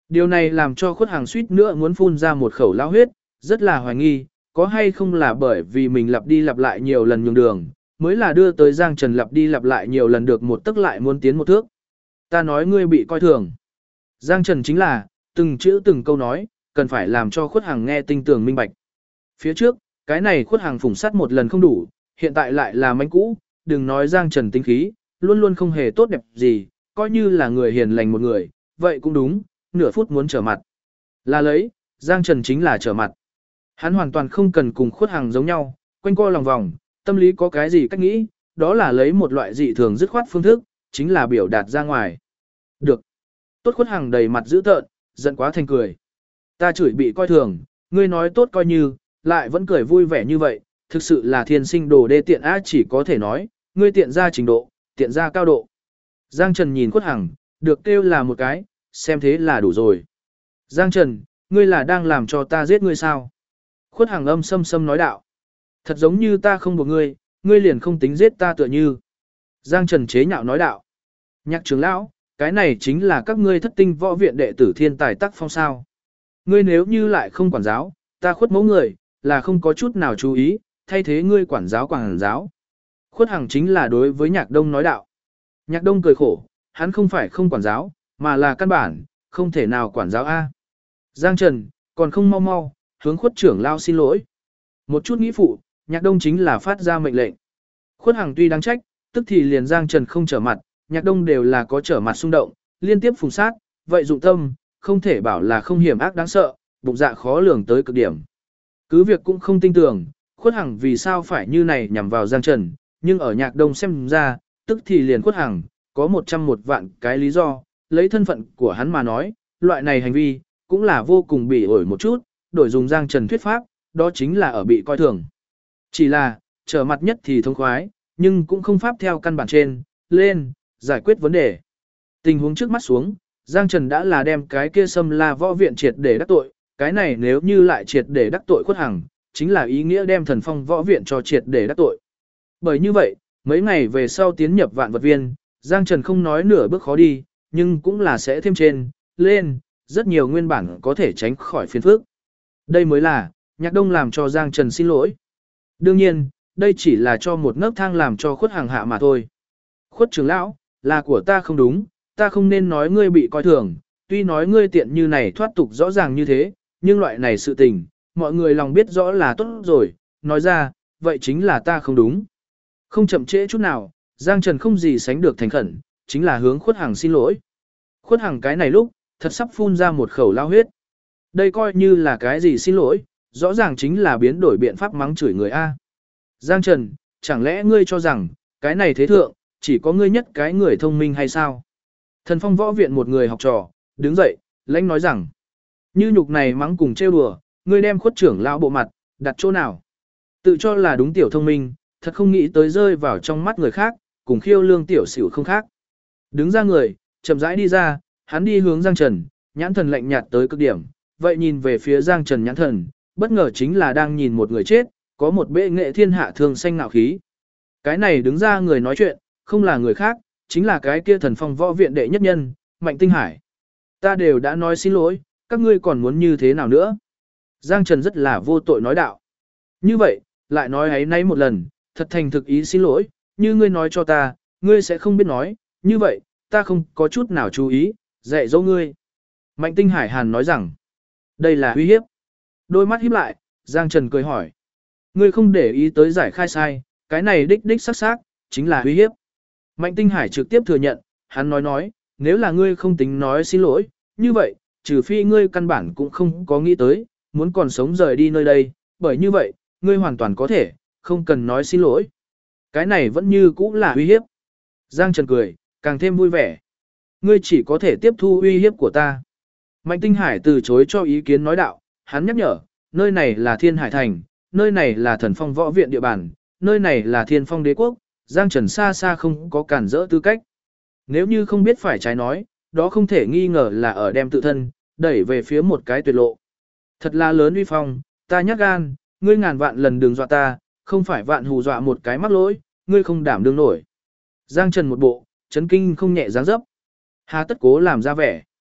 Điều này làm cho Khuất Hằng suýt nữa muốn phun ra một khẩu lao huyết, rất là hoài nghi, có hay không là bởi vì mình lặp đi lặp lại nhiều lần nhường đường, mới là đưa tới Giang Trần lặp đi lặp lại nhiều lần được một tức lại muốn tiến một thước. Ta nói ngươi bị coi thường. Giang Trần chính là, từng chữ từng câu nói, cần phải làm cho Khuất Hằng nghe tinh tường minh bạch. Phía trước, cái này Khuất Hằng phủng sắt một lần không đủ, hiện tại lại là mánh cũ, đừng nói Giang Trần tính khí, luôn luôn không hề tốt đẹp gì, coi như là người hiền lành một người, vậy cũng đúng, nửa phút muốn trở mặt. Là lấy, Giang Trần chính là trở mặt. Hắn hoàn toàn không cần cùng Khuất Hằng giống nhau, quanh co lòng vòng, tâm lý có cái gì cách nghĩ, đó là lấy một loại dị thường dứt khoát phương thức, chính là biểu đạt ra ngoài. Được. Tốt. Khuất Hằng đầy mặt dữ tợn, giận quá thành cười. Ta chửi bị coi thường, ngươi nói tốt coi như, lại vẫn cười vui vẻ như vậy, thực sự là thiên sinh đồ đê tiện á, chỉ có thể nói, ngươi tiện ra trình độ, tiện ra cao độ. Giang Trần nhìn Khuất Hằng, được kêu là một cái, xem thế là đủ rồi. Giang Trần, ngươi là đang làm cho ta giết ngươi sao? Khuất Hằng âm sâm sâm nói đạo. Thật giống như ta không buộc ngươi, ngươi liền không tính giết ta tựa như. Giang Trần chế nhạo nói đạo. Nhạc trưởng lão, cái này chính là các ngươi Thất Tinh võ viện đệ tử thiên tài tác phong sao. Ngươi nếu như lại không quản giáo, ta Khuất mẫu người, là không có chút nào chú ý, thay thế ngươi quản giáo. Khuất Hằng chính là đối với Nhạc Đông nói đạo. Nhạc Đông cười khổ, hắn không phải không quản giáo, mà là căn bản, không thể nào quản giáo A. Giang Trần, còn không mau mau, hướng Khuất trưởng lao xin lỗi. Một chút nghĩ phụ, Nhạc Đông chính là phát ra mệnh lệnh. Khuất Hằng tuy đáng trách, tức thì liền Giang Trần không trở mặt, Nhạc Đông đều là có trở mặt xung động, liên tiếp phùng sát, vậy dụng tâm, không thể bảo là không hiểm ác đáng sợ, bụng dạ khó lường tới cực điểm. Cứ việc cũng không tin tưởng, Khuất Hằng vì sao phải như này nhằm vào Giang Trần, nhưng ở Nhạc Đông xem ra, tức thì liền Khuất Hằng, có 101 vạn cái lý do, lấy thân phận của hắn mà nói, loại này hành vi, cũng là vô cùng bị ổi một chút, đổi dùng Giang Trần thuyết pháp, đó chính là ở bị coi thường. Chỉ là, trở mặt nhất thì thông khoái, nhưng cũng không pháp theo căn bản trên, lên, giải quyết vấn đề. Tình huống trước mắt xuống, Giang Trần đã là đem cái kia Sâm La võ viện triệt để đắc tội, cái này nếu như lại triệt để đắc tội Khuất Hằng, chính là ý nghĩa đem Thần Phong võ viện cho triệt để đắc tội. Bởi như vậy, mấy ngày về sau tiến nhập vạn vật viên, Giang Trần không nói nửa bước khó đi, nhưng cũng là sẽ thêm trên, lên, rất nhiều nguyên bản có thể tránh khỏi phiền phức. Đây mới là, Nhạc Đông làm cho Giang Trần xin lỗi. Đương nhiên, đây chỉ là cho một nấc thang làm cho Khuất Hằng hạ mà thôi. Khuất trưởng lão, là của ta không đúng, ta không nên nói ngươi bị coi thường, tuy nói ngươi tiện như này thoát tục rõ ràng như thế, nhưng loại này sự tình, mọi người lòng biết rõ là tốt rồi, nói ra, vậy chính là ta không đúng. Không chậm trễ chút nào, Giang Trần không gì sánh được thành khẩn, chính là hướng Khuất Hằng xin lỗi. Khuất Hằng cái này lúc, thật sắp phun ra một khẩu lao huyết. Đây coi như là cái gì xin lỗi, rõ ràng chính là biến đổi biện pháp mắng chửi người A. Giang Trần, chẳng lẽ ngươi cho rằng, cái này thế thượng, chỉ có ngươi nhất cái người thông minh hay sao? Thần Phong võ viện một người học trò, đứng dậy, lãnh nói rằng, như nhục này mắng cùng trêu đùa, ngươi đem Khuất trưởng lão bộ mặt, đặt chỗ nào? Tự cho là đúng tiểu thông minh, thật không nghĩ tới rơi vào trong mắt người khác, cùng khiêu lương tiểu xỉu không khác. Đứng ra người, chậm rãi đi ra, hắn đi hướng Giang Trần, nhãn thần lạnh nhạt tới cực điểm, vậy nhìn về phía Giang Trần nhãn thần, bất ngờ chính là đang nhìn một người chết, có một bệ nghệ thiên hạ thường xanh ngạo khí. Cái này đứng ra người nói chuyện, không là người khác, chính là cái kia Thần Phong võ viện đệ nhất nhân, Mạnh Tinh Hải. Ta đều đã nói xin lỗi, các ngươi còn muốn như thế nào nữa? Giang Trần rất là vô tội nói đạo. Như vậy, lại nói ấy nấy một lần, thật thành thực ý xin lỗi, như ngươi nói cho ta, ngươi sẽ không biết nói, như vậy, ta không có chút nào chú ý, dạy dỗ ngươi. Mạnh Tinh Hải hàn nói rằng, đây là uy hiếp. Đôi mắt híp lại, Giang Trần cười hỏi. Ngươi không để ý tới giải khai sai, cái này đích đích sắc sắc, chính là uy hiếp. Mạnh Tinh Hải trực tiếp thừa nhận, hắn nói, nếu là ngươi không tính nói xin lỗi, như vậy, trừ phi ngươi căn bản cũng không có nghĩ tới, muốn còn sống rời đi nơi đây, bởi như vậy, ngươi hoàn toàn có thể, không cần nói xin lỗi. Cái này vẫn như cũ là uy hiếp. Giang Trần cười, càng thêm vui vẻ. Ngươi chỉ có thể tiếp thu uy hiếp của ta. Mạnh Tinh Hải từ chối cho ý kiến nói đạo, hắn nhắc nhở, nơi này là Thiên Hải Thành, nơi này là Thần Phong võ viện địa bàn, nơi này là Thiên Phong đế quốc, Giang Trần xa xa không có cản rỡ tư cách. Nếu như không biết phải trái nói, đó không thể nghi ngờ là ở đem tự thân, đẩy về phía một cái tuyệt lộ. Thật là lớn uy phong, ta nhắc gan, ngươi ngàn vạn lần đừng dọa ta, không phải vạn hù dọa một cái mắc lỗi, ngươi không đảm đương nổi. Giang Trần một bộ, chấn kinh không nhẹ dáng dấp. Hà tất cố làm ra vẻ.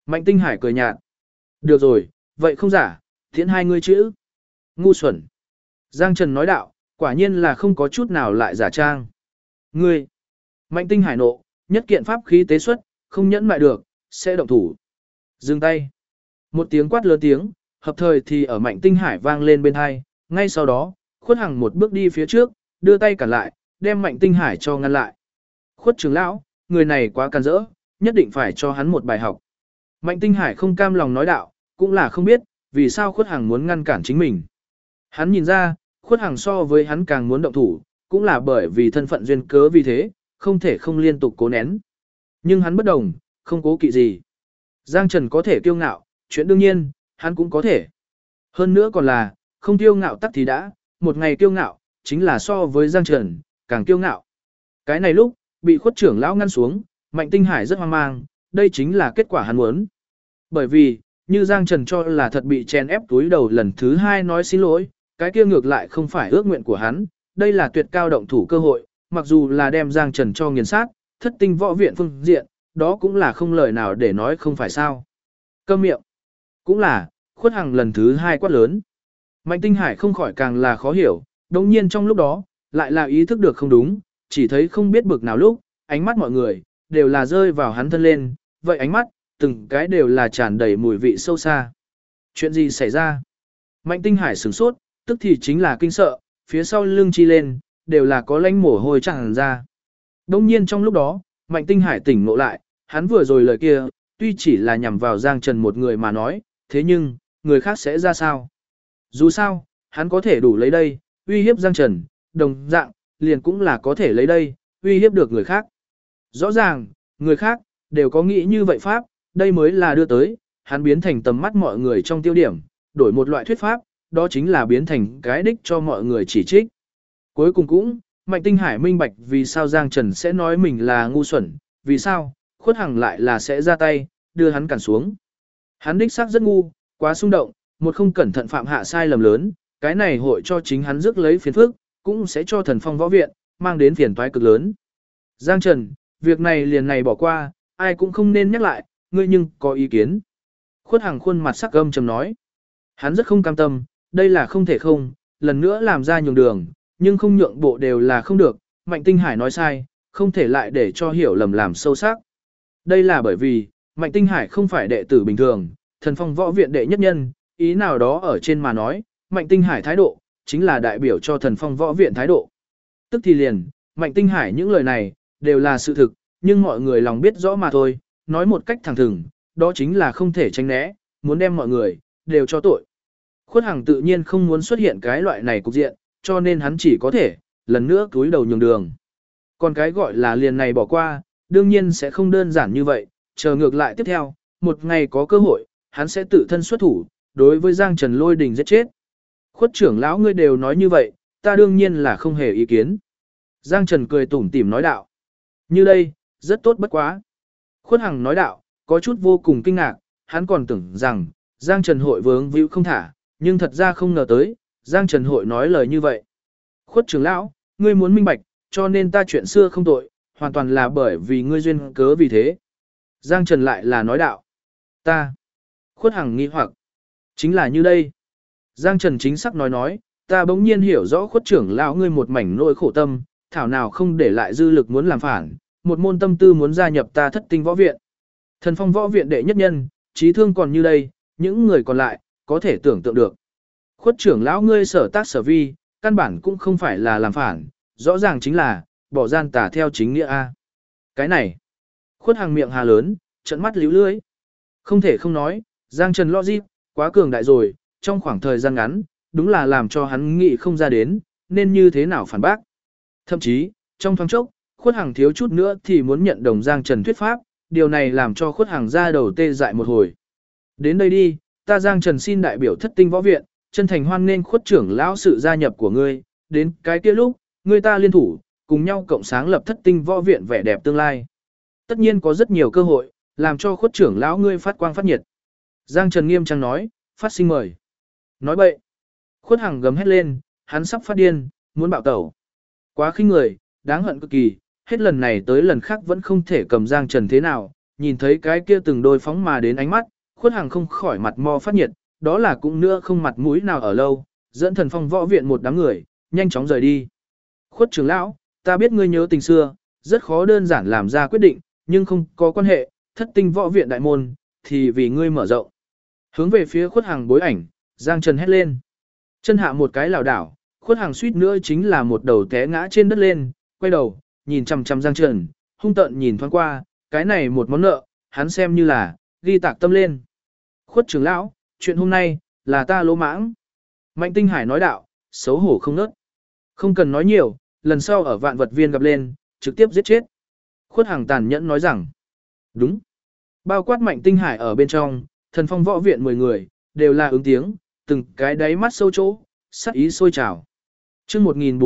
Mạnh Tinh Hải cười nhạt. Được rồi, vậy không giả, thiện hai ngươi chữ. Ngu xuẩn. Giang Trần nói đạo, quả nhiên là không có chút nào lại giả trang. Ngươi. Mạnh Tinh Hải nộ, nhất kiện pháp khí tế xuất, không nhẫn mại được, sẽ động thủ. Dừng tay. Một tiếng quát lớn tiếng, hợp thời thì ở Mạnh Tinh Hải vang lên bên hai, ngay sau đó, Khuất Hằng một bước đi phía trước, đưa tay cản lại, đem Mạnh Tinh Hải cho ngăn lại. Khuất trưởng lão, người này quá can dỡ, nhất định phải cho hắn một bài học. Mạnh Tinh Hải không cam lòng nói đạo, cũng là không biết, vì sao Khuất Hằng muốn ngăn cản chính mình. Hắn nhìn ra, Khuất Hằng so với hắn càng muốn động thủ, cũng là bởi vì thân phận duyên cớ vì thế, không thể không liên tục cố nén. Nhưng hắn bất đồng, không cố kỵ gì. Giang Trần có thể kiêu ngạo, chuyện đương nhiên, hắn cũng có thể. Hơn nữa còn là, không kiêu ngạo tắc thì đã, một ngày kiêu ngạo, chính là so với Giang Trần, càng kiêu ngạo. Cái này lúc, bị Khuất trưởng lão ngăn xuống, Mạnh Tinh Hải rất hoang mang, đây chính là kết quả hắn muốn. Bởi vì, như Giang Trần cho là thật bị chèn ép túi đầu lần thứ hai nói xin lỗi, cái kia ngược lại không phải ước nguyện của hắn, đây là tuyệt cao động thủ cơ hội, mặc dù là đem Giang Trần cho nghiền sát, thất tinh võ viện phương diện, đó cũng là không lời nào để nói không phải sao. Câm miệng. Cũng là, Khuất Hằng lần thứ hai quát lớn. Mạnh Tinh Hải không khỏi càng là khó hiểu, đồng nhiên trong lúc đó, lại là ý thức được không đúng, chỉ thấy không biết bực nào lúc, ánh mắt mọi người, đều là rơi vào hắn thân lên, vậy ánh mắt, từng cái đều là tràn đầy mùi vị sâu xa. Chuyện gì xảy ra? Mạnh Tinh Hải sửng sốt, tức thì chính là kinh sợ, phía sau lưng chi lên, đều là có lánh mồ hôi tràn ra. Đông nhiên trong lúc đó, Mạnh Tinh Hải tỉnh ngộ lại, hắn vừa rồi lời kia, tuy chỉ là nhằm vào Giang Trần một người mà nói, thế nhưng, người khác sẽ ra sao? Dù sao, hắn có thể đủ lấy đây, uy hiếp Giang Trần, đồng dạng, liền cũng là có thể lấy đây, uy hiếp được người khác. Rõ ràng, người khác, đều có nghĩ như vậy pháp, đây mới là đưa tới, hắn biến thành tầm mắt mọi người trong tiêu điểm, đổi một loại thuyết pháp, đó chính là biến thành cái đích cho mọi người chỉ trích. Cuối cùng cũng, Mạnh Tinh Hải minh bạch vì sao Giang Trần sẽ nói mình là ngu xuẩn, vì sao, Khuất Hằng lại là sẽ ra tay, đưa hắn cản xuống. Hắn đích xác rất ngu, quá xung động, một không cẩn thận phạm hạ sai lầm lớn, cái này hội cho chính hắn rước lấy phiền phức, cũng sẽ cho Thần Phong võ viện, mang đến phiền toái cực lớn. Giang Trần, việc này liền này bỏ qua, ai cũng không nên nhắc lại, ngươi nhưng có ý kiến. Khuất Hằng khuôn mặt sắc âm trầm nói. Hắn rất không cam tâm, đây là không thể không, lần nữa làm ra nhường đường, nhưng không nhượng bộ đều là không được, Mạnh Tinh Hải nói sai, không thể lại để cho hiểu lầm làm sâu sắc. Đây là bởi vì, Mạnh Tinh Hải không phải đệ tử bình thường, Thần Phong võ viện đệ nhất nhân, ý nào đó ở trên mà nói, Mạnh Tinh Hải thái độ, chính là đại biểu cho Thần Phong võ viện thái độ. Tức thì liền, Mạnh Tinh Hải những lời này, đều là sự thực, nhưng mọi người lòng biết rõ mà thôi, nói một cách thẳng thừng, đó chính là không thể tránh né, muốn đem mọi người, đều cho tội. Khuất Hằng tự nhiên không muốn xuất hiện cái loại này cục diện, cho nên hắn chỉ có thể, lần nữa cúi đầu nhường đường. Còn cái gọi là liền này bỏ qua, đương nhiên sẽ không đơn giản như vậy, chờ ngược lại tiếp theo, một ngày có cơ hội, hắn sẽ tự thân xuất thủ, đối với Giang Trần lôi đình giết chết. Khuất trưởng lão ngươi đều nói như vậy, ta đương nhiên là không hề ý kiến. Giang Trần cười tủm tỉm nói đạo. Như đây, rất tốt bất quá. Khuất Hằng nói đạo, có chút vô cùng kinh ngạc, hắn còn tưởng rằng, Giang Trần hội vướng víu không thả, nhưng thật ra không ngờ tới, Giang Trần hội nói lời như vậy. Khuất trưởng lão, ngươi muốn minh bạch, cho nên ta chuyện xưa không tội, hoàn toàn là bởi vì ngươi duyên cớ vì thế. Giang Trần lại là nói đạo. Ta. Khuất Hằng nghi hoặc. Chính là như đây. Giang Trần chính xác nói, ta bỗng nhiên hiểu rõ Khuất trưởng lão ngươi một mảnh nỗi khổ tâm, thảo nào không để lại dư lực muốn làm phản, một môn tâm tư muốn gia nhập ta Thất Tinh võ viện. Thần Phong võ viện đệ nhất nhân, trí thương còn như đây, những người còn lại, có thể tưởng tượng được. Khuất trưởng lão ngươi sở tác sở vi, căn bản cũng không phải là làm phản, rõ ràng chính là, bỏ gian tà theo chính nghĩa A. Cái này, Khuất Hằng miệng hà lớn, trận mắt líu lưới. Không thể không nói, Giang Trần logic, quá cường đại rồi, trong khoảng thời gian ngắn, đúng là làm cho hắn nghĩ không ra đến, nên như thế nào phản bác. Thậm chí, trong thoáng chốc, Khuất Hằng thiếu chút nữa thì muốn nhận đồng Giang Trần thuyết pháp, điều này làm cho Khuất Hằng ra đầu tê dại một hồi. Đến đây đi, ta Giang Trần xin đại biểu Thất Tinh võ viện, chân thành hoan nghênh Khuất trưởng lão sự gia nhập của ngươi, đến cái kia lúc, ngươi ta liên thủ, cùng nhau cộng sáng lập Thất Tinh võ viện vẻ đẹp tương lai. Tất nhiên có rất nhiều cơ hội, làm cho Khuất trưởng lão ngươi phát quang phát nhiệt. Giang Trần nghiêm trang nói, phát sinh mời. Nói bậy. Khuất Hằng gầm hét lên, hắn sắp phát điên, muốn bạo tẩu. Quá khinh người, đáng hận cực kỳ, hết lần này tới lần khác vẫn không thể cầm Giang Trần thế nào, nhìn thấy cái kia từng đôi phóng mà đến ánh mắt, Khuất Hằng không khỏi mặt mo phát nhiệt, đó là cũng nữa không mặt mũi nào ở lâu, dẫn Thần Phong võ viện một đám người, nhanh chóng rời đi. Khuất trưởng lão, ta biết ngươi nhớ tình xưa, rất khó đơn giản làm ra quyết định, nhưng không có quan hệ, thất tinh võ viện đại môn, thì vì ngươi mở rộng. Hướng về phía Khuất Hằng bối ảnh, Giang Trần hét lên. Chân hạ một cái lảo đảo, Khuất Hằng suýt nữa chính là một đầu té ngã trên đất lên, quay đầu, nhìn chằm chằm Giang Trần, hung tợn nhìn thoáng qua, cái này một món nợ, hắn xem như là ghi tạc tâm lên. Khuất trưởng lão, chuyện hôm nay là ta lỗ mãng. Mạnh Tinh Hải nói đạo, xấu hổ không nớt. Không cần nói nhiều, lần sau ở Vạn Vật Viên gặp lên, trực tiếp giết chết. Khuất Hằng tàn nhẫn nói rằng, đúng. Bao quát Mạnh Tinh Hải ở bên trong, Thần Phong võ viện 10 người, đều là ứng tiếng, từng cái đáy mắt sâu chỗ, sắc ý sôi trào. Chương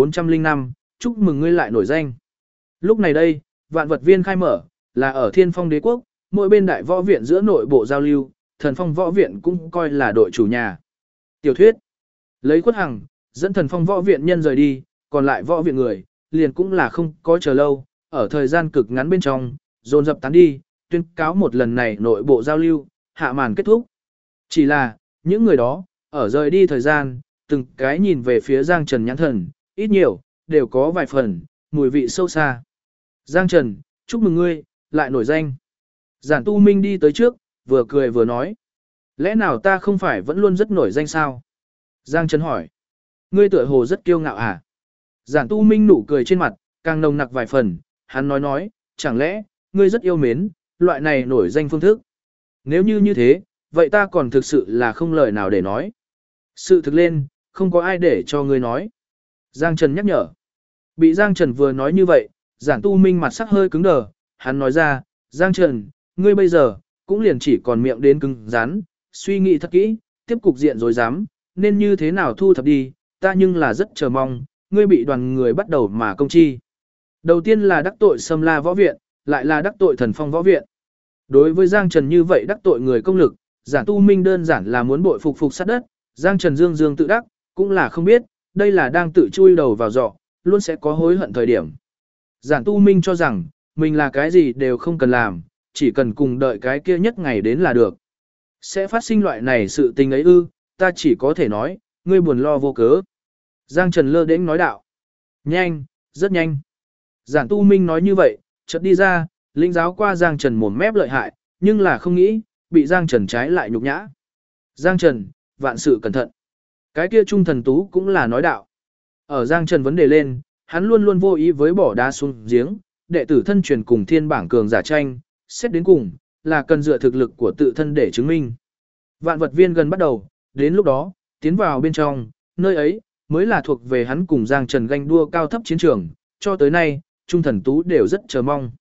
1405, chúc mừng ngươi lại nổi danh. Lúc này đây, Vạn Vật Viên khai mở, là ở Thiên Phong Đế quốc, mỗi bên đại võ viện giữa nội bộ giao lưu, Thần Phong võ viện cũng coi là đội chủ nhà. Tiểu thuyết, lấy Khuất Hằng, dẫn Thần Phong võ viện nhân rời đi, còn lại võ viện người, liền cũng là không có chờ lâu, ở thời gian cực ngắn bên trong, dồn dập tán đi, tuyên cáo một lần này nội bộ giao lưu, hạ màn kết thúc. Chỉ là, những người đó, ở rời đi thời gian, từng cái nhìn về phía Giang Trần nhãn thần, ít nhiều, đều có vài phần, mùi vị sâu xa. Giang Trần, chúc mừng ngươi, lại nổi danh. Giản Tu Minh đi tới trước, vừa cười vừa nói. Lẽ nào ta không phải vẫn luôn rất nổi danh sao? Giang Trần hỏi. Ngươi tựa hồ rất kiêu ngạo à? Giản Tu Minh nụ cười trên mặt, càng nồng nặc vài phần, hắn nói, chẳng lẽ, ngươi rất yêu mến, loại này nổi danh phương thức. Nếu như thế, vậy ta còn thực sự là không lời nào để nói. Sự thực lên, không có ai để cho ngươi nói. Giang Trần nhắc nhở. Bị Giang Trần vừa nói như vậy, Giản Tu Minh mặt sắc hơi cứng đờ, hắn nói ra, Giang Trần, ngươi bây giờ, cũng liền chỉ còn miệng đến cứng rắn, suy nghĩ thật kỹ, tiếp cục diện rồi dám, nên như thế nào thu thập đi, ta nhưng là rất chờ mong, ngươi bị đoàn người bắt đầu mà công chi. Đầu tiên là đắc tội Sâm La võ viện, lại là đắc tội Thần Phong võ viện. Đối với Giang Trần như vậy đắc tội người công lực, Giản Tu Minh đơn giản là muốn bội phục sát đất, Giang Trần dương dương tự đắc, cũng là không biết, đây là đang tự chui đầu vào giỏ, luôn sẽ có hối hận thời điểm. Giản Tu Minh cho rằng, mình là cái gì đều không cần làm, chỉ cần cùng đợi cái kia nhất ngày đến là được. Sẽ phát sinh loại này sự tình ấy ư, ta chỉ có thể nói, ngươi buồn lo vô cớ. Giang Trần lơ đễnh nói đạo. Nhanh, rất nhanh. Giản Tu Minh nói như vậy, chợt đi ra, lĩnh giáo qua Giang Trần mồm mép lợi hại, nhưng là không nghĩ, bị Giang Trần trái lại nhục nhã. Giang Trần, vạn sự cẩn thận. Cái kia Trung Thần Tú cũng là nói đạo. Ở Giang Trần vấn đề lên, hắn luôn luôn vô ý với bỏ đá xuống giếng, đệ tử thân truyền cùng thiên bảng cường giả tranh, xét đến cùng, là cần dựa thực lực của tự thân để chứng minh. Vạn Vật Viên gần bắt đầu, đến lúc đó, tiến vào bên trong, nơi ấy, mới là thuộc về hắn cùng Giang Trần ganh đua cao thấp chiến trường, cho tới nay, Trung Thần Tú đều rất chờ mong.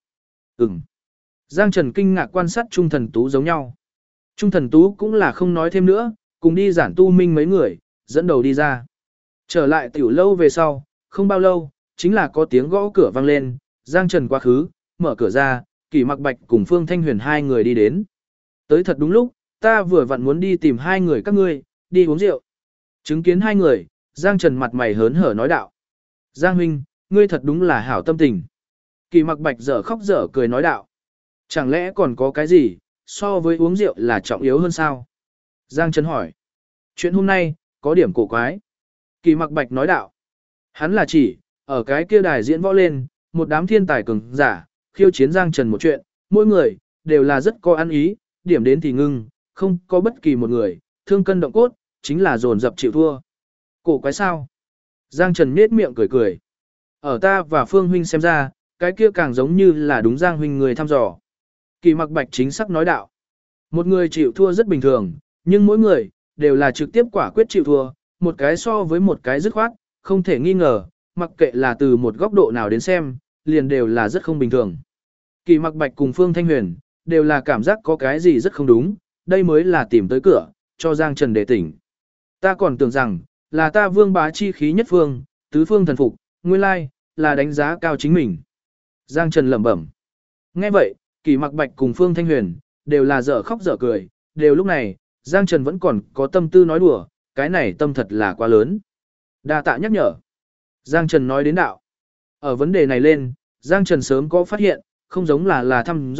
Giang Trần kinh ngạc quan sát Trung Thần Tú giống nhau. Trung Thần Tú cũng là không nói thêm nữa, cùng đi Giản Tu Minh mấy người, dẫn đầu đi ra. Trở lại tiểu lâu về sau, không bao lâu, chính là có tiếng gõ cửa vang lên, Giang Trần quá khứ, mở cửa ra, Kỷ Mặc Bạch cùng Phương Thanh Huyền hai người đi đến. Tới thật đúng lúc, ta vừa vặn muốn đi tìm hai người các ngươi, đi uống rượu. Chứng kiến hai người, Giang Trần mặt mày hớn hở nói đạo. Giang huynh, ngươi thật đúng là hảo tâm tình. Kỷ Mặc Bạch dở khóc dở cười nói đạo. Chẳng lẽ còn có cái gì, so với uống rượu là trọng yếu hơn sao? Giang Trần hỏi. Chuyện hôm nay, có điểm cổ quái. Kỷ Mặc Bạch nói đạo. Hắn là chỉ, ở cái kia đài diễn võ lên, một đám thiên tài cường giả, khiêu chiến Giang Trần một chuyện, mỗi người, đều là rất có ăn ý, điểm đến thì ngưng, không có bất kỳ một người, thương cân động cốt, chính là dồn dập chịu thua. Cổ quái sao? Giang Trần nhếch miệng cười cười. Ở ta và Phương huynh xem ra, cái kia càng giống như là đúng Giang huynh người thăm dò. Kỷ Mặc Bạch chính xác nói đạo. Một người chịu thua rất bình thường, nhưng mỗi người, đều là trực tiếp quả quyết chịu thua, một cái so với một cái dứt khoát, không thể nghi ngờ, mặc kệ là từ một góc độ nào đến xem, liền đều là rất không bình thường. Kỷ Mặc Bạch cùng Phương Thanh Huyền, đều là cảm giác có cái gì rất không đúng, đây mới là tìm tới cửa, cho Giang Trần để tỉnh. Ta còn tưởng rằng, là ta vương bá chi khí nhất phương, tứ phương thần phục, nguyên lai, là đánh giá cao chính mình. Giang Trần lẩm bẩm. Nghe vậy, Kỷ Mặc Bạch cùng Phương Thanh Huyền, đều là dở khóc dở cười, đều lúc này, Giang Trần vẫn còn có tâm tư nói đùa, cái này tâm thật là quá lớn. Đa tạ nhắc nhở. Giang Trần nói đến đạo. Ở vấn đề này lên, Giang Trần sớm có phát hiện, không giống là thăm dò,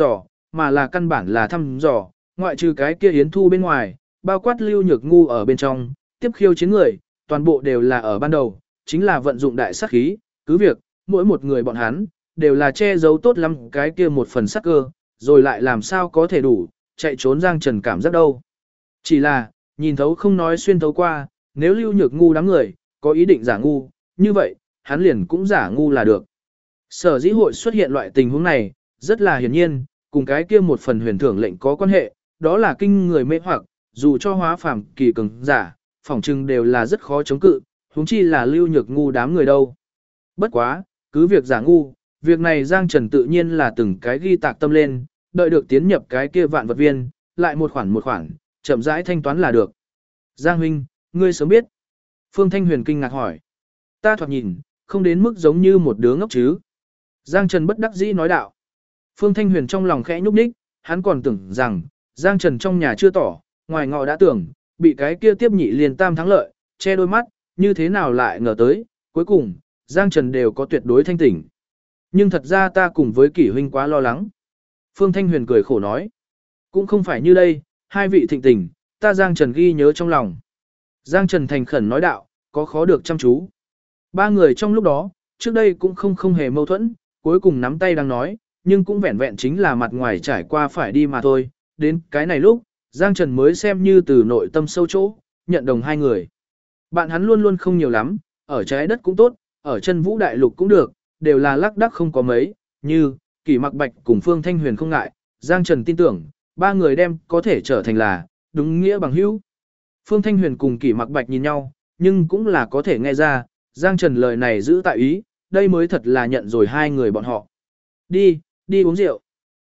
mà là căn bản là thăm dò, ngoại trừ cái kia Yến Thu bên ngoài, bao quát Lưu Nhược Ngu ở bên trong, tiếp khiêu chiến người, toàn bộ đều là ở ban đầu, chính là vận dụng đại sát khí, cứ việc, mỗi một người bọn hắn, đều là che giấu tốt lắm cái kia một phần sát cơ, rồi lại làm sao có thể đủ, chạy trốn Giang Trần cảm giác đâu. Chỉ là, nhìn thấu không nói xuyên thấu qua, nếu Lưu Nhược Ngu đám người, có ý định giả ngu, như vậy, hắn liền cũng giả ngu là được. Sở dĩ hội xuất hiện loại tình huống này, rất là hiển nhiên, cùng cái kia một phần huyền thưởng lệnh có quan hệ, đó là kinh người mê hoặc, dù cho hóa phàm kỳ cường giả, phỏng chừng đều là rất khó chống cự, huống chi là Lưu Nhược Ngu đám người đâu. Bất quá, cứ việc giả ngu, việc này Giang Trần tự nhiên là từng cái ghi tạc tâm lên, đợi được tiến nhập cái kia vạn vật viên, lại một khoản, chậm rãi thanh toán là được. Giang huynh, ngươi sớm biết. Phương Thanh Huyền kinh ngạc hỏi. Ta thoạt nhìn, không đến mức giống như một đứa ngốc chứ. Giang Trần bất đắc dĩ nói đạo. Phương Thanh Huyền trong lòng khẽ nhúc nhích, hắn còn tưởng rằng, Giang Trần trong nhà chưa tỏ, ngoài ngọ đã tưởng, bị cái kia tiếp nhị liền tam thắng lợi, che đôi mắt, như thế nào lại ngờ tới, cuối cùng, Giang Trần đều có tuyệt đối thanh tỉnh. Nhưng thật ra ta cùng với Kỷ huynh quá lo lắng. Phương Thanh Huyền cười khổ nói. Cũng không phải như đây, hai vị thịnh tỉnh, ta Giang Trần ghi nhớ trong lòng. Giang Trần thành khẩn nói đạo, có khó được chăm chú. Ba người trong lúc đó, trước đây cũng không hề mâu thuẫn, cuối cùng nắm tay đang nói, nhưng cũng vẹn vẹn chính là mặt ngoài trải qua phải đi mà thôi. Đến cái này lúc, Giang Trần mới xem như từ nội tâm sâu chỗ, nhận đồng hai người. Bạn hắn luôn luôn không nhiều lắm, ở trái đất cũng tốt, ở chân vũ đại lục cũng được, đều là lác đác không có mấy, như Kỷ Mặc Bạch cùng Phương Thanh Huyền không ngại, Giang Trần tin tưởng, ba người đem có thể trở thành là đúng nghĩa bằng hữu. Phương Thanh Huyền cùng Kỷ Mặc Bạch nhìn nhau, nhưng cũng là có thể nghe ra, Giang Trần lời này giữ tại ý, đây mới thật là nhận rồi hai người bọn họ. Đi uống rượu.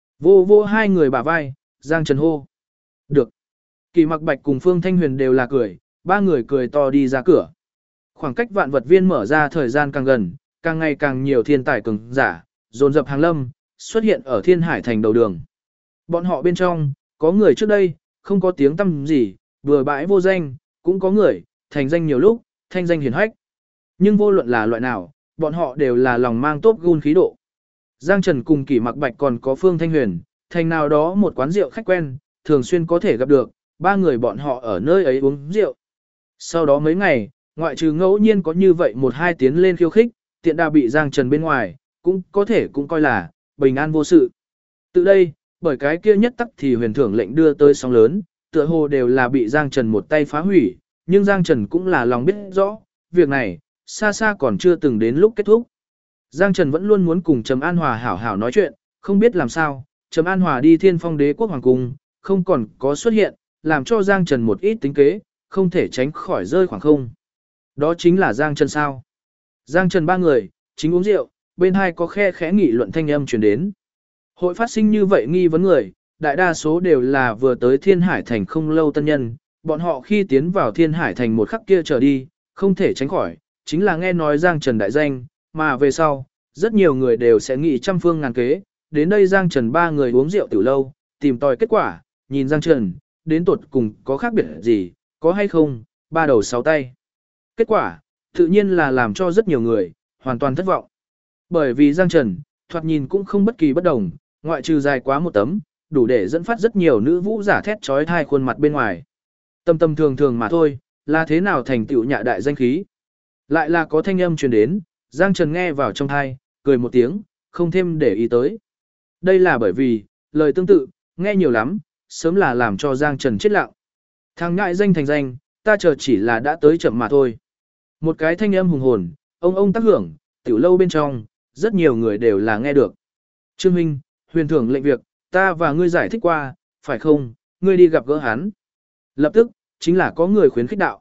Vô hai người bả vai, Giang Trần hô. Được. Kỷ Mặc Bạch cùng Phương Thanh Huyền đều là cười, ba người cười to đi ra cửa. Khoảng cách vạn vật viên mở ra thời gian càng gần, càng ngày càng nhiều thiên tài cường giả, dồn dập hàng lâm, xuất hiện ở Thiên Hải thành đầu đường. Bọn họ bên trong, có người trước đây, không có tiếng tăm gì, vừa bãi vô danh, cũng có người, thành danh nhiều lúc, thanh danh hiển hách. Nhưng vô luận là loại nào, bọn họ đều là lòng mang tốt gun khí độ. Giang Trần cùng Kỷ Mặc Bạch còn có Phương Thanh Huyền, thành nào đó một quán rượu khách quen, thường xuyên có thể gặp được, ba người bọn họ ở nơi ấy uống rượu. Sau đó mấy ngày, ngoại trừ ngẫu nhiên có như vậy một hai tiến lên khiêu khích, tiện đà bị Giang Trần bên ngoài, cũng có thể cũng coi là bình an vô sự. Từ đây, bởi cái kia nhất tắc thì huyền thưởng lệnh đưa tới sóng lớn, tựa hồ đều là bị Giang Trần một tay phá hủy, nhưng Giang Trần cũng là lòng biết rõ, việc này, xa xa còn chưa từng đến lúc kết thúc. Giang Trần vẫn luôn muốn cùng Trầm An Hòa hảo hảo nói chuyện, không biết làm sao, Trầm An Hòa đi Thiên Phong Đế quốc hoàng cung, không còn có xuất hiện, làm cho Giang Trần một ít tính kế, không thể tránh khỏi rơi khoảng không. Đó chính là Giang Trần sao? Giang Trần ba người, chính uống rượu, bên hai có khe khẽ nghị luận thanh âm truyền đến. Hội phát sinh như vậy nghi vấn người, đại đa số đều là vừa tới Thiên Hải thành không lâu tân nhân, bọn họ khi tiến vào Thiên Hải thành một khắc kia trở đi, không thể tránh khỏi, chính là nghe nói Giang Trần đại danh, mà về sau, rất nhiều người đều sẽ nghĩ trăm phương ngàn kế, đến đây Giang Trần ba người uống rượu từ lâu, tìm tòi kết quả, nhìn Giang Trần, đến tuột cùng có khác biệt gì, có hay không, ba đầu sáu tay. Kết quả, tự nhiên là làm cho rất nhiều người, hoàn toàn thất vọng. Bởi vì Giang Trần, thoạt nhìn cũng không bất kỳ bất đồng, ngoại trừ dài quá một tấm, đủ để dẫn phát rất nhiều nữ vũ giả thét trói thai khuôn mặt bên ngoài. Tâm thường thường mà thôi, là thế nào thành tựu nhạ đại danh khí. Lại là có thanh âm truyền đến, Giang Trần nghe vào trong thai, cười một tiếng, không thêm để ý tới. Đây là bởi vì, lời tương tự, nghe nhiều lắm, sớm là làm cho Giang Trần chết lặng. Thằng ngại danh thành danh, ta chờ chỉ là đã tới chậm mà thôi. Một cái thanh âm hùng hồn, ông tác hưởng, tiểu lâu bên trong, rất nhiều người đều là nghe được. Trương huynh, huyền thưởng lệnh việc, ta và ngươi giải thích qua, phải không, ngươi đi gặp gỡ hắn. Lập tức, chính là có người khuyến khích đạo.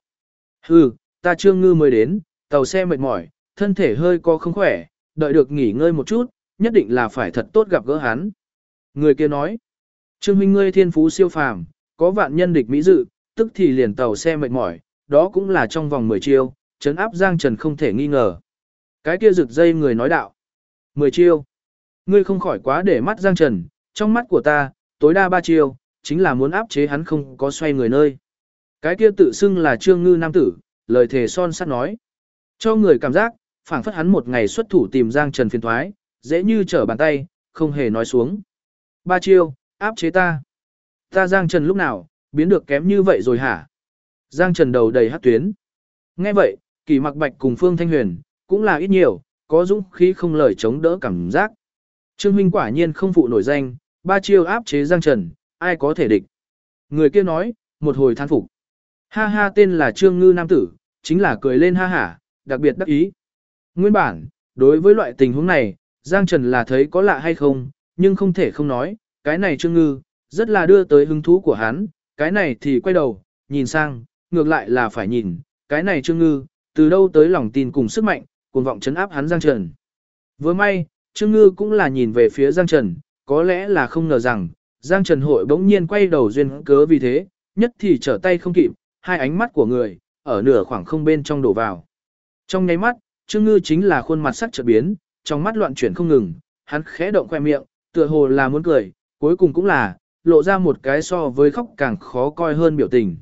Ta Trương Ngư mới đến, tàu xe mệt mỏi, thân thể hơi có không khỏe, đợi được nghỉ ngơi một chút, nhất định là phải thật tốt gặp gỡ hắn. Người kia nói, Trương huynh ngươi thiên phú siêu phàm, có vạn nhân địch mỹ dự, tức thì liền tàu xe mệt mỏi, đó cũng là trong vòng 10 chiêu, trấn áp Giang Trần không thể nghi ngờ. Cái kia rực dây người nói đạo, 10 chiêu, ngươi không khỏi quá để mắt Giang Trần, trong mắt của ta, tối đa 3 chiêu, chính là muốn áp chế hắn không có xoay người nơi. Cái kia tự xưng là Trương Ngư nam tử, lời thề son sắt nói, cho người cảm giác, phảng phất hắn một ngày xuất thủ tìm Giang Trần phiền thoái, dễ như trở bàn tay, không hề nói xuống. 3 chiêu, Áp chế ta. Ta Giang Trần lúc nào, biến được kém như vậy rồi hả? Giang Trần đầu đầy hắc tuyến. Nghe vậy, Kỷ Mặc Bạch cùng Phương Thanh Huyền, cũng là ít nhiều, có dũng khí không lời chống đỡ cảm giác. Trương huynh quả nhiên không phụ nổi danh, 3 chiêu áp chế Giang Trần, ai có thể địch. Người kia nói, một hồi than phục. Ha ha, tên là Trương Ngư nam tử, chính là cười lên ha hả, đặc biệt đắc ý. Nguyên bản, đối với loại tình huống này, Giang Trần là thấy có lạ hay không, nhưng không thể không nói, cái này Trương Ngư, rất là đưa tới hứng thú của hắn, cái này thì quay đầu, nhìn sang, ngược lại là phải nhìn, cái này Trương Ngư, từ đâu tới lòng tin cùng sức mạnh, cuồng vọng chấn áp hắn Giang Trần. Vừa may, Trương Ngư cũng là nhìn về phía Giang Trần, có lẽ là không ngờ rằng, Giang Trần hội bỗng nhiên quay đầu duyên cớ vì thế, nhất thì trở tay không kịp, hai ánh mắt của người, ở nửa khoảng không bên trong đổ vào. Trong nháy mắt, Trương Ngư chính là khuôn mặt sắc chợt biến, trong mắt loạn chuyển không ngừng, hắn khẽ động khoe miệng, tựa hồ là muốn cười, cuối cùng cũng là, lộ ra một cái so với khóc càng khó coi hơn biểu tình.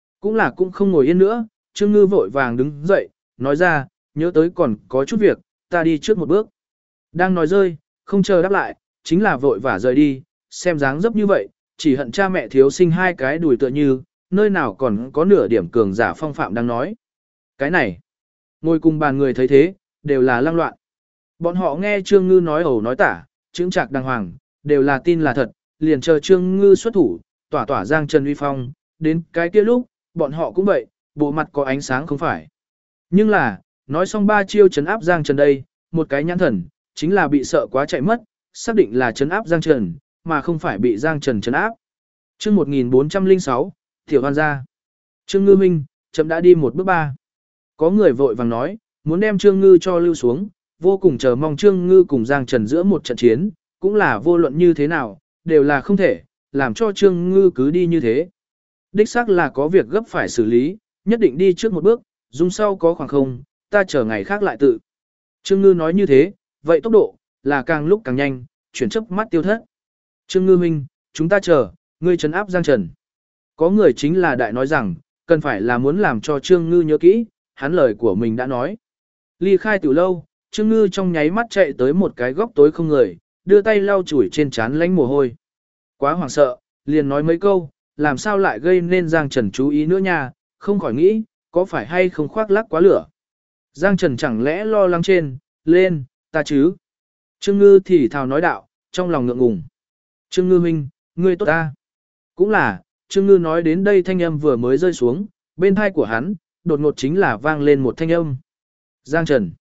Cũng không ngồi yên nữa, Trương Ngư vội vàng đứng dậy, nói ra, nhớ tới còn có chút việc, ta đi trước một bước. Đang nói rơi, không chờ đáp lại, chính là vội vã rời đi, xem dáng dấp như vậy, chỉ hận cha mẹ thiếu sinh hai cái đùi tựa như, nơi nào còn có nửa điểm cường giả phong phạm đang nói. Cái này, ngồi cùng bàn người thấy thế, đều là lăng loạn. Bọn họ nghe Trương Ngư nói ẩu nói tả, chững chạc đàng hoàng, đều là tin là thật, liền chờ Trương Ngư xuất thủ, tỏa tỏa Giang Trần uy phong, đến cái kia lúc, bọn họ cũng vậy, bộ mặt có ánh sáng không phải. Nhưng là, nói xong 3 chiêu trấn áp Giang Trần đây, một cái nhãn thần, chính là bị sợ quá chạy mất, xác định là trấn áp Giang Trần, mà không phải bị Giang Trần trấn áp. Chương 1406, Tiểu Hoan gia. Trương Ngư huynh, chậm đã đi một bước 3. Có người vội vàng nói, muốn đem Trương Ngư cho lưu xuống, vô cùng chờ mong Trương Ngư cùng Giang Trần giữa một trận chiến, cũng là vô luận như thế nào, đều là không thể, làm cho Trương Ngư cứ đi như thế. Đích xác là có việc gấp phải xử lý, nhất định đi trước một bước, dung sau có khoảng không, ta chờ ngày khác lại tự. Trương Ngư nói như thế, vậy tốc độ, là càng lúc càng nhanh, chuyển chớp mắt tiêu thất. Trương Ngư huynh, chúng ta chờ, ngươi trấn áp Giang Trần. Có người chính là đại nói rằng, cần phải là muốn làm cho Trương Ngư nhớ kỹ, hắn lời của mình đã nói. Ly khai từ lâu, Trương Ngư trong nháy mắt chạy tới một cái góc tối không người, đưa tay lau chùi trên trán lánh mồ hôi. Quá hoảng sợ, liền nói mấy câu, làm sao lại gây nên Giang Trần chú ý nữa nha, không khỏi nghĩ, có phải hay không khoác lác quá lửa. Giang Trần chẳng lẽ lo lắng trên, lên, ta chứ. Trương Ngư thì thào nói đạo, trong lòng ngượng ngùng. Trương Ngư huynh, ngươi tốt ta. Cũng là, Trương Ngư nói đến đây thanh âm vừa mới rơi xuống, bên thai của hắn, đột ngột chính là vang lên một thanh âm. Giang Trần.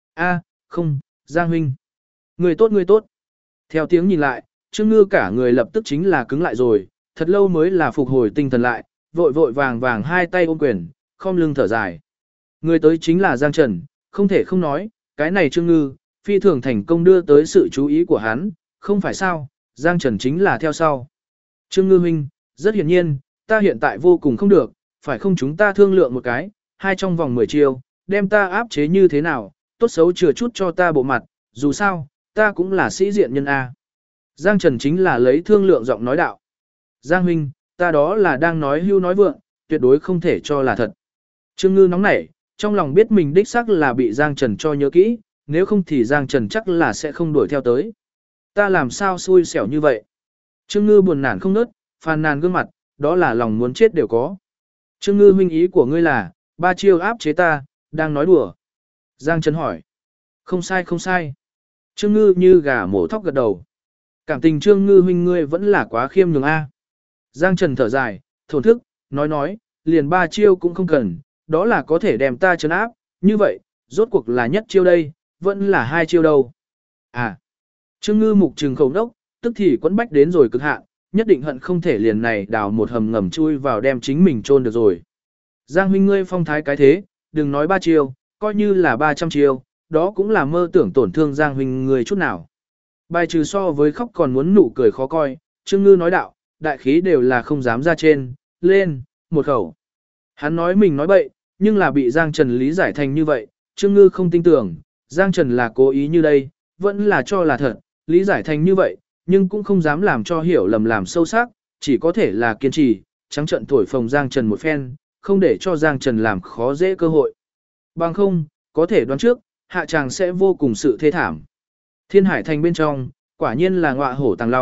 Không, Giang huynh. Ngươi tốt ngươi tốt. Theo tiếng nhìn lại, Trương Ngư cả người lập tức chính là cứng lại rồi, thật lâu mới là phục hồi tinh thần lại, vội vội vàng vàng hai tay ôm quyền, khom lưng thở dài. Người tới chính là Giang Trần, không thể không nói, cái này Trương Ngư, phi thường thành công đưa tới sự chú ý của hắn, không phải sao, Giang Trần chính là theo sau. Trương Ngư huynh, rất hiển nhiên, ta hiện tại vô cùng không được, phải không chúng ta thương lượng một cái, hai trong vòng 10 chiêu, đem ta áp chế như thế nào, tốt xấu chừa chút cho ta bộ mặt, dù sao, ta cũng là sĩ diện nhân A. Giang Trần chính là lấy thương lượng giọng nói đạo. Giang huynh, ta đó là đang nói hưu nói vượng, tuyệt đối không thể cho là thật. Trương Ngư nóng nảy, trong lòng biết mình đích xác là bị Giang Trần cho nhớ kỹ, nếu không thì Giang Trần chắc là sẽ không đuổi theo tới. Ta làm sao xui xẻo như vậy? Trương Ngư buồn nản không nớt, phàn nàn gương mặt, đó là lòng muốn chết đều có. Trương Ngư huynh ý của ngươi là, 3 chiêu áp chế ta, đang nói đùa. Giang Trần hỏi. Không sai không sai. Trương Ngư như gà mổ thóc gật đầu. Cảm tình Trương Ngư huynh ngươi vẫn là quá khiêm nhường A. Giang Trần thở dài, thổn thức, nói, liền 3 chiêu cũng không cần, đó là có thể đem ta trấn áp, như vậy, rốt cuộc là nhất chiêu đây, vẫn là 2 chiêu đâu. Trương Ngư mục trừng khẩu đốc, tức thì quẫn bách đến rồi cực hạn, nhất định hận không thể liền này đào một hầm ngầm chui vào đem chính mình chôn được rồi. Giang huynh ngươi phong thái cái thế, đừng nói 3 chiêu, coi như là 300 chiêu, đó cũng là mơ tưởng tổn thương Giang huynh ngươi chút nào. Bài trừ so với khóc còn muốn nụ cười khó coi, Trương Ngư nói đạo, đại khí đều là không dám ra trên, lên, một khẩu. Hắn nói mình nói bậy, nhưng là bị Giang Trần lý giải thành như vậy, Trương Ngư không tin tưởng, Giang Trần là cố ý như đây, vẫn là cho là thật, lý giải thành như vậy, nhưng cũng không dám làm cho hiểu lầm làm sâu sắc, chỉ có thể là kiên trì, trắng trận thổi phồng Giang Trần một phen, không để cho Giang Trần làm khó dễ cơ hội. Bằng không, có thể đoán trước, hạ chàng sẽ vô cùng sự thê thảm. Thiên Hải Thành bên trong, quả nhiên là ngọa hổ tàng long,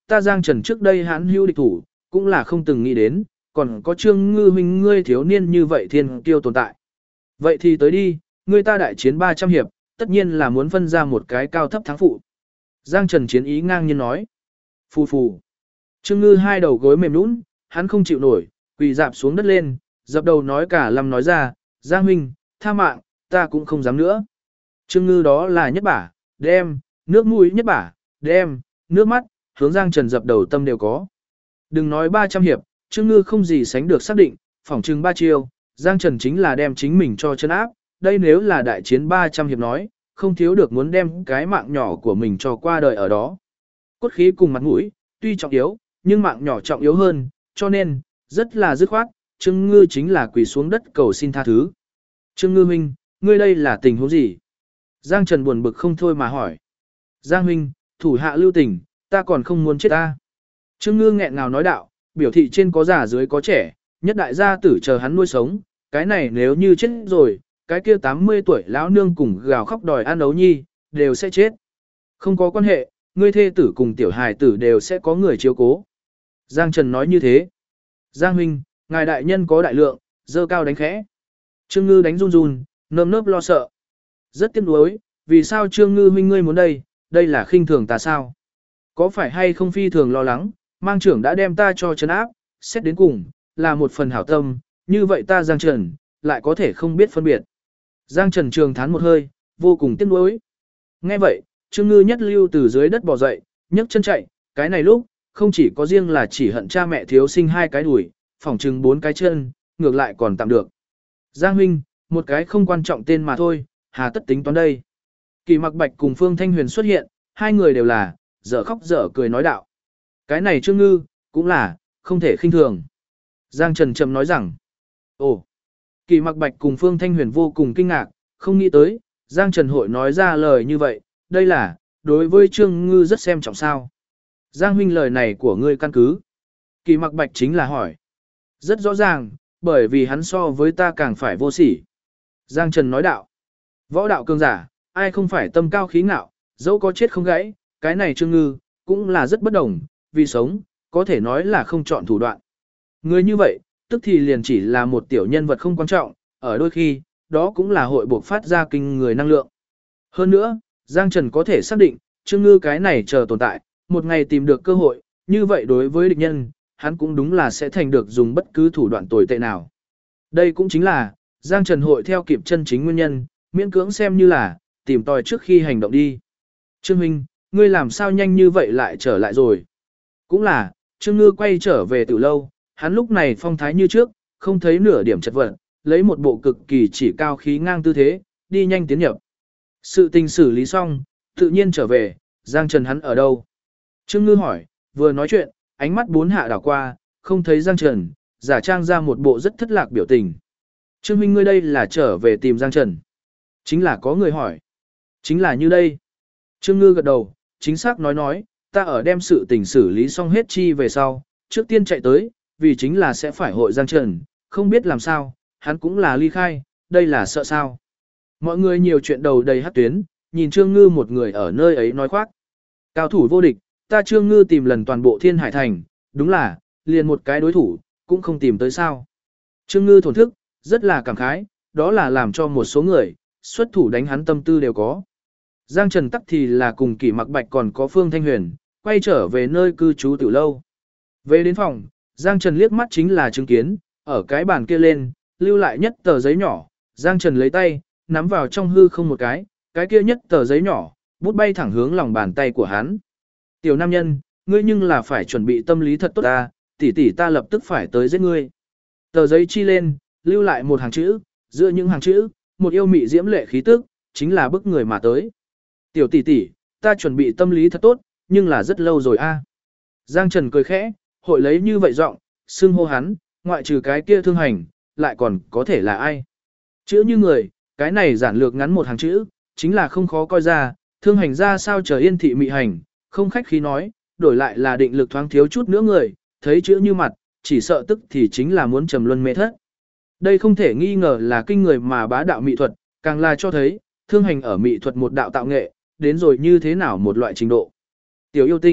ta Giang Trần trước đây hãn hữu địch thủ, cũng là không từng nghĩ đến, còn có Trương Ngư huynh ngươi thiếu niên như vậy thiên kiêu tồn tại. Vậy thì tới đi, ngươi ta đại chiến 300 hiệp, tất nhiên là muốn phân ra một cái cao thấp thắng phụ. Giang Trần chiến ý ngang nhiên nói. Phù phù. Trương Ngư hai đầu gối mềm nhũn, hắn không chịu nổi, quỳ dạp xuống đất lên, dập đầu nói cả lăm nói ra, Giang huynh, tha mạng, ta cũng không dám nữa. Trương Ngư đó là nhất bả, đem, nước mũi nhất bả, đem, nước mắt, hướng Giang Trần dập đầu tâm đều có. Đừng nói 300 hiệp, Trương Ngư không gì sánh được xác định, phỏng chừng 3 chiêu, Giang Trần chính là đem chính mình cho chân áp, đây nếu là đại chiến 300 hiệp nói, không thiếu được muốn đem cái mạng nhỏ của mình cho qua đời ở đó. Cốt khí cùng mặt mũi, tuy trọng yếu, nhưng mạng nhỏ trọng yếu hơn, cho nên, rất là dứt khoát, Trương Ngư chính là quỳ xuống đất cầu xin tha thứ. Trương Ngư huynh, ngươi đây là tình huống gì? Giang Trần buồn bực không thôi mà hỏi. Giang huynh, thủ hạ lưu tình, ta còn không muốn chết ta. Trương Ngư nghẹn ngào nói đạo, biểu thị trên có già dưới có trẻ, nhất đại gia tử chờ hắn nuôi sống, cái này nếu như chết rồi, cái kia 80 tuổi lão nương cùng gào khóc đòi ăn ấu nhi, đều sẽ chết. Không có quan hệ, ngươi thê tử cùng tiểu hài tử đều sẽ có người chiếu cố. Giang Trần nói như thế. Giang huynh, ngài đại nhân có đại lượng, dơ cao đánh khẽ. Trương Ngư đánh run run, nơm nớp lo sợ. Rất tiếc nuối, vì sao Trương Ngư huynh ngươi muốn đây là khinh thường ta sao? Có phải hay không phi thường lo lắng, mang trưởng đã đem ta cho trấn áp, xét đến cùng, là một phần hảo tâm, như vậy ta Giang Trần, lại có thể không biết phân biệt. Giang Trần trường thán một hơi, vô cùng tiếc nuối. Nghe vậy, Trương Ngư nhất lưu từ dưới đất bò dậy, nhấc chân chạy, cái này lúc, không chỉ có riêng là chỉ hận cha mẹ thiếu sinh 2 cái đùi, phỏng chừng 4 cái chân, ngược lại còn tạm được. Giang huynh, một cái không quan trọng tên mà thôi, hà tất tính toán đây. Kỳ Mặc Bạch cùng Phương Thanh Huyền xuất hiện, hai người đều là, dở khóc dở cười nói đạo. Cái này Trương Ngư, cũng là, không thể khinh thường. Giang Trần trầm nói rằng, ồ, Kỳ Mặc Bạch cùng Phương Thanh Huyền vô cùng kinh ngạc, không nghĩ tới, Giang Trần hội nói ra lời như vậy, đây là, đối với Trương Ngư rất xem trọng sao. Giang huynh lời này của ngươi căn cứ. Kỳ Mặc Bạch chính là hỏi. Rất rõ ràng, bởi vì hắn so với ta càng phải vô sỉ. Giang Trần nói đạo. Võ đạo cường giả, ai không phải tâm cao khí ngạo, dẫu có chết không gãy, cái này Trương Ngư, cũng là rất bất đồng, vì sống, có thể nói là không chọn thủ đoạn. Người như vậy, tức thì liền chỉ là một tiểu nhân vật không quan trọng, ở đôi khi, đó cũng là hội buộc phát ra kinh người năng lượng. Hơn nữa, Giang Trần có thể xác định, Trương Ngư cái này chờ tồn tại, một ngày tìm được cơ hội, như vậy đối với địch nhân, hắn cũng đúng là sẽ thành được dùng bất cứ thủ đoạn tồi tệ nào. Đây cũng chính là, Giang Trần hội theo kịp chân chính nguyên nhân, miễn cưỡng xem như là, tìm tòi trước khi hành động đi. Trương Minh, ngươi làm sao nhanh như vậy lại trở lại rồi? Cũng là, Trương Ngư quay trở về từ lâu, hắn lúc này phong thái như trước, không thấy nửa điểm chật vật, lấy một bộ cực kỳ chỉ cao khí ngang tư thế, đi nhanh tiến nhập. Sự tình xử lý xong, tự nhiên trở về, Giang Trần hắn ở đâu? Trương Ngư hỏi, vừa nói chuyện, ánh mắt 4 hạ đảo qua, không thấy Giang Trần, giả trang ra một bộ rất thất lạc biểu tình. Trương huynh ngươi đây là trở về tìm Giang Trần. Chính là có người hỏi. Chính là như đây. Trương Ngư gật đầu, chính xác nói, ta ở đem sự tình xử lý xong hết chi về sau, trước tiên chạy tới, vì chính là sẽ phải hội Giang Trần, không biết làm sao, hắn cũng là ly khai, đây là sợ sao. Mọi người nhiều chuyện đầu đầy hát tuyến, nhìn Trương Ngư một người ở nơi ấy nói khoác. Cao thủ vô địch, ta Trương Ngư tìm lần toàn bộ Thiên Hải Thành, đúng là, liền một cái đối thủ, cũng không tìm tới sao. Trương Ngư thổn thức, rất là cảm khái, đó là làm cho một số người, xuất thủ đánh hắn tâm tư đều có. Giang Trần tắc thì là cùng Kỷ Mặc Bạch còn có Phương Thanh Huyền, quay trở về nơi cư trú tiểu lâu. Về đến phòng, Giang Trần liếc mắt chính là chứng kiến, ở cái bàn kia lên, lưu lại nhất tờ giấy nhỏ, Giang Trần lấy tay, nắm vào trong hư không một cái kia nhất tờ giấy nhỏ, bút bay thẳng hướng lòng bàn tay của hắn. Tiểu nam nhân, ngươi nhưng là phải chuẩn bị tâm lý thật tốt ta, tỷ tỷ ta lập tức phải tới giết ngươi. Tờ giấy chi lên, lưu lại một hàng chữ, giữa những hàng chữ, một yêu mị diễm lệ khí tức, chính là bức người mà tới. Tiểu tỷ tỷ, ta chuẩn bị tâm lý thật tốt, nhưng là rất lâu rồi a. Giang Trần cười khẽ, hội lấy như vậy giọng, xưng hô hắn, ngoại trừ cái kia thương hành, lại còn có thể là ai. Chữ như người, cái này giản lược ngắn một hàng chữ, chính là không khó coi ra, thương hành ra sao chờ yên thị mị hành, không khách khí nói, đổi lại là định lực thoáng thiếu chút nữa người, thấy chữ như mặt, chỉ sợ tức thì chính là muốn trầm luân mê thất. Đây không thể nghi ngờ là kinh người mà bá đạo mỹ thuật, càng là cho thấy, thương hành ở mỹ thuật một đạo tạo nghệ, đến rồi như thế nào một loại trình độ. Tiểu yêu tinh,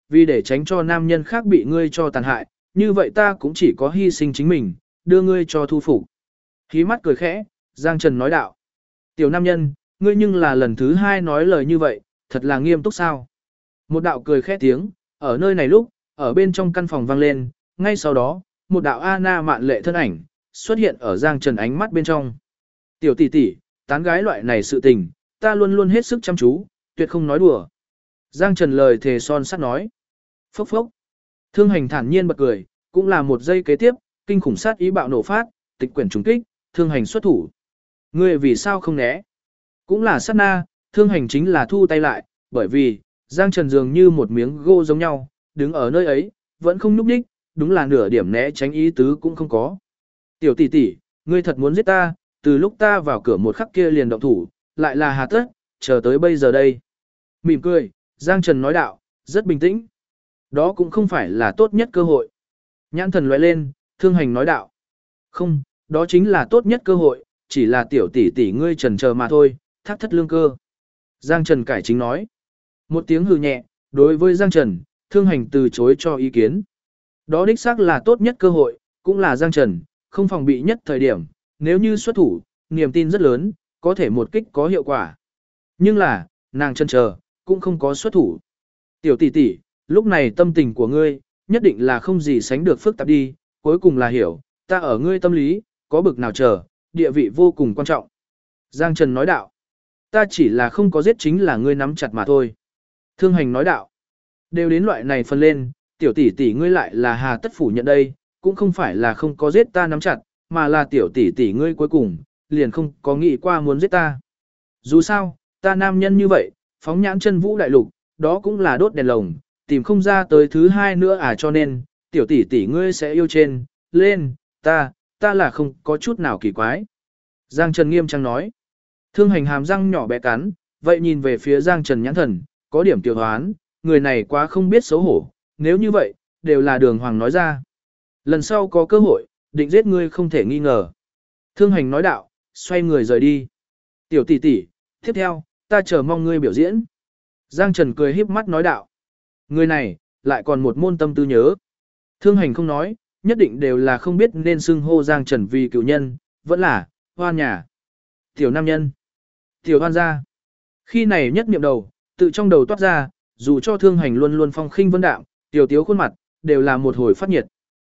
vì để tránh cho nam nhân khác bị ngươi cho tàn hại, như vậy ta cũng chỉ có hy sinh chính mình, đưa ngươi cho thu phục. Hí mắt cười khẽ, Giang Trần nói đạo. Tiểu nam nhân, ngươi nhưng là lần thứ hai nói lời như vậy, thật là nghiêm túc sao. Một đạo cười khẽ tiếng, ở nơi này lúc, ở bên trong căn phòng vang lên, ngay sau đó, một đạo Anna mạn lệ thân ảnh, xuất hiện ở Giang Trần ánh mắt bên trong. Tiểu tỷ tỷ, tán gái loại này sự tình, ta luôn luôn hết sức chăm chú, tuyệt không nói đùa. Giang Trần lời thề son sắt nói. Phốc phốc. Thương Hành thản nhiên bật cười, cũng là một giây kế tiếp, kinh khủng sát ý bạo nổ phát, tịch quyển trùng kích, Thương Hành xuất thủ. Ngươi vì sao không né? Cũng là sát na, Thương Hành chính là thu tay lại, bởi vì, Giang Trần dường như một miếng gỗ giống nhau, đứng ở nơi ấy, vẫn không nhúc nhích, đúng là nửa điểm né tránh ý tứ cũng không có. Tiểu tỷ tỷ, ngươi thật muốn giết ta, từ lúc ta vào cửa một khắc kia liền động thủ, lại là hà tất, chờ tới bây giờ đây. Mỉm cười, Giang Trần nói đạo, rất bình tĩnh. Đó cũng không phải là tốt nhất cơ hội. Nhãn thần lóe lên, Thương Hành nói đạo. Không, đó chính là tốt nhất cơ hội, chỉ là tiểu tỷ tỷ ngươi trần chờ mà thôi, thác thất lương cơ. Giang Trần cải chính nói. Một tiếng hừ nhẹ, đối với Giang Trần, Thương Hành từ chối cho ý kiến. Đó đích xác là tốt nhất cơ hội, cũng là Giang Trần, không phòng bị nhất thời điểm, nếu như xuất thủ, niềm tin rất lớn, có thể một kích có hiệu quả. Nhưng là, nàng chần chờ, cũng không có xuất thủ. Tiểu tỷ tỷ, lúc này tâm tình của ngươi, nhất định là không gì sánh được phức tạp đi, cuối cùng là hiểu, ta ở ngươi tâm lý, có bực nào chờ, địa vị vô cùng quan trọng. Giang Trần nói đạo, ta chỉ là không có giết chính là ngươi nắm chặt mà thôi. Thương Hành nói đạo, đều đến loại này phân lên, tiểu tỷ tỷ ngươi lại là hà tất phủ nhận đây, cũng không phải là không có giết ta nắm chặt, mà là tiểu tỷ tỷ ngươi cuối cùng, liền không có nghĩ qua muốn giết ta. Dù sao, ta nam nhân như vậy, phóng nhãn chân vũ đại lục, đó cũng là đốt đèn lồng, tìm không ra tới thứ hai nữa cho nên, tiểu tỷ tỷ ngươi sẽ yêu trên, lên, ta là không có chút nào kỳ quái. Giang Trần nghiêm trang nói. Thương Hành hàm răng nhỏ bé cắn, vậy nhìn về phía Giang Trần nhãn thần, có điểm tiểu hoán, người này quá không biết xấu hổ, nếu như vậy, đều là đường hoàng nói ra. Lần sau có cơ hội, định giết ngươi không thể nghi ngờ. Thương Hành nói đạo, xoay người rời đi. Tiểu tỷ tỷ, tiếp theo, ta chờ mong ngươi biểu diễn. Giang Trần cười híp mắt nói đạo. Người này, lại còn một môn tâm tư nhớ. Thương Hành không nói, nhất định đều là không biết nên xưng hô Giang Trần vì cựu nhân, vẫn là, hoan nhà. Tiểu nam nhân. Tiểu hoan gia. Khi này nhất niệm đầu, tự trong đầu toát ra, dù cho Thương Hành luôn luôn phong khinh vân đạm, tiểu tiếu khuôn mặt, đều là một hồi phát nhiệt.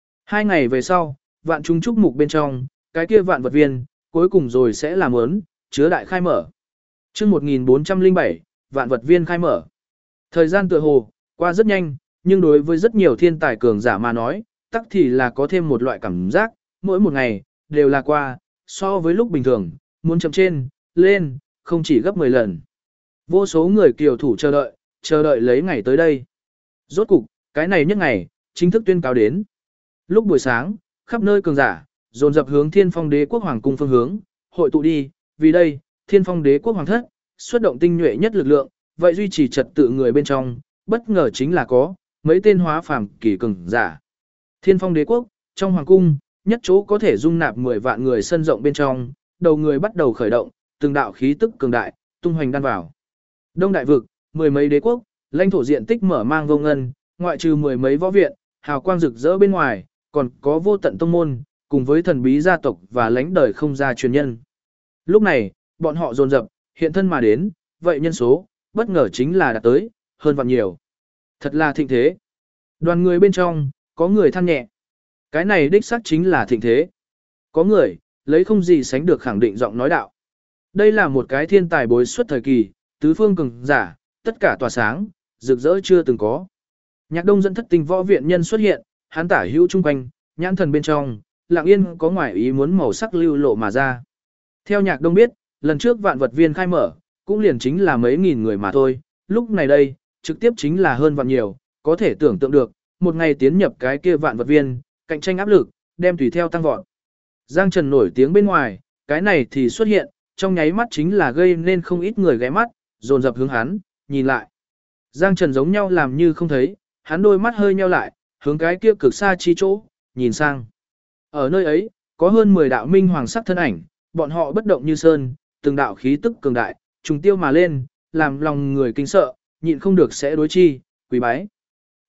2 ngày về sau, vạn chúng chúc mục bên trong, cái kia vạn vật viên, cuối cùng rồi sẽ làm ớn, chứa đại khai mở. Trước 1407, vạn vật viên khai mở. Thời gian tựa hồ, qua rất nhanh, nhưng đối với rất nhiều thiên tài cường giả mà nói, tắc thì là có thêm một loại cảm giác, mỗi một ngày, đều là qua, so với lúc bình thường, muốn chậm trên, lên, không chỉ gấp 10 lần. Vô số người kiều thủ chờ đợi lấy ngày tới đây. Rốt cục, cái này nhất ngày, chính thức tuyên cáo đến. Lúc buổi sáng, khắp nơi cường giả, dồn dập hướng Thiên Phong Đế quốc hoàng cung phương hướng, hội tụ đi, vì đây, Thiên Phong Đế quốc hoàng thất, xuất động tinh nhuệ nhất lực lượng, vậy duy trì trật tự người bên trong, bất ngờ chính là có mấy tên hóa phàm kỳ cường giả. Thiên Phong Đế quốc, trong hoàng cung, nhất chỗ có thể dung nạp 10 vạn người sân rộng bên trong, đầu người bắt đầu khởi động, từng đạo khí tức cường đại, tung hoành đan vào. Đông đại vực, 10 mấy đế quốc, lãnh thổ diện tích mở mang vô ngân, ngoại trừ 10 mấy võ viện, hào quang rực rỡ bên ngoài, còn có vô tận tông môn, cùng với thần bí gia tộc và lãnh đời không gia truyền nhân. Lúc này, bọn họ dồn dập, hiện thân mà đến, vậy nhân số, bất ngờ chính là đạt tới, hơn vạn nhiều. Thật là thịnh thế. Đoàn người bên trong, có người than nhẹ. Cái này đích xác chính là thịnh thế. Có người, lấy không gì sánh được khẳng định giọng nói đạo. Đây là một cái thiên tài bối xuất thời kỳ, tứ phương cường giả, tất cả tỏa sáng, rực rỡ chưa từng có. Nhạc Đông dẫn thất tình võ viện nhân xuất hiện, hắn tả hữu chung quanh, nhãn thần bên trong, lặng yên có ngoại ý muốn màu sắc lưu lộ mà ra. Theo Nhạc Đông biết, lần trước vạn vật viên khai mở, cũng liền chính là mấy nghìn người mà thôi, lúc này đây, trực tiếp chính là hơn vạn nhiều, có thể tưởng tượng được, một ngày tiến nhập cái kia vạn vật viên, cạnh tranh áp lực, đem tùy theo tăng vọt. Giang Trần nổi tiếng bên ngoài, cái này thì xuất hiện, trong nháy mắt chính là gây nên không ít người ghé mắt, dồn dập hướng hắn, nhìn lại. Giang Trần giống nhau làm như không thấy, hắn đôi mắt hơi nheo lại, hướng cái kia cực xa chi chỗ, nhìn sang. Ở nơi ấy, có hơn 10 đạo minh hoàng sắc thân ảnh, bọn họ bất động như sơn, từng đạo khí tức cường đại, trùng tiêu mà lên, làm lòng người kinh sợ, nhịn không được sẽ đối chi, quý bái.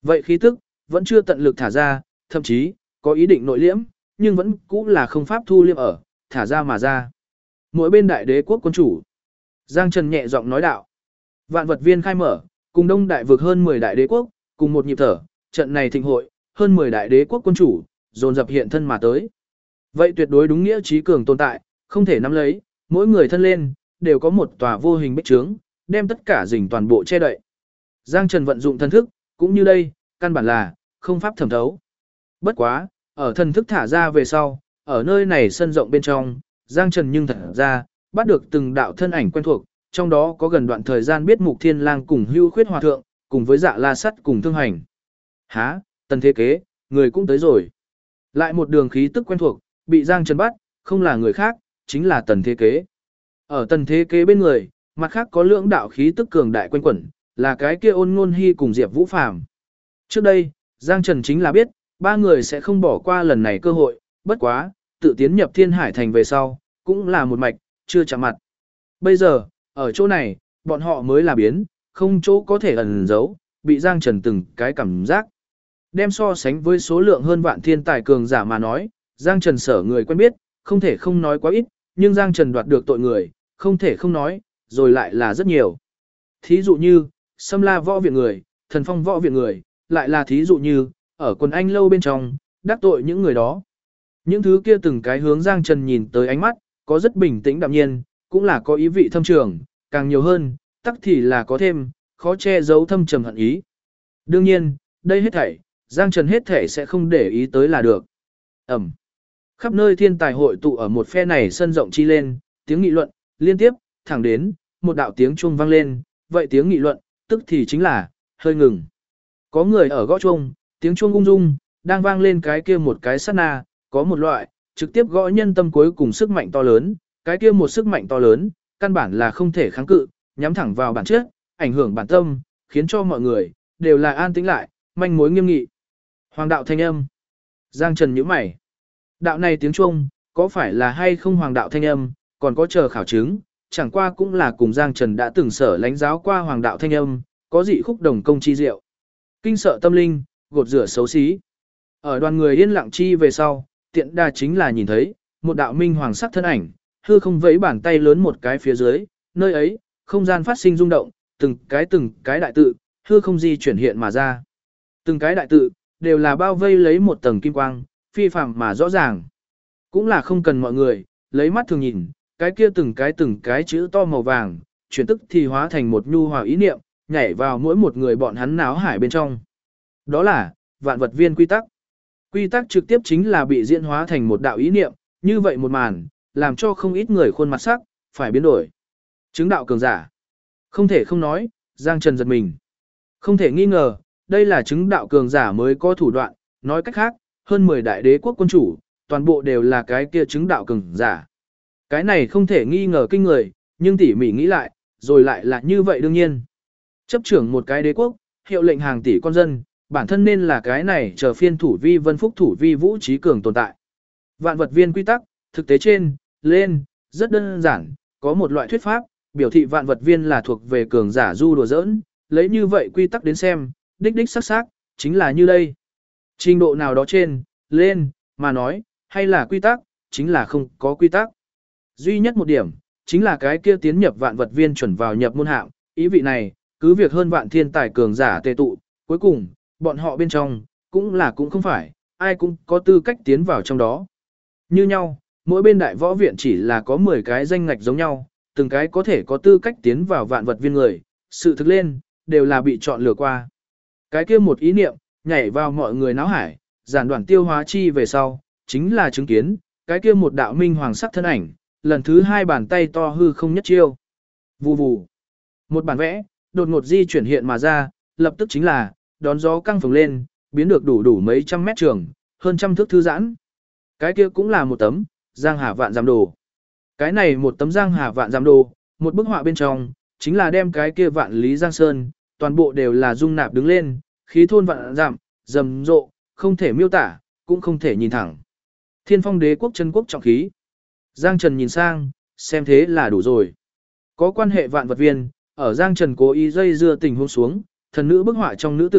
Vậy khí tức, vẫn chưa tận lực thả ra, thậm chí, có ý định nội liễm, nhưng vẫn cũng là không pháp thu liễm ở, thả ra mà ra. Mỗi bên đại đế quốc quân chủ. Giang Trần nhẹ giọng nói đạo. Vạn vật viên khai mở, cùng đông đại vực hơn 10 đại đế quốc, cùng một nhịp thở, trận này thịnh hội, hơn 10 đại đế quốc quân chủ, dồn dập hiện thân mà tới. Vậy tuyệt đối đúng nghĩa trí cường tồn tại, không thể nắm lấy, mỗi người thân lên, đều có một tòa vô hình bích trướng, đem tất cả rình toàn bộ che đậy. Giang Trần vận dụng thần thức, cũng như đây, căn bản là, không pháp thẩm thấu. Bất quá, ở thần thức thả ra về sau, ở nơi này sân rộng bên trong, Giang Trần nhưng thật ra, bắt được từng đạo thân ảnh quen thuộc, trong đó có gần đoạn thời gian biết Mục Thiên Lang cùng Hưu Khuyết Hòa Thượng, cùng với Dạ La Sắt cùng Thương Hành. Hả, Tần Thế Kế, người cũng tới rồi. Lại một đường khí tức quen thuộc, bị Giang Trần bắt, không là người khác, chính là Tần Thế Kế. Ở Tần Thế Kế bên người, mặt khác có lưỡng đạo khí tức cường đại quanh quẩn, là cái kia Ôn Ngôn Hi cùng Diệp Vũ Phàm. Trước đây, Giang Trần chính là biết, ba người sẽ không bỏ qua lần này cơ hội, bất quá, tự tiến nhập Thiên Hải Thành về sau, cũng là một mạch, chưa chạm mặt. Bây giờ, ở chỗ này, bọn họ mới là biến, không chỗ có thể ẩn giấu, bị Giang Trần từng cái cảm giác. Đem so sánh với số lượng hơn vạn thiên tài cường giả mà nói, Giang Trần sở người quen biết, không thể không nói quá ít, nhưng Giang Trần đoạt được tội người, không thể không nói, rồi lại là rất nhiều. Thí dụ như, Sâm La võ viện người, Thần Phong võ viện người, lại là thí dụ như, ở quần anh lâu bên trong, đắc tội những người đó. Những thứ kia từng cái hướng Giang Trần nhìn tới ánh mắt, có rất bình tĩnh đạm nhiên, cũng là có ý vị thâm trường, càng nhiều hơn, tắc thì là có thêm, khó che giấu thâm trầm hận ý. Đương nhiên, đây hết thảy, Giang Trần hết thảy sẽ không để ý tới là được. Ẩm. Khắp nơi thiên tài hội tụ ở một phe này sân rộng chi lên, tiếng nghị luận, liên tiếp, thẳng đến, một đạo tiếng chuông vang lên, vậy tiếng nghị luận, tức thì chính là, hơi ngừng. Có người ở gõ chuông, tiếng chuông ung dung, đang vang lên cái kia một cái sát na, có một loại, trực tiếp gõ nhân tâm cuối cùng sức mạnh to lớn, cái kia một sức mạnh to lớn, căn bản là không thể kháng cự, nhắm thẳng vào bản chất, ảnh hưởng bản tâm, khiến cho mọi người, đều là an tĩnh lại, manh mối nghiêm nghị. Hoàng đạo thanh âm. Giang Trần nhíu mày. Đạo này tiếng chuông, có phải là hay không hoàng đạo thanh âm, còn có chờ khảo chứng, chẳng qua cũng là cùng Giang Trần đã từng sở lãnh giáo qua hoàng đạo thanh âm, có dị khúc đồng công chi diệu. Kinh sợ tâm linh, gột rửa xấu xí. Ở đoàn người yên lặng chi về sau, tiện đà chính là nhìn thấy, một đạo minh hoàng sắc thân ảnh, hư không vẫy bàn tay lớn một cái phía dưới, nơi ấy, không gian phát sinh rung động, từng cái đại tự, hư không di chuyển hiện mà ra. Từng cái đại tự, đều là bao vây lấy một tầng kim quang, phi phàm mà rõ ràng. Cũng là không cần mọi người, lấy mắt thường nhìn, cái kia từng cái chữ to màu vàng, chuyển tức thì hóa thành một nhu hòa ý niệm, nhảy vào mỗi một người bọn hắn náo hải bên trong. Đó là, vạn vật viên quy tắc. Quy tắc trực tiếp chính là bị diễn hóa thành một đạo ý niệm, như vậy một màn, làm cho không ít người khuôn mặt sắc, phải biến đổi. Chứng đạo cường giả. Không thể không nói, Giang Trần giật mình. Không thể nghi ngờ, đây là chứng đạo cường giả mới có thủ đoạn, nói cách khác, hơn 10 đại đế quốc quân chủ, toàn bộ đều là cái kia chứng đạo cường giả. Cái này không thể nghi ngờ kinh người, nhưng tỉ mỉ nghĩ lại, rồi lại là như vậy đương nhiên. Chấp trưởng một cái đế quốc, hiệu lệnh hàng tỷ con dân, bản thân nên là cái này chờ phiên thủ vi vân phúc thủ vi vũ trí cường tồn tại. Vạn vật viên quy tắc, thực tế trên, lên, rất đơn giản, có một loại thuyết pháp, biểu thị vạn vật viên là thuộc về cường giả du đùa giỡn, lấy như vậy quy tắc đến xem, đích đích sắc sắc, chính là như đây. Trình độ nào đó trên, lên, mà nói, hay là quy tắc, chính là không có quy tắc. Duy nhất một điểm, chính là cái kia tiến nhập vạn vật viên chuẩn vào nhập môn hạng, ý vị này, cứ việc hơn vạn thiên tài cường giả tề tụ, cuối cùng, bọn họ bên trong, cũng không phải, ai cũng có tư cách tiến vào trong đó. Như nhau, mỗi bên đại võ viện chỉ là có 10 cái danh ngạch giống nhau, từng cái có thể có tư cách tiến vào vạn vật viên người, sự thực lên, đều là bị chọn lựa qua. Cái kia một ý niệm, nhảy vào mọi người náo hải, giản đoạn tiêu hóa chi về sau, chính là chứng kiến, cái kia một đạo minh hoàng sắc thân ảnh, lần thứ hai bàn tay to hư không nhất chiêu. Vù vù. Một bản vẽ, đột ngột di chuyển hiện mà ra, lập tức chính là, đón gió căng phồng lên, biến được đủ mấy trăm mét trường, hơn trăm thước thư giãn. Cái kia cũng là một tấm, giang hà vạn giám đồ. Cái này một tấm giang hà vạn giám đồ, một bức họa bên trong, chính là đem cái kia vạn lý giang sơn, toàn bộ đều là dung nạp đứng lên, khí thôn vạn giảm, rầm rộ, không thể miêu tả, cũng không thể nhìn thẳng. Thiên phong đế quốc chân quốc trọng khí. Giang Trần nhìn sang, xem thế là đủ rồi. Có quan hệ vạn vật viên, ở Giang Trần cố ý dây dưa tình huống xuống, thần nữ bức họa trong nữ tử,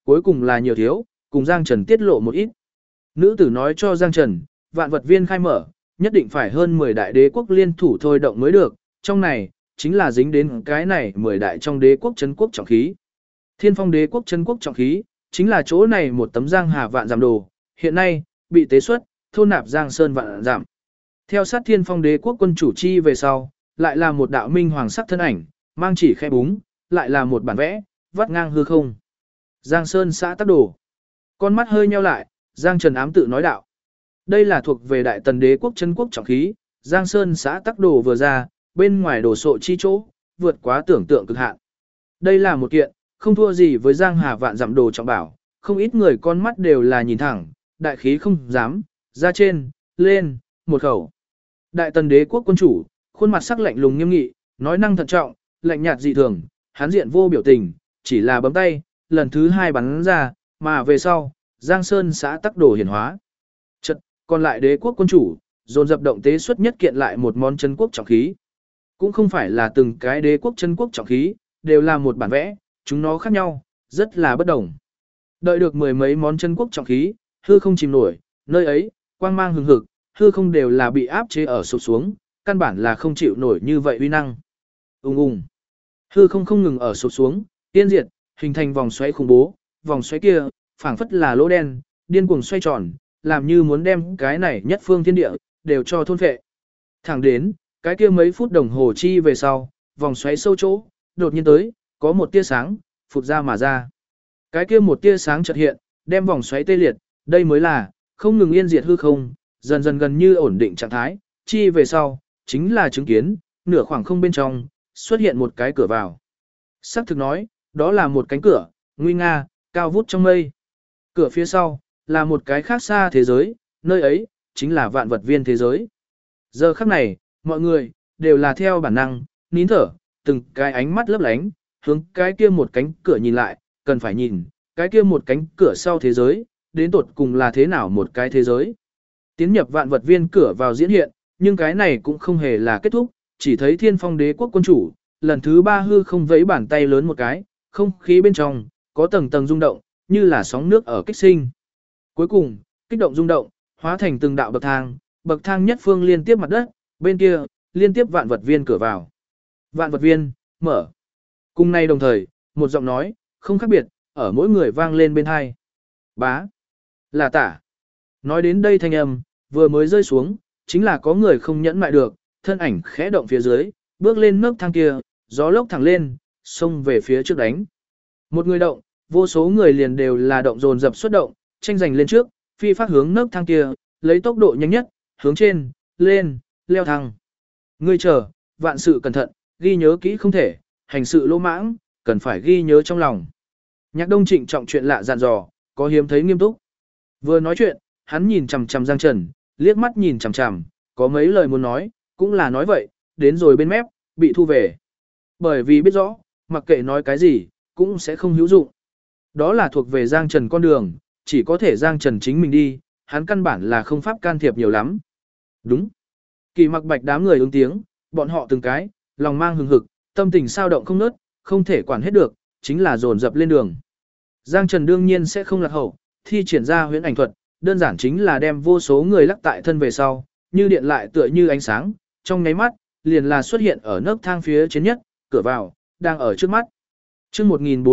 cuối cùng là nhiều thiếu, cùng Giang Trần tiết lộ một ít. Nữ tử nói cho Giang Trần, vạn vật viên khai mở, nhất định phải hơn 10 đại đế quốc liên thủ thôi động mới được, trong này, chính là dính đến cái này 10 đại trong đế quốc trấn quốc trọng khí. Thiên phong đế quốc trấn quốc trọng khí, chính là chỗ này một tấm giang hà vạn giảm đồ, hiện nay, bị tế xuất, thôn nạp giang sơn vạn giảm. Theo sát thiên phong đế quốc quân chủ chi về sau, lại là một đạo minh hoàng sắc thân ảnh, mang chỉ khẽ búng, lại là một bản vẽ, vắt ngang hư không. Giang Sơn xã tắc đồ. Con mắt hơi nheo lại, Giang Trần ám tự nói đạo. Đây là thuộc về đại tần đế quốc chân quốc trọng khí, Giang Sơn xã tắc đồ vừa ra, bên ngoài đồ sộ chi chỗ, vượt quá tưởng tượng cực hạn. Đây là một kiện, không thua gì với Giang Hà vạn dặm đồ trọng bảo, không ít người con mắt đều là nhìn thẳng, đại khí không dám, ra trên, lên, một khẩu. Đại tần đế quốc quân chủ, khuôn mặt sắc lạnh lùng nghiêm nghị, nói năng thận trọng, lạnh nhạt dị thường, hắn diện vô biểu tình, chỉ là bấm tay, lần thứ 2 bắn ra, mà về sau, Giang Sơn xã tắc đồ hiển hóa. Chật, còn lại đế quốc quân chủ, dồn dập động tế xuất nhất kiện lại một món chân quốc trọng khí. Cũng không phải là từng cái đế quốc chân quốc trọng khí, đều là một bản vẽ, chúng nó khác nhau, rất là bất đồng. Đợi được mười mấy món chân quốc trọng khí, hư không chìm nổi, nơi ấy, quang mang hừng hực, hư không đều là bị áp chế ở sụp xuống, căn bản là không chịu nổi như vậy uy năng. Ùng ùng. Hư không không ngừng ở sụp xuống, tiên diệt, hình thành vòng xoáy khủng bố, vòng xoáy kia, phảng phất là lỗ đen, điên cuồng xoay tròn, làm như muốn đem cái này nhất phương thiên địa đều cho thôn phệ. Thẳng đến, cái kia mấy phút đồng hồ chi về sau, vòng xoáy sâu chỗ, đột nhiên tới, có một tia sáng phụt ra mà ra. Cái kia một tia sáng chợt hiện, đem vòng xoáy tê liệt, đây mới là không ngừng yên diệt hư không, dần dần gần như ổn định trạng thái, chi về sau, chính là chứng kiến, nửa khoảng không bên trong, xuất hiện một cái cửa vào. Sắc thực nói, đó là một cánh cửa, nguy nga, cao vút trong mây. Cửa phía sau, là một cái khác xa thế giới, nơi ấy, chính là vạn vật viên thế giới. Giờ khắc này, mọi người, đều là theo bản năng, nín thở, từng cái ánh mắt lấp lánh, hướng cái kia một cánh cửa nhìn lại, cần phải nhìn, cái kia một cánh cửa sau thế giới, đến tột cùng là thế nào một cái thế giới. Tiến nhập vạn vật viên cửa vào diễn hiện, nhưng cái này cũng không hề là kết thúc, chỉ thấy thiên phong đế quốc quân chủ, lần thứ 3 hư không vẫy bàn tay lớn một cái, không khí bên trong, có tầng tầng rung động, như là sóng nước ở kích sinh. Cuối cùng, kích động rung động, hóa thành từng đạo bậc thang nhất phương liên tiếp mặt đất, bên kia, liên tiếp vạn vật viên cửa vào. Vạn vật viên, mở. Cùng nay đồng thời, một giọng nói, không khác biệt, ở mỗi người vang lên bên hai. Bá. Là tả. Nói đến đây thanh âm, vừa mới rơi xuống, chính là có người không nhẫn mại được, thân ảnh khẽ động phía dưới, bước lên nấc thang kia, gió lốc thẳng lên, xông về phía trước đánh. Một người động, vô số người liền đều là động dồn dập xuất động, tranh giành lên trước, phi phát hướng nấc thang kia, lấy tốc độ nhanh nhất, hướng trên, lên, leo thang. Ngươi chờ, vạn sự cẩn thận, ghi nhớ kỹ không thể, hành sự lỗ mãng, cần phải ghi nhớ trong lòng. Nhạc Đông trịnh trọng chuyện lạ dặn dò, có hiếm thấy nghiêm túc. Vừa nói chuyện, hắn nhìn chằm chằm Giang Trần, liếc mắt nhìn chằm chằm, có mấy lời muốn nói, cũng là nói vậy, đến rồi bên mép, bị thu về. Bởi vì biết rõ, mặc kệ nói cái gì, cũng sẽ không hữu dụng. Đó là thuộc về Giang Trần con đường, chỉ có thể Giang Trần chính mình đi, hắn căn bản là không pháp can thiệp nhiều lắm. Đúng. Kỳ Mặc Bạch đám người ứng tiếng, bọn họ từng cái, lòng mang hừng hực, tâm tình sao động không nớt, không thể quản hết được, chính là dồn dập lên đường. Giang Trần đương nhiên sẽ không lạc hậu, thi triển ra huyễn ảnh thuật, đơn giản chính là đem vô số người lắc tại thân về sau, như điện lại tựa như ánh sáng, trong nháy mắt, liền là xuất hiện ở nấc thang phía trên nhất, cửa vào, đang ở trước mắt. Chương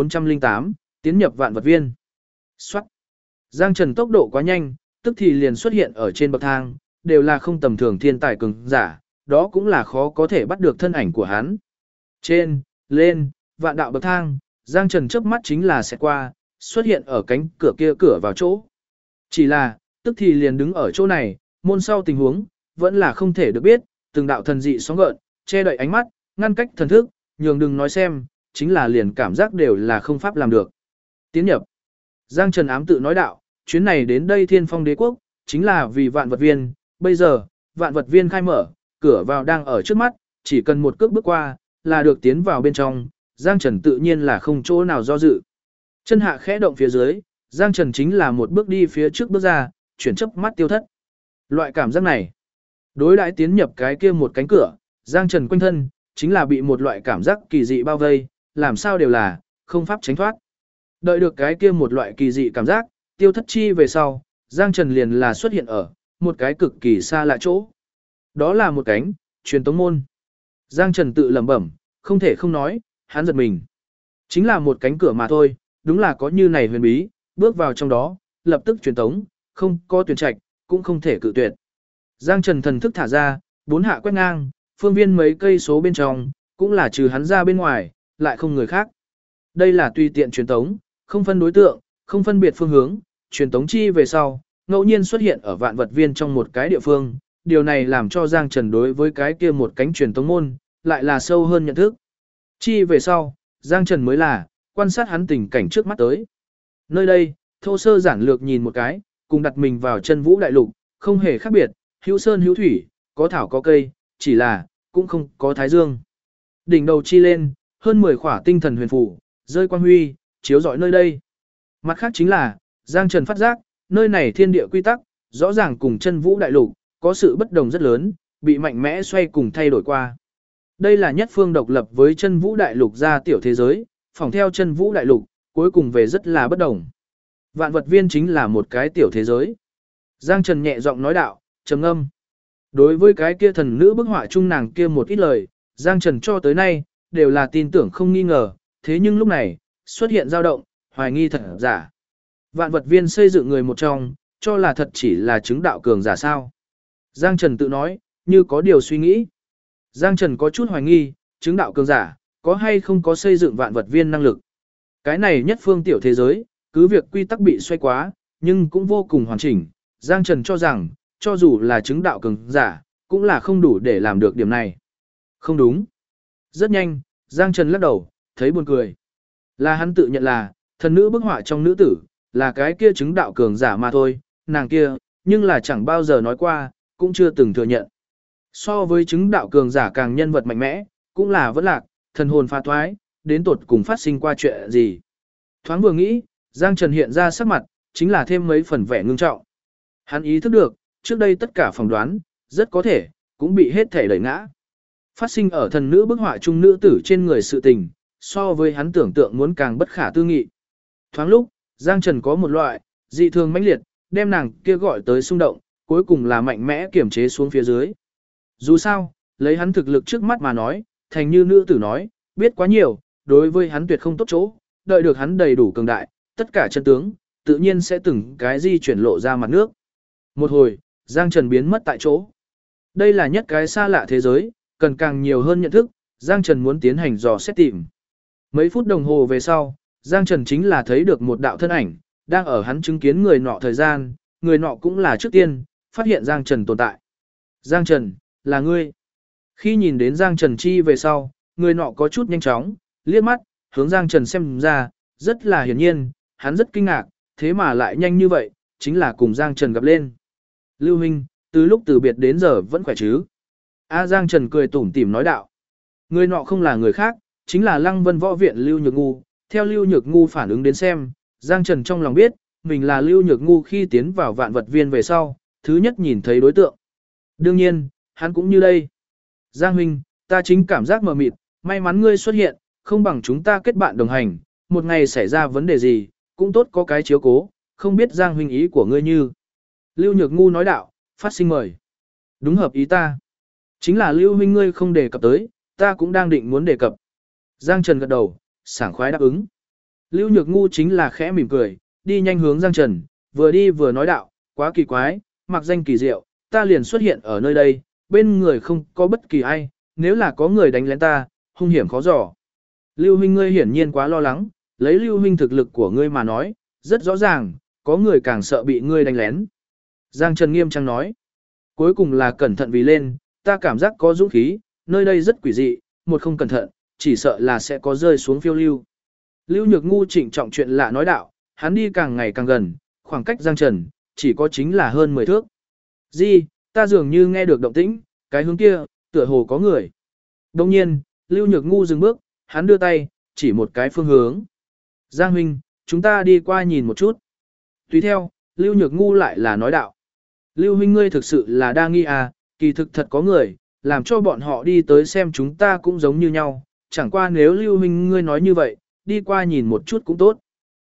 1408, tiến nhập vạn vật viên. Soát. Giang Trần tốc độ quá nhanh, tức thì liền xuất hiện ở trên bậc thang, đều là không tầm thường thiên tài cường giả, đó cũng là khó có thể bắt được thân ảnh của hắn. Trên, lên, vạn đạo bậc thang, Giang Trần chớp mắt chính là sẽ qua, xuất hiện ở cánh cửa kia cửa vào chỗ. Chỉ là, tức thì liền đứng ở chỗ này, môn sau tình huống, vẫn là không thể được biết, từng đạo thần dị sóng gợn, che đậy ánh mắt, ngăn cách thần thức, nhường đừng nói xem, chính là liền cảm giác đều là không pháp làm được. Tiến nhập. Giang Trần ám tự nói đạo, chuyến này đến đây Thiên Phong Đế quốc, chính là vì vạn vật viên, bây giờ, vạn vật viên khai mở, cửa vào đang ở trước mắt, chỉ cần một cước bước qua, là được tiến vào bên trong, Giang Trần tự nhiên là không chỗ nào do dự. Chân hạ khẽ động phía dưới, Giang Trần chính là một bước đi phía trước bước ra, chuyển chớp mắt tiêu thất. Loại cảm giác này, đối đãi tiến nhập cái kia một cánh cửa, Giang Trần quanh thân, chính là bị một loại cảm giác kỳ dị bao vây, làm sao đều là, không pháp tránh thoát. Đợi được cái kia một loại kỳ dị cảm giác, tiêu thất chi về sau, Giang Trần liền là xuất hiện ở một cái cực kỳ xa lạ chỗ. Đó là một cánh truyền tống môn. Giang Trần tự lẩm bẩm, không thể không nói, hắn giật mình. Chính là một cánh cửa mà thôi, đúng là có như này huyền bí, bước vào trong đó, lập tức truyền tống, không có tuyển trạch, cũng không thể cự tuyệt. Giang Trần thần thức thả ra, 4 hạ quét ngang, phương viên mấy cây số bên trong, cũng là trừ hắn ra bên ngoài, lại không người khác. Đây là tùy tiện truyền tống, không phân đối tượng, không phân biệt phương hướng, truyền tống chi về sau, ngẫu nhiên xuất hiện ở vạn vật viên trong một cái địa phương, điều này làm cho Giang Trần đối với cái kia một cánh truyền tống môn, lại là sâu hơn nhận thức. Chi về sau, Giang Trần mới là, quan sát hắn tình cảnh trước mắt tới. Nơi đây, thô sơ giản lược nhìn một cái, cùng đặt mình vào chân vũ đại lục, không hề khác biệt, hữu sơn hữu thủy, có thảo có cây, chỉ là, cũng không có thái dương. Đỉnh đầu chi lên, hơn 10 khỏa tinh thần huyền phù, rơi quang huy, chiếu rọi nơi đây. Mặt khác chính là, Giang Trần phát giác, nơi này thiên địa quy tắc, rõ ràng cùng chân vũ đại lục, có sự bất đồng rất lớn, bị mạnh mẽ xoay cùng thay đổi qua. Đây là nhất phương độc lập với chân vũ đại lục ra tiểu thế giới, phòng theo chân vũ đại lục, cuối cùng về rất là bất đồng. Vạn vật viên chính là một cái tiểu thế giới. Giang Trần nhẹ giọng nói đạo, trầm ngâm. Đối với cái kia thần nữ bức họa chung nàng kia một ít lời, Giang Trần cho tới nay, đều là tin tưởng không nghi ngờ, thế nhưng lúc này, xuất hiện dao động, hoài nghi thật giả. Vạn vật viên xây dựng người một trong, cho là thật chỉ là chứng đạo cường giả sao. Giang Trần tự nói, như có điều suy nghĩ. Giang Trần có chút hoài nghi, chứng đạo cường giả, có hay không có xây dựng vạn vật viên năng lực. Cái này nhất phương tiểu thế giới, cứ việc quy tắc bị xoay quá, nhưng cũng vô cùng hoàn chỉnh. Giang Trần cho rằng, cho dù là chứng đạo cường giả, cũng là không đủ để làm được điểm này. Không đúng. Rất nhanh, Giang Trần lắc đầu, thấy buồn cười. Là hắn tự nhận là, thần nữ bức họa trong nữ tử, là cái kia chứng đạo cường giả mà thôi, nàng kia, nhưng là chẳng bao giờ nói qua, cũng chưa từng thừa nhận. So với chứng đạo cường giả càng nhân vật mạnh mẽ, cũng là vẫn lạc, thần hồn phá thoái, đến tột cùng phát sinh qua chuyện gì. Thoáng vừa nghĩ, Giang Trần hiện ra sắc mặt, chính là thêm mấy phần vẻ ngưng trọng. Hắn ý thức được, trước đây tất cả phỏng đoán, rất có thể, cũng bị hết thể đẩy ngã. Phát sinh ở thần nữ bức họa trung nữ tử trên người sự tình, so với hắn tưởng tượng muốn càng bất khả tư nghị. Thoáng lúc, Giang Trần có một loại, dị thường mãnh liệt, đem nàng kia gọi tới xung động, cuối cùng là mạnh mẽ kiểm chế xuống phía dưới. Dù sao, lấy hắn thực lực trước mắt mà nói, thành như nữ tử nói, biết quá nhiều, đối với hắn tuyệt không tốt chỗ, đợi được hắn đầy đủ cường đại, tất cả chân tướng, tự nhiên sẽ từng cái di chuyển lộ ra mặt nước. Một hồi, Giang Trần biến mất tại chỗ. Đây là nhất cái xa lạ thế giới, cần càng nhiều hơn nhận thức, Giang Trần muốn tiến hành dò xét tìm. Mấy phút đồng hồ về sau, Giang Trần chính là thấy được một đạo thân ảnh, đang ở hắn chứng kiến người nọ thời gian, người nọ cũng là trước tiên, phát hiện Giang Trần tồn tại. Giang Trần, là ngươi. Khi nhìn đến Giang Trần chi về sau, người nọ có chút nhanh chóng, liếc mắt, hướng Giang Trần xem ra, rất là hiển nhiên, hắn rất kinh ngạc, thế mà lại nhanh như vậy, chính là cùng Giang Trần gặp lên. Lưu Huynh, từ lúc từ biệt đến giờ vẫn khỏe chứ? Giang Trần cười tủm tỉm nói đạo. Người nọ không là người khác, chính là Lăng Vân Võ Viện Lưu Nhược Ngu. Theo Lưu Nhược Ngu phản ứng đến xem, Giang Trần trong lòng biết, mình là Lưu Nhược Ngu khi tiến vào vạn vật viên về sau, thứ nhất nhìn thấy đối tượng. Đương nhiên, hắn cũng như đây. Giang Huynh, ta chính cảm giác mờ mịt, may mắn ngươi xuất hiện, không bằng chúng ta kết bạn đồng hành, một ngày xảy ra vấn đề gì, cũng tốt có cái chiếu cố, không biết Giang Huynh ý của ngươi như. Lưu Nhược Ngu nói đạo, phát sinh mời. Đúng hợp ý ta. Chính là Lưu Huynh ngươi không đề cập tới, ta cũng đang định muốn đề cập. Giang Trần gật đầu, sảng khoái đáp ứng. Lưu Nhược Ngu chính là khẽ mỉm cười, đi nhanh hướng Giang Trần, vừa đi vừa nói đạo, quá kỳ quái, mặc danh kỳ diệu, ta liền xuất hiện ở nơi đây, bên người không có bất kỳ ai, nếu là có người đánh lén ta, hung hiểm khó dò. Lưu Huynh ngươi hiển nhiên quá lo lắng, lấy Lưu Huynh thực lực của ngươi mà nói, rất rõ ràng, có người càng sợ bị ngươi đánh lén. Giang Trần nghiêm trang nói, cuối cùng là cẩn thận vì lên, ta cảm giác có dũng khí, nơi đây rất quỷ dị, một không cẩn thận, chỉ sợ là sẽ có rơi xuống phiêu lưu. Lưu Nhược Ngu trịnh trọng chuyện lạ nói đạo, hắn đi càng ngày càng gần, khoảng cách Giang Trần, chỉ có chính là hơn 10 thước. Di, ta dường như nghe được động tĩnh, cái hướng kia, tựa hồ có người. Đồng nhiên, Lưu Nhược Ngu dừng bước, hắn đưa tay, chỉ một cái phương hướng. Giang Huynh, chúng ta đi qua nhìn một chút. Tùy theo, Lưu Nhược Ngu lại là nói đạo. Lưu Huynh ngươi thực sự là đa nghi à, kỳ thực thật có người, làm cho bọn họ đi tới xem chúng ta cũng giống như nhau, chẳng qua nếu Lưu Huynh ngươi nói như vậy, đi qua nhìn một chút cũng tốt.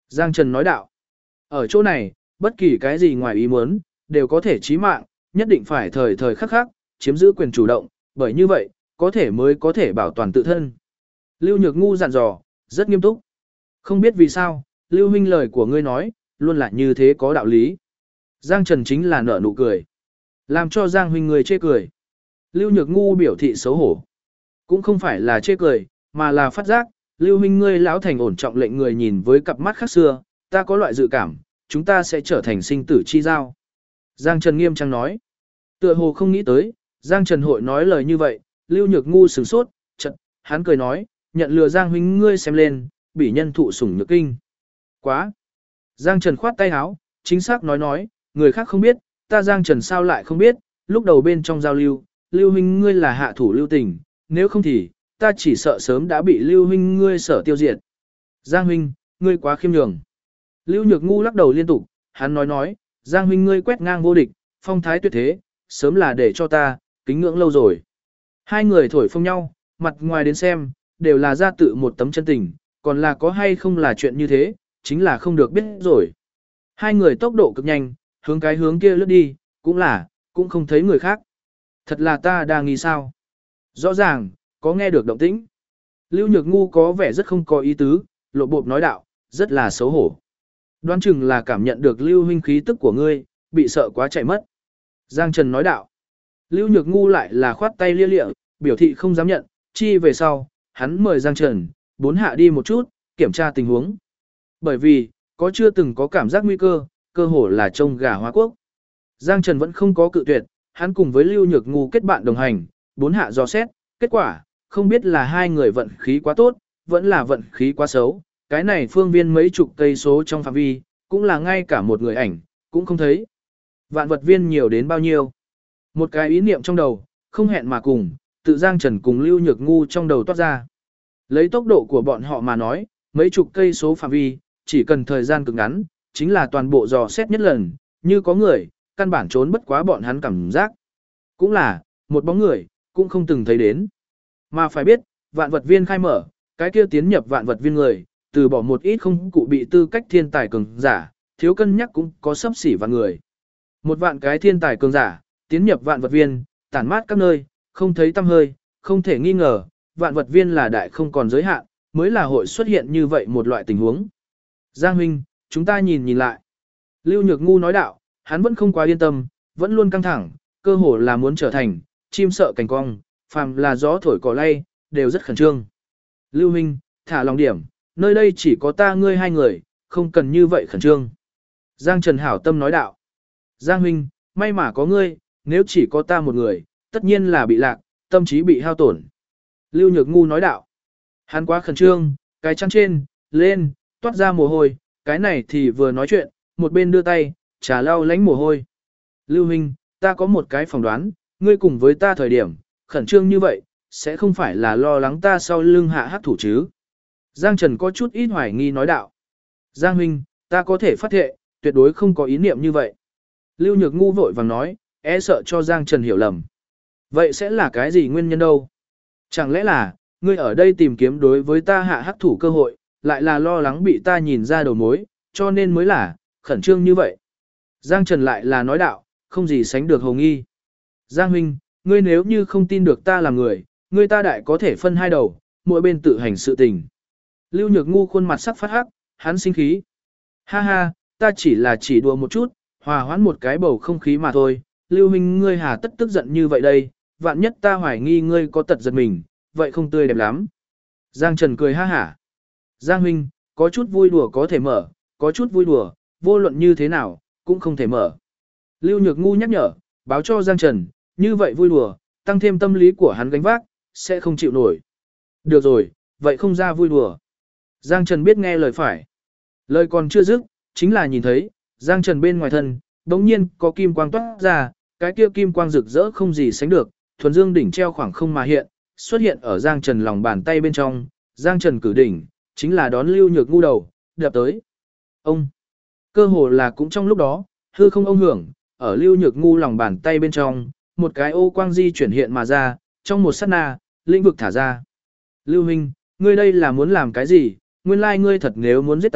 Giang Trần nói đạo. Ở chỗ này, bất kỳ cái gì ngoài ý muốn, đều có thể chí mạng, nhất định phải thời thời khắc khắc, chiếm giữ quyền chủ động, bởi như vậy, có thể mới có thể bảo toàn tự thân. Lưu Nhược Ngu dặn dò, rất nghiêm túc. Không biết vì sao, Lưu huynh lời của ngươi nói, luôn là như thế có đạo lý. Giang Trần chính là nở nụ cười. Làm cho Giang huynh người chê cười. Lưu Nhược Ngu biểu thị xấu hổ. Cũng không phải là chê cười, mà là phát giác, Lưu huynh ngươi lão thành ổn trọng lệnh người nhìn với cặp mắt khác xưa, ta có loại dự cảm, chúng ta sẽ trở thành sinh tử chi giao. Giang Trần nghiêm trang nói. Tựa hồ không nghĩ tới, Giang Trần hội nói lời như vậy, Lưu Nhược Ngu sửng sốt, chợt hắn cười nói, nhận lừa Giang huynh ngươi xem lên, bị nhân thụ sủng nhược kinh. Quá. Giang Trần khoát tay áo, chính xác nói, người khác không biết, ta Giang Trần sao lại không biết, lúc đầu bên trong giao lưu, Lưu huynh ngươi là hạ thủ lưu tình, nếu không thì, ta chỉ sợ sớm đã bị Lưu huynh ngươi sở tiêu diệt. Giang huynh, ngươi quá khiêm nhường. Lưu Nhược Ngu lắc đầu liên tục, hắn nói, Giang huynh ngươi quét ngang vô địch, phong thái tuyệt thế, sớm là để cho ta, kính ngưỡng lâu rồi. Hai người thổi phông nhau, mặt ngoài đến xem, đều là ra tự một tấm chân tình, còn là có hay không là chuyện như thế, chính là không được biết rồi. Hai người tốc độ cực nhanh, hướng cái hướng kia lướt đi, cũng không thấy người khác. Thật là ta đang nghĩ sao. Rõ ràng, có nghe được động tĩnh. Lưu Nhược Ngu có vẻ rất không có ý tứ, lộ bộp nói đạo, rất là xấu hổ. Đoán chừng là cảm nhận được Lưu huynh khí tức của ngươi, bị sợ quá chạy mất. Giang Trần nói đạo. Lưu Nhược Ngu lại là khoát tay lia lịa, biểu thị không dám nhận, chi về sau, hắn mời Giang Trần, 4 hạ đi một chút, kiểm tra tình huống. Bởi vì, có chưa từng có cảm giác nguy cơ hồ là trông gà hóa quốc. Giang Trần vẫn không có cự tuyệt, hắn cùng với Lưu Nhược Ngu kết bạn đồng hành, 4 hạ dò xét, kết quả, không biết là hai người vận khí quá tốt, vẫn là vận khí quá xấu, cái này phương viên mấy chục cây số trong phạm vi, cũng là ngay cả một người ảnh, cũng không thấy. Vạn vật viên nhiều đến bao nhiêu? Một cái ý niệm trong đầu, không hẹn mà cùng, tự Giang Trần cùng Lưu Nhược Ngu trong đầu toát ra. Lấy tốc độ của bọn họ mà nói, mấy chục cây số phạm vi, chỉ cần thời gian cực ngắn, chính là toàn bộ dò xét nhất lần, như có người, căn bản trốn bất quá bọn hắn cảm giác. Cũng là, một bóng người, cũng không từng thấy đến. Mà phải biết, vạn vật viên khai mở, cái kia tiến nhập vạn vật viên người, từ bỏ một ít không cụ bị tư cách thiên tài cường giả, thiếu cân nhắc cũng có sấp xỉ vạn người. Một vạn cái thiên tài cường giả, tiến nhập vạn vật viên, tản mát các nơi, không thấy tăm hơi, không thể nghi ngờ, vạn vật viên là đại không còn giới hạn, mới là hội xuất hiện như vậy một loại tình huống. Giang huynh, chúng ta nhìn lại. Lưu Nhược Ngu nói đạo, hắn vẫn không quá yên tâm, vẫn luôn căng thẳng, cơ hồ là muốn trở thành chim sợ cành cong, phàm là gió thổi cỏ lay, đều rất khẩn trương. Lưu huynh, thả lòng điểm, nơi đây chỉ có ta ngươi hai người, không cần như vậy khẩn trương. Giang Trần hảo tâm nói đạo. Giang huynh, may mà có ngươi, nếu chỉ có ta một người, tất nhiên là bị lạc, tâm trí bị hao tổn. Lưu Nhược Ngu nói đạo. Hắn quá khẩn trương, cái chăn trên, lên, toát ra mồ hôi, cái này thì vừa nói chuyện, một bên đưa tay, trà lau lánh mồ hôi. Lưu huynh, ta có một cái phỏng đoán, ngươi cùng với ta thời điểm, khẩn trương như vậy, sẽ không phải là lo lắng ta sau lưng hạ hắc thủ chứ. Giang Trần có chút ít hoài nghi nói đạo. Giang huynh, ta có thể phát thệ, tuyệt đối không có ý niệm như vậy. Lưu Nhược Ngu vội vàng nói, e sợ cho Giang Trần hiểu lầm. Vậy sẽ là cái gì nguyên nhân đâu? Chẳng lẽ là, ngươi ở đây tìm kiếm đối với ta hạ hắc thủ cơ hội, lại là lo lắng bị ta nhìn ra đầu mối, cho nên mới là, khẩn trương như vậy. Giang Trần lại là nói đạo, không gì sánh được hồ nghi. Giang huynh, ngươi nếu như không tin được ta là người, ngươi ta đại có thể phân hai đầu, mỗi bên tự hành sự tình. Lưu Nhược Ngu khuôn mặt sắc phát hắc, hắn sinh khí. Ha ha, ta chỉ đùa một chút, hòa hoãn một cái bầu không khí mà thôi. Lưu huynh ngươi hà tất tức giận như vậy đây, vạn nhất ta hoài nghi ngươi có tật giật mình, vậy không tươi đẹp lắm. Giang Trần cười ha hả. Giang huynh, có chút vui đùa có thể mở, có chút vui đùa, vô luận như thế nào, cũng không thể mở. Lưu Nhược Ngu nhắc nhở, báo cho Giang Trần, như vậy vui đùa, tăng thêm tâm lý của hắn gánh vác, sẽ không chịu nổi. Được rồi, vậy không ra vui đùa. Giang Trần biết nghe lời phải. Lời còn chưa dứt, chính là nhìn thấy, Giang Trần bên ngoài thân, đống nhiên có kim quang toát ra, cái kia kim quang rực rỡ không gì sánh được, thuần dương đỉnh treo khoảng không mà hiện, xuất hiện ở Giang Trần lòng bàn tay bên trong, Giang Trần cử đỉnh, chính là đón Lưu Nhược Ngu đầu, đập tới. Ông, cơ hồ là cũng trong lúc đó, hư không ông hưởng, ở Lưu Nhược Ngu lòng bàn tay bên trong, một cái ô quang di chuyển hiện mà ra, trong một sát na, lĩnh vực thả ra. Lưu huynh, ngươi đây là muốn làm cái gì? Nguyên lai ngươi thật nếu muốn giết ta,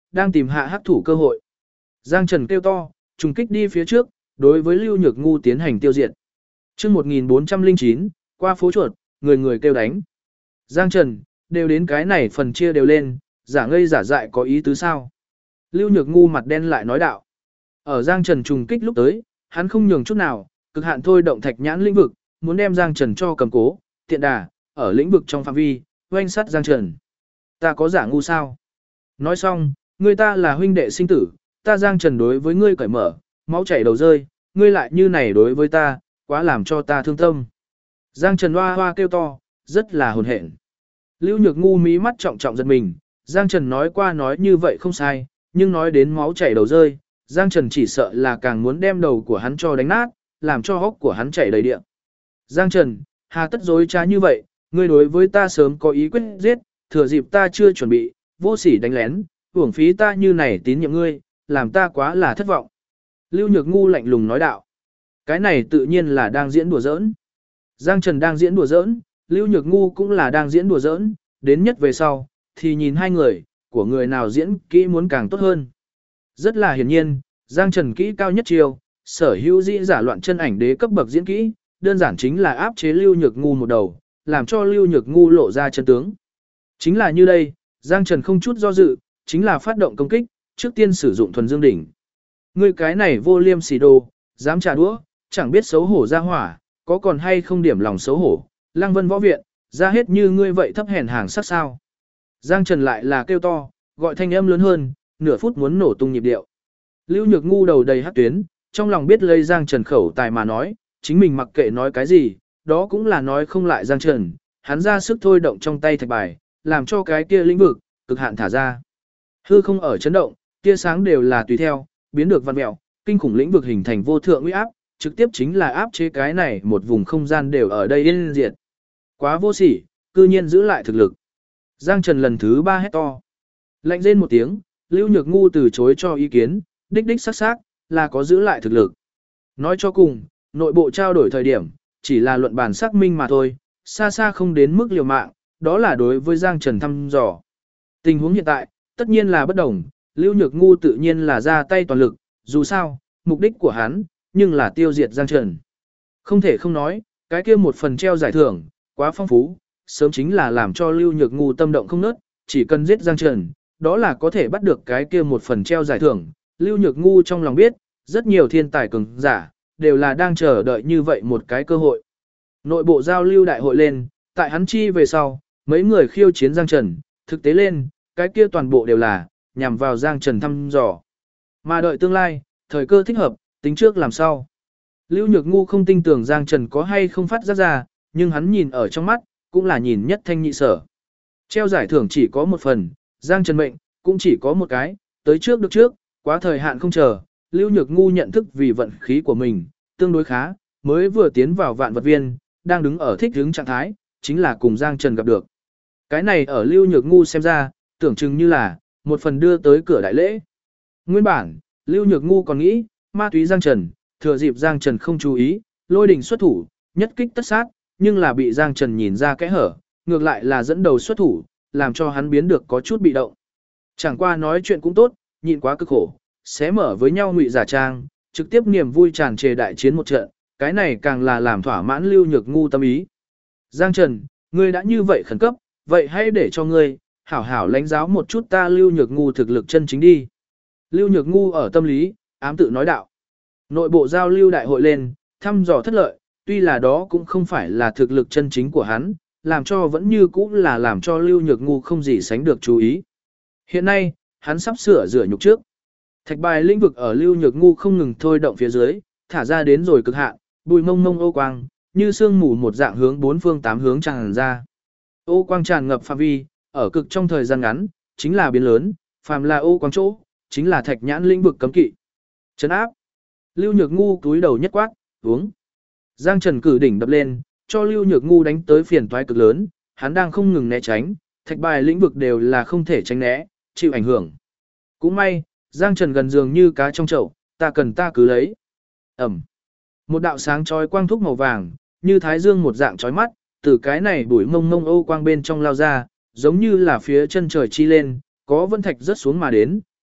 đang tìm hạ hắc thủ cơ hội. Giang Trần kêu to, trùng kích đi phía trước, đối với Lưu Nhược Ngu tiến hành tiêu diệt. Chương 1409, qua phố chuột, người người kêu đánh. Giang Trần, đều đến cái này phần chia đều lên, giả ngây giả dại có ý tứ sao? Lưu Nhược Ngu mặt đen lại nói đạo. Ở Giang Trần trùng kích lúc tới, hắn không nhường chút nào, cực hạn thôi động thạch nhãn lĩnh vực, muốn đem Giang Trần cho cầm cố, tiện đà, ở lĩnh vực trong phạm vi, oanh sát Giang Trần. Ta có giả ngu sao? Nói xong, người ta là huynh đệ sinh tử, ta Giang Trần đối với ngươi cởi mở, máu chảy đầu rơi, ngươi lại như này đối với ta, quá làm cho ta thương tâm. Giang Trần hoa hoa kêu to, rất là hồn hện. Lưu Nhược Ngu mí mắt trọng trọng giật mình, Giang Trần nói qua nói như vậy không sai, nhưng nói đến máu chảy đầu rơi, Giang Trần chỉ sợ là càng muốn đem đầu của hắn cho đánh nát, làm cho hốc của hắn chảy đầy địa. Giang Trần, hà tất dối trá như vậy, ngươi đối với ta sớm có ý quyết giết, thừa dịp ta chưa chuẩn bị, vô sỉ đánh lén, uổng phí ta như này tín nhiệm ngươi, làm ta quá là thất vọng. Lưu Nhược Ngu lạnh lùng nói đạo. Cái này tự nhiên là đang diễn đùa giỡn. Giang Trần đang diễn đùa giỡn, Lưu Nhược Ngu cũng là đang diễn đùa giỡn, đến nhất về sau, thì nhìn hai người, của người nào diễn kỹ muốn càng tốt hơn. Rất là hiển nhiên, Giang Trần kỹ cao nhất chiều, sở hữu dĩ giả loạn chân ảnh đế cấp bậc diễn kỹ, đơn giản chính là áp chế Lưu Nhược Ngu một đầu, làm cho Lưu Nhược Ngu lộ ra chân tướng. Chính là như đây, Giang Trần không chút do dự, chính là phát động công kích, trước tiên sử dụng thuần dương đỉnh. Ngươi cái này vô liêm sỉ đồ, dám trả đũa, chẳng biết xấu hổ ra hỏa, có còn hay không điểm lòng xấu hổ, Lăng Vân võ viện, ra hết như ngươi vậy thấp hèn hàng sắc sao. Giang Trần lại là kêu to, gọi thanh âm lớn hơn, nửa phút muốn nổ tung nhịp điệu. Lưu Nhược Ngu đầu đầy hắc tuyến, trong lòng biết lấy Giang Trần khẩu tài mà nói, chính mình mặc kệ nói cái gì, đó cũng là nói không lại Giang Trần, hắn ra sức thôi động trong tay thạch bài, làm cho cái kia lĩnh vực, cực hạn thả ra. Hư không ở chấn động, tia sáng đều là tùy theo, biến được văn mẹo, kinh khủng lĩnh vực hình thành vô thượng uy áp, trực tiếp chính là áp chế cái này một vùng không gian đều ở đây yên diệt. Quá vô sỉ, cư nhiên giữ lại thực lực. Giang Trần lần thứ 3 hét to. Lạnh rên một tiếng, Lưu Nhược Ngu từ chối cho ý kiến, đích đích sắc sắc, là có giữ lại thực lực. Nói cho cùng, nội bộ trao đổi thời điểm, chỉ là luận bàn xác minh mà thôi, xa xa không đến mức liều mạng, đó là đối với Giang Trần thăm dò. Tình huống hiện tại, tất nhiên là bất đồng, Lưu Nhược Ngu tự nhiên là ra tay toàn lực, dù sao, mục đích của hắn, nhưng là tiêu diệt Giang Trần. Không thể không nói, cái kia một phần treo giải thưởng, quá phong phú, sớm chính là làm cho Lưu Nhược Ngu tâm động không nớt, chỉ cần giết Giang Trần, đó là có thể bắt được cái kia một phần treo giải thưởng. Lưu Nhược Ngu trong lòng biết, rất nhiều thiên tài cường giả, đều là đang chờ đợi như vậy một cái cơ hội. Nội bộ giao lưu đại hội lên, tại hắn chi về sau, mấy người khiêu chiến Giang Trần, thực tế lên, cái kia toàn bộ đều là, nhằm vào Giang Trần thăm dò. Mà đợi tương lai, thời cơ thích hợp, tính trước làm sao. Lưu Nhược Ngu không tin tưởng Giang Trần có hay không phát ra, nhưng hắn nhìn ở trong mắt, cũng là nhìn nhất thanh nhị sở. Treo giải thưởng chỉ có một phần, Giang Trần mệnh, cũng chỉ có một cái, tới trước được trước, quá thời hạn không chờ, Lưu Nhược Ngu nhận thức vì vận khí của mình, tương đối khá, mới vừa tiến vào vạn vật viên, đang đứng ở thích ứng trạng thái, chính là cùng Giang Trần gặp được. Cái này ở Lưu Nhược Ngu xem ra, tưởng chừng như là, một phần đưa tới cửa đại lễ. Nguyên bản, Lưu Nhược Ngu còn nghĩ, ma túy Giang Trần, thừa dịp Giang Trần không chú ý, lôi đình xuất thủ, nhất kích tất sát, nhưng là bị Giang Trần nhìn ra kẽ hở, ngược lại là dẫn đầu xuất thủ, làm cho hắn biến được có chút bị động. Chẳng qua nói chuyện cũng tốt, nhịn quá cực khổ, xé mở với nhau ngụy giả trang, trực tiếp niềm vui tràn trề đại chiến một trận, cái này càng là làm thỏa mãn Lưu Nhược Ngu tâm ý. Giang Trần, ngươi đã như vậy khẩn cấp, vậy hãy để cho ngươi, hảo hảo lãnh giáo một chút ta Lưu Nhược Ngu thực lực chân chính đi. Lưu Nhược Ngu ở tâm lý, ám tự nói đạo. Nội bộ giao lưu đại hội lên, thăm dò thất lợi, tuy là đó cũng không phải là thực lực chân chính của hắn, làm cho vẫn như cũ là làm cho Lưu Nhược Ngu không gì sánh được chú ý. Hiện nay, hắn sắp sửa rửa nhục trước. Thạch bài lĩnh vực ở Lưu Nhược Ngu không ngừng thôi động phía dưới, thả ra đến rồi cực hạn, bùi mông mông ô quang, như sương mù một dạng hướng bốn phương tám hướng tràn ra. Ô quang tràn ngập phạm vi, ở cực trong thời gian ngắn, chính là biến lớn, phàm là ô quang chỗ, chính là thạch nhãn lĩnh vực cấm kỵ. Trấn áp. Lưu Nhược Ngu túi đầu nhất quát, uống. Giang Trần cử đỉnh đập lên, cho Lưu Nhược Ngu đánh tới phiền toái cực lớn, hắn đang không ngừng né tránh, thạch bài lĩnh vực đều là không thể tránh né, chịu ảnh hưởng. Cũng may, Giang Trần gần dường như cá trong chậu, ta cần ta cứ lấy. Ẩm. Một đạo sáng chói quang thúc màu vàng, như thái dương một dạng chói mắt, từ cái này bụi mông mông ô quang bên trong lao ra, giống như là phía chân trời chi lên, có vân thạch rớt xuống mà đến,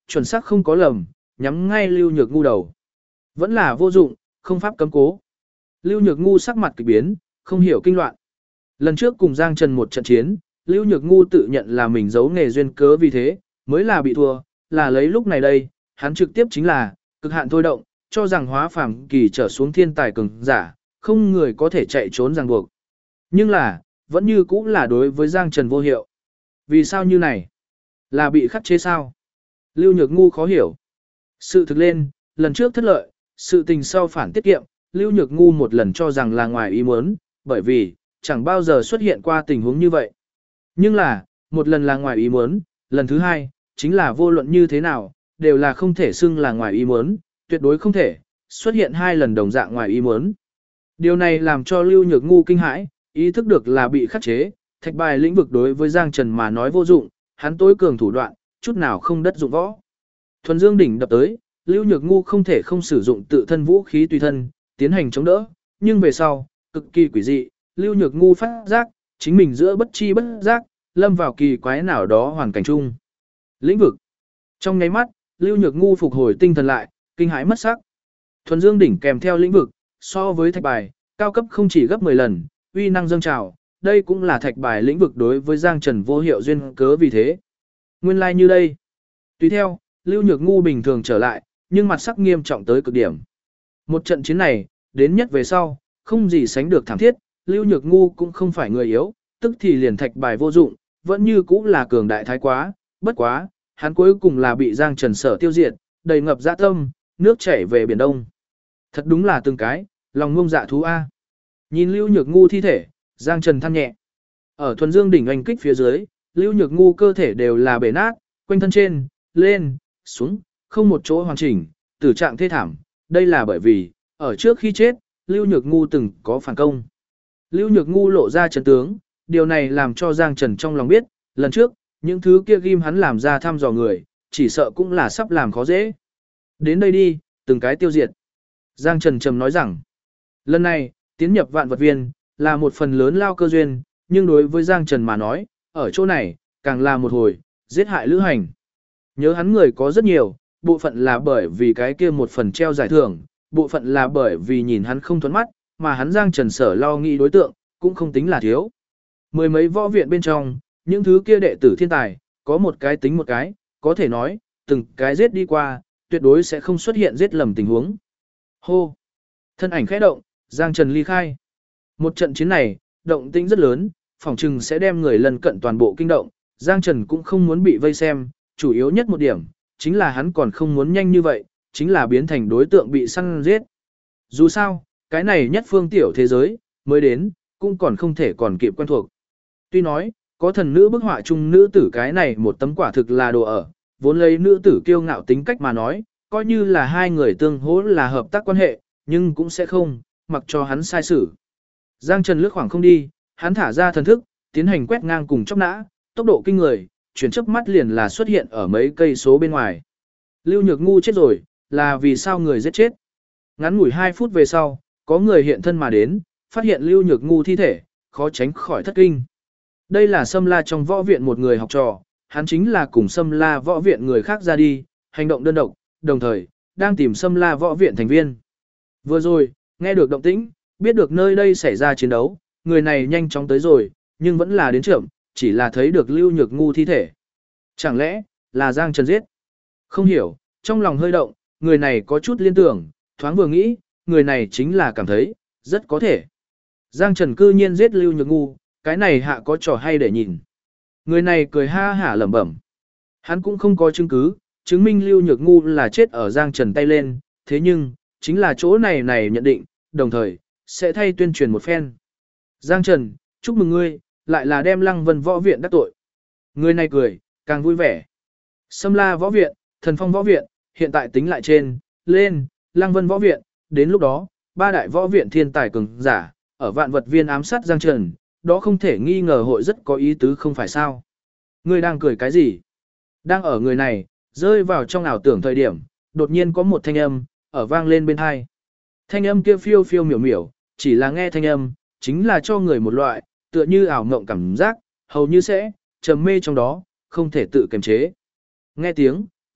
chuẩn xác không có lầm, nhắm ngay Lưu Nhược Ngu đầu. Vẫn là vô dụng, không pháp cấm cố. Lưu Nhược Ngu sắc mặt kỳ biến, không hiểu kinh loạn. Lần trước cùng Giang Trần một trận chiến, Lưu Nhược Ngu tự nhận là mình giấu nghề duyên cớ vì thế, mới là bị thua, là lấy lúc này đây, hắn trực tiếp chính là cực hạn thôi động, cho rằng hóa phàm kỳ trở xuống thiên tài cường giả, không người có thể chạy trốn ràng buộc. Nhưng là, vẫn như cũng là đối với Giang Trần vô hiệu. Vì sao như này? Là bị khắc chế sao? Lưu Nhược Ngu khó hiểu. Sự thực lên, lần trước thất lợi, sự tình sau phản tiết kiệm, Lưu Nhược Ngu một lần cho rằng là ngoài ý muốn, bởi vì, chẳng bao giờ xuất hiện qua tình huống như vậy. Nhưng là, một lần là ngoài ý muốn, lần thứ hai, chính là vô luận như thế nào, đều là không thể xưng là ngoài ý muốn, tuyệt đối không thể, xuất hiện hai lần đồng dạng ngoài ý muốn. Điều này làm cho Lưu Nhược Ngu kinh hãi, ý thức được là bị khắc chế, thạch bài lĩnh vực đối với Giang Trần mà nói vô dụng, hắn tối cường thủ đoạn, chút nào không đất dụng võ. Thuần Dương đỉnh đập tới, Lưu Nhược Ngu không thể không sử dụng tự thân vũ khí tùy thân, tiến hành chống đỡ, nhưng về sau, cực kỳ quỷ dị, Lưu Nhược Ngu phát giác, chính mình giữa bất chi bất giác, lâm vào kỳ quái nào đó hoàn cảnh chung. Lĩnh vực. Trong nháy mắt, Lưu Nhược Ngu phục hồi tinh thần lại, kinh hãi mất sắc. Thuần Dương đỉnh kèm theo lĩnh vực, so với thạch bài, cao cấp không chỉ gấp 10 lần, uy năng dâng trào, đây cũng là thạch bài lĩnh vực đối với Giang Trần vô hiệu duyên cớ vì thế. Nguyên lai like như đây. Tùy theo, Lưu Nhược Ngu bình thường trở lại, nhưng mặt sắc nghiêm trọng tới cực điểm. Một trận chiến này, đến nhất về sau, không gì sánh được thảm thiết, Lưu Nhược Ngu cũng không phải người yếu, tức thì liền thạch bài vô dụng, vẫn như cũng là cường đại thái quá, bất quá, hắn cuối cùng là bị Giang Trần sở tiêu diệt, đầy ngập dạ tâm, nước chảy về biển đông. Thật đúng là từng cái, lòng ngông dạ thú A. Nhìn Lưu Nhược Ngu thi thể, Giang Trần than nhẹ. Ở Thuần Dương đỉnh oanh kích phía dưới, Lưu Nhược Ngu cơ thể đều là bể nát, quanh thân trên, lên, xuống, không một chỗ hoàn chỉnh, tử trạng thê thảm. Đây là bởi vì, ở trước khi chết, Lưu Nhược Ngu từng có phản công. Lưu Nhược Ngu lộ ra chân tướng, điều này làm cho Giang Trần trong lòng biết, lần trước, những thứ kia ghim hắn làm ra thăm dò người, chỉ sợ cũng là sắp làm khó dễ. Đến đây đi, từng cái tiêu diệt. Giang Trần trầm nói rằng, lần này, tiến nhập vạn vật viên, là một phần lớn lao cơ duyên, nhưng đối với Giang Trần mà nói, ở chỗ này, càng là một hồi, giết hại lữ hành. Nhớ hắn người có rất nhiều, bộ phận là bởi vì cái kia một phần treo giải thưởng, bộ phận là bởi vì nhìn hắn không thuẫn mắt, mà hắn Giang Trần sở lo nghĩ đối tượng, cũng không tính là thiếu. Mười mấy võ viện bên trong, những thứ kia đệ tử thiên tài, có một cái tính một cái, có thể nói, từng cái giết đi qua, tuyệt đối sẽ không xuất hiện giết lầm tình huống. Hô! Thân ảnh khẽ động, Giang Trần ly khai. Một trận chiến này, động tĩnh rất lớn, phỏng chừng sẽ đem người lần cận toàn bộ kinh động, Giang Trần cũng không muốn bị vây xem, chủ yếu nhất một điểm, chính là hắn còn không muốn nhanh như vậy, chính là biến thành đối tượng bị săn giết. Dù sao, cái này nhất phương tiểu thế giới, mới đến, cũng còn không thể còn kịp quen thuộc. Tuy nói, có thần nữ bức họa chung nữ tử cái này một tấm quả thực là đồ ở, vốn lấy nữ tử kiêu ngạo tính cách mà nói, coi như là hai người tương hỗ là hợp tác quan hệ, nhưng cũng sẽ không, mặc cho hắn sai xử. Giang Trần lướt khoảng không đi, hắn thả ra thần thức, tiến hành quét ngang cùng chóc nã, tốc độ kinh người, chuyển chớp mắt liền là xuất hiện ở mấy cây số bên ngoài. Lưu Nhược Ngu chết rồi, là vì sao người giết chết? Ngắn ngủi 2 phút về sau, có người hiện thân mà đến, phát hiện Lưu Nhược Ngu thi thể, khó tránh khỏi thất kinh. Đây là Sâm La trong võ viện một người học trò, hắn chính là cùng Sâm La võ viện người khác ra đi, hành động đơn độc, đồng thời, đang tìm Sâm La võ viện thành viên. Vừa rồi, nghe được động tĩnh, biết được nơi đây xảy ra chiến đấu, người này nhanh chóng tới rồi, nhưng vẫn là đến chậm, chỉ là thấy được Lưu Nhược Ngu thi thể. Chẳng lẽ, là Giang Trần giết? Không hiểu, trong lòng hơi động, người này có chút liên tưởng, thoáng vừa nghĩ, người này chính là cảm thấy, rất có thể. Giang Trần cư nhiên giết Lưu Nhược Ngu, cái này hạ có trò hay để nhìn. Người này cười ha hả lẩm bẩm. Hắn cũng không có chứng cứ, chứng minh Lưu Nhược Ngu là chết ở Giang Trần tay lên, thế nhưng, chính là chỗ này nhận định, đồng thời, sẽ thay tuyên truyền một phen. Giang Trần, chúc mừng ngươi, lại là đem Lăng Vân võ viện đắc tội. Người này cười, càng vui vẻ. Sâm La võ viện, Thần Phong võ viện, hiện tại tính lại trên, lên, Lăng Vân võ viện, đến lúc đó, 3 đại võ viện thiên tài cường giả, ở vạn vật viên ám sát Giang Trần, đó không thể nghi ngờ hội rất có ý tứ không phải sao. Ngươi đang cười cái gì? Đang ở người này, rơi vào trong ảo tưởng thời điểm, đột nhiên có một thanh âm, ở vang lên bên tai. Thanh âm kia phiêu phiêu miểu miểu, chỉ là nghe thanh âm, chính là cho người một loại, tựa như ảo mộng cảm giác, hầu như sẽ, trầm mê trong đó, không thể tự kiềm chế. Nghe tiếng,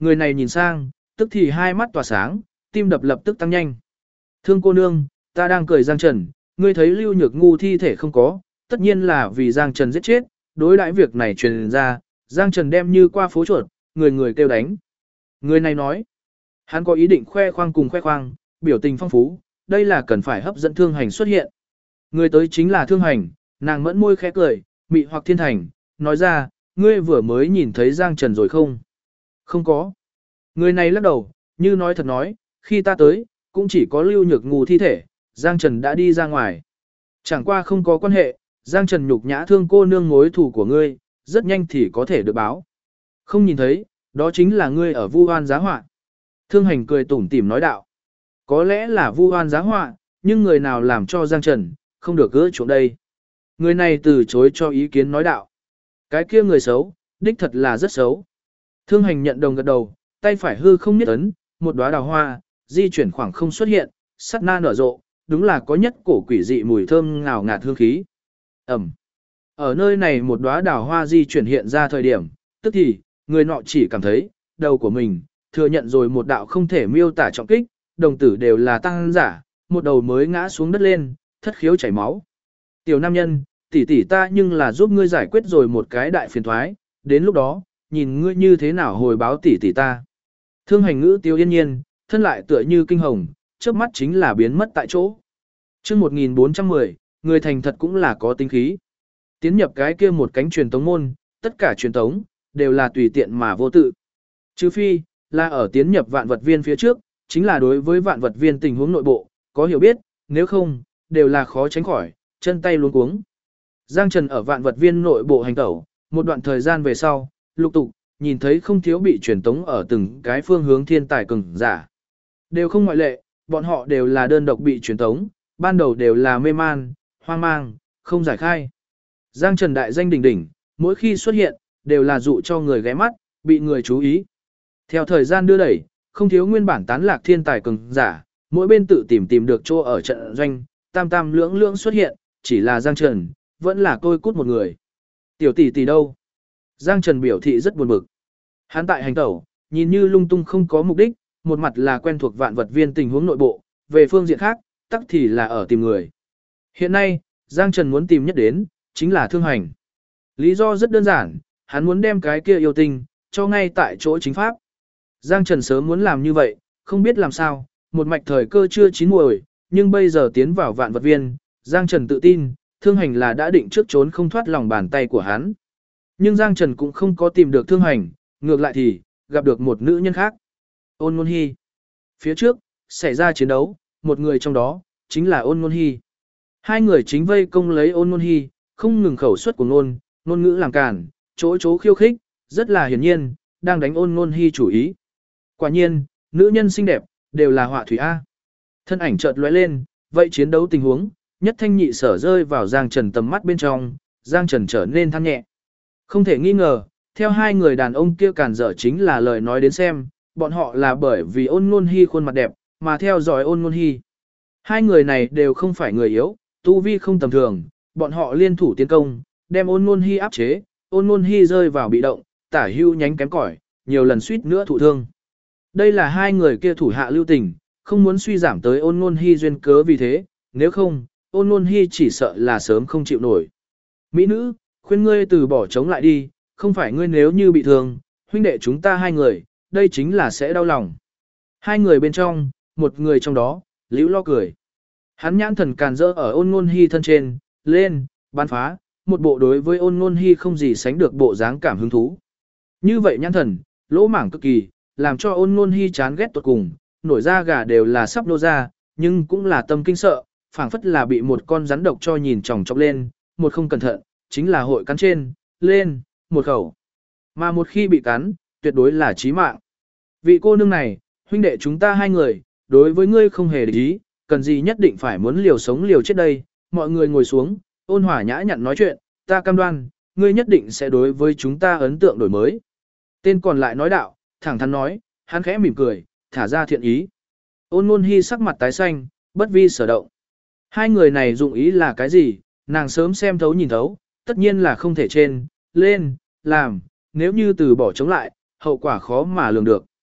Người này nhìn sang, tức thì hai mắt tỏa sáng, tim đập lập tức tăng nhanh. Thương cô nương, ta đang cười Giang Trần, ngươi thấy Lưu Nhược Ngu thi thể không có, tất nhiên là vì Giang Trần giết chết, đối đãi việc này truyền ra, Giang Trần đem như qua phố chuột, người người kêu đánh. Người này nói, hắn có ý định khoe khoang cùng khoe khoang, biểu tình phong phú, đây là cần phải hấp dẫn Thương Hành xuất hiện. Người tới chính là Thương Hành, nàng mẫn môi khẽ cười, mị hoặc thiên thành, nói ra, ngươi vừa mới nhìn thấy Giang Trần rồi không? Không có. Người này lắc đầu, như nói thật nói, khi ta tới, cũng chỉ có Lưu Nhược Ngu thi thể, Giang Trần đã đi ra ngoài. Chẳng qua không có quan hệ, Giang Trần nhục nhã Thương cô nương mối thù của ngươi, rất nhanh thì có thể được báo. Không nhìn thấy, đó chính là ngươi ở vu oan giá họa. Thương Hành cười tủm tỉm nói đạo. Có lẽ là vu oan giá họa, nhưng người nào làm cho Giang Trần, không được gỡ chỗ đây. Người này từ chối cho ý kiến nói đạo. Cái kia người xấu, đích thật là rất xấu. Thương Hành nhận đồng gật đầu, tay phải hư không niết ấn, một đóa đào hoa, di chuyển khoảng không xuất hiện, sát na nở rộ, đúng là có nhất cổ quỷ dị mùi thơm ngào ngạt hương khí. Ẩm. Ở nơi này một đóa đào hoa di chuyển hiện ra thời điểm, tức thì, người nọ chỉ cảm thấy, đầu của mình, thừa nhận rồi một đạo không thể miêu tả trọng kích, đồng tử đều là tăng giả, một đầu mới ngã xuống đất lên, thất khiếu chảy máu. Tiểu nam nhân, tỷ tỷ ta nhưng là giúp ngươi giải quyết rồi một cái đại phiền thoái, đến lúc đó, nhìn ngươi như thế nào hồi báo tỷ tỷ ta. Thương Hành ngữ tiêu yên nhiên, thân lại tựa như kinh hồng, chớp mắt chính là biến mất tại chỗ. Chương 1410, người thành thật cũng là có tính khí. Tiến nhập cái kia một cánh truyền tống môn, tất cả truyền tống đều là tùy tiện mà vô tự. Trừ phi là ở tiến nhập vạn vật viên phía trước, chính là đối với vạn vật viên tình huống nội bộ, có hiểu biết, nếu không, đều là khó tránh khỏi, chân tay luống cuống. Giang Trần ở vạn vật viên nội bộ hành tẩu, một đoạn thời gian về sau, lục tục, nhìn thấy không thiếu bị truyền tống ở từng cái phương hướng thiên tài cường giả. Đều không ngoại lệ, bọn họ đều là đơn độc bị truyền tống, ban đầu đều là mê man, hoang mang, không giải khai. Giang Trần đại danh đỉnh đỉnh, mỗi khi xuất hiện, đều là dụ cho người ghé mắt, bị người chú ý. Theo thời gian đưa đẩy, không thiếu nguyên bản tán lạc thiên tài cường giả, mỗi bên tự tìm được chỗ ở trận doanh, tam tam lưỡng lưỡng xuất hiện, chỉ là Giang Trần, vẫn là tôi cút một người. Tiểu tỷ tỷ đâu? Giang Trần biểu thị rất buồn bực. Hắn tại hành tẩu, nhìn như lung tung không có mục đích, một mặt là quen thuộc vạn vật viên tình huống nội bộ, về phương diện khác, tắc thì là ở tìm người. Hiện nay, Giang Trần muốn tìm nhất đến, chính là Thương Hành. Lý do rất đơn giản, hắn muốn đem cái kia yêu tinh, cho ngay tại chỗ chính pháp. Giang Trần sớm muốn làm như vậy, không biết làm sao, một mạch thời cơ chưa chín muồi, nhưng bây giờ tiến vào vạn vật viên, Giang Trần tự tin, Thương Hành là đã định trước trốn không thoát lòng bàn tay của hắn. Nhưng Giang Trần cũng không có tìm được Thương Hành, ngược lại thì, gặp được một nữ nhân khác. Ôn Ngôn Hi. Phía trước, xảy ra chiến đấu, một người trong đó, chính là Ôn Ngôn Hi. Hai người chính vây công lấy Ôn Ngôn Hi, không ngừng khẩu suất của ngôn ngữ làm cản, chỗ khiêu khích, rất là hiển nhiên, đang đánh Ôn Ngôn Hi chủ ý. Quả nhiên, nữ nhân xinh đẹp, đều là họa thủy A. Thân ảnh chợt lóe lên, vậy chiến đấu tình huống, nhất thanh nhị sở rơi vào Giang Trần tầm mắt bên trong, Giang Trần trở nên than nhẹ. Không thể nghi ngờ, theo hai người đàn ông kia cản dở chính là lời nói đến xem, bọn họ là bởi vì Ôn Ngôn Hi khuôn mặt đẹp, mà theo dõi Ôn Ngôn Hi. Hai người này đều không phải người yếu, tu vi không tầm thường, bọn họ liên thủ tiến công, đem Ôn Ngôn Hi áp chế, Ôn Ngôn Hi rơi vào bị động, tả hưu nhánh kém cỏi, nhiều lần suýt nữa thụ thương. Đây là hai người kia thủ hạ lưu tình, không muốn suy giảm tới Ôn Ngôn Hi duyên cớ vì thế, nếu không, Ôn Ngôn Hi chỉ sợ là sớm không chịu nổi. Mỹ nữ, khuyên ngươi từ bỏ chống lại đi, không phải ngươi nếu như bị thương, huynh đệ chúng ta hai người, đây chính là sẽ đau lòng. Hai người bên trong, một người trong đó, liễu lo cười. Hắn nhãn thần càn rỡ ở Ôn Ngôn Hi thân trên, lên, bắn phá, một bộ đối với Ôn Ngôn Hi không gì sánh được bộ dáng cảm hứng thú. Như vậy nhãn thần, lỗ mảng cực kỳ, làm cho Ôn Ngôn Hi chán ghét tuột cùng, nổi da gà đều là sắp nô ra, nhưng cũng là tâm kinh sợ, phảng phất là bị một con rắn độc cho nhìn chòng chọc lên, một không cẩn thận, chính là hội cắn trên, lên, một khẩu. Mà một khi bị cắn, tuyệt đối là chí mạng. Vị cô nương này, huynh đệ chúng ta hai người, đối với ngươi không hề để ý, cần gì nhất định phải muốn liều sống liều chết đây, mọi người ngồi xuống, ôn hòa nhã nhặn nói chuyện, ta cam đoan, ngươi nhất định sẽ đối với chúng ta ấn tượng đổi mới. Tên còn lại nói đạo, thẳng thắn nói, hắn khẽ mỉm cười, thả ra thiện ý. Ôn Ngôn Hi sắc mặt tái xanh, bất vi sở động. Hai người này dụng ý là cái gì, nàng sớm xem thấu nhìn thấu, tất nhiên là không thể trên, lên, làm, nếu như từ bỏ chống lại, hậu quả khó mà lường được.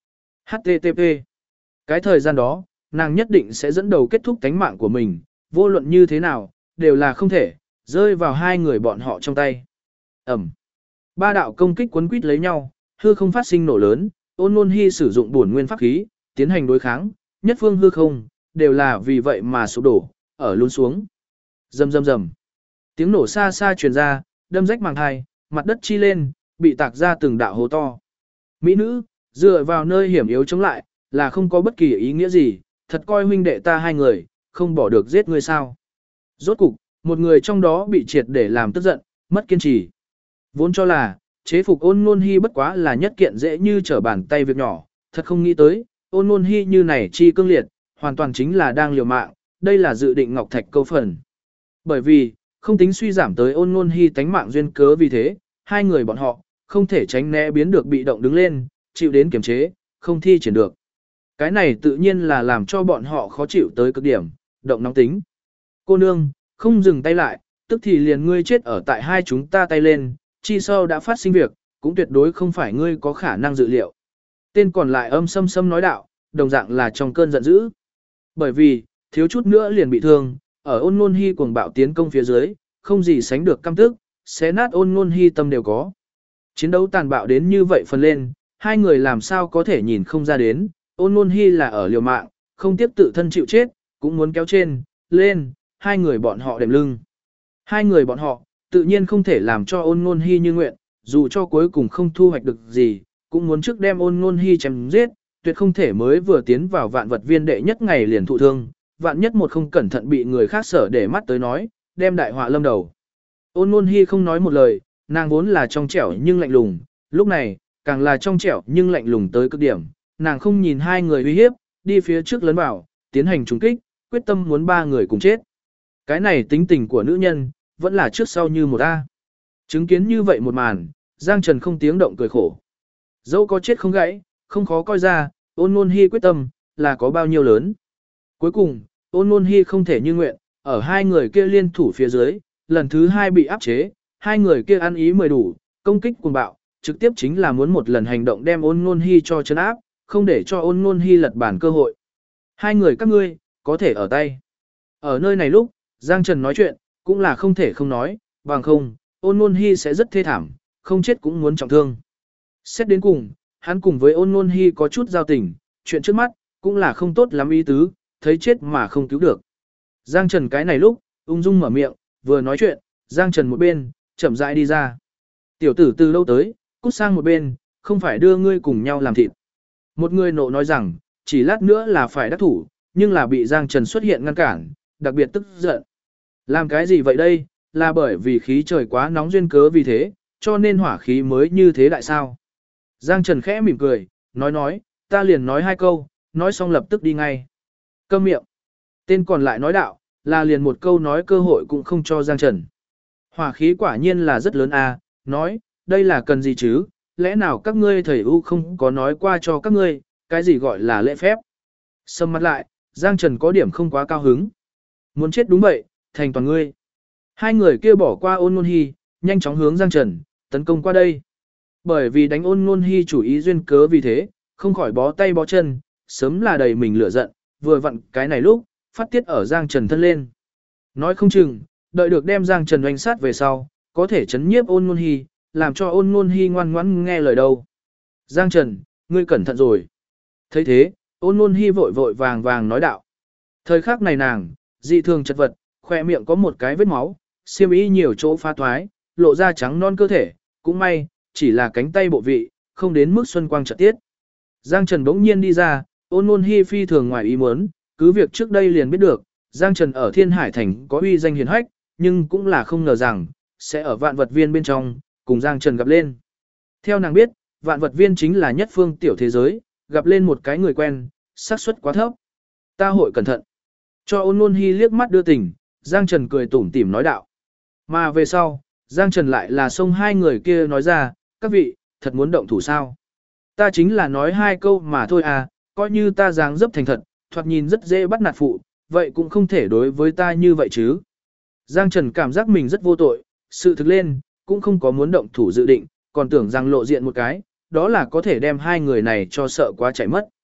HTTP. Cái thời gian đó, nàng nhất định sẽ dẫn đầu kết thúc tánh mạng của mình, vô luận như thế nào, đều là không thể, rơi vào hai người bọn họ trong tay. Ẩm. Ba đạo công kích quấn quýt lấy nhau, hư không phát sinh nổ lớn, Ôn Nôn Hi sử dụng bổn nguyên pháp khí, tiến hành đối kháng, nhất phương hư không, đều là vì vậy mà sụp đổ, ở luôn xuống. Rầm rầm rầm. Tiếng nổ xa xa truyền ra, đâm rách màng hai, mặt đất chi lên, bị tạc ra từng đạo hố to. Mỹ nữ, dựa vào nơi hiểm yếu chống lại, là không có bất kỳ ý nghĩa gì, thật coi huynh đệ ta hai người, không bỏ được giết ngươi sao. Rốt cục, một người trong đó bị triệt để làm tức giận, mất kiên trì. Vốn cho là, chế phục Ôn Nôn Hi bất quá là nhất kiện dễ như trở bàn tay việc nhỏ, thật không nghĩ tới, Ôn Nôn Hi như này chi cương liệt, hoàn toàn chính là đang liều mạng, đây là dự định ngọc thạch câu phần. Bởi vì, không tính suy giảm tới Ôn Nôn Hi tánh mạng duyên cớ vì thế, hai người bọn họ, không thể tránh né biến được bị động đứng lên, chịu đến kiểm chế, không thi triển được. Cái này tự nhiên là làm cho bọn họ khó chịu tới cực điểm, động nóng tính. Cô nương, không dừng tay lại, tức thì liền ngươi chết ở tại hai chúng ta tay lên, chi sau đã phát sinh việc, cũng tuyệt đối không phải ngươi có khả năng dự liệu. Tên còn lại âm sâm sâm nói đạo, đồng dạng là trong cơn giận dữ. Bởi vì, thiếu chút nữa liền bị thương, ở Ôn Nôn Hi cuồng bạo tiến công phía dưới, không gì sánh được căm tức, xé nát Ôn Nôn Hi tâm đều có. Chiến đấu tàn bạo đến như vậy phần lên, hai người làm sao có thể nhìn không ra đến, Ôn Nôn Hi là ở liều mạng, không tiếp tự thân chịu chết, cũng muốn kéo trên, lên, hai người bọn họ đệm lưng. Hai người bọn họ, tự nhiên không thể làm cho Ôn Nôn Hi như nguyện, dù cho cuối cùng không thu hoạch được gì, cũng muốn trước đem Ôn Nôn Hi chém giết, tuyệt không thể mới vừa tiến vào vạn vật viên đệ nhất ngày liền thụ thương, vạn nhất một không cẩn thận bị người khác sở để mắt tới nói, đem đại họa lâm đầu. Ôn Nôn Hi không nói một lời, nàng vốn là trong trẻo nhưng lạnh lùng, lúc này, càng là trong trẻo nhưng lạnh lùng tới cực điểm, nàng không nhìn hai người uy hiếp, đi phía trước lấn vào, tiến hành trúng kích, quyết tâm muốn ba người cùng chết. Cái này tính tình của nữ nhân, vẫn là trước sau như một A. Chứng kiến như vậy một màn, Giang Trần không tiếng động cười khổ. Dẫu có chết không gãy, không khó coi ra, Ôn Nôn Hi quyết tâm, là có bao nhiêu lớn. Cuối cùng, Ôn Nôn Hi không thể như nguyện, ở hai người kia liên thủ phía dưới, lần thứ hai bị áp chế, hai người kia ăn ý mười đủ, công kích cuồng bạo, trực tiếp chính là muốn một lần hành động đem Ôn Nôn Hi cho trấn áp, không để cho Ôn Nôn Hi lật bản cơ hội. Hai người các ngươi, có thể ở tay. Ở nơi này lúc, Giang Trần nói chuyện, cũng là không thể không nói, bằng không, Ôn Nôn Hi sẽ rất thê thảm, không chết cũng muốn trọng thương. Xét đến cùng, hắn cùng với Ôn Nôn Hi có chút giao tình, chuyện trước mắt, cũng là không tốt lắm ý tứ, thấy chết mà không cứu được. Giang Trần cái này lúc, ung dung mở miệng, vừa nói chuyện, Giang Trần một bên, chậm rãi đi ra. Tiểu tử từ lâu tới, cút sang một bên, không phải đưa ngươi cùng nhau làm thịt. Một người nộ nói rằng, chỉ lát nữa là phải đắc thủ, nhưng là bị Giang Trần xuất hiện ngăn cản, đặc biệt tức giận. Làm cái gì vậy đây, là bởi vì khí trời quá nóng duyên cớ vì thế, cho nên hỏa khí mới như thế đại sao. Giang Trần khẽ mỉm cười, nói, ta liền nói hai câu, nói xong lập tức đi ngay. Câm miệng. Tên còn lại nói đạo, là liền một câu nói cơ hội cũng không cho Giang Trần. Hỏa khí quả nhiên là rất lớn à, nói, đây là cần gì chứ, lẽ nào các ngươi thầy U không có nói qua cho các ngươi, cái gì gọi là lễ phép. Sầm mặt lại, Giang Trần có điểm không quá cao hứng. Muốn chết đúng vậy, thành toàn ngươi. Hai người kia bỏ qua Ôn Nôn Hi, nhanh chóng hướng Giang Trần, tấn công qua đây. Bởi vì đánh Ôn Nôn Hi chủ ý duyên cớ vì thế, không khỏi bó tay bó chân, sớm là đầy mình lửa giận, vừa vặn cái này lúc, phát tiết ở Giang Trần thân lên. Nói không chừng, đợi được đem Giang Trần oanh sát về sau, có thể chấn nhiếp Ôn Nôn Hi, làm cho Ôn Nôn Hi ngoan ngoãn nghe lời đâu. Giang Trần, ngươi cẩn thận rồi. Thấy thế, Ôn Nôn Hi vội vội vàng vàng nói đạo. Thời khắc này nàng, dị thường chật vật, khoe miệng có một cái vết máu, xiêm y nhiều chỗ phá thoái, lộ ra trắng non cơ thể, cũng may, chỉ là cánh tay bộ vị, không đến mức xuân quang trợ tiết. Giang Trần bỗng nhiên đi ra, Ôn Nôn Hi phi thường ngoài ý muốn, cứ việc trước đây liền biết được, Giang Trần ở Thiên Hải Thành có uy danh hiển hách, nhưng cũng là không ngờ rằng, sẽ ở vạn vật viên bên trong, cùng Giang Trần gặp lên. Theo nàng biết, vạn vật viên chính là nhất phương tiểu thế giới, gặp lên một cái người quen, xác suất quá thấp. Ta hội cẩn thận. Cho Ôn Nôn Hi liếc mắt đưa tình, Giang Trần cười tủm tỉm nói đạo. Mà về sau, Giang Trần lại là xông hai người kia nói ra, các vị, thật muốn động thủ sao? Ta chính là nói hai câu mà thôi à, coi như ta dáng dấp thành thật, thoạt nhìn rất dễ bắt nạt phụ, vậy cũng không thể đối với ta như vậy chứ. Giang Trần cảm giác mình rất vô tội, sự thực lên, cũng không có muốn động thủ dự định, còn tưởng rằng lộ diện một cái, đó là có thể đem hai người này cho sợ quá chạy mất.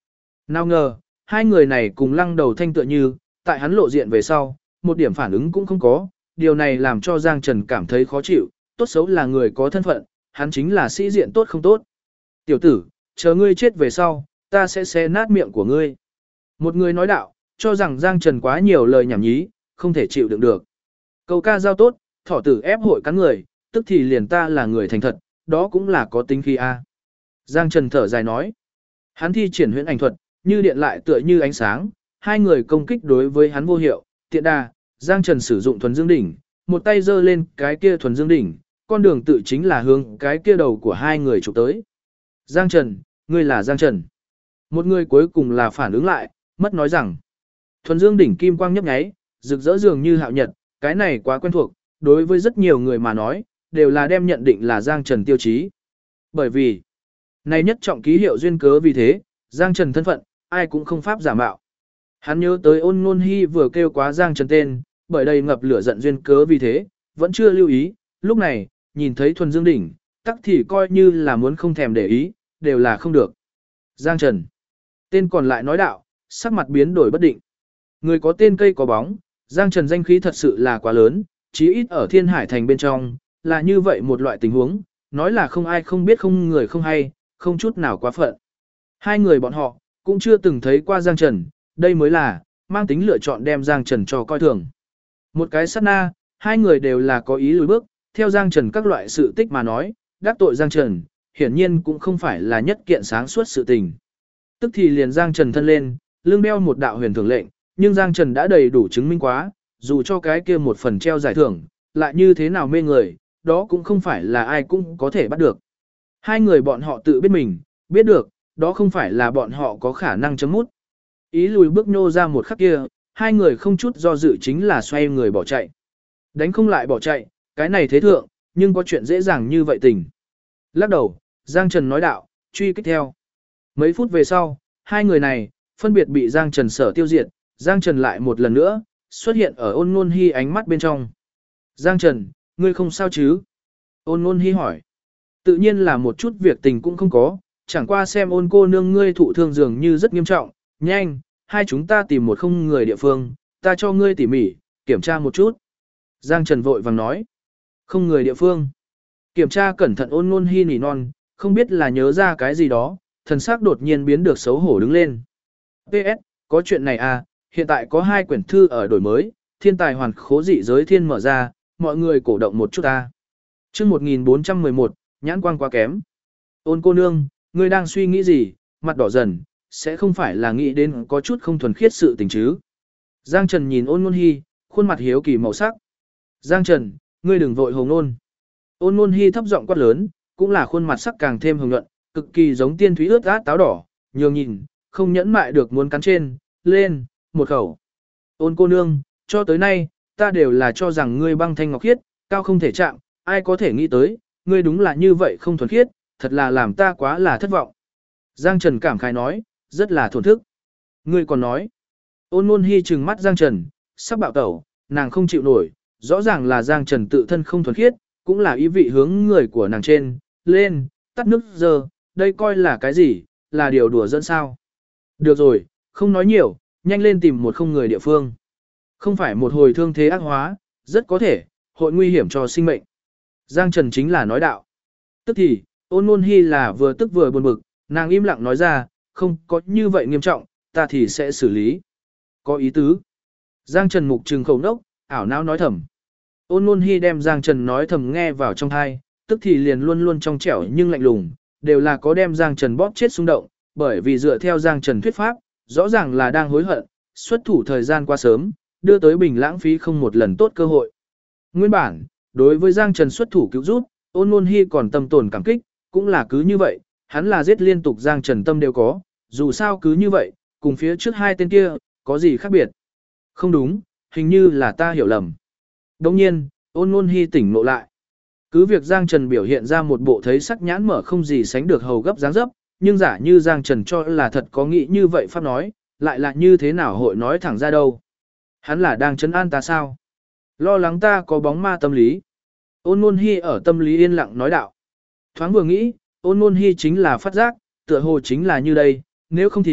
Nào ngờ, hai người này cùng lăng đầu thanh tựa như, tại hắn lộ diện về sau, một điểm phản ứng cũng không có, điều này làm cho Giang Trần cảm thấy khó chịu, tốt xấu là người có thân phận, hắn chính là sĩ diện tốt không tốt. Tiểu tử, chờ ngươi chết về sau, ta sẽ xé nát miệng của ngươi. Một người nói đạo, cho rằng Giang Trần quá nhiều lời nhảm nhí, không thể chịu đựng được. Câu ca giao tốt, thỏ tử ép hội cắn người, tức thì liền ta là người thành thật, đó cũng là có tính khi a. Giang Trần thở dài nói. Hắn thi triển huyễn ảnh thuật, như điện lại tựa như ánh sáng, hai người công kích đối với hắn vô hiệu, tiện đà, Giang Trần sử dụng thuần dương đỉnh, một tay giơ lên cái kia thuần dương đỉnh, con đường tự chính là hướng cái kia đầu của hai người chụp tới. Giang Trần, ngươi là Giang Trần. Một người cuối cùng là phản ứng lại, mất nói rằng, thuần dương đỉnh kim quang nhấp nháy, rực rỡ dường như hạo nhật, cái này quá quen thuộc, đối với rất nhiều người mà nói, đều là đem nhận định là Giang Trần tiêu chí. Bởi vì, này nhất trọng ký hiệu duyên cớ vì thế, Giang Trần thân phận, ai cũng không pháp giả mạo. Hắn nhớ tới Ôn Nôn Hi vừa kêu quá Giang Trần tên, bởi đây ngập lửa giận duyên cớ vì thế, vẫn chưa lưu ý, lúc này, nhìn thấy thuần dương đỉnh, tắc thì coi như là muốn không thèm để ý, đều là không được. Giang Trần. Tên còn lại nói đạo, sắc mặt biến đổi bất định. Người có tên cây có bóng, Giang Trần danh khí thật sự là quá lớn, chí ít ở Thiên Hải Thành bên trong, là như vậy một loại tình huống, nói là không ai không biết không người không hay, không chút nào quá phận. Hai người bọn họ, cũng chưa từng thấy qua Giang Trần, đây mới là, mang tính lựa chọn đem Giang Trần cho coi thường. Một cái sát na, hai người đều là có ý lùi bước, theo Giang Trần các loại sự tích mà nói, đắc tội Giang Trần, hiển nhiên cũng không phải là nhất kiện sáng suốt sự tình. Tức thì liền Giang Trần thân lên, lưng đeo một đạo huyền thường lệnh, nhưng Giang Trần đã đầy đủ chứng minh quá, dù cho cái kia một phần treo giải thưởng, lại như thế nào mê người, đó cũng không phải là ai cũng có thể bắt được. Hai người bọn họ tự biết mình, biết được, đó không phải là bọn họ có khả năng chấm mút. Ý lùi bước nhô ra một khắc kia, hai người không chút do dự chính là xoay người bỏ chạy. Đánh không lại bỏ chạy, cái này thế thượng, nhưng có chuyện dễ dàng như vậy tình. Lắc đầu, Giang Trần nói đạo, truy kích theo. Mấy phút về sau, hai người này, phân biệt bị Giang Trần sở tiêu diệt, Giang Trần lại một lần nữa, xuất hiện ở Ôn Nôn Hi ánh mắt bên trong. Giang Trần, ngươi không sao chứ? Ôn Nôn Hi hỏi. Tự nhiên là một chút việc tình cũng không có, chẳng qua xem Ôn cô nương ngươi thụ thương dường như rất nghiêm trọng, nhanh, hai chúng ta tìm một không người địa phương, ta cho ngươi tỉ mỉ, kiểm tra một chút. Giang Trần vội vàng nói. Không người địa phương. Kiểm tra cẩn thận Ôn Nôn Hi nỉ non, không biết là nhớ ra cái gì đó, thần sắc đột nhiên biến được xấu hổ đứng lên. PS, có chuyện này à, hiện tại có 2 quyển thư ở đổi mới, thiên tài hoàn khố dị giới thiên mở ra, mọi người cổ động một chút ta. Chương 1411, nhãn quang quá kém. Ôn cô nương, ngươi đang suy nghĩ gì, mặt đỏ dần, sẽ không phải là nghĩ đến có chút không thuần khiết sự tình chứ. Giang Trần nhìn Ôn Nôn Hi, khuôn mặt hiếu kỳ màu sắc. Giang Trần, ngươi đừng vội hồng nôn. Ôn Nôn Hi thấp giọng quát lớn, cũng là khuôn mặt sắc càng thêm hồng nhuận, cực kỳ giống tiên thúy ướt át táo đỏ, nhường nhìn, không nhẫn mại được muốn cắn trên, lên, một khẩu. Ôn cô nương, cho tới nay, ta đều là cho rằng ngươi băng thanh ngọc khiết, cao không thể chạm, ai có thể nghĩ tới, ngươi đúng là như vậy không thuần khiết, thật là làm ta quá là thất vọng. Giang Trần cảm khái nói, rất là thổn thức. Ngươi còn nói, Ôn Nôn Hi trừng mắt Giang Trần, sắp bạo tẩu, nàng không chịu nổi, rõ ràng là Giang Trần tự thân không thuần khiết, cũng là ý vị hướng người của nàng trên, lên, tắt nước giờ, đây coi là cái gì, là điều đùa dẫn sao. Được rồi, không nói nhiều, nhanh lên tìm một không người địa phương. Không phải một hồi thương thế ác hóa, rất có thể, hội nguy hiểm cho sinh mệnh. Giang Trần chính là nói đạo. Tức thì, Ôn Nôn Hi là vừa tức vừa buồn bực, nàng im lặng nói ra, không có như vậy nghiêm trọng, ta thì sẽ xử lý. Có ý tứ. Giang Trần mục trừng khẩu nốc, ảo não nói thầm. Ôn Nôn Hi đem Giang Trần nói thầm nghe vào trong tai, tức thì liền luôn luôn trong trẻo nhưng lạnh lùng, đều là có đem Giang Trần bóp chết xung động, bởi vì dựa theo Giang Trần thuyết pháp, rõ ràng là đang hối hận, xuất thủ thời gian quá sớm, đưa tới bình lãng phí không một lần tốt cơ hội. Nguyên bản, đối với Giang Trần xuất thủ cứu giúp, Ôn Nôn Hi còn tâm tồn cảm kích, cũng là cứ như vậy, hắn là giết liên tục Giang Trần tâm đều có, dù sao cứ như vậy, cùng phía trước hai tên kia, có gì khác biệt. Không đúng, hình như là ta hiểu lầm. Đồng nhiên, Ôn Nôn Hi tỉnh ngộ lại. Cứ việc Giang Trần biểu hiện ra một bộ thấy sắc nhãn mở không gì sánh được hầu gấp dáng dấp, nhưng giả như Giang Trần cho là thật có nghĩ như vậy pháp nói, lại là như thế nào hội nói thẳng ra đâu. Hắn là đang trấn an ta sao? Lo lắng ta có bóng ma tâm lý. Ôn Nôn Hi ở tâm lý yên lặng nói đạo. Thoáng vừa nghĩ, Ôn Nôn Hi chính là phát giác, tựa hồ chính là như đây, nếu không thì,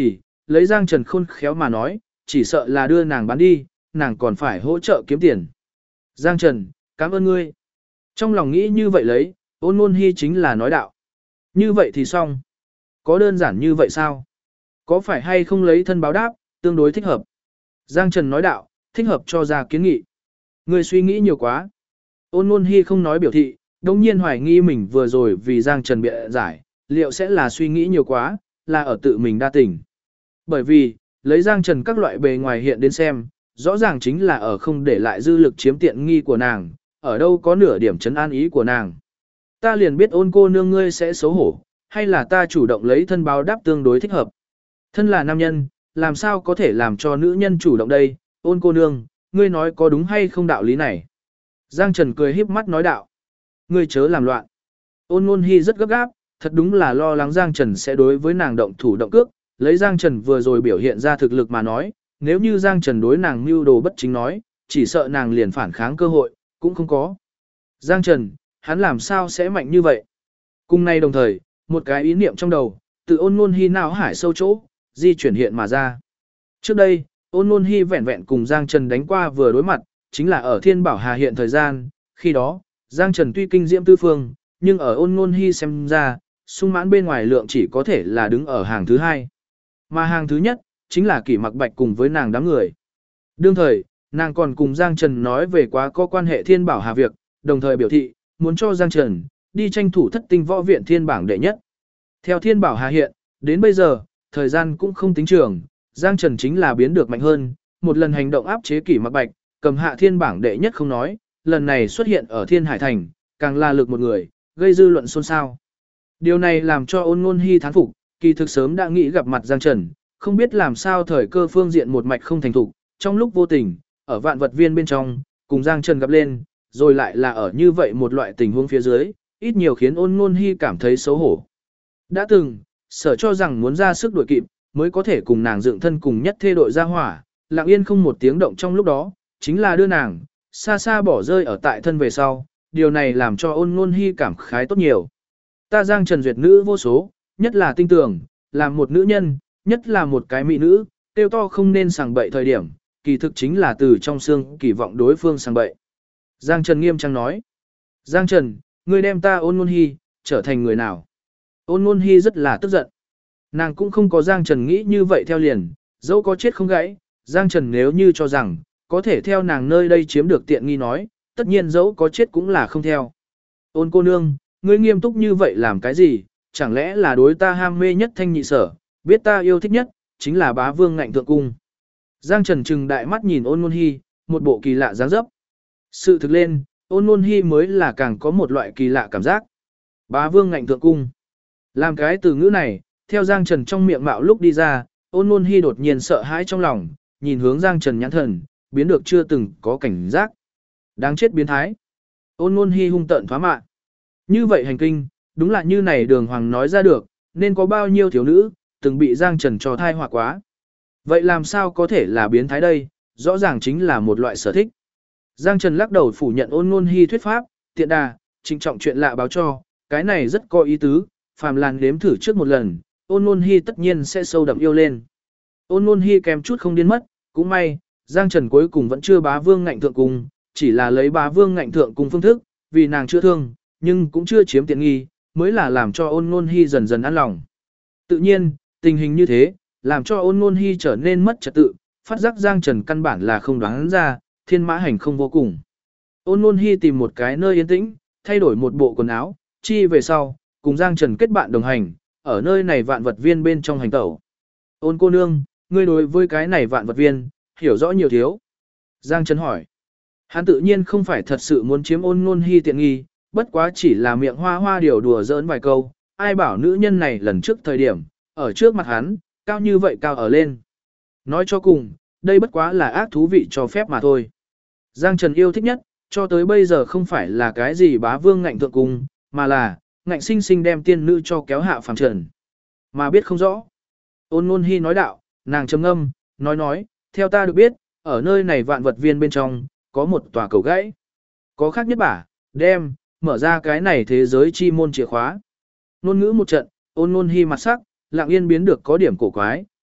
lấy Giang Trần khôn khéo mà nói, chỉ sợ là đưa nàng bán đi, nàng còn phải hỗ trợ kiếm tiền. Giang Trần, cảm ơn ngươi. Trong lòng nghĩ như vậy lấy, Ôn Nôn Hi chính là nói đạo. Như vậy thì xong. Có đơn giản như vậy sao? Có phải hay không lấy thân báo đáp, tương đối thích hợp? Giang Trần nói đạo, thích hợp cho ra kiến nghị. Ngươi suy nghĩ nhiều quá. Ôn Nôn Hi không nói biểu thị, đồng nhiên hoài nghi mình vừa rồi vì Giang Trần bịa giải, liệu sẽ là suy nghĩ nhiều quá, là ở tự mình đa tình. Bởi vì, lấy Giang Trần các loại bề ngoài hiện đến xem, rõ ràng chính là ở không để lại dư lực chiếm tiện nghi của nàng, ở đâu có nửa điểm trấn an ý của nàng. Ta liền biết Ôn cô nương ngươi sẽ xấu hổ, hay là ta chủ động lấy thân báo đáp tương đối thích hợp. Thân là nam nhân, làm sao có thể làm cho nữ nhân chủ động đây, Ôn cô nương, ngươi nói có đúng hay không đạo lý này. Giang Trần cười híp mắt nói đạo. Ngươi chớ làm loạn. Ôn Nôn Hi rất gấp gáp, thật đúng là lo lắng Giang Trần sẽ đối với nàng động thủ động cước, lấy Giang Trần vừa rồi biểu hiện ra thực lực mà nói, nếu như Giang Trần đối nàng mưu đồ bất chính nói, chỉ sợ nàng liền phản kháng cơ hội, cũng không có. Giang Trần, hắn làm sao sẽ mạnh như vậy? Cùng nay đồng thời, một cái ý niệm trong đầu, từ Ôn Nôn Hi não hải sâu chỗ, di chuyển hiện mà ra. Trước đây, Ôn Nôn Hi vẹn vẹn cùng Giang Trần đánh qua vừa đối mặt, chính là ở Thiên Bảo Hà hiện thời gian, khi đó, Giang Trần tuy kinh diễm tư phương, nhưng ở Ôn Nôn Hi xem ra, sung mãn bên ngoài lượng chỉ có thể là đứng ở hàng thứ hai. Mà hàng thứ nhất, chính là Kỷ Mặc Bạch cùng với nàng đám người. Đương thời, nàng còn cùng Giang Trần nói về quá có quan hệ Thiên Bảo Hà việc, đồng thời biểu thị, muốn cho Giang Trần, đi tranh thủ thất tinh võ viện thiên bảng đệ nhất. Theo Thiên Bảo Hà hiện, đến bây giờ, thời gian cũng không tính trường, Giang Trần chính là biến được mạnh hơn, một lần hành động áp chế Kỷ Mặc Bạch, cầm hạ thiên bảng đệ nhất không nói, lần này xuất hiện ở Thiên Hải Thành, càng là lực một người, gây dư luận xôn xao. Điều này làm cho Ôn Nôn Hi thán phục, kỳ thực sớm đã nghĩ gặp mặt Giang Trần, không biết làm sao thời cơ phương diện một mạch không thành thục, trong lúc vô tình, ở vạn vật viên bên trong, cùng Giang Trần gặp lên, rồi lại là ở như vậy một loại tình huống phía dưới, ít nhiều khiến Ôn Nôn Hi cảm thấy xấu hổ. Đã từng, sở cho rằng muốn ra sức đuổi kịp, mới có thể cùng nàng dựng thân cùng nhất thê đội ra hỏa, lặng yên không một tiếng động trong lúc đó, chính là đưa nàng, xa xa bỏ rơi ở tại thân về sau, điều này làm cho Ôn Nôn Hi cảm khái tốt nhiều. Ta Giang Trần duyệt nữ vô số, nhất là tinh tường, làm một nữ nhân, nhất là một cái mỹ nữ, tiêu to không nên sàng bậy thời điểm, kỳ thực chính là từ trong xương kỳ vọng đối phương sàng bậy. Giang Trần nghiêm trang nói. Giang Trần, ngươi đem ta Ôn Nôn Hi, trở thành người nào? Ôn Nôn Hi rất là tức giận. Nàng cũng không có Giang Trần nghĩ như vậy theo liền, dẫu có chết không gãy, Giang Trần nếu như cho rằng, có thể theo nàng nơi đây chiếm được tiện nghi nói, tất nhiên dẫu có chết cũng là không theo. Ôn cô nương, ngươi nghiêm túc như vậy làm cái gì, chẳng lẽ là đối ta ham mê nhất thanh nhị sở, biết ta yêu thích nhất, chính là bá vương ngạnh thượng cung. Giang Trần trừng đại mắt nhìn Ôn Nôn Hi, một bộ kỳ lạ dáng dấp. Sự thực lên, Ôn Nôn Hi mới là càng có một loại kỳ lạ cảm giác. Bá vương ngạnh thượng cung. Làm cái từ ngữ này, theo Giang Trần trong miệng mạo lúc đi ra, Ôn Nôn Hi đột nhiên sợ hãi trong lòng, nhìn hướng Giang Trần nhãn thần, biến được chưa từng có cảnh giác. Đáng chết biến thái. Ôn Nôn Hi hung tợn thoá mạ. Như vậy hành kinh, đúng là như này Đường Hoàng nói ra được, nên có bao nhiêu thiếu nữ, từng bị Giang Trần cho thai họa quá. Vậy làm sao có thể là biến thái đây, rõ ràng chính là một loại sở thích. Giang Trần lắc đầu phủ nhận Ôn Nôn Hi thuyết pháp, tiện đà, trịnh trọng chuyện lạ báo cho, cái này rất có ý tứ, phàm làn đếm thử trước một lần, Ôn Nôn Hi tất nhiên sẽ sâu đậm yêu lên. Ôn Nôn Hi kèm chút không điên mất, cũng may, Giang Trần cuối cùng vẫn chưa bá vương ngạnh thượng cung, chỉ là lấy bá vương ngạnh thượng cung phương thức, vì nàng chưa thương, nhưng cũng chưa chiếm tiện nghi, mới là làm cho Ôn Nôn Hi dần dần an lòng. Tự nhiên, tình hình như thế, làm cho Ôn Nôn Hi trở nên mất trật tự, phát giác Giang Trần căn bản là không đoán ra, thiên mã hành không vô cùng. Ôn Nôn Hi tìm một cái nơi yên tĩnh, thay đổi một bộ quần áo, chi về sau, cùng Giang Trần kết bạn đồng hành, ở nơi này vạn vật viên bên trong hành tẩu. Ôn cô nương, ngươi đối với cái này vạn vật viên, hiểu rõ nhiều thiếu. Giang Trần hỏi. Hắn tự nhiên không phải thật sự muốn chiếm Ôn Nôn Hi tiện nghi, bất quá chỉ là miệng hoa hoa điều đùa giỡn vài câu, ai bảo nữ nhân này lần trước thời điểm, ở trước mặt hắn, cao như vậy cao ở lên. Nói cho cùng, đây bất quá là ác thú vị cho phép mà thôi. Giang Trần yêu thích nhất, cho tới bây giờ không phải là cái gì bá vương ngạnh thượng cung, mà là, ngạnh sinh sinh đem tiên nữ cho kéo hạ phàm trần. Mà biết không rõ. Ôn Nôn Hi nói đạo, nàng trầm ngâm, nói, theo ta được biết, ở nơi này vạn vật viên bên trong, có một tòa cầu gãy. Có khác nhất bả, đem, mở ra cái này thế giới chi môn chìa khóa. Nôn ngữ một trận, Ôn Nôn Hi mặt sắc, lặng yên biến được có điểm cổ quái,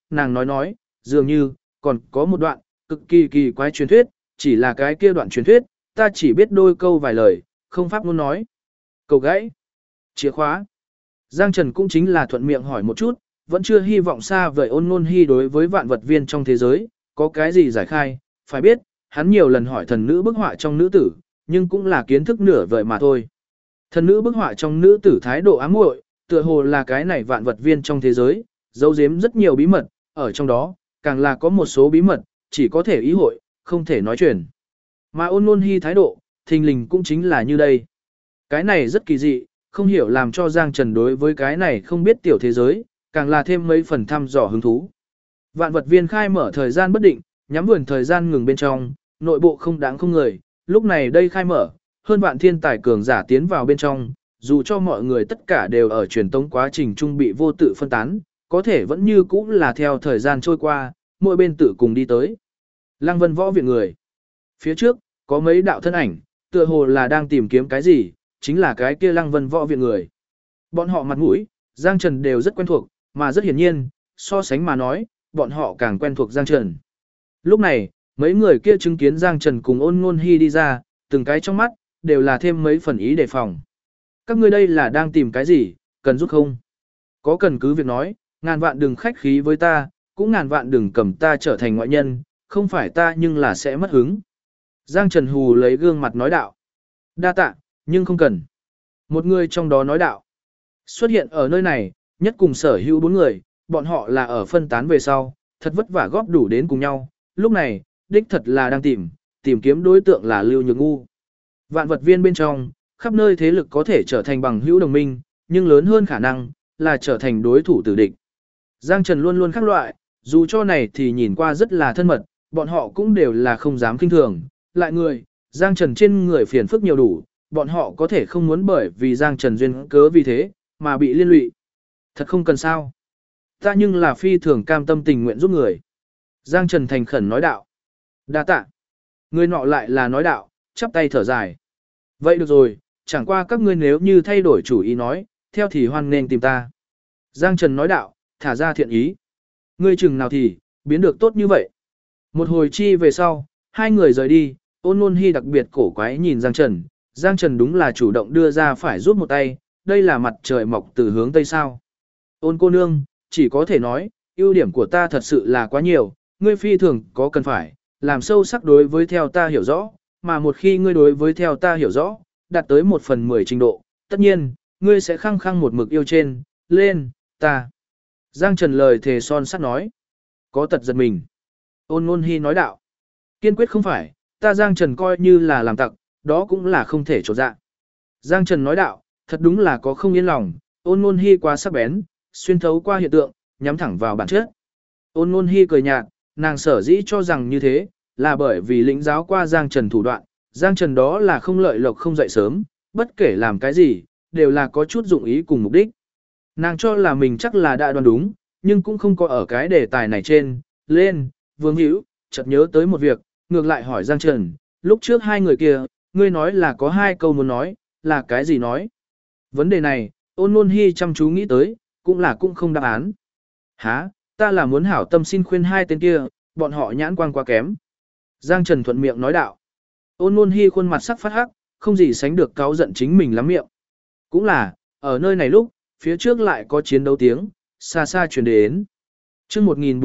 nàng nói, dường như, còn có một đoạn, cực kỳ kỳ quái truyền thuyết, chỉ là cái kia đoạn truyền thuyết, ta chỉ biết đôi câu vài lời, không pháp luôn nói. Cầu gãy, chìa khóa. Giang Trần cũng chính là thuận miệng hỏi một chút, vẫn chưa hy vọng xa vời Ôn Nôn Hi đối với vạn vật viên trong thế giới, có cái gì giải khai, phải biết, hắn nhiều lần hỏi thần nữ bức họa trong nữ tử, nhưng cũng là kiến thức nửa vời mà thôi. Thần nữ bức họa trong nữ tử thái độ ám muội, tựa hồ là cái này vạn vật viên trong thế giới, giấu giếm rất nhiều bí mật, ở trong đó, càng là có một số bí mật, chỉ có thể ý hội, không thể nói chuyện. Mà Ôn Nôn Hi thái độ, thình lình cũng chính là như đây. Cái này rất kỳ dị, không hiểu làm cho Giang Trần đối với cái này không biết tiểu thế giới, càng là thêm mấy phần thăm dò hứng thú. Vạn vật viên khai mở thời gian bất định, nhắm vườn thời gian ngừng bên trong, nội bộ không đáng không người, lúc này đây khai mở, hơn vạn thiên tài cường giả tiến vào bên trong, dù cho mọi người tất cả đều ở truyền tống quá trình trung bị vô tự phân tán, có thể vẫn như cũ là theo thời gian trôi qua, mỗi bên tự cùng đi tới. Lăng Vân võ viện người. Phía trước, có mấy đạo thân ảnh, tựa hồ là đang tìm kiếm cái gì, chính là cái kia Lăng Vân võ viện người. Bọn họ mặt mũi, Giang Trần đều rất quen thuộc, mà rất hiển nhiên, so sánh mà nói, bọn họ càng quen thuộc Giang Trần. Lúc này, mấy người kia chứng kiến Giang Trần cùng Ôn Nôn Hi đi ra, từng cái trong mắt, đều là thêm mấy phần ý đề phòng. Các ngươi đây là đang tìm cái gì, cần giúp không? Có cần cứ việc nói, ngàn vạn đừng khách khí với ta, cũng ngàn vạn đừng cầm ta trở thành ngoại nhân, không phải ta nhưng là sẽ mất hứng. Giang Trần hù lấy gương mặt nói đạo. Đa tạ, nhưng không cần. Một người trong đó nói đạo. Xuất hiện ở nơi này, nhất cùng sở hữu 4 người, bọn họ là ở phân tán về sau, thật vất vả góp đủ đến cùng nhau. Lúc này, đích thật là đang tìm kiếm đối tượng là Lưu Nhược Ngu. Vạn vật viên bên trong, khắp nơi thế lực có thể trở thành bằng hữu đồng minh, nhưng lớn hơn khả năng là trở thành đối thủ tử địch. Giang Trần luôn luôn khác loại, dù cho này thì nhìn qua rất là thân mật, bọn họ cũng đều là không dám kinh thường. Lại người, Giang Trần trên người phiền phức nhiều đủ, bọn họ có thể không muốn bởi vì Giang Trần duyên cớ vì thế, mà bị liên lụy. Thật không cần sao. Ta nhưng là phi thường cam tâm tình nguyện giúp người. Giang Trần thành khẩn nói đạo. Đa tạ. Người nọ lại là nói đạo, chắp tay thở dài. Vậy được rồi, chẳng qua các ngươi nếu như thay đổi chủ ý nói, theo thì hoan nên tìm ta. Giang Trần nói đạo, thả ra thiện ý. Ngươi chừng nào thì, biến được tốt như vậy. Một hồi chi về sau, hai người rời đi, Ôn Nôn Hi đặc biệt cổ quái nhìn Giang Trần. Giang Trần đúng là chủ động đưa ra phải giúp một tay, đây là mặt trời mọc từ hướng Tây sao. Ôn cô nương, chỉ có thể nói, ưu điểm của ta thật sự là quá nhiều, ngươi phi thường có cần phải, làm sâu sắc đối với theo ta hiểu rõ, mà một khi ngươi đối với theo ta hiểu rõ, đạt tới 1/10 trình độ, tất nhiên, ngươi sẽ khăng khăng một mực yêu trên, lên, ta. Giang Trần lời thề son sắt nói, có tật giật mình. Ôn Nôn Hi nói đạo, kiên quyết không phải, ta Giang Trần coi như là làm tặc, đó cũng là không thể trột dạ. Giang Trần nói đạo, thật đúng là có không yên lòng, Ôn Nôn Hi quá sắc bén, xuyên thấu qua hiện tượng, nhắm thẳng vào bản chất. Ôn Nôn Hi cười nhạt, nàng sở dĩ cho rằng như thế, là bởi vì lĩnh giáo qua Giang Trần thủ đoạn, Giang Trần đó là không lợi lộc không dậy sớm, bất kể làm cái gì, đều là có chút dụng ý cùng mục đích. Nàng cho là mình chắc là đã đoán đúng, nhưng cũng không có ở cái đề tài này trên, lên, vương hữu, chợt nhớ tới một việc, ngược lại hỏi Giang Trần, lúc trước hai người kia, ngươi nói là có 2 câu muốn nói, là cái gì nói? Vấn đề này, Ôn Nôn Hi chăm chú nghĩ tới, cũng không đáp án. Hả, ta là muốn hảo tâm xin khuyên 2 tên kia, bọn họ nhãn quang quá kém. Giang Trần thuận miệng nói đạo. Ôn Nôn Hi khuôn mặt sắc phát hắc, không gì sánh được cáu giận chính mình lắm miệng. Cũng là, ở nơi này lúc, phía trước lại có chiến đấu tiếng, xa xa truyền đến. Chương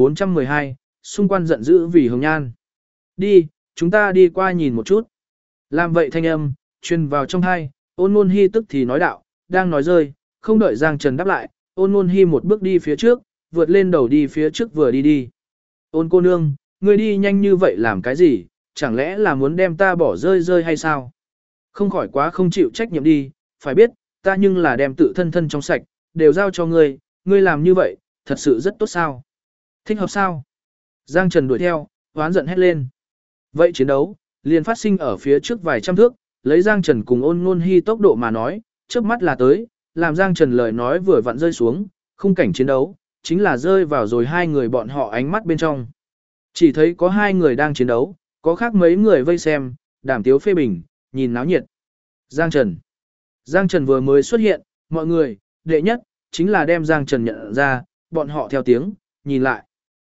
1412, xung quanh giận dữ vì Hồng Nhan. Đi, chúng ta đi qua nhìn một chút. Làm vậy thanh âm, truyền vào trong tai, Ôn Nôn Hi tức thì nói đạo, đang nói rơi, không đợi Giang Trần đáp lại, Ôn Nôn Hi một bước đi phía trước, vượt lên đầu đi phía trước vừa đi. Ôn cô nương, ngươi đi nhanh như vậy làm cái gì, chẳng lẽ là muốn đem ta bỏ rơi hay sao? Không khỏi quá không chịu trách nhiệm đi, phải biết, ta nhưng là đem tự thân trong sạch, đều giao cho ngươi, ngươi làm như vậy, thật sự rất tốt sao? Thích hợp sao? Giang Trần đuổi theo, hoán giận hét lên. Vậy chiến đấu, liền phát sinh ở phía trước vài trăm thước, lấy Giang Trần cùng Ôn Nôn Hi tốc độ mà nói, trước mắt là tới, làm Giang Trần lời nói vừa vặn rơi xuống, khung cảnh chiến đấu, chính là rơi vào rồi hai người bọn họ ánh mắt bên trong. Chỉ thấy có 2 người đang chiến đấu, có khác mấy người vây xem, đảm tiếu phê bình, nhìn náo nhiệt. Giang Trần vừa mới xuất hiện, mọi người, đệ nhất, chính là đem Giang Trần nhận ra, bọn họ theo tiếng, nhìn lại.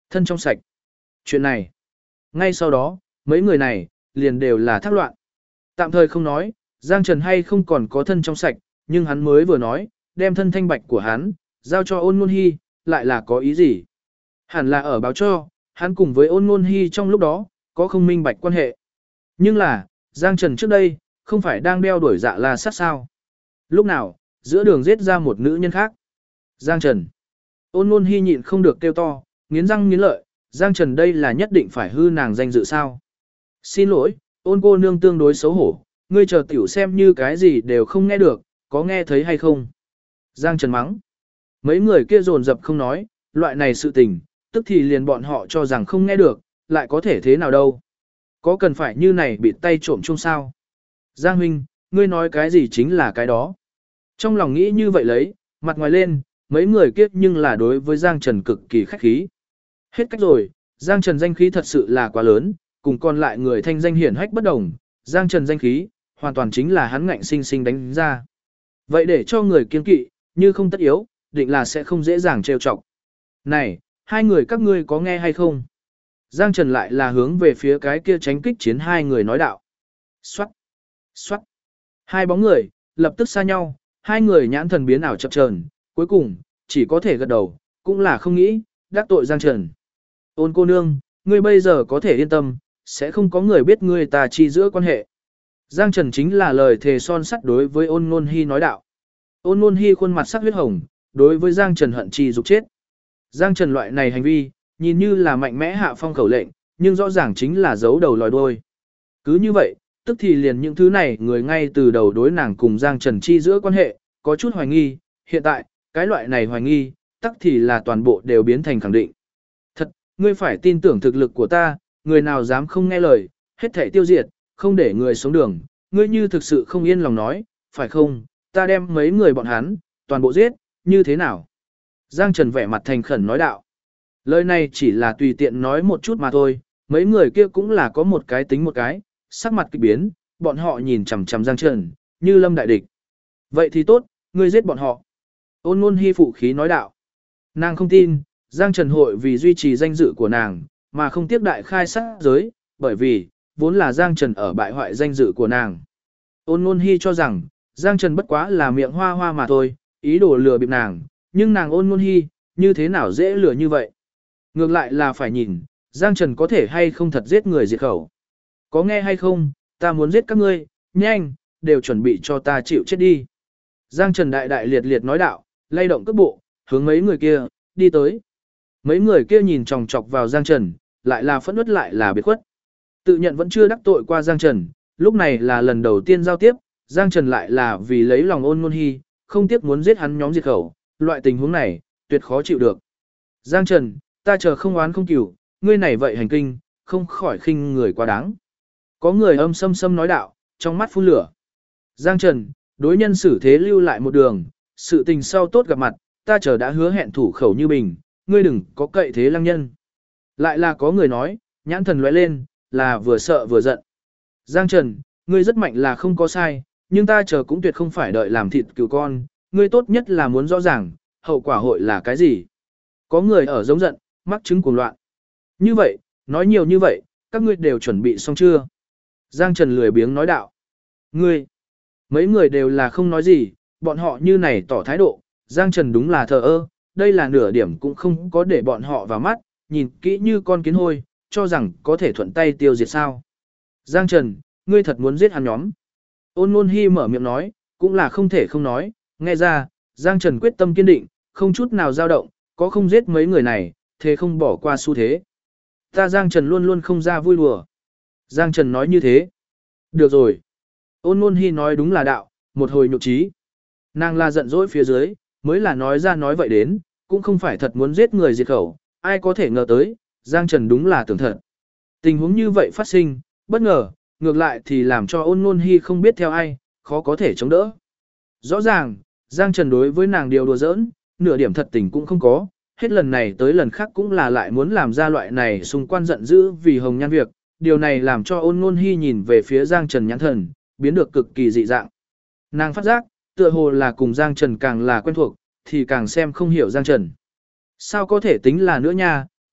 Thân trong sạch. Chuyện này. Ngay sau đó, mấy người này, liền đều là thác loạn. Tạm thời không nói, Giang Trần hay không còn có thân trong sạch, nhưng hắn mới vừa nói, đem thân thanh bạch của hắn, giao cho Ôn Ngôn Hi, lại là có ý gì? Hẳn là ở báo cho, hắn cùng với Ôn Ngôn Hi trong lúc đó, có không minh bạch quan hệ. Nhưng là, Giang Trần trước đây, không phải đang đeo đuổi Dạ La Sát sao? Lúc nào, giữa đường giết ra một nữ nhân khác. Giang Trần. Ôn Ngôn Hi nhịn không được kêu to, nghiến răng nghiến lợi, Giang Trần đây là nhất định phải hư nàng danh dự sao? Xin lỗi, Ôn cô nương tương đối xấu hổ, ngươi chờ tiểu xem như cái gì đều không nghe được, có nghe thấy hay không? Giang Trần mắng. Mấy người kia dồn dập không nói, loại này sự tình, tức thì liền bọn họ cho rằng không nghe được, lại có thể thế nào đâu. Có cần phải như này bị tay trộm chung sao? Giang huynh, ngươi nói cái gì chính là cái đó. Trong lòng nghĩ như vậy lấy, mặt ngoài lên, mấy người kia nhưng là đối với Giang Trần cực kỳ khách khí. Hết cách rồi, Giang Trần danh khí thật sự là quá lớn, cùng còn lại người thanh danh hiển hách bất đồng, Giang Trần danh khí, hoàn toàn chính là hắn ngạnh sinh sinh đánh ra. Vậy để cho người kiên kỵ, như không tất yếu, định là sẽ không dễ dàng trêu chọc. Này, hai người các ngươi có nghe hay không? Giang Trần lại là hướng về phía cái kia tránh kích chiến hai người nói đạo. Xoát, xoát. Hai bóng người, lập tức xa nhau, hai người nhãn thần biến ảo chập chờn, cuối cùng, chỉ có thể gật đầu, cũng là không nghĩ, đắc tội Giang Trần. Ôn cô nương, ngươi bây giờ có thể yên tâm, sẽ không có người biết ngươi ta chi giữa quan hệ. Giang Trần chính là lời thề son sắt đối với Ôn Ngôn Hi nói đạo. Ôn Ngôn Hi khuôn mặt sắc huyết hồng, đối với Giang Trần hận chi dục chết. Giang Trần loại này hành vi, nhìn như là mạnh mẽ hạ phong khẩu lệnh, nhưng rõ ràng chính là giấu đầu lòi đuôi. Cứ như vậy, tức thì liền những thứ này người ngay từ đầu đối nàng cùng Giang Trần chi giữa quan hệ, có chút hoài nghi, hiện tại, cái loại này hoài nghi, tắc thì là toàn bộ đều biến thành khẳng định. Thật, ngươi phải tin tưởng thực lực của ta, người nào dám không nghe lời, hết thảy tiêu diệt, không để người sống đường, ngươi như thực sự không yên lòng nói, phải không, ta đem mấy người bọn hắn, toàn bộ giết, như thế nào? Giang Trần vẻ mặt thành khẩn nói đạo. Lời này chỉ là tùy tiện nói một chút mà thôi, mấy người kia cũng là có một cái tính một cái, sắc mặt kịch biến, bọn họ nhìn chằm chằm Giang Trần, như lâm đại địch. Vậy thì tốt, ngươi giết bọn họ. Ôn Ngôn Hi phụ khí nói đạo. Nàng không tin, Giang Trần hội vì duy trì danh dự của nàng, mà không tiếc đại khai sát giới, bởi vì, vốn là Giang Trần ở bại hoại danh dự của nàng. Ôn Ngôn Hi cho rằng, Giang Trần bất quá là miệng hoa hoa mà thôi, ý đồ lừa bịp nàng, nhưng nàng Ôn Ngôn Hi, như thế nào dễ lừa như vậy? Ngược lại là phải nhìn, Giang Trần có thể hay không thật giết người diệt khẩu. Có nghe hay không, ta muốn giết các ngươi, nhanh, đều chuẩn bị cho ta chịu chết đi. Giang Trần đại đại liệt liệt nói đạo, lay động cước bộ, hướng mấy người kia, đi tới. Mấy người kia nhìn chòng chọc vào Giang Trần, lại là phẫn uất lại là biệt khuất. Tự nhận vẫn chưa đắc tội qua Giang Trần, lúc này là lần đầu tiên giao tiếp, Giang Trần lại là vì lấy lòng Ôn Ngôn Hi, không tiếc muốn giết hắn nhóm diệt khẩu, loại tình huống này, tuyệt khó chịu được. Giang Trần, ta chờ không oán không cửu, ngươi này vậy hành kinh, không khỏi khinh người quá đáng. Có người âm sâm sâm nói đạo, trong mắt phun lửa. Giang Trần, đối nhân xử thế lưu lại một đường, sự tình sau tốt gặp mặt, ta chờ đã hứa hẹn thủ khẩu như bình, ngươi đừng có cậy thế lăng nhân. Lại là có người nói, nhãn thần lóe lên, là vừa sợ vừa giận. Giang Trần, ngươi rất mạnh là không có sai, nhưng ta chờ cũng tuyệt không phải đợi làm thịt cừu con, ngươi tốt nhất là muốn rõ ràng, hậu quả hội là cái gì. Có người ở giống giận, mắc chứng cuồng loạn. Như vậy, nói nhiều như vậy, các ngươi đều chuẩn bị xong chưa? Giang Trần lười biếng nói đạo. Ngươi, mấy người đều là không nói gì, bọn họ như này tỏ thái độ, Giang Trần đúng là thờ ơ, đây là nửa điểm cũng không có để bọn họ vào mắt, nhìn kỹ như con kiến hôi, cho rằng có thể thuận tay tiêu diệt sao. Giang Trần, ngươi thật muốn giết hắn nhóm. Ôn Ngôn Hi mở miệng nói, cũng là không thể không nói, nghe ra, Giang Trần quyết tâm kiên định, không chút nào dao động, có không giết mấy người này, thế không bỏ qua xu thế. Ta Giang Trần luôn luôn không ra vui đùa. Giang Trần nói như thế. Được rồi. Ôn Ngôn Hi nói đúng là đạo, một hồi nhục trí. Nàng là giận dỗi phía dưới, mới là nói ra nói vậy đến, cũng không phải thật muốn giết người diệt khẩu, ai có thể ngờ tới, Giang Trần đúng là tưởng thật. Tình huống như vậy phát sinh, bất ngờ, ngược lại thì làm cho Ôn Ngôn Hi không biết theo ai, khó có thể chống đỡ. Rõ ràng, Giang Trần đối với nàng điều đùa giỡn, nửa điểm thật tình cũng không có, hết lần này tới lần khác cũng là lại muốn làm ra loại này xung quan giận dữ vì hồng nhan việc, điều này làm cho Ôn Ngôn Hi nhìn về phía Giang Trần nhãn thần, biến được cực kỳ dị dạng. Nàng phát giác, tựa hồ là cùng Giang Trần càng là quen thuộc, thì càng xem không hiểu Giang Trần. Sao có thể tính là nữa nha,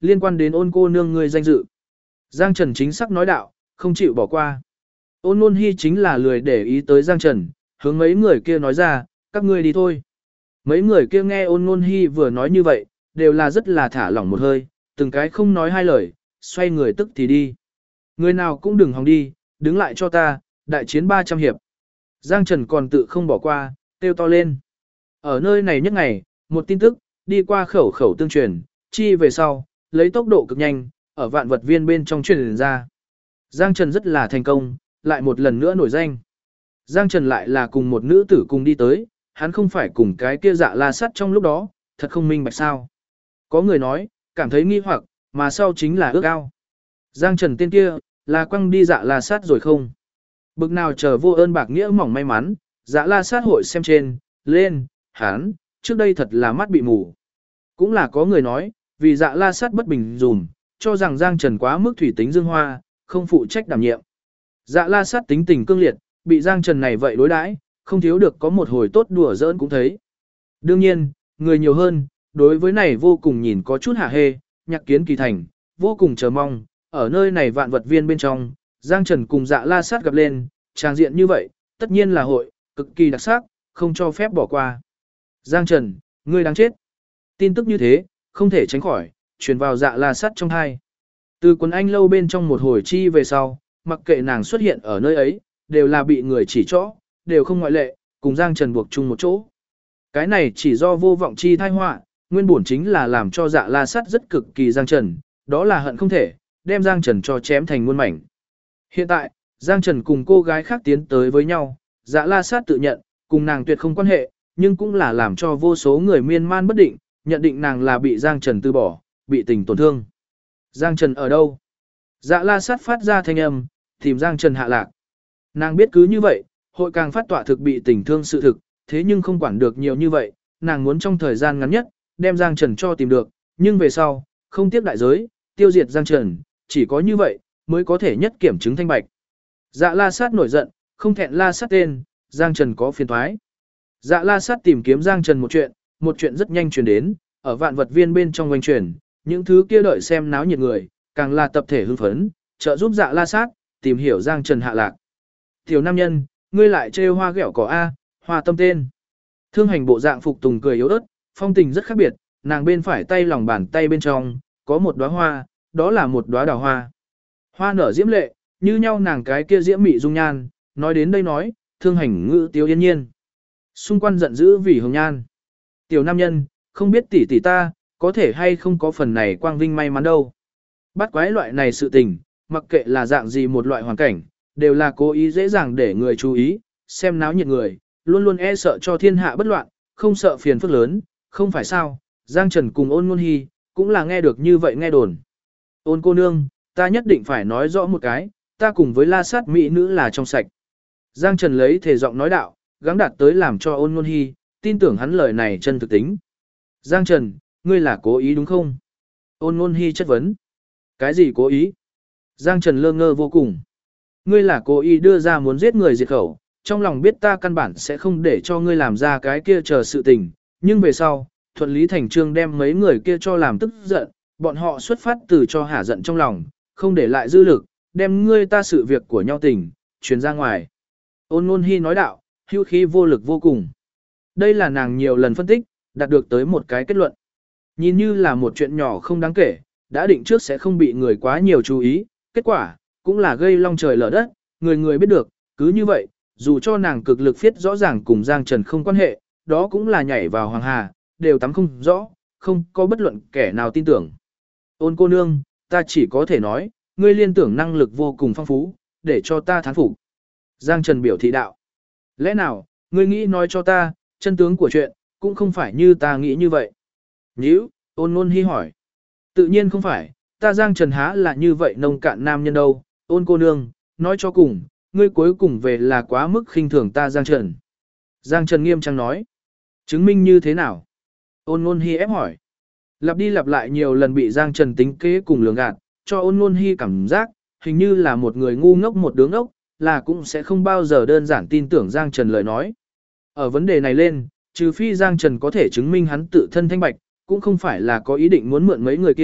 liên quan đến Ôn cô nương ngươi danh dự. Giang Trần chính xác nói đạo, không chịu bỏ qua. Ôn Nôn Hi chính là lười để ý tới Giang Trần, hướng mấy người kia nói ra, các ngươi đi thôi. Mấy người kia nghe Ôn Nôn Hi vừa nói như vậy, đều là rất là thả lỏng một hơi, từng cái không nói hai lời, xoay người tức thì đi. Người nào cũng đừng hòng đi, đứng lại cho ta, đại chiến 300 hiệp. Giang Trần còn tự không bỏ qua, kêu to lên. Ở nơi này nhất ngày, một tin tức, đi qua khẩu khẩu tương truyền, chi về sau, lấy tốc độ cực nhanh, ở vạn vật viên bên trong truyền ra. Giang Trần rất là thành công, lại một lần nữa nổi danh. Giang Trần lại là cùng một nữ tử cùng đi tới, hắn không phải cùng cái kia Dạ La Sát trong lúc đó, thật không minh bạch sao. Có người nói, cảm thấy nghi hoặc, mà sau chính là ước ao. Giang Trần tên kia, là quăng đi Dạ La Sát rồi không? Bực nào chờ vô ơn bạc nghĩa mỏng may mắn, Dạ La Sát hội xem trên, lên, hắn, trước đây thật là mắt bị mù. Cũng là có người nói, vì Dạ La Sát bất bình dùm, cho rằng Giang Trần quá mức thủy tính dương hoa, không phụ trách đảm nhiệm. Dạ La Sát tính tình cương liệt, bị Giang Trần này vậy đối đãi, không thiếu được có một hồi tốt đùa giỡn cũng thấy. Đương nhiên, người nhiều hơn, đối với này vô cùng nhìn có chút hả hê, nhạc kiến kỳ thành, vô cùng chờ mong, ở nơi này vạn vật viên bên trong, Giang Trần cùng Dạ La Sát gặp lên, trang diện như vậy, tất nhiên là hội, cực kỳ đặc sắc, không cho phép bỏ qua. Giang Trần, ngươi đáng chết. Tin tức như thế, không thể tránh khỏi, truyền vào Dạ La Sát trong hai. Từ quần anh lâu bên trong một hồi chi về sau, mặc kệ nàng xuất hiện ở nơi ấy, đều là bị người chỉ trỏ, đều không ngoại lệ, cùng Giang Trần buộc chung một chỗ. Cái này chỉ do vô vọng chi thai họa, nguyên bổn chính là làm cho Dạ La Sát rất cực kỳ Giang Trần, đó là hận không thể, đem Giang Trần cho chém thành muôn mảnh. Hiện tại, Giang Trần cùng cô gái khác tiến tới với nhau, Dạ La Sát tự nhận, cùng nàng tuyệt không quan hệ, nhưng cũng là làm cho vô số người miên man bất định, nhận định nàng là bị Giang Trần từ bỏ, bị tình tổn thương. Giang Trần ở đâu? Dạ La Sát phát ra thanh âm, tìm Giang Trần hạ lạc. Nàng biết cứ như vậy, hội càng phát tọa thực bị tình thương sự thực, thế nhưng không quản được nhiều như vậy, nàng muốn trong thời gian ngắn nhất, đem Giang Trần cho tìm được, nhưng về sau, không tiếc đại giới, tiêu diệt Giang Trần, chỉ có như vậy, mới có thể nhất kiểm chứng thanh bạch. Dạ La Sát nổi giận, không thẹn La Sát tên, Giang Trần có phiền thoái. Dạ La Sát tìm kiếm Giang Trần một chuyện rất nhanh truyền đến, ở vạn vật viên bên trong quanh truyền, những thứ kia đợi xem náo nhiệt người, càng là tập thể hưng phấn, trợ giúp Dạ La Sát tìm hiểu Giang Trần hạ lạc. Tiểu nam nhân, ngươi lại trêu hoa ghẹo cỏ A, hoa tâm tên. Thương hành bộ dạng phục tùng cười yếu ớt, phong tình rất khác biệt, nàng bên phải tay lòng bàn tay bên trong, có một đóa hoa, đó là một đóa đào hoa. Hoa nở diễm lệ, như nhau nàng cái kia diễm mị dung nhan, nói đến đây nói, thương hành ngữ tiêu yên nhiên. Xung quanh giận dữ vì hồng nhan. Tiểu nam nhân, không biết tỷ tỷ ta, có thể hay không có phần này quang vinh may mắn đâu. Bắt quái loại này sự tình, mặc kệ là dạng gì một loại hoàn cảnh, đều là cố ý dễ dàng để người chú ý, xem náo nhiệt người, luôn luôn e sợ cho thiên hạ bất loạn, không sợ phiền phức lớn, không phải sao, Giang Trần cùng Ôn Nôn Hi, cũng là nghe được như vậy nghe đồn. Ôn cô nương, ta nhất định phải nói rõ một cái, ta cùng với La Sát mỹ nữ là trong sạch. Giang Trần lấy thể giọng nói đạo, gắng đạt tới làm cho Ôn Nôn Hi, tin tưởng hắn lời này chân thực tính. Giang Trần, ngươi là cố ý đúng không? Ôn Nôn Hi chất vấn. Cái gì cố ý? Giang Trần lơ ngơ vô cùng. Ngươi là cố ý đưa ra muốn giết người diệt khẩu, trong lòng biết ta căn bản sẽ không để cho ngươi làm ra cái kia chờ sự tình, nhưng về sau, thuận lý thành trương đem mấy người kia cho làm tức giận, bọn họ xuất phát từ cho hả giận trong lòng, không để lại dư lực, đem ngươi ta sự việc của nhau tình, truyền ra ngoài. Ôn Nôn Hi nói đạo, hữu khí vô lực vô cùng. Đây là nàng nhiều lần phân tích, đạt được tới một cái kết luận. Nhìn như là một chuyện nhỏ không đáng kể, đã định trước sẽ không bị người quá nhiều chú ý, kết quả, cũng là gây long trời lở đất, người người biết được, cứ như vậy, dù cho nàng cực lực phiết rõ ràng cùng Giang Trần không quan hệ, đó cũng là nhảy vào hoàng hà, đều tắm không rõ, không có bất luận kẻ nào tin tưởng. Ôn cô nương, ta chỉ có thể nói, ngươi liên tưởng năng lực vô cùng phong phú, để cho ta thán phục. Giang Trần biểu thị đạo. Lẽ nào, ngươi nghĩ nói cho ta, chân tướng của chuyện, cũng không phải như ta nghĩ như vậy. Nhữ, Ôn Nôn Hi hỏi. Tự nhiên không phải, ta Giang Trần há là như vậy nông cạn nam nhân đâu, Ôn cô nương, nói cho cùng, ngươi cuối cùng về là quá mức khinh thường ta Giang Trần. Giang Trần nghiêm trang nói. Chứng minh như thế nào? Ôn Nôn Hi ép hỏi. Lặp đi lặp lại nhiều lần bị Giang Trần tính kế cùng lường gạt, cho Ôn Nôn Hi cảm giác, hình như là một người ngu ngốc một đứa ngốc, là cũng sẽ không bao giờ đơn giản tin tưởng Giang Trần lời nói. Ở vấn đề này lên, trừ phi Giang Trần có thể chứng minh hắn tự thân thanh bạch, cũng không phải là có ý định muốn mượn mấy người kia,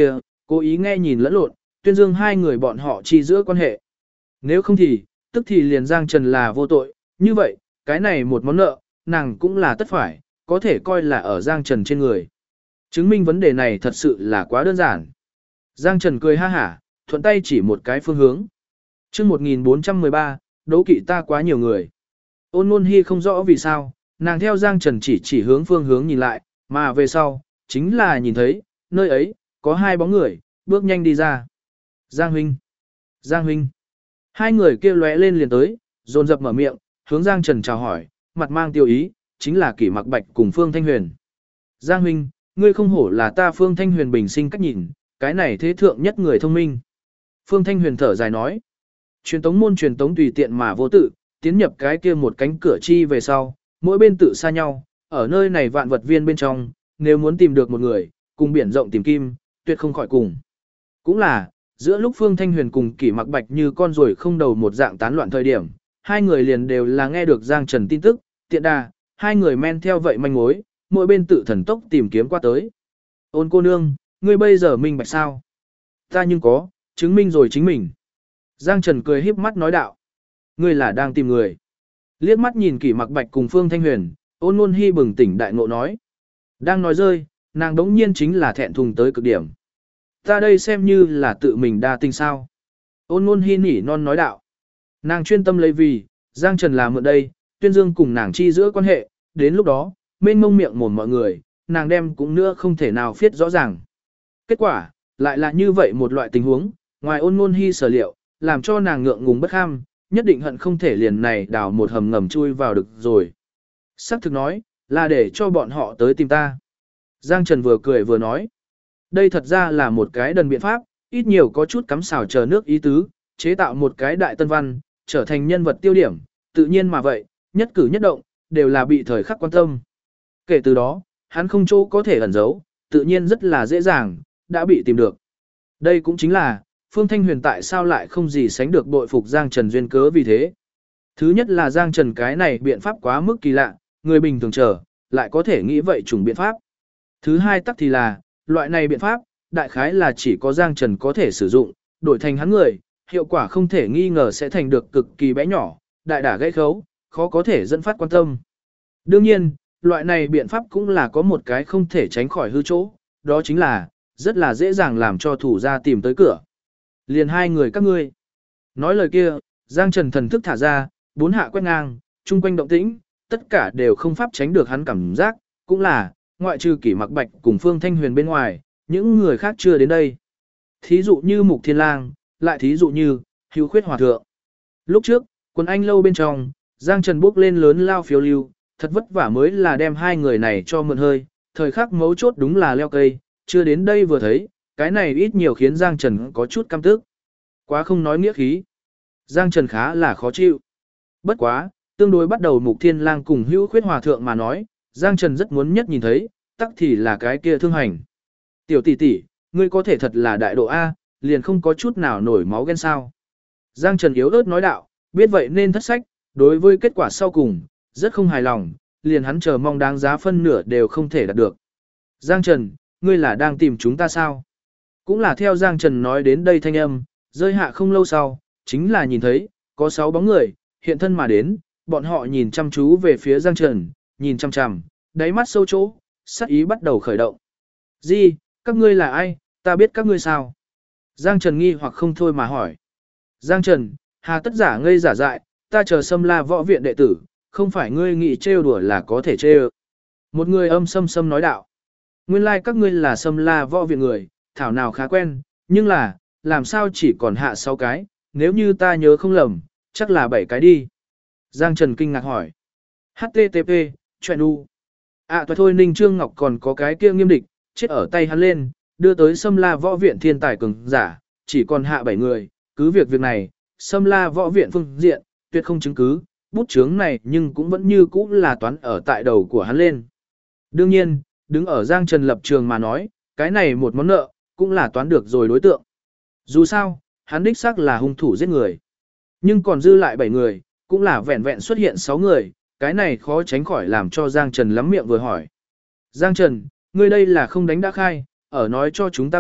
Cố ý nghe nhìn lẫn lộn, tuyên dương hai người bọn họ chi giữa quan hệ. Nếu không thì, tức thì liền Giang Trần là vô tội, như vậy, cái này một món nợ, nàng cũng là tất phải, có thể coi là ở Giang Trần trên người. Chứng minh vấn đề này thật sự là quá đơn giản. Giang Trần cười ha hả, thuận tay chỉ một cái phương hướng. Trước 1413, đấu kỵ ta quá nhiều người. Ôn Nôn Hi không rõ vì sao, nàng theo Giang Trần chỉ hướng phương hướng nhìn lại, mà về sau, chính là nhìn thấy, nơi ấy, có hai bóng người, bước nhanh đi ra. Giang huynh, Giang huynh. Hai người kia lóe lên liền tới, dồn dập mở miệng, hướng Giang Trần chào hỏi, mặt mang tiêu ý, chính là Kỷ Mặc Bạch cùng Phương Thanh Huyền. Giang huynh, ngươi không hổ là ta Phương Thanh Huyền bình sinh cách nhìn, cái này thế thượng nhất người thông minh. Phương Thanh Huyền thở dài nói, truyền tống môn truyền tống tùy tiện mà vô tự, tiến nhập cái kia một cánh cửa chi về sau, mỗi bên tự xa nhau, ở nơi này vạn vật viên bên trong, nếu muốn tìm được một người, cùng biển rộng tìm kim, tuyệt không khỏi cùng. Cũng là, giữa lúc Phương Thanh Huyền cùng Kỷ Mặc Bạch như con ruồi không đầu một dạng tán loạn thời điểm, hai người liền đều là nghe được Giang Trần tin tức, tiện đà, hai người men theo vậy manh mối, mỗi bên tự thần tốc tìm kiếm qua tới. Ôn cô nương, ngươi bây giờ minh bạch sao? Ta nhưng có, chứng minh rồi chính mình. Giang Trần cười híp mắt nói đạo. Ngươi là đang tìm người. Liếc mắt nhìn Kỷ Mặc Bạch cùng Phương Thanh Huyền, Ôn Nôn Hi bừng tỉnh đại ngộ nói. Đang nói rơi, nàng đống nhiên chính là thẹn thùng tới cực điểm. Ta đây xem như là tự mình đa tình sao. Ôn Nôn Hi nỉ non nói đạo. Nàng chuyên tâm lấy vì, Giang Trần là mượn đây, tuyên dương cùng nàng chi giữa quan hệ, đến lúc đó, mênh mông miệng mồm mọi người, nàng đem cũng nữa không thể nào phiết rõ ràng. Kết quả, lại là như vậy một loại tình huống, ngoài Ôn Nôn Hi sở liệu, làm cho nàng ngượng ngùng bất kham, nhất định hận không thể liền này đào một hầm ngầm chui vào được rồi. Sắc thực nói, là để cho bọn họ tới tìm ta. Giang Trần vừa cười vừa nói. Đây thật ra là một cái đần biện pháp, ít nhiều có chút cắm xào chờ nước ý tứ, chế tạo một cái đại tân văn, trở thành nhân vật tiêu điểm, tự nhiên mà vậy, nhất cử nhất động, đều là bị thời khắc quan tâm. Kể từ đó, hắn không chỗ có thể ẩn giấu, tự nhiên rất là dễ dàng, đã bị tìm được. Đây cũng chính là, Phương Thanh Huyền tại sao lại không gì sánh được bội phục Giang Trần duyên cớ vì thế. Thứ nhất là Giang Trần cái này biện pháp quá mức kỳ lạ, người bình thường chờ, lại có thể nghĩ vậy trùng biện pháp. Thứ hai tắc thì là, loại này biện pháp, đại khái là chỉ có Giang Trần có thể sử dụng, đổi thành hắn người, hiệu quả không thể nghi ngờ sẽ thành được cực kỳ bé nhỏ, đại đả gãy khấu, khó có thể dẫn phát quan tâm. Đương nhiên, loại này biện pháp cũng là có một cái không thể tránh khỏi hư chỗ, đó chính là, rất là dễ dàng làm cho thủ gia tìm tới cửa. Liền hai người các ngươi. Nói lời kia, Giang Trần thần thức thả ra, bốn hạ quét ngang, chung quanh động tĩnh, tất cả đều không pháp tránh được hắn cảm giác, cũng là, ngoại trừ Kỷ Mặc Bạch cùng Phương Thanh Huyền bên ngoài, những người khác chưa đến đây. Thí dụ như Mục Thiên Lang, lại thí dụ như, Hữu Khuyết Hòa Thượng. Lúc trước, quần anh lâu bên trong, Giang Trần bước lên lớn lao phiếu lưu, thật vất vả mới là đem hai người này cho mượn hơi, thời khắc mấu chốt đúng là leo cây, chưa đến đây vừa thấy, cái này ít nhiều khiến Giang Trần có chút căm tức. Quá không nói nghĩa khí. Giang Trần khá là khó chịu. Bất quá, tương đối bắt đầu Mục Thiên Lang cùng Hữu Khuyết Hòa Thượng mà nói, Giang Trần rất muốn nhất nhìn thấy, tắc thì là cái kia thương hành. Tiểu tỷ tỷ, ngươi có thể thật là đại độ A, liền không có chút nào nổi máu ghen sao. Giang Trần yếu ớt nói đạo, biết vậy nên thất sách, đối với kết quả sau cùng, rất không hài lòng, liền hắn chờ mong đáng giá phân nửa đều không thể đạt được. Giang Trần, ngươi là đang tìm chúng ta sao? Cũng là theo Giang Trần nói đến đây thanh âm, rơi hạ không lâu sau, chính là nhìn thấy, có 6 bóng người, hiện thân mà đến, bọn họ nhìn chăm chú về phía Giang Trần, nhìn chăm chăm, đáy mắt sâu chỗ, sát ý bắt đầu khởi động. Gì, các ngươi là ai, ta biết các ngươi sao? Giang Trần nghi hoặc không thôi mà hỏi. Giang Trần, hà tất giả ngây giả dại, ta chờ Sâm La võ viện đệ tử, không phải ngươi nghĩ trêu đùa là có thể trêu. Một người âm sâm nói đạo. Nguyên lai like các ngươi là Sâm La võ viện người, thảo nào khá quen, nhưng là, làm sao chỉ còn hạ 6 cái, nếu như ta nhớ không lầm, chắc là 7 cái đi. Giang Trần kinh ngạc hỏi. HTTP, chuyện u. Thôi Ninh Trương Ngọc còn có cái kia nghiêm địch, chết ở tay hắn lên, đưa tới Sâm La võ viện thiên tài cường giả, chỉ còn hạ 7 người, cứ việc này, Sâm La võ viện phương diện, tuyệt không chứng cứ, bút chướng này nhưng cũng vẫn như cũ là toán ở tại đầu của hắn lên. Đương nhiên, đứng ở Giang Trần lập trường mà nói, cái này một món nợ, cũng là toán được rồi đối tượng. Dù sao, hắn đích xác là hung thủ giết người. Nhưng còn dư lại 7 người, cũng là vẹn vẹn xuất hiện 6 người, cái này khó tránh khỏi làm cho Giang Trần lắm miệng vừa hỏi. Giang Trần, ngươi đây là không đánh đã khai, ở nói cho chúng ta biết,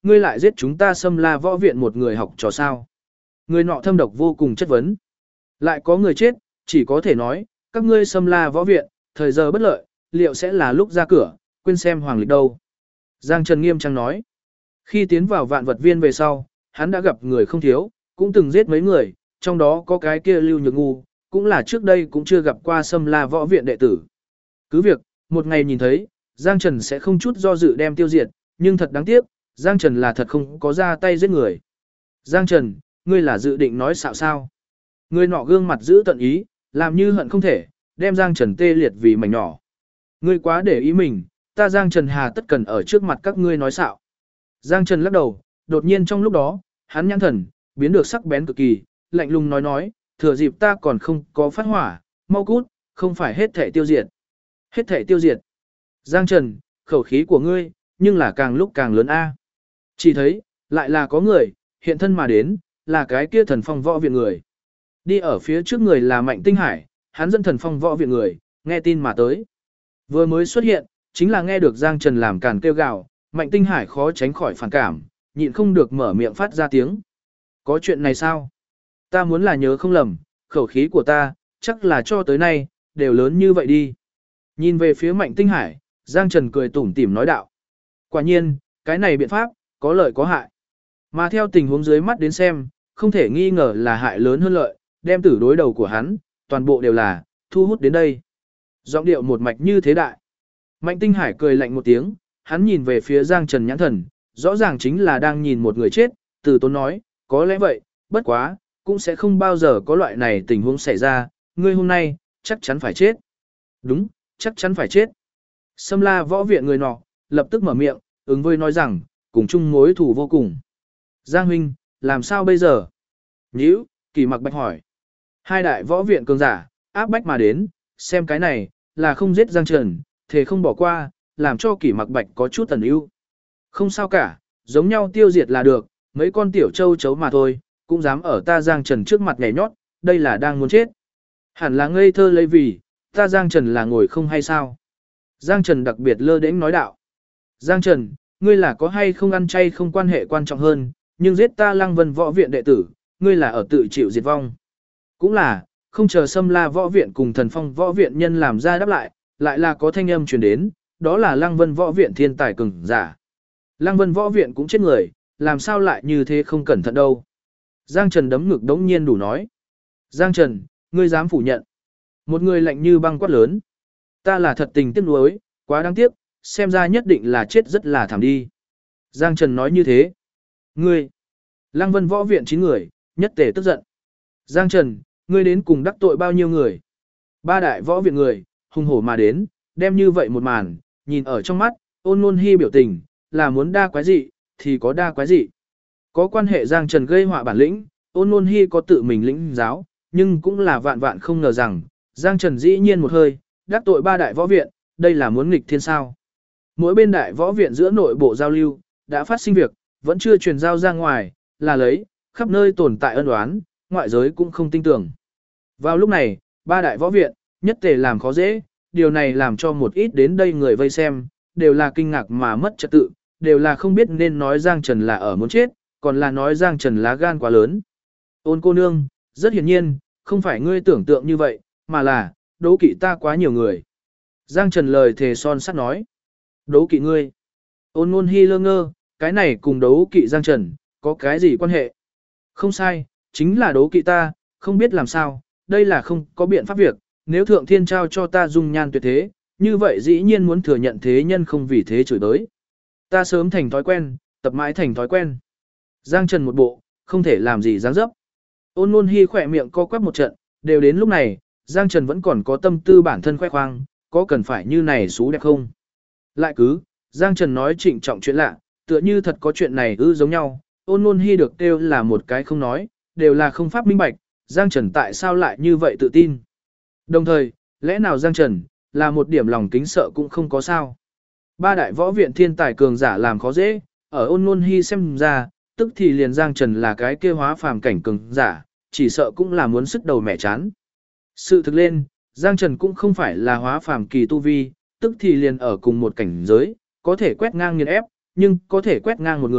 ngươi lại giết chúng ta Sâm La võ viện một người học trò sao? Người nọ thâm độc vô cùng chất vấn. Lại có người chết, chỉ có thể nói, các ngươi Sâm La võ viện, thời giờ bất lợi, liệu sẽ là lúc ra cửa, quên xem hoàng lịch đâu. Giang Trần nghiêm trang nói. Khi tiến vào vạn vật viên về sau, hắn đã gặp người không thiếu, cũng từng giết mấy người, trong đó có cái kia Lưu Nhược Ngu, cũng là trước đây cũng chưa gặp qua Sâm La võ viện đệ tử. Cứ việc, một ngày nhìn thấy, Giang Trần sẽ không chút do dự đem tiêu diệt, nhưng thật đáng tiếc, Giang Trần là thật không có ra tay giết người. Giang Trần, ngươi là dự định nói xạo sao? Người nọ gương mặt giữ tận ý, làm như hận không thể, đem Giang Trần tê liệt vì mảnh nhỏ. Ngươi quá để ý mình, ta Giang Trần hà tất cần ở trước mặt các ngươi nói xạo. Giang Trần lắc đầu, đột nhiên trong lúc đó, hắn nhãn thần, biến được sắc bén cực kỳ, lạnh lùng nói, thừa dịp ta còn không có phát hỏa, mau cút, không phải hết thể tiêu diệt. Hết thể tiêu diệt. Giang Trần, khẩu khí của ngươi, nhưng là càng lúc càng lớn a. Chỉ thấy, lại là có người, hiện thân mà đến, là cái kia Thần Phong võ viện người. Đi ở phía trước người là Mạnh Tinh Hải, hắn dẫn Thần Phong võ viện người, nghe tin mà tới. Vừa mới xuất hiện, chính là nghe được Giang Trần làm càn kêu gào, Mạnh Tinh Hải khó tránh khỏi phản cảm, nhịn không được mở miệng phát ra tiếng. Có chuyện này sao? Ta muốn là nhớ không lầm, khẩu khí của ta, chắc là cho tới nay, đều lớn như vậy đi. Nhìn về phía Mạnh Tinh Hải, Giang Trần cười tủm tỉm nói đạo. Quả nhiên, cái này biện pháp, có lợi có hại. Mà theo tình huống dưới mắt đến xem, không thể nghi ngờ là hại lớn hơn lợi, đem tử đối đầu của hắn, toàn bộ đều là, thu hút đến đây. Giọng điệu một mạch như thế đại. Mạnh Tinh Hải cười lạnh một tiếng, hắn nhìn về phía Giang Trần nhãn thần, rõ ràng chính là đang nhìn một người chết, từ tốn nói, có lẽ vậy, bất quá, cũng sẽ không bao giờ có loại này tình huống xảy ra, ngươi hôm nay, chắc chắn phải chết. Đúng, chắc chắn phải chết. Sâm La võ viện người nọ, lập tức mở miệng, ứng với nói rằng, cùng chung mối thù vô cùng. Giang huynh, làm sao bây giờ? Nhữ, Kỳ Mặc Bạch hỏi. Hai đại võ viện cường giả, áp bách mà đến, xem cái này, là không giết Giang Trần, thề không bỏ qua, làm cho Kỳ Mặc Bạch có chút tần ưu. Không sao cả, giống nhau tiêu diệt là được, mấy con tiểu châu chấu mà thôi, cũng dám ở ta Giang Trần trước mặt nhảy nhót, đây là đang muốn chết. Hẳn là ngây thơ lấy vì, ta Giang Trần là ngồi không hay sao? Giang Trần đặc biệt lơ đễnh nói đạo. Giang Trần, ngươi là có hay không ăn chay không quan hệ quan trọng hơn, nhưng giết ta Lăng Vân võ viện đệ tử, ngươi là ở tự chịu diệt vong. Cũng là, không chờ Sâm La võ viện cùng Thần Phong võ viện nhân làm ra đáp lại là có thanh âm truyền đến, đó là Lăng Vân võ viện thiên tài cường giả. Lăng Vân võ viện cũng chết người, làm sao lại như thế không cẩn thận đâu. Giang Trần đấm ngực đống nhiên đủ nói. Giang Trần, ngươi dám phủ nhận. Một người lạnh như băng quát lớn. Ta là thật tình tiếc nuối, quá đáng tiếc, xem ra nhất định là chết rất là thảm đi. Giang Trần nói như thế. Ngươi, Lăng Vân võ viện 9 người, nhất tề tức giận. Giang Trần, ngươi đến cùng đắc tội bao nhiêu người? Ba đại võ viện người, hùng hổ mà đến, đem như vậy một màn, nhìn ở trong mắt, Ôn Nôn Hi biểu tình, là muốn đa quái dị, thì có đa quái dị. Có quan hệ Giang Trần gây họa bản lĩnh, Ôn Nôn Hi có tự mình lĩnh giáo, nhưng cũng là vạn vạn không ngờ rằng, Giang Trần dĩ nhiên một hơi, đắc tội ba đại võ viện, đây là muốn nghịch thiên sao. Mỗi bên đại võ viện giữa nội bộ giao lưu, đã phát sinh việc, vẫn chưa truyền giao ra ngoài, là lấy, khắp nơi tồn tại ân oán, ngoại giới cũng không tin tưởng. Vào lúc này, ba đại võ viện, nhất tề làm khó dễ, điều này làm cho một ít đến đây người vây xem, đều là kinh ngạc mà mất trật tự, đều là không biết nên nói Giang Trần là ở muốn chết, còn là nói Giang Trần lá gan quá lớn. Ôn cô nương, rất hiển nhiên, không phải ngươi tưởng tượng như vậy, mà là, đố kỵ ta quá nhiều người. Giang Trần lời thề son sắt nói. Đố kỵ ngươi. Ôn Nôn Hi lơ ngơ, cái này cùng đố kỵ Giang Trần, có cái gì quan hệ? Không sai, chính là đố kỵ ta, không biết làm sao, đây là không có biện pháp việc, nếu thượng thiên trao cho ta dung nhan tuyệt thế, như vậy dĩ nhiên muốn thừa nhận thế nhân không vì thế chửi tới. Ta sớm thành thói quen, tập mãi thành thói quen. Giang Trần một bộ, không thể làm gì dáng dấp. Ôn Nôn Hi khỏe miệng co quắp một trận, đều đến lúc này, Giang Trần vẫn còn có tâm tư bản thân khoe khoang, có cần phải như này xú đẹp không? Lại cứ, Giang Trần nói trịnh trọng chuyện lạ, tựa như thật có chuyện này giống nhau, Ôn Nôn Hi được kêu là một cái không nói, đều là không pháp minh bạch, Giang Trần tại sao lại như vậy tự tin. Đồng thời, lẽ nào Giang Trần, là một điểm lòng kính sợ cũng không có sao. Ba đại võ viện thiên tài cường giả làm khó dễ, ở Ôn Nôn Hi xem ra, tức thì liền Giang Trần là cái kia hóa phàm cảnh cường giả, chỉ sợ cũng là muốn sức đầu mẹ chán. Sự thực lên, Giang Trần cũng không phải là hóa phàm kỳ tu vi, tức thì liền ở cùng một cảnh giới, có thể quét ngang nghiền ép, nhưng có thể quét ngang một người,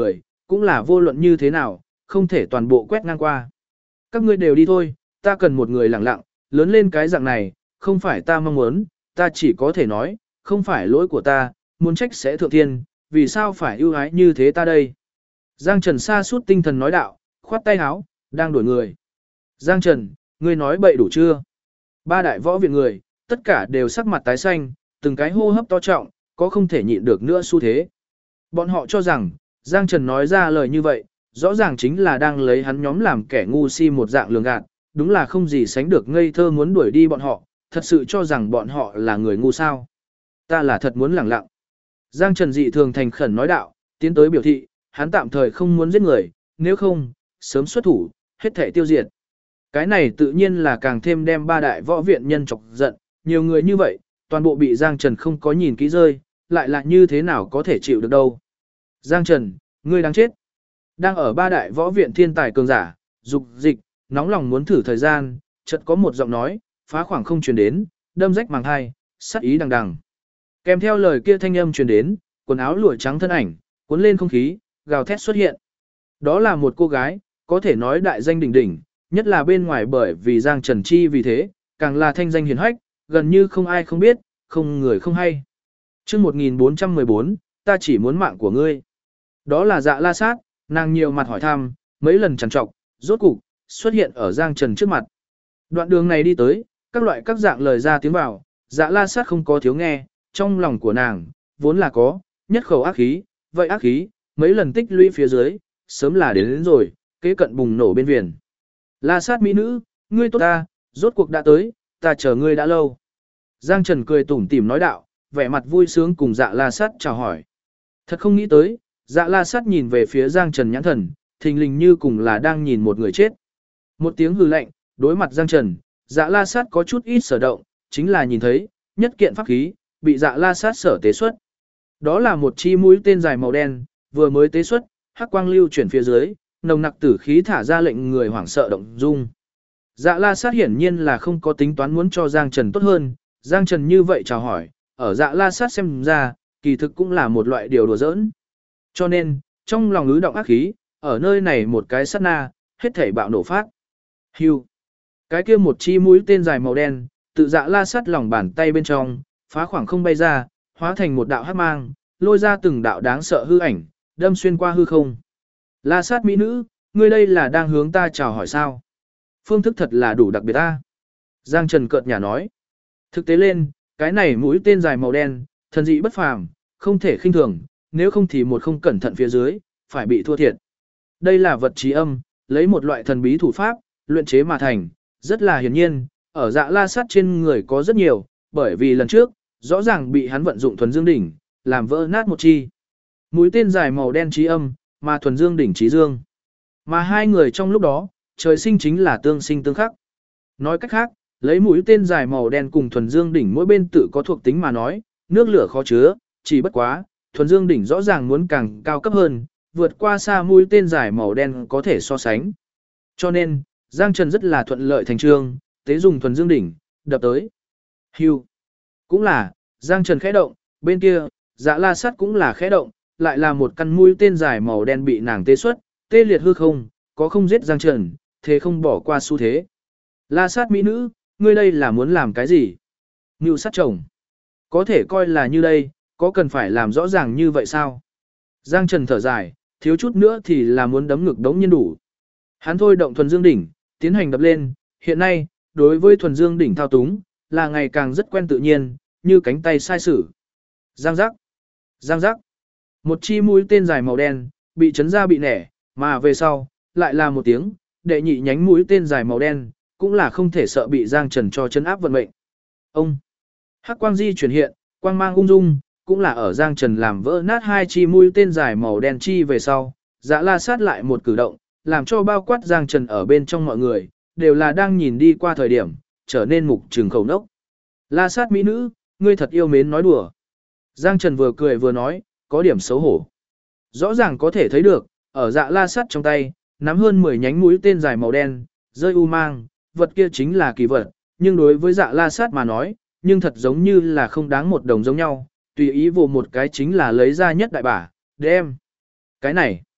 cũng là vô luận như thế nào, không thể toàn bộ quét ngang qua. Các ngươi đều đi thôi, ta cần một người lặng lặng, lớn lên cái dạng này, không phải ta mong muốn, ta chỉ có thể nói, không phải lỗi của ta, muốn trách sẽ thượng thiên, vì sao phải ưu ái như thế ta đây. Giang Trần sa sút tinh thần nói đạo, khoát tay áo, đang đổi người. Giang Trần, ngươi nói bậy đủ chưa? Ba đại võ viện người, tất cả đều sắc mặt tái xanh, từng cái hô hấp to trọng, có không thể nhịn được nữa xu thế. Bọn họ cho rằng, Giang Trần nói ra lời như vậy, rõ ràng chính là đang lấy hắn nhóm làm kẻ ngu si một dạng lường gạt, đúng là không gì sánh được ngây thơ muốn đuổi đi bọn họ, thật sự cho rằng bọn họ là người ngu sao. Ta là thật muốn lẳng lặng. Giang Trần dị thường thành khẩn nói đạo, tiến tới biểu thị, hắn tạm thời không muốn giết người, nếu không, sớm xuất thủ, hết thể tiêu diệt. Cái này tự nhiên là càng thêm đem ba đại võ viện nhân chọc giận, nhiều người như vậy, toàn bộ bị Giang Trần không có nhìn kỹ rơi, lại là như thế nào có thể chịu được đâu. Giang Trần, ngươi đang chết. Đang ở ba đại võ viện thiên tài cường giả, dục dịch, nóng lòng muốn thử thời gian, chợt có một giọng nói, phá khoảng không truyền đến, đâm rách màng hai, sát ý đằng đằng. Kèm theo lời kia thanh âm truyền đến, quần áo lụa trắng thân ảnh, cuốn lên không khí, gào thét xuất hiện. Đó là một cô gái, có thể nói đại danh đỉnh đỉnh, nhất là bên ngoài bởi vì Giang Trần chi vì thế, càng là thanh danh hiển hách, gần như không ai không biết, không người không hay. Chương 1414, ta chỉ muốn mạng của ngươi. Đó là Dạ La Sát, nàng nhiều mặt hỏi thăm, mấy lần trằn trọc, rốt cục xuất hiện ở Giang Trần trước mặt. Đoạn đường này đi tới, các loại các dạng lời ra tiếng vào, Dạ La Sát không có thiếu nghe, trong lòng của nàng vốn là có nhất khẩu ác khí, vậy ác khí, mấy lần tích lũy phía dưới, sớm là đến rồi, kế cận bùng nổ bên viền. La Sát mỹ nữ, ngươi tốt ta, rốt cuộc đã tới, ta chờ ngươi đã lâu. Giang Trần cười tủm tỉm nói đạo, vẻ mặt vui sướng cùng Dạ La Sát chào hỏi. Thật không nghĩ tới, Dạ La Sát nhìn về phía Giang Trần nhãn thần, thình lình như cùng là đang nhìn một người chết. Một tiếng hừ lạnh, đối mặt Giang Trần, Dạ La Sát có chút ít sở động, chính là nhìn thấy, nhất kiện pháp khí, bị Dạ La Sát sở tế xuất. Đó là một chi mũi tên dài màu đen, vừa mới tế xuất, hắc quang lưu chuyển phía dưới, nồng nặc tử khí thả ra lệnh người hoảng sợ động dung. Dạ La Sát hiển nhiên là không có tính toán muốn cho Giang Trần tốt hơn, Giang Trần như vậy chào hỏi, ở Dạ La Sát xem ra, kỳ thực cũng là một loại điều đùa giỡn. Cho nên, trong lòng ứ động ác khí, ở nơi này một cái sát na, hết thảy bạo nổ phát. Hưu. Cái kia một chi mũi tên dài màu đen, tự Dạ La Sát lòng bàn tay bên trong, phá khoảng không bay ra, hóa thành một đạo hắc mang, lôi ra từng đạo đáng sợ hư ảnh, đâm xuyên qua hư không. La Sát mỹ nữ, ngươi đây là đang hướng ta chào hỏi sao? Phương thức thật là đủ đặc biệt ta. Giang Trần cợt nhả nói. Thực tế lên, cái này mũi tên dài màu đen, thần dị bất phàm, không thể khinh thường, nếu không thì một không cẩn thận phía dưới, phải bị thua thiệt. Đây là vật trí âm, lấy một loại thần bí thủ pháp, luyện chế mà thành, rất là hiển nhiên, ở Dạ La Sát trên người có rất nhiều, bởi vì lần trước, rõ ràng bị hắn vận dụng thuần dương đỉnh, làm vỡ nát một chi. Mũi tên dài màu đen trí âm, mà thuần dương đỉnh trí dương. Mà hai người trong lúc đó, trời sinh chính là tương sinh tương khắc. Nói cách khác, lấy mũi tên dài màu đen cùng thuần dương đỉnh mỗi bên tự có thuộc tính mà nói, nước lửa khó chứa, chỉ bất quá, thuần dương đỉnh rõ ràng muốn càng cao cấp hơn, vượt qua xa mũi tên dài màu đen có thể so sánh. Cho nên, Giang Trần rất là thuận lợi thành trương, tế dùng thuần dương đỉnh, đập tới. Hưu. Cũng là, Giang Trần khẽ động, bên kia, Dạ La Sát cũng là khẽ động, lại là một căn mũi tên dài màu đen bị nàng tế xuất, tê liệt hư không, có không giết Giang Trần, thế không bỏ qua xu thế. La Sát mỹ nữ, ngươi đây là muốn làm cái gì? Ngưu sát chồng. Có thể coi là như đây, có cần phải làm rõ ràng như vậy sao? Giang Trần thở dài, thiếu chút nữa thì là muốn đấm ngực đống nhân đủ. Hắn thôi động thuần dương đỉnh, tiến hành đập lên, hiện nay, đối với thuần dương đỉnh thao túng, là ngày càng rất quen tự nhiên, như cánh tay sai sử. Giang giác, giang giác. Một chi mũi tên dài màu đen, bị chấn ra bị nẻ, mà về sau, lại là một tiếng, đệ nhị nhánh mũi tên dài màu đen, cũng là không thể sợ bị Giang Trần cho chấn áp vận mệnh. Ông, hắc quang di chuyển hiện, quang mang ung dung, cũng là ở Giang Trần làm vỡ nát hai chi mũi tên dài màu đen chi về sau, Dạ La Sát lại một cử động, làm cho bao quát Giang Trần ở bên trong mọi người, đều là đang nhìn đi qua thời điểm, trở nên mục trừng khẩu nốc. La Sát mỹ nữ, ngươi thật yêu mến nói đùa. Giang Trần vừa cười vừa nói, có điểm xấu hổ. Rõ ràng có thể thấy được, ở Dạ La Sát trong tay, nắm hơn 10 nhánh mũi tên dài màu đen, rơi u mang, vật kia chính là kỳ vật, nhưng đối với Dạ La Sát mà nói, nhưng thật giống như là không đáng một đồng giống nhau, tùy ý vô một cái chính là lấy ra nhất đại bả, đem. Cái này,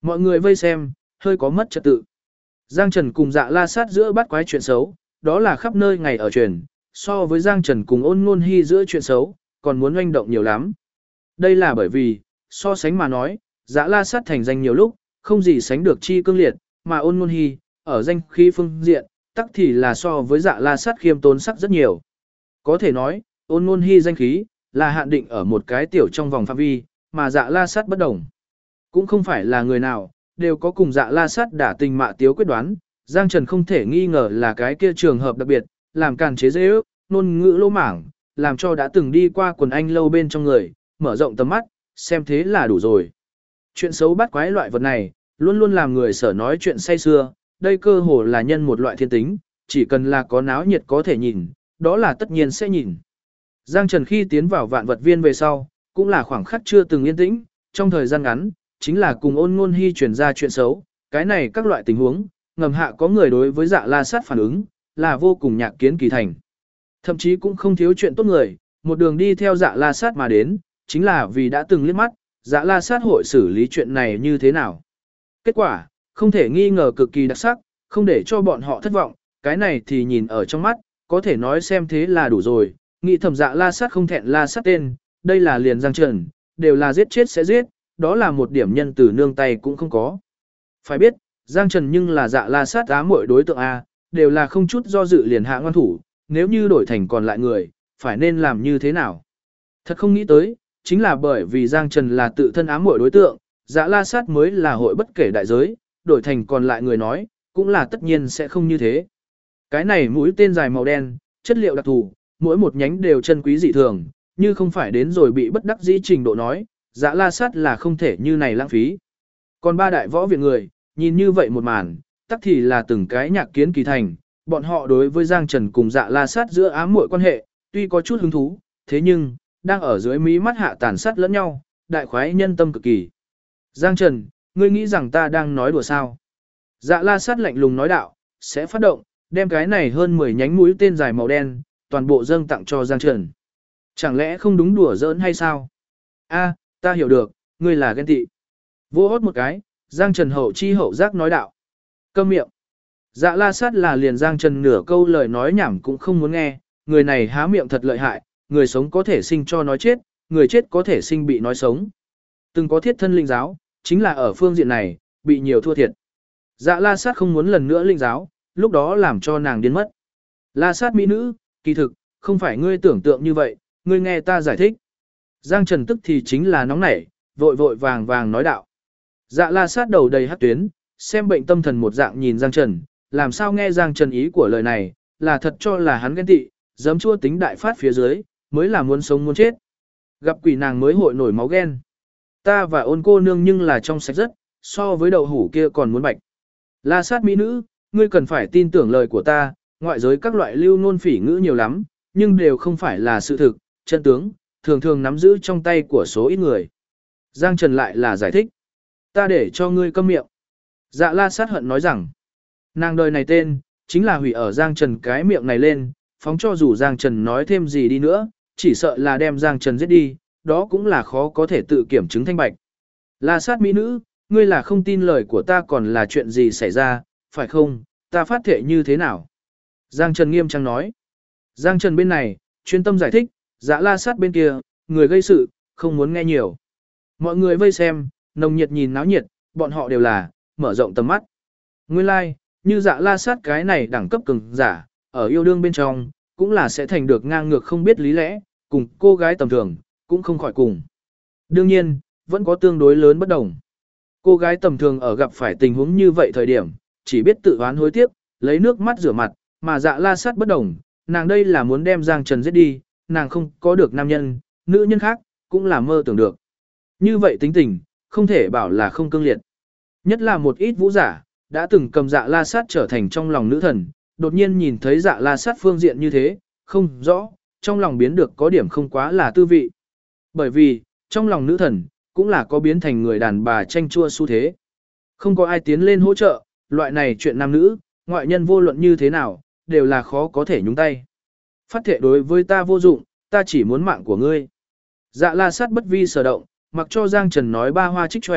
Mọi người vây xem, hơi có mất trật tự. Giang Trần cùng Dạ La Sát giữa bắt quái chuyện xấu, đó là khắp nơi ngày ở truyền, so với Giang Trần cùng Ôn Ngôn Hi giữa chuyện xấu, còn muốn oanh động nhiều lắm. Đây là bởi vì, so sánh mà nói, Dạ La Sát thành danh nhiều lúc, không gì sánh được chi cương liệt, mà Ôn Ngôn Hi, ở danh khí phương diện, tắc thì là so với Dạ La Sát khiêm tốn sắc rất nhiều. Có thể nói, Ôn Ngôn Hi danh khí, là hạn định ở một cái tiểu trong vòng phạm vi, mà Dạ La Sát bất đồng. Cũng không phải là người nào, đều có cùng Dạ La Sát đả tình mạ tiếu quyết đoán, Giang Trần không thể nghi ngờ là cái kia trường hợp đặc biệt, làm càn chế dễ ước, ngôn ngữ lỗ mảng, làm cho đã từng đi qua quần anh lâu bên trong người, mở rộng tầm mắt, xem thế là đủ rồi. Chuyện xấu bắt quái loại vật này, luôn luôn làm người sở nói chuyện say xưa, đây cơ hồ là nhân một loại thiên tính, chỉ cần là có náo nhiệt có thể nhìn, đó là tất nhiên sẽ nhìn. Giang Trần khi tiến vào vạn vật viên về sau, cũng là khoảng khắc chưa từng yên tĩnh, trong thời gian ngắn, chính là cùng Ôn Ngôn Hi truyền ra chuyện xấu, cái này các loại tình huống, ngầm hạ có người đối với Dạ La Sát phản ứng, là vô cùng nhạc kiến kỳ thành. Thậm chí cũng không thiếu chuyện tốt người, một đường đi theo Dạ La Sát mà đến, chính là vì đã từng liếc mắt, Dạ La Sát hội xử lý chuyện này như thế nào. Kết quả, không thể nghi ngờ cực kỳ đặc sắc, không để cho bọn họ thất vọng, cái này thì nhìn ở trong mắt, có thể nói xem thế là đủ rồi, nghĩ thầm Dạ La Sát không thẹn La Sát tên, đây là liền Giang Trần, đều là giết chết sẽ giết, đó là một điểm nhân từ nương tay cũng không có. Phải biết, Giang Trần nhưng là Dạ La Sát ám muội đối tượng A, đều là không chút do dự liền hạ ngoan thủ, nếu như đổi thành còn lại người, phải nên làm như thế nào. Thật không nghĩ tới, chính là bởi vì Giang Trần là tự thân ám muội đối tượng, Dạ La Sát mới là hội bất kể đại giới, đổi thành còn lại người nói, cũng là tất nhiên sẽ không như thế. Cái này mũi tên dài màu đen, chất liệu đặc thù, mỗi một nhánh đều chân quý dị thường, như không phải đến rồi bị bất đắc dĩ trình độ nói, Dạ La Sát là không thể như này lãng phí. Còn ba đại võ viện người, nhìn như vậy một màn, tắc thì là từng cái nhạc kiến kỳ thành, bọn họ đối với Giang Trần cùng Dạ La Sát giữa ám muội quan hệ, tuy có chút hứng thú, thế nhưng, đang ở dưới mí mắt hạ tàn sát lẫn nhau, đại khoái nhân tâm cực kỳ. Giang Trần, ngươi nghĩ rằng ta đang nói đùa sao? Dạ La Sát lạnh lùng nói đạo, sẽ phát động, đem cái này hơn 10 nhánh mũi tên dài màu đen, toàn bộ dâng tặng cho Giang Trần. Chẳng lẽ không đúng đùa giỡn hay sao? A, ta hiểu được, ngươi là ghen tị. Vô hốt một cái, Giang Trần hậu chi hậu giác nói đạo. Câm miệng. Dạ La Sát là liền Giang Trần nửa câu lời nói nhảm cũng không muốn nghe, người này há miệng thật lợi hại, người sống có thể sinh cho nói chết, người chết có thể sinh bị nói sống. Từng có thiết thân linh giáo, chính là ở phương diện này, bị nhiều thua thiệt. Dạ La Sát không muốn lần nữa linh giáo, lúc đó làm cho nàng điên mất. La Sát mỹ nữ, kỳ thực, không phải ngươi tưởng tượng như vậy, ngươi nghe ta giải thích. Giang Trần tức thì chính là nóng nảy, vội vội vàng vàng nói đạo. Dạ La Sát đầu đầy hắc tuyến, xem bệnh tâm thần một dạng nhìn Giang Trần, làm sao nghe Giang Trần ý của lời này, là thật cho là hắn ghen tị, giấm chua tính đại phát phía dưới, mới là muốn sống muốn chết. Gặp quỷ nàng mới hội nổi máu ghen. Ta và Ôn cô nương nhưng là trong sạch rất, so với đậu hủ kia còn muốn bạch. La Sát mỹ nữ, ngươi cần phải tin tưởng lời của ta, ngoại giới các loại lưu nôn phỉ ngữ nhiều lắm, nhưng đều không phải là sự thực, chân tướng, thường thường nắm giữ trong tay của số ít người. Giang Trần lại là giải thích. Ta để cho ngươi câm miệng. Dạ La Sát hận nói rằng, nàng đời này tên, chính là hủy ở Giang Trần cái miệng này lên, phóng cho dù Giang Trần nói thêm gì đi nữa, chỉ sợ là đem Giang Trần giết đi, đó cũng là khó có thể tự kiểm chứng thanh bạch. La Sát mỹ nữ, ngươi là không tin lời của ta còn là chuyện gì xảy ra, phải không, ta phát thệ như thế nào? Giang Trần nghiêm trang nói. Giang Trần bên này, chuyên tâm giải thích, Dạ La Sát bên kia, người gây sự, không muốn nghe nhiều. Mọi người vây xem, nồng nhiệt nhìn náo nhiệt, bọn họ đều là, mở rộng tầm mắt. Nguyên lai, like, như Dạ La Sát cái này đẳng cấp cường giả, ở yêu đương bên trong, cũng là sẽ thành được ngang ngược không biết lý lẽ, cùng cô gái tầm thường, cũng không khỏi cùng. Đương nhiên, vẫn có tương đối lớn bất đồng. Cô gái tầm thường ở gặp phải tình huống như vậy thời điểm, chỉ biết tự oán hối tiếc, lấy nước mắt rửa mặt, mà Dạ La Sát bất đồng, nàng đây là muốn đem Giang Trần giết đi, nàng không có được nam nhân, nữ nhân khác, cũng là mơ tưởng được. Như vậy tính tình, không thể bảo là không cương liệt. Nhất là một ít vũ giả, đã từng cầm Dạ La Sát trở thành trong lòng nữ thần, đột nhiên nhìn thấy Dạ La Sát phương diện như thế, không rõ, trong lòng biến được có điểm không quá là tư vị. Bởi vì, trong lòng nữ thần, cũng là có biến thành người đàn bà tranh chua xu thế. Không có ai tiến lên hỗ trợ, loại này chuyện nam nữ, ngoại nhân vô luận như thế nào, đều là khó có thể nhúng tay. Phát thệ đối với ta vô dụng, ta chỉ muốn mạng của ngươi. Dạ La Sát bất vi sở động, mặc cho Giang Trần nói ba hoa trích tròe,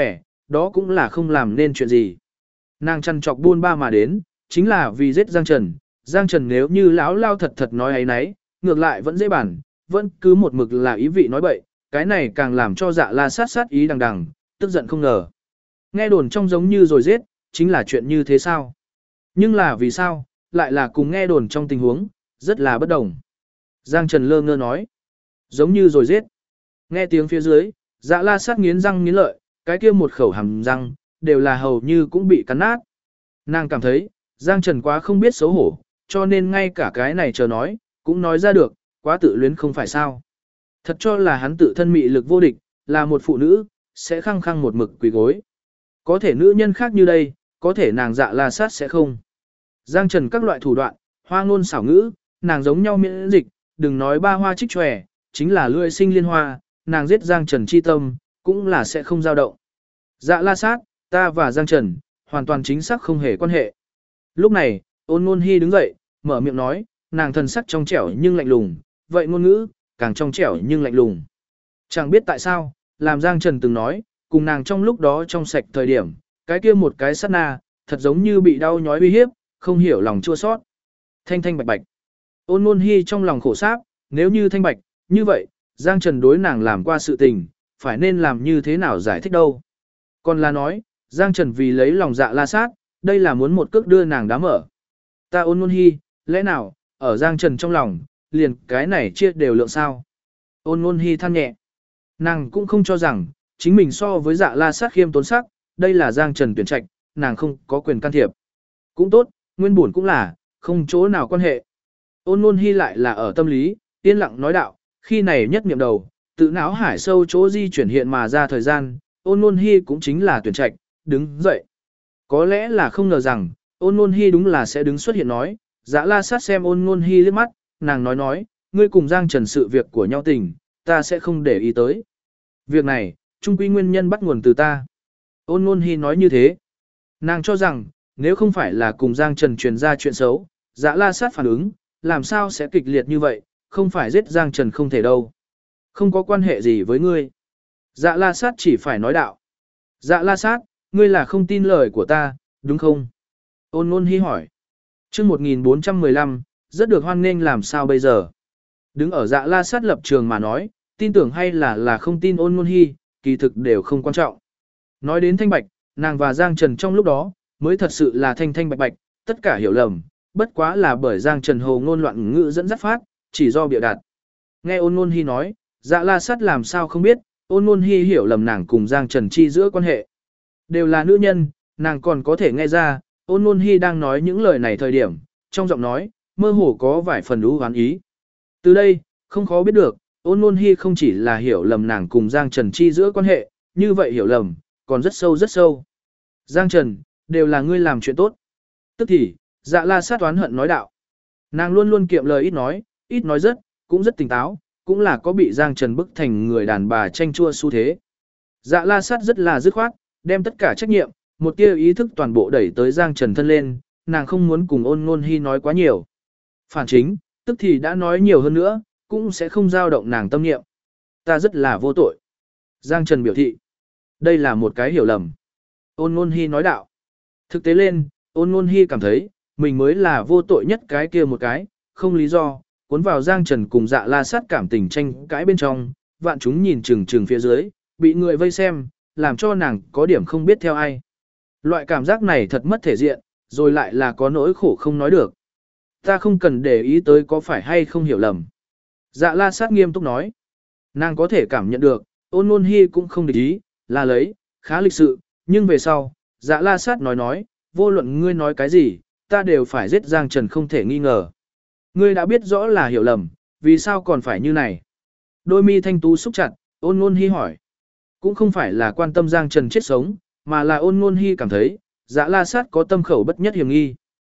đó cũng là không làm nên chuyện gì. Nàng chăn chọc buôn ba mà đến, chính là vì giết Giang Trần. Giang Trần nếu như lão lao thật thật nói ấy nấy, ngược lại vẫn dễ bản, vẫn cứ một mực là ý vị nói bậy, cái này càng làm cho Dạ La Sát sát ý đằng đằng, tức giận không ngờ. Nghe đồn trong giống như rồi giết, chính là chuyện như thế sao? Nhưng là vì sao, lại là cùng nghe đồn trong tình huống, rất là bất đồng. Giang Trần lơ ngơ nói, giống như rồi giết. Nghe tiếng phía dưới, Dạ La Sát nghiến răng nghiến lợi, cái kia một khẩu hàm răng, đều là hầu như cũng bị cắn nát. Nàng cảm thấy, Giang Trần quá không biết xấu hổ, cho nên ngay cả cái này chờ nói, cũng nói ra được, quá tự luyến không phải sao. Thật cho là hắn tự thân mị lực vô địch, là một phụ nữ, sẽ khăng khăng một mực quỳ gối. Có thể nữ nhân khác như đây, có thể nàng Dạ La Sát sẽ không. Giang Trần các loại thủ đoạn, hoa ngôn xảo ngữ, nàng giống nhau miễn dịch, đừng nói ba hoa trích tròe, chính là lưỡi sinh liên hoa, nàng giết Giang Trần chi tâm, cũng là sẽ không dao động. Dạ La Sát, ta và Giang Trần, hoàn toàn chính xác không hề quan hệ. Lúc này, Ôn Ngôn Hi đứng dậy, mở miệng nói, nàng thần sắc trong trẻo nhưng lạnh lùng, vậy ngôn ngữ, càng trong trẻo nhưng lạnh lùng. Chẳng biết tại sao, làm Giang Trần từng nói, cùng nàng trong lúc đó trong sạch thời điểm, cái kia một cái sát na, thật giống như bị đau nhói uy hiếp, không hiểu lòng chua sót. Thanh thanh bạch bạch. Ôn Ngôn Hi trong lòng khổ sáp, nếu như thanh bạch, như vậy, Giang Trần đối nàng làm qua sự tình, phải nên làm như thế nào giải thích đâu. Còn là nói, Giang Trần vì lấy lòng Dạ La Sát, đây là muốn một cước đưa nàng đá mở. Ta Ôn Ngôn Hi, lẽ nào, ở Giang Trần trong lòng, liền cái này chia đều lượng sao. Ôn Ngôn Hi than nhẹ. Nàng cũng không cho rằng, chính mình so với Dạ La Sát khiêm tốn sắc, đây là Giang Trần tuyển trạch, nàng không có quyền can thiệp. Cũng tốt, nguyên bổn cũng là, không chỗ nào quan hệ. Ôn Ngôn Hi lại là ở tâm lý, yên lặng nói đạo, khi này nhất niệm đầu, tự não hải sâu chỗ di chuyển hiện mà ra thời gian, Ôn Ngôn Hi cũng chính là tuyển trạch, đứng dậy. Có lẽ là không ngờ rằng, Ôn Ngôn Hi đúng là sẽ đứng xuất hiện nói, Dạ La Sát xem Ôn Ngôn Hi liếc mắt, nàng nói, ngươi cùng Giang Trần sự việc của nhau tình, ta sẽ không để ý tới. Việc này, chung quy nguyên nhân bắt nguồn từ ta. Ôn Ngôn Hi nói như thế. Nàng cho rằng, nếu không phải là cùng Giang Trần truyền ra chuyện xấu, Dạ La Sát phản ứng, làm sao sẽ kịch liệt như vậy, không phải giết Giang Trần không thể đâu. Không có quan hệ gì với ngươi. Dạ La Sát chỉ phải nói đạo. Dạ La Sát, ngươi là không tin lời của ta, đúng không? Ôn Ngôn Hi hỏi. Chương 1415, rất được hoan nghênh làm sao bây giờ? Đứng ở Dạ La Sát lập trường mà nói, tin tưởng hay là không tin Ôn Ngôn Hi, kỳ thực đều không quan trọng. Nói đến thanh bạch, nàng và Giang Trần trong lúc đó, mới thật sự là thanh thanh bạch bạch, tất cả hiểu lầm, bất quá là bởi Giang Trần hồ ngôn loạn ngữ dẫn dắt phát, chỉ do bịa đặt. Nghe Ôn Ngôn Hi nói, Dạ La Sát làm sao không biết, Ôn Ngôn Hi hiểu lầm nàng cùng Giang Trần chi giữa quan hệ. Đều là nữ nhân, nàng còn có thể nghe ra, Ôn Ngôn Hi đang nói những lời này thời điểm, trong giọng nói, mơ hồ có vài phần ưu oán ý. Từ đây, không khó biết được, Ôn Ngôn Hi không chỉ là hiểu lầm nàng cùng Giang Trần chi giữa quan hệ, như vậy hiểu lầm, còn rất sâu rất sâu. Giang Trần, đều là ngươi làm chuyện tốt. Tức thì, Dạ La Sát oán hận nói đạo. Nàng luôn luôn kiệm lời ít nói rất, cũng rất tỉnh táo, cũng là có bị Giang Trần bức thành người đàn bà tranh chua xu thế. Dạ La Sát rất là dứt khoát, đem tất cả trách nhiệm, một tia ý thức toàn bộ đẩy tới Giang Trần thân lên, nàng không muốn cùng Ôn Ngôn Hi nói quá nhiều. Phản chính, tức thì đã nói nhiều hơn nữa, cũng sẽ không dao động nàng tâm niệm. Ta rất là vô tội. Giang Trần biểu thị, đây là một cái hiểu lầm. Ôn Ngôn Hi nói đạo. Thực tế lên, Ôn Ngôn Hi cảm thấy, mình mới là vô tội nhất cái kia một cái, không lý do, cuốn vào Giang Trần cùng Dạ La Sát cảm tình tranh cãi bên trong, vạn chúng nhìn chừng chừng phía dưới, bị người vây xem, làm cho nàng có điểm không biết theo ai. Loại cảm giác này thật mất thể diện, rồi lại là có nỗi khổ không nói được. Ta không cần để ý tới có phải hay không hiểu lầm. Dạ La Sát nghiêm túc nói. Nàng có thể cảm nhận được, Ôn Ngôn Hi cũng không để ý, là lấy, khá lịch sự, nhưng về sau, Dạ La Sát nói, vô luận ngươi nói cái gì, ta đều phải giết Giang Trần không thể nghi ngờ. Ngươi đã biết rõ là hiểu lầm, vì sao còn phải như này? Đôi mi thanh tú xúc chặt, Ôn Ngôn Hi hỏi. Cũng không phải là quan tâm Giang Trần chết sống, mà là Ôn Ngôn Hi cảm thấy, Dạ La Sát có tâm khẩu bất nhất hiểm nghi.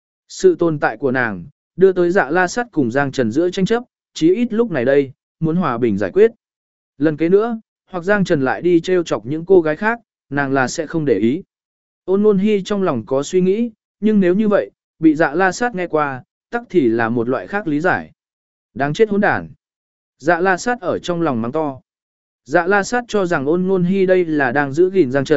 Sự tồn tại của nàng, đưa tới Dạ La Sát cùng Giang Trần giữa tranh chấp, chí ít lúc này đây, muốn hòa bình giải quyết. Lần kế nữa, hoặc Giang Trần lại đi trêu chọc những cô gái khác, nàng là sẽ không để ý. Ôn Ngôn Hi trong lòng có suy nghĩ, nhưng nếu như vậy, bị Dạ La Sát nghe qua, tắc thì là một loại khác lý giải. Đáng chết hỗn đản. Dạ La Sát ở trong lòng mắng to. Dạ La Sát cho rằng Ôn Ngôn Hi đây là đang giữ gìn Giang Trần,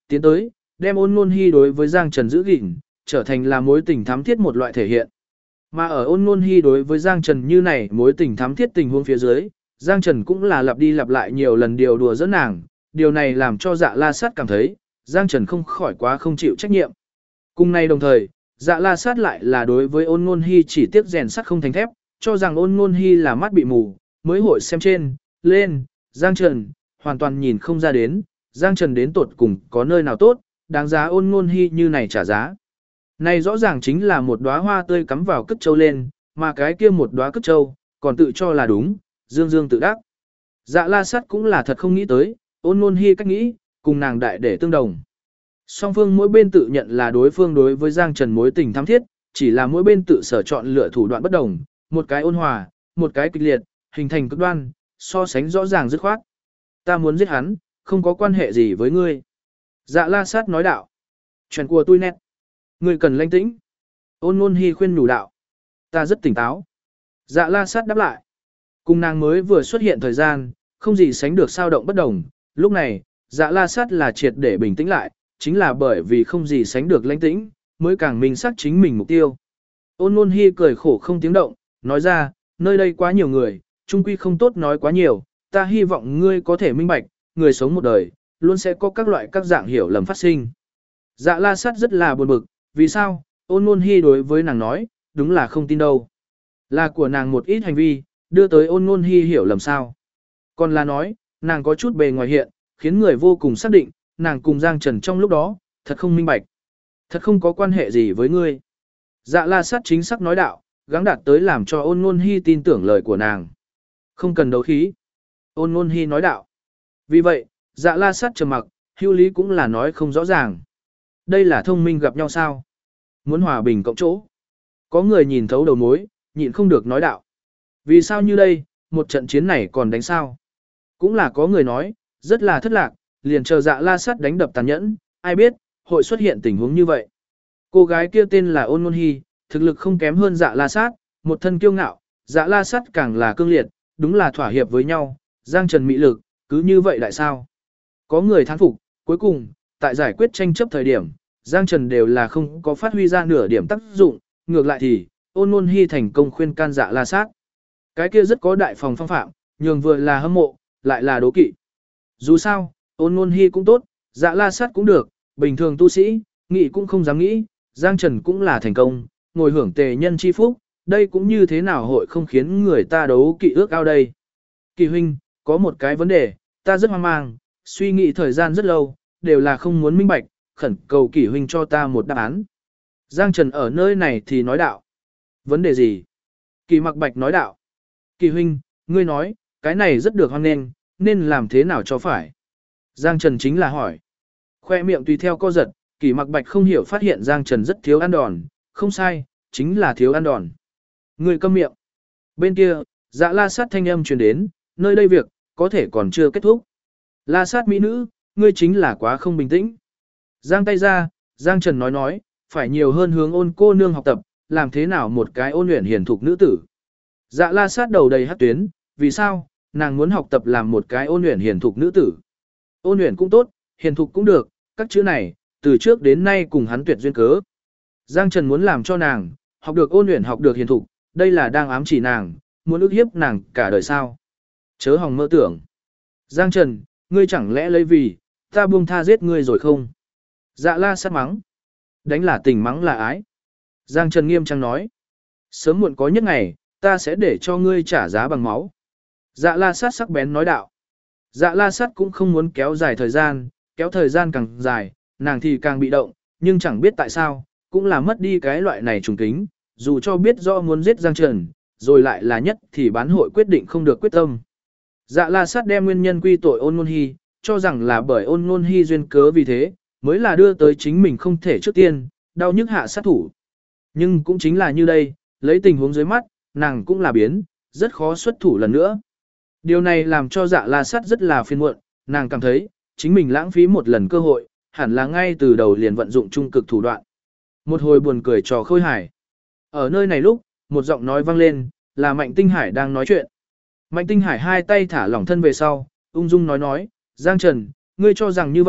tiến tới, đem ôn ngôn hy đối với Giang Trần giữ gìn, trở thành là mối tình thắm thiết một loại thể hiện. Mà ở ôn ngôn hy đối với Giang Trần như này mối tình thắm thiết tình huống phía dưới, Giang Trần cũng là lặp đi lặp lại nhiều lần điều đùa dẫn nàng, điều này làm cho Dạ La Sát cảm thấy, Giang Trần không khỏi quá không chịu trách nhiệm. Cùng nay đồng thời, Dạ La Sát lại là đối với ôn ngôn hy chỉ tiếc rèn sắt không thành thép, cho rằng ôn ngôn hy là mắt bị mù, mới hội xem trên, lên, Giang Trần, hoàn toàn nhìn không ra đến, Giang Trần đến tột cùng có nơi nào tốt, đáng giá ôn ngôn hy như này trả giá. Này rõ ràng chính là một đóa hoa tươi cắm vào cất châu lên, mà cái kia một đóa cất châu, còn tự cho là đúng, dương dương tự đắc. Dạ La Sát cũng là thật không nghĩ tới, ôn ngôn hy cách nghĩ, cùng nàng đại để tương đồng. Song phương mỗi bên tự nhận là đối phương đối với Giang Trần mối tình thắm thiết, chỉ là mỗi bên tự sở chọn lựa thủ đoạn bất đồng, một cái ôn hòa, một cái kịch liệt, hình thành cực đoan, so sánh rõ ràng dứt khoát. Ta muốn giết hắn, không có quan hệ gì với ngươi. Dạ La Sát nói đạo. Chuyện của tôi nét. Ngươi cần lãnh tĩnh. Ôn ngôn hy khuyên nhủ đạo. Ta rất tỉnh táo. Dạ La Sát đáp lại. Cùng nàng mới vừa xuất hiện thời gian, không gì sánh được sao động bất đồng. Lúc này, Dạ La Sát là triệt để bình tĩnh lại, chính là bởi vì không gì sánh được lãnh tĩnh, mới càng minh xác chính mình mục tiêu. Ôn ngôn hy cười khổ không tiếng động, nói ra, nơi đây quá nhiều người, chung quy không tốt nói quá nhiều, ta hy vọng ngươi có thể minh bạch, người sống một đời, luôn sẽ có các loại các dạng hiểu lầm phát sinh. Dạ La Sát rất là buồn bực, vì sao, ôn ngôn hy đối với nàng nói, đúng là không tin đâu. Là của nàng một ít hành vi, đưa tới ôn ngôn hy hiểu lầm sao. Còn là nói, nàng có chút bề ngoài hiện, khiến người vô cùng xác định, nàng cùng Giang Trần trong lúc đó, thật không minh bạch. Thật không có quan hệ gì với ngươi. Dạ La Sát chính xác nói đạo, gắng đạt tới làm cho ôn ngôn hy tin tưởng lời của nàng. Không cần đấu khí. Ôn ngôn hy nói đạo. Vì vậy, Dạ La Sát trầm mặc, hữu lý cũng là nói không rõ ràng. Đây là thông minh gặp nhau sao? Muốn hòa bình cộng chỗ. Có người nhìn thấu đầu mối, nhịn không được nói đạo. Vì sao như đây, một trận chiến này còn đánh sao? Cũng là có người nói, rất là thất lạc, liền chờ Dạ La Sát đánh đập tàn nhẫn, ai biết, hội xuất hiện tình huống như vậy. Cô gái kia tên là Ôn Ngôn Hy, thực lực không kém hơn Dạ La Sát, một thân kiêu ngạo, Dạ La Sát càng là cương liệt, đúng là thỏa hiệp với nhau, Giang Trần mỹ lực, cứ như vậy lại sao? Có người thán phục, cuối cùng, tại giải quyết tranh chấp thời điểm, Giang Trần đều là không có phát huy ra nửa điểm tác dụng, ngược lại thì, Ôn Ngôn Hy thành công khuyên can Dạ La Sát. Cái kia rất có đại phòng phong phạm, nhường vừa là hâm mộ, lại là đố kỵ. Dù sao, Ôn Ngôn Hy cũng tốt, Dạ La Sát cũng được, bình thường tu sĩ, nghĩ cũng không dám nghĩ, Giang Trần cũng là thành công, ngồi hưởng tề nhân chi phúc, đây cũng như thế nào hội không khiến người ta đấu kỵ ước ao đây. Kỳ huynh, có một cái vấn đề, ta rất hoang mang, suy nghĩ thời gian rất lâu, đều là không muốn minh bạch, khẩn cầu Kỳ huynh cho ta một đáp án. Giang Trần ở nơi này thì nói đạo. Vấn đề gì? Kỳ Mặc Bạch nói đạo. Kỳ huynh, ngươi nói, cái này rất được hoan nghênh, nên làm thế nào cho phải? Giang Trần chính là hỏi. Khoe miệng tùy theo co giật, Kỳ Mặc Bạch không hiểu phát hiện Giang Trần rất thiếu ăn đòn, không sai, chính là thiếu ăn đòn. Người câm miệng. Bên kia, Dạ La Sát thanh âm truyền đến, nơi đây việc, có thể còn chưa kết thúc. La Sát mỹ nữ, ngươi chính là quá không bình tĩnh. Giang tay ra, Giang Trần nói, phải nhiều hơn hướng Ôn cô nương học tập, làm thế nào một cái ôn luyện hiền thục nữ tử. Dạ La Sát đầu đầy hắc tuyến, vì sao, nàng muốn học tập làm một cái ôn luyện hiền thục nữ tử. Ôn luyện cũng tốt, hiền thục cũng được, các chữ này, từ trước đến nay cùng hắn tuyệt duyên cớ. Giang Trần muốn làm cho nàng, học được ôn luyện học được hiền thục, đây là đang ám chỉ nàng, muốn ức hiếp nàng cả đời sao. Chớ hòng mơ tưởng. Giang Trần, ngươi chẳng lẽ lấy vì, ta buông tha giết ngươi rồi không? Dạ La Sát mắng. Đánh là tình mắng là ái. Giang Trần nghiêm trang nói. Sớm muộn có nhất ngày, ta sẽ để cho ngươi trả giá bằng máu. Dạ La Sát sắc bén nói đạo. Dạ La Sát cũng không muốn kéo dài thời gian, kéo thời gian càng dài, nàng thì càng bị động, nhưng chẳng biết tại sao, cũng là mất đi cái loại này trùng kính, dù cho biết rõ muốn giết Giang Trần, rồi lại là nhất thì bán hội quyết định không được quyết tâm. Dạ La Sát đem nguyên nhân quy tội Ôn Ngôn Hy, cho rằng là bởi Ôn Ngôn Hy duyên cớ vì thế, mới là đưa tới chính mình không thể trước tiên, đau nhức hạ sát thủ. Nhưng cũng chính là như đây, lấy tình huống dưới mắt, nàng cũng là biến, rất khó xuất thủ lần nữa. Điều này làm cho Dạ La Sát rất là phiền muộn, nàng cảm thấy, chính mình lãng phí một lần cơ hội, hẳn là ngay từ đầu liền vận dụng trung cực thủ đoạn. Một hồi buồn cười trò khôi hài. Ở nơi này lúc, một giọng nói vang lên, là Mạnh Tinh Hải đang nói chuyện. Mạnh Tinh Hải hai tay thả lỏng thân về sau, ung dung nói, Giang Trần, ngươi cho rằng như vậy,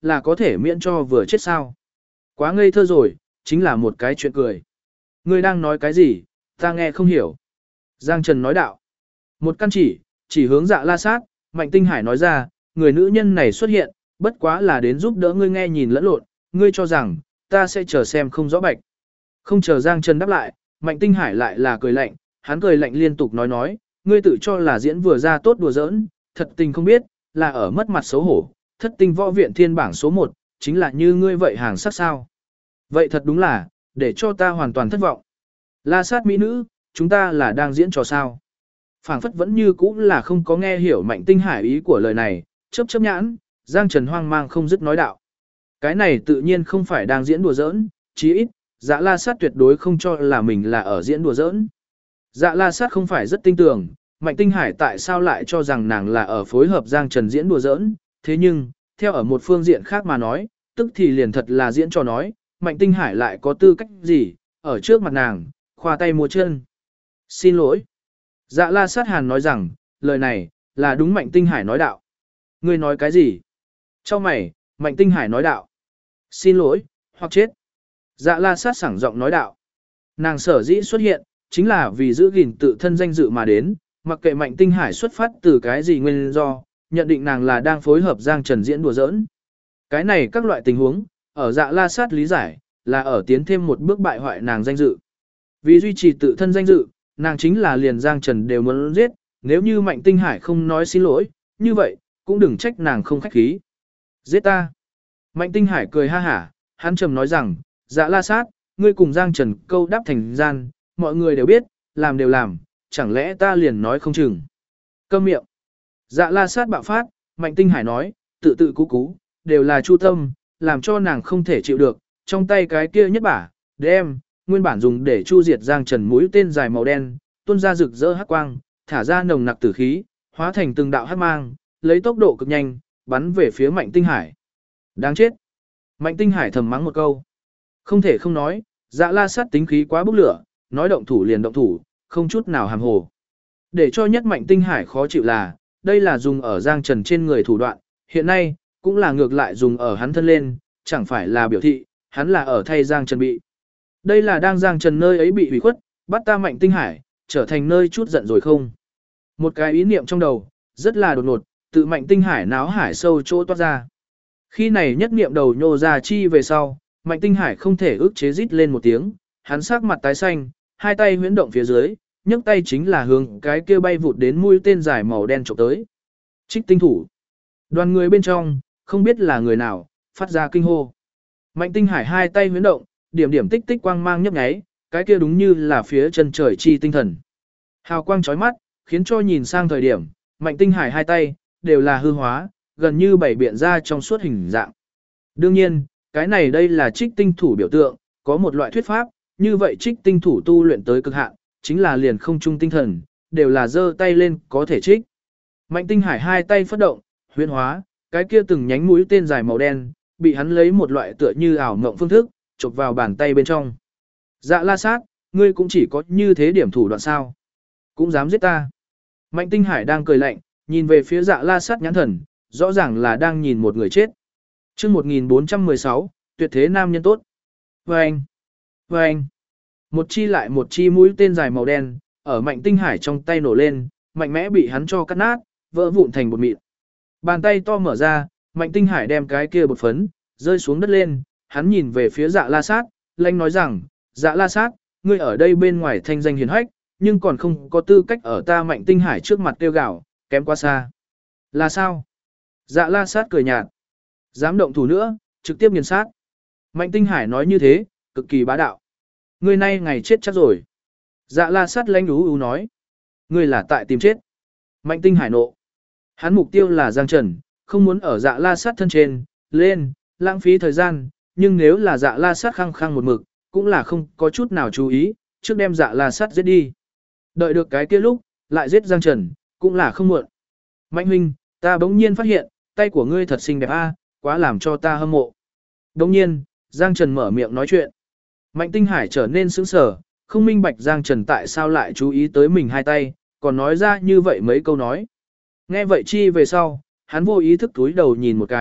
là có thể miễn cho vừa chết sao. Quá ngây thơ rồi, chính là một cái chuyện cười. Ngươi đang nói cái gì, ta nghe không hiểu. Giang Trần nói đạo. Một căn chỉ hướng Dạ La Sát, Mạnh Tinh Hải nói ra, người nữ nhân này xuất hiện, bất quá là đến giúp đỡ ngươi nghe nhìn lẫn lộn, ngươi cho rằng, ta sẽ chờ xem không rõ bạch. Không chờ Giang Trần đáp lại, Mạnh Tinh Hải lại là cười lạnh, hắn cười lạnh liên tục nói, ngươi tự cho là diễn vừa ra tốt đùa giỡn, thật tình không biết, là ở mất mặt xấu hổ, thất tinh võ viện thiên bảng số 1, chính là như ngươi vậy hàng sắc sao. Vậy thật đúng là, để cho ta hoàn toàn thất vọng. La Sát mỹ nữ, chúng ta là đang diễn trò sao. Phảng phất vẫn như cũ là không có nghe hiểu Mạnh Tinh Hải ý của lời này, chớp nhãn, Giang Trần hoang mang không dứt nói đạo. Cái này tự nhiên không phải đang diễn đùa giỡn, chí ít, Dạ La Sát tuyệt đối không cho là mình là ở diễn đùa giỡn. Dạ La Sát không phải rất tin tưởng, Mạnh Tinh Hải tại sao lại cho rằng nàng là ở phối hợp Giang Trần diễn đùa giỡn, thế nhưng, theo ở một phương diện khác mà nói, tức thì liền thật là diễn trò nói, Mạnh Tinh Hải lại có tư cách gì, ở trước mặt nàng, khoa tay múa chân. Xin lỗi. Dạ La Sát Hàn nói rằng, lời này, là đúng Mạnh Tinh Hải nói đạo. Ngươi nói cái gì? Trong mày, Mạnh Tinh Hải nói đạo. Xin lỗi, hoặc chết. Dạ La Sát sảng giọng nói đạo. Nàng sở dĩ xuất hiện, chính là vì giữ gìn tự thân danh dự mà đến, mặc kệ Mạnh Tinh Hải xuất phát từ cái gì nguyên do, nhận định nàng là đang phối hợp Giang Trần diễn đùa giỡn. Cái này các loại tình huống, ở Dạ La Sát lý giải, là ở tiến thêm một bước bại hoại nàng danh dự. Vì duy trì tự thân danh dự, nàng chính là liền Giang Trần đều muốn giết, nếu như Mạnh Tinh Hải không nói xin lỗi, như vậy, cũng đừng trách nàng không khách khí. Giết ta. Mạnh Tinh Hải cười ha hả, hắn trầm nói rằng, Dạ La Sát, ngươi cùng Giang Trần câu đáp thành gian, mọi người đều biết, làm đều làm, chẳng lẽ ta liền nói không chừng. Câm miệng. Dạ La Sát bạo phát, Mạnh Tinh Hải nói, tự tự cú cú, đều là chu tâm, làm cho nàng không thể chịu được, trong tay cái kia nhất bả, đem, nguyên bản dùng để chu diệt Giang Trần mũi tên dài màu đen, tuôn ra rực rỡ hắc quang, thả ra nồng nặc tử khí, hóa thành từng đạo hắc mang, lấy tốc độ cực nhanh, bắn về phía Mạnh Tinh Hải. Đáng chết. Mạnh Tinh Hải thầm mắng một câu. Không thể không nói, Dạ La Sát tính khí quá bốc lửa, nói động thủ liền động thủ, không chút nào hàm hồ. Để cho nhất Mạnh Tinh Hải khó chịu là, đây là dùng ở Giang Trần trên người thủ đoạn, hiện nay, cũng là ngược lại dùng ở hắn thân lên, chẳng phải là biểu thị, hắn là ở thay Giang Trần bị. Đây là đang Giang Trần nơi ấy bị hủy khuất, bắt ta Mạnh Tinh Hải, trở thành nơi chút giận rồi không? Một cái ý niệm trong đầu, rất là đột ngột, tự Mạnh Tinh Hải náo hải sâu chỗ toát ra. Khi này nhất niệm đầu nhô ra chi về sau, Mạnh Tinh Hải không thể ức chế rít lên một tiếng, hắn sắc mặt tái xanh, hai tay huyễn động phía dưới, nhấc tay chính là hướng cái kia bay vụt đến mũi tên dài màu đen chụp tới. Trích tinh thủ. Đoàn người bên trong, không biết là người nào, phát ra kinh hô. Mạnh Tinh Hải hai tay huyễn động, điểm điểm tích tích quang mang nhấp nháy, cái kia đúng như là phía chân trời chi tinh thần. Hào quang chói mắt, khiến cho nhìn sang thời điểm, Mạnh Tinh Hải hai tay đều là hư hóa, gần như bảy biện ra trong suốt hình dạng. Đương nhiên, cái này đây là trích tinh thủ biểu tượng, có một loại thuyết pháp, như vậy trích tinh thủ tu luyện tới cực hạn, chính là liền không trung tinh thần, đều là giơ tay lên có thể trích. Mạnh Tinh Hải hai tay phất động, huyễn hóa, cái kia từng nhánh mũi tên dài màu đen, bị hắn lấy một loại tựa như ảo mộng phương thức, chụp vào bàn tay bên trong. Dạ La Sát, ngươi cũng chỉ có như thế điểm thủ đoạn sao? Cũng dám giết ta. Mạnh Tinh Hải đang cười lạnh, nhìn về phía Dạ La Sát nhãn thần, rõ ràng là đang nhìn một người chết. Chương 1416, tuyệt thế nam nhân tốt. Vâng! Vâng! Một chi lại một chi mũi tên dài màu đen, ở Mạnh Tinh Hải trong tay nổ lên, mạnh mẽ bị hắn cho cắt nát, vỡ vụn thành bột mịn. Bàn tay to mở ra, Mạnh Tinh Hải đem cái kia bột phấn, rơi xuống đất lên, hắn nhìn về phía Dạ La Sát, lanh nói rằng, Dạ La Sát, ngươi ở đây bên ngoài thanh danh hiền hách, nhưng còn không có tư cách ở ta Mạnh Tinh Hải trước mặt tiêu gạo, kém quá xa. Là sao? Dạ La Sát cười nhạt. Dám động thủ nữa, trực tiếp nghiền sát. Mạnh Tinh Hải nói như thế, cực kỳ bá đạo. Ngươi nay ngày chết chắc rồi. Dạ La Sát lanh ú nói. Ngươi là tại tìm chết. Mạnh Tinh Hải nộ. Hắn mục tiêu là Giang Trần, không muốn ở Dạ La Sát thân trên, lên, lãng phí thời gian, nhưng nếu là Dạ La Sát khăng khăng một mực, cũng là không có chút nào chú ý, trước đem Dạ La Sát giết đi. Đợi được cái kia lúc, lại giết Giang Trần, cũng là không muộn. Mạnh huynh, ta bỗng nhiên phát hiện, tay của ngươi thật xinh đẹp a, quá làm cho ta hâm mộ. Bỗng nhiên, Giang Trần mở miệng nói chuyện. Mạnh Tinh Hải trở nên sững sờ, không minh bạch Giang Trần tại sao lại chú ý tới mình hai tay, còn nói ra như vậy mấy câu nói. Nghe vậy chi về sau, hắn vô ý thức túi đầu nhìn một cái,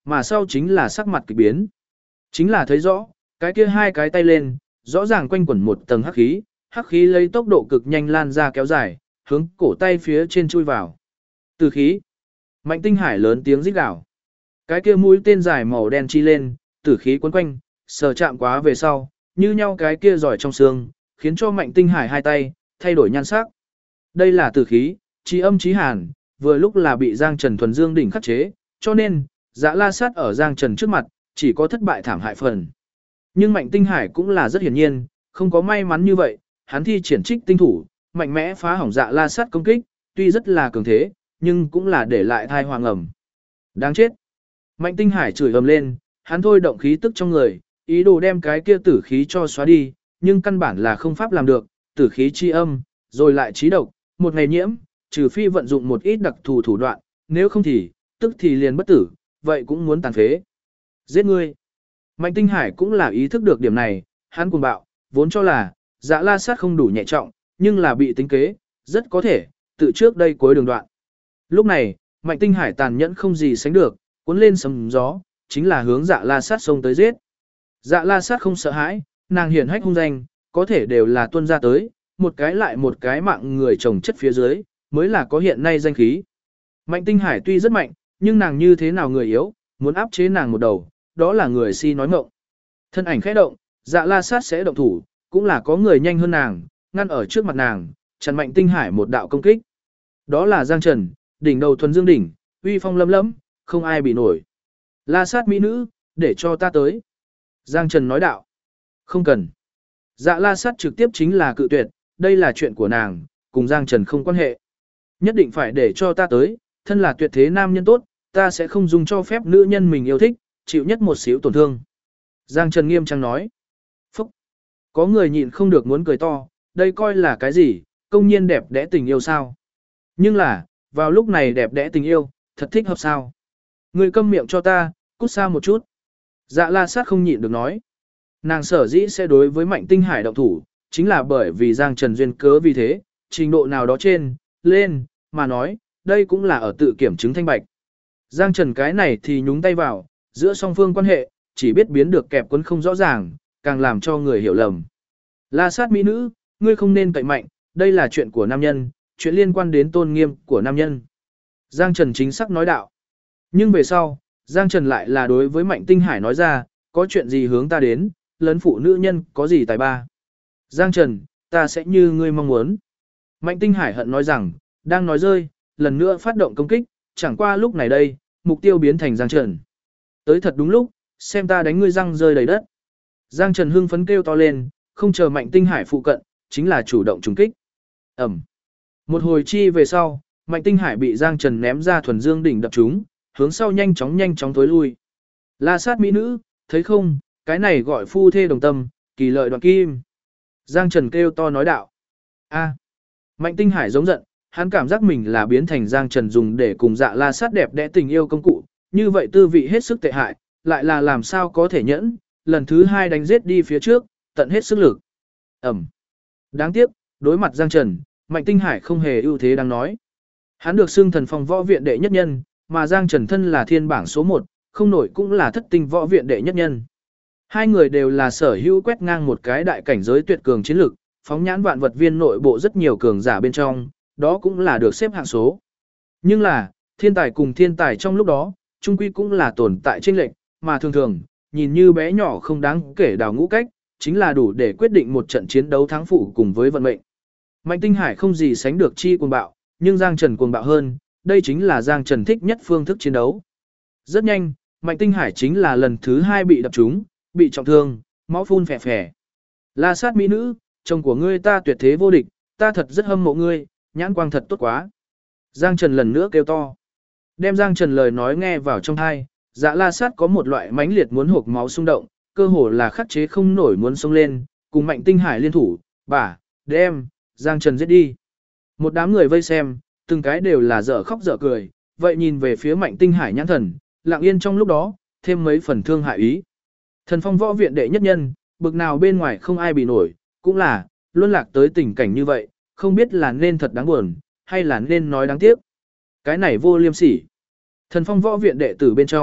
mà sau chính là sắc mặt kỳ biến. Chính là thấy rõ, cái kia hai cái tay lên, rõ ràng quanh quẩn một tầng hắc khí lấy tốc độ cực nhanh lan ra kéo dài, hướng cổ tay phía trên chui vào. Tử khí. Mạnh Tinh Hải lớn tiếng rít gào. Cái kia mũi tên dài màu đen chi lên, tử khí quấn quanh, sờ chạm quá về sau, như nhau cái kia giỏi trong xương, khiến cho Mạnh Tinh Hải hai tay thay đổi nhan sắc. Đây là tử khí, chí âm chí hàn, vừa lúc là bị Giang Trần thuần dương đỉnh khắc chế, cho nên Dạ La Sát ở Giang Trần trước mặt, chỉ có thất bại thảm hại phần. Nhưng Mạnh Tinh Hải cũng là rất hiển nhiên, không có may mắn như vậy, hắn thi triển trích tinh thủ, mạnh mẽ phá hỏng Dạ La Sát công kích, tuy rất là cường thế, nhưng cũng là để lại thai hoàng ẩm. Đáng chết. Mạnh Tinh Hải chửi ầm lên, hắn thôi động khí tức trong người, ý đồ đem cái kia tử khí cho xóa đi, nhưng căn bản là không pháp làm được, tử khí chi âm, rồi lại chí độc, một ngày nhiễm, trừ phi vận dụng một ít đặc thù thủ đoạn, nếu không thì, tức thì liền bất tử, vậy cũng muốn tàn phế. Giết ngươi. Mạnh Tinh Hải cũng là ý thức được điểm này, hắn cuồng bạo, vốn cho là, Dạ La Sát không đủ nhẹ trọng, nhưng là bị tính kế, rất có thể, tự trước đây cuối đường đoạn. Lúc này, Mạnh Tinh Hải tàn nhẫn không gì sánh được, cuốn lên sấm gió, chính là hướng Dạ La Sát xông tới giết. Dạ La Sát không sợ hãi, nàng hiển hách hung danh, có thể đều là tuân ra tới, một cái lại một cái mạng người chồng chất phía dưới, mới là có hiện nay danh khí. Mạnh Tinh Hải tuy rất mạnh, nhưng nàng như thế nào người yếu, muốn áp chế nàng một đầu, đó là người si nói mộng. Thân ảnh khẽ động, Dạ La Sát sẽ động thủ, cũng là có người nhanh hơn nàng, ngăn ở trước mặt nàng, chặn Mạnh Tinh Hải một đạo công kích. Đó là Giang Trần, đỉnh đầu thuần dương đỉnh, uy phong lấm lấm, không ai bị nổi. La Sát mỹ nữ, để cho ta tới. Giang Trần nói đạo. Không cần. Dạ La Sát trực tiếp chính là cự tuyệt, đây là chuyện của nàng, cùng Giang Trần không quan hệ. Nhất định phải để cho ta tới, thân là tuyệt thế nam nhân tốt, ta sẽ không dùng cho phép nữ nhân mình yêu thích, chịu nhất một xíu tổn thương. Giang Trần nghiêm trang nói. Phúc. Có người nhịn không được muốn cười to, đây coi là cái gì, công nhiên đẹp đẽ tình yêu sao. Nhưng là, vào lúc này đẹp đẽ tình yêu, thật thích hợp sao. Người câm miệng cho ta, cút xa một chút. Dạ La Sát không nhịn được nói. Nàng sở dĩ sẽ đối với Mạnh Tinh Hải động thủ, chính là bởi vì Giang Trần duyên cớ vì thế, trình độ nào đó trên, lên, mà nói, đây cũng là ở tự kiểm chứng thanh bạch. Giang Trần cái này thì nhúng tay vào, giữa song phương quan hệ, chỉ biết biến được kẹp quấn không rõ ràng, càng làm cho người hiểu lầm. La Sát mỹ nữ, ngươi không nên cậy mạnh, đây là chuyện của nam nhân, chuyện liên quan đến tôn nghiêm của nam nhân. Giang Trần chính xác nói đạo. Nhưng về sau, Giang Trần lại là đối với Mạnh Tinh Hải nói ra, có chuyện gì hướng ta đến, lấn phụ nữ nhân có gì tài ba. Giang Trần, ta sẽ như ngươi mong muốn. Mạnh Tinh Hải hận nói rằng, đang nói rơi, lần nữa phát động công kích, chẳng qua lúc này đây, mục tiêu biến thành Giang Trần. Tới thật đúng lúc, xem ta đánh ngươi răng rơi đầy đất. Giang Trần hưng phấn kêu to lên, không chờ Mạnh Tinh Hải phụ cận, chính là chủ động trùng kích. Ẩm. Một hồi chi về sau, Mạnh Tinh Hải bị Giang Trần ném ra thuần dương đỉnh đập trúng, hướng sau nhanh chóng tối lui. La Sát mỹ nữ, thấy không, cái này gọi phu thê đồng tâm, kỳ lợi đoạn kim. Giang Trần kêu to nói đạo. A. Mạnh Tinh Hải giống giận, hắn cảm giác mình là biến thành Giang Trần dùng để cùng Dạ La Sát đẹp đẽ tình yêu công cụ, như vậy tư vị hết sức tệ hại, lại là làm sao có thể nhẫn, lần thứ hai đánh giết đi phía trước, tận hết sức lực. Ẩm. Đáng tiếc, đối mặt Giang Trần, Mạnh Tinh Hải không hề ưu thế đang nói. Hắn được xưng thần phong võ viện đệ nhất nhân, mà Giang Trần thân là thiên bảng số 1, không nổi cũng là thất tinh võ viện đệ nhất nhân. Hai người đều là sở hữu quét ngang một cái đại cảnh giới tuyệt cường chiến lực, phóng nhãn vạn vật viên nội bộ rất nhiều cường giả bên trong, đó cũng là được xếp hạng số. Nhưng là, thiên tài cùng thiên tài trong lúc đó, chung quy cũng là tồn tại chênh lệch, mà thường thường, nhìn như bé nhỏ không đáng kể đào ngũ cách, chính là đủ để quyết định một trận chiến đấu thắng phụ cùng với vận mệnh. Mạnh Tinh Hải không gì sánh được chi cuồng bạo, nhưng Giang Trần cuồng bạo hơn, đây chính là Giang Trần thích nhất phương thức chiến đấu. Rất nhanh, Mạnh Tinh Hải chính là lần thứ 2 bị đập trúng, bị trọng thương, máu phun phè phè. La Sát mỹ nữ, chồng của ngươi ta tuyệt thế vô địch, ta thật rất hâm mộ ngươi, nhãn quang thật tốt quá. Giang Trần lần nữa kêu to. Đem Giang Trần lời nói nghe vào trong tai, Dạ La Sát có một loại mãnh liệt muốn hộc máu xung động, cơ hồ là khắc chế không nổi muốn xông lên, cùng Mạnh Tinh Hải liên thủ, bả, đem, Giang Trần giết đi. Một đám người vây xem, từng cái đều là dở khóc dở cười, vậy nhìn về phía Mạnh Tinh Hải nhãn thần, lặng yên trong lúc đó, thêm mấy phần thương hại ý. Thần phong võ viện đệ nhất nhân, bực nào bên ngoài không ai bị nổi, cũng là, luôn lạc tới tình cảnh như vậy, không biết là nên thật đáng buồn, hay là nên nói đáng tiếc. Cái này vô liêm sỉ. Thần phong võ viện đệ tử bên trong,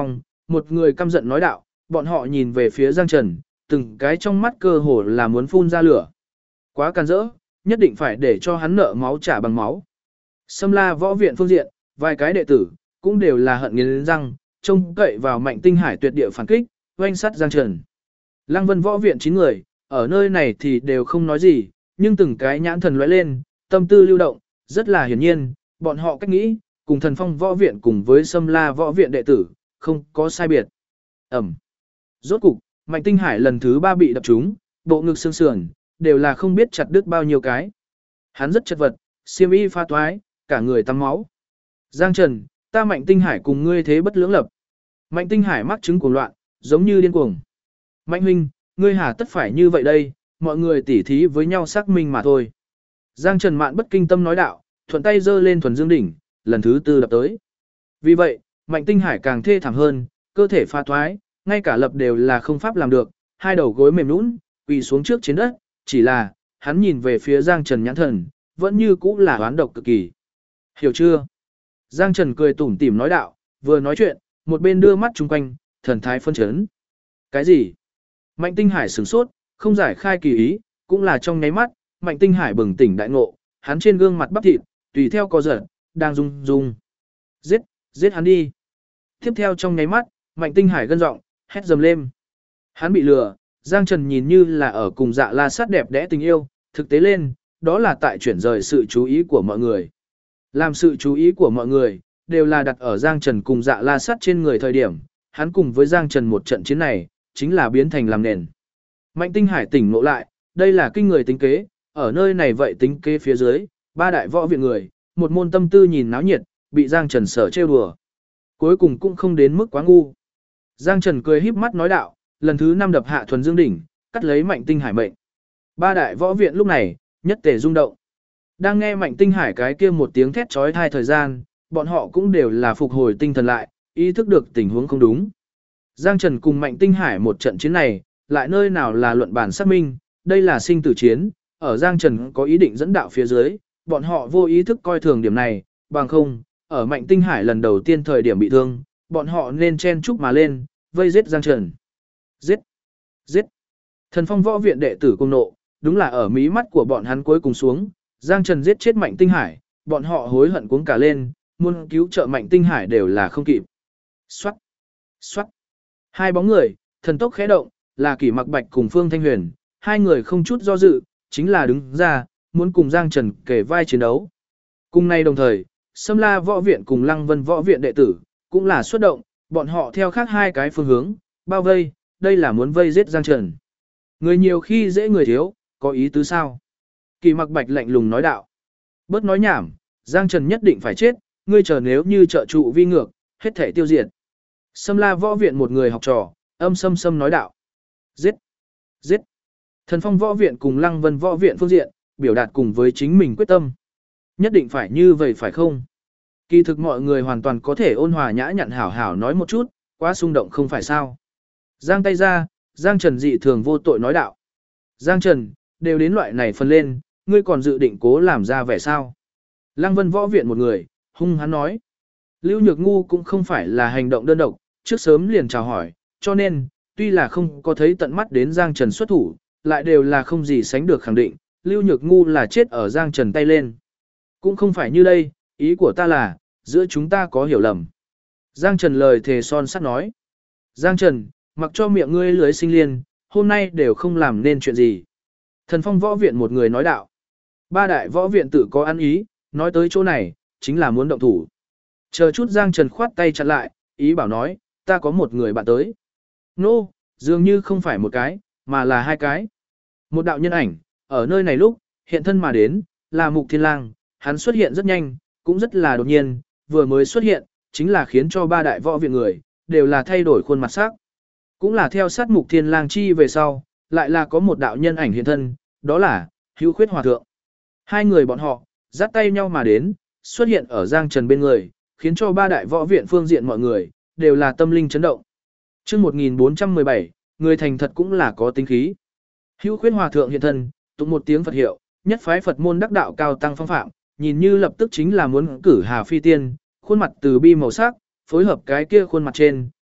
một người căm giận nói đạo, bọn họ nhìn về phía Giang Trần, từng cái trong mắt cơ hồ là muốn phun ra lửa. Quá can dỡ, nhất định phải để cho hắn nợ máu trả bằng máu. Sâm La võ viện phương diện, vài cái đệ tử, cũng đều là hận nghiến răng, trông cậy vào Mạnh Tinh Hải tuyệt địa phản kích, oanh sát Giang Trần. Lăng Vân võ viện 9 người, ở nơi này thì đều không nói gì, nhưng từng cái nhãn thần lóe lên, tâm tư lưu động, rất là hiển nhiên, bọn họ cách nghĩ, cùng Thần Phong võ viện cùng với Sâm La võ viện đệ tử, không có sai biệt. Ẩm. Rốt cục, Mạnh Tinh Hải lần thứ 3 bị đập trúng, bộ ngực xương sườn, đều là không biết chặt đứt bao nhiêu cái. Hắn rất chật vật, xiêm y pha toái, cả người tắm máu. Giang Trần, ta Mạnh Tinh Hải cùng ngươi thế bất lưỡng lập. Mạnh Tinh Hải mắc chứng cuồng loạn, giống như điên cuồng. Mạnh huynh, ngươi hà tất phải như vậy đây, mọi người tỉ thí với nhau xác minh mà thôi. Giang Trần Mạn bất kinh tâm nói đạo, thuận tay giơ lên thuần dương đỉnh, lần thứ 4 đập tới. Vì vậy, Mạnh Tinh Hải càng thê thảm hơn, cơ thể pha thoái, ngay cả lập đều là không pháp làm được, hai đầu gối mềm nhũn, quỳ xuống trước trên đất, chỉ là, hắn nhìn về phía Giang Trần nhãn thần, vẫn như cũ là oán độc cực kỳ. Hiểu chưa? Giang Trần cười tủm tỉm nói đạo, vừa nói chuyện, một bên đưa mắt chung quanh, thần thái phân chấn. Cái gì? Mạnh Tinh Hải sửng sốt, không giải khai kỳ ý, cũng là trong nháy mắt, Mạnh Tinh Hải bừng tỉnh đại ngộ, hắn trên gương mặt bắp thịt, tùy theo co giật, đang rung rung. Giết, giết hắn đi. Tiếp theo trong nháy mắt, Mạnh Tinh Hải gân giọng, hét dầm lên. Hắn bị lừa, Giang Trần nhìn như là ở cùng Dạ La Sát đẹp đẽ tình yêu, thực tế lên, đó là tại chuyển rời sự chú ý của mọi người. Làm sự chú ý của mọi người, đều là đặt ở Giang Trần cùng Dạ La Sát trên người thời điểm, hắn cùng với Giang Trần một trận chiến này, chính là biến thành làm nền. Mạnh Tinh Hải tỉnh ngộ lại, đây là kinh người tính kế, ở nơi này vậy tính kế phía dưới, ba đại võ viện người, một môn tâm tư nhìn náo nhiệt, bị Giang Trần sở trêu đùa. Cuối cùng cũng không đến mức quá ngu. Giang Trần cười híp mắt nói đạo, lần thứ 5 đập hạ thuần dương đỉnh, cắt lấy Mạnh Tinh Hải mệnh. Ba đại võ viện lúc này, nhất tề rung động. Đang nghe Mạnh Tinh Hải cái kia một tiếng thét chói tai thời gian, bọn họ cũng đều là phục hồi tinh thần lại, ý thức được tình huống không đúng. Giang Trần cùng Mạnh Tinh Hải một trận chiến này, lại nơi nào là luận bản xác minh, đây là sinh tử chiến, ở Giang Trần có ý định dẫn đạo phía dưới, bọn họ vô ý thức coi thường điểm này, bằng không, ở Mạnh Tinh Hải lần đầu tiên thời điểm bị thương, bọn họ nên chen chúc mà lên, vây giết Giang Trần. Giết! Giết! Thần Phong võ viện đệ tử cùng nộ, đúng là ở mí mắt của bọn hắn cuối cùng xuống, Giang Trần giết chết Mạnh Tinh Hải, bọn họ hối hận cuống cả lên, muốn cứu trợ Mạnh Tinh Hải đều là không kịp. Xoát! Xoát! Hai bóng người, thần tốc khẽ động, là Kỷ Mặc Bạch cùng Phương Thanh Huyền, hai người không chút do dự, chính là đứng ra, muốn cùng Giang Trần kể vai chiến đấu. Cùng nay đồng thời, Sâm La võ viện cùng Lăng Vân võ viện đệ tử, cũng là xuất động, bọn họ theo khác hai cái phương hướng, bao vây, đây là muốn vây giết Giang Trần. Người nhiều khi dễ người thiếu, có ý tứ sao? Kỷ Mặc Bạch lạnh lùng nói đạo. Bớt nói nhảm, Giang Trần nhất định phải chết, ngươi chờ nếu như trợ trụ vi ngược, hết thể tiêu diệt. Sâm La võ viện một người học trò, âm sâm sâm nói đạo. Giết! Giết! Thần Phong võ viện cùng Lăng Vân võ viện phương diện, biểu đạt cùng với chính mình quyết tâm. Nhất định phải như vậy phải không? Kỳ thực mọi người hoàn toàn có thể ôn hòa nhã nhặn hảo hảo nói một chút, quá xung động không phải sao. Giang tay ra, Giang Trần dị thường vô tội nói đạo. Giang Trần, đều đến loại này phân lên, ngươi còn dự định cố làm ra vẻ sao? Lăng Vân võ viện một người, hung hắn nói. Lưu Nhược Ngu cũng không phải là hành động đơn độc, trước sớm liền chào hỏi, cho nên, tuy là không có thấy tận mắt đến Giang Trần xuất thủ, lại đều là không gì sánh được khẳng định, Lưu Nhược Ngu là chết ở Giang Trần tay lên. Cũng không phải như đây, ý của ta là, giữa chúng ta có hiểu lầm. Giang Trần lời thề son sắt nói. Giang Trần, mặc cho miệng ngươi lưới sinh liên, hôm nay đều không làm nên chuyện gì. Thần Phong võ viện một người nói đạo. Ba đại võ viện tự có ăn ý, nói tới chỗ này, chính là muốn động thủ. Chờ chút Giang Trần khoát tay chặn lại, ý bảo nói, ta có một người bạn tới. Nô, dường như không phải một cái, mà là hai cái. Một đạo nhân ảnh, ở nơi này lúc, hiện thân mà đến, là Mục Thiên Lang, hắn xuất hiện rất nhanh, cũng rất là đột nhiên, vừa mới xuất hiện, chính là khiến cho ba đại võ viện người, đều là thay đổi khuôn mặt sắc. Cũng là theo sát Mục Thiên Lang chi về sau, lại là có một đạo nhân ảnh hiện thân, đó là Hữu Khuyết Hòa Thượng. Hai người bọn họ, dắt tay nhau mà đến, xuất hiện ở Giang Trần bên người, khiến cho ba đại võ viện phương diện mọi người, đều là tâm linh chấn động. Trước 1417, người thành thật cũng là có tính khí. Hữu Khuyết Hòa Thượng hiện thân, tụng một tiếng Phật hiệu, nhất phái Phật môn đắc đạo cao tăng phong phạm, nhìn như lập tức chính là muốn cử Hà Phi Tiên, khuôn mặt từ bi màu sắc, phối hợp cái kia khuôn mặt trên,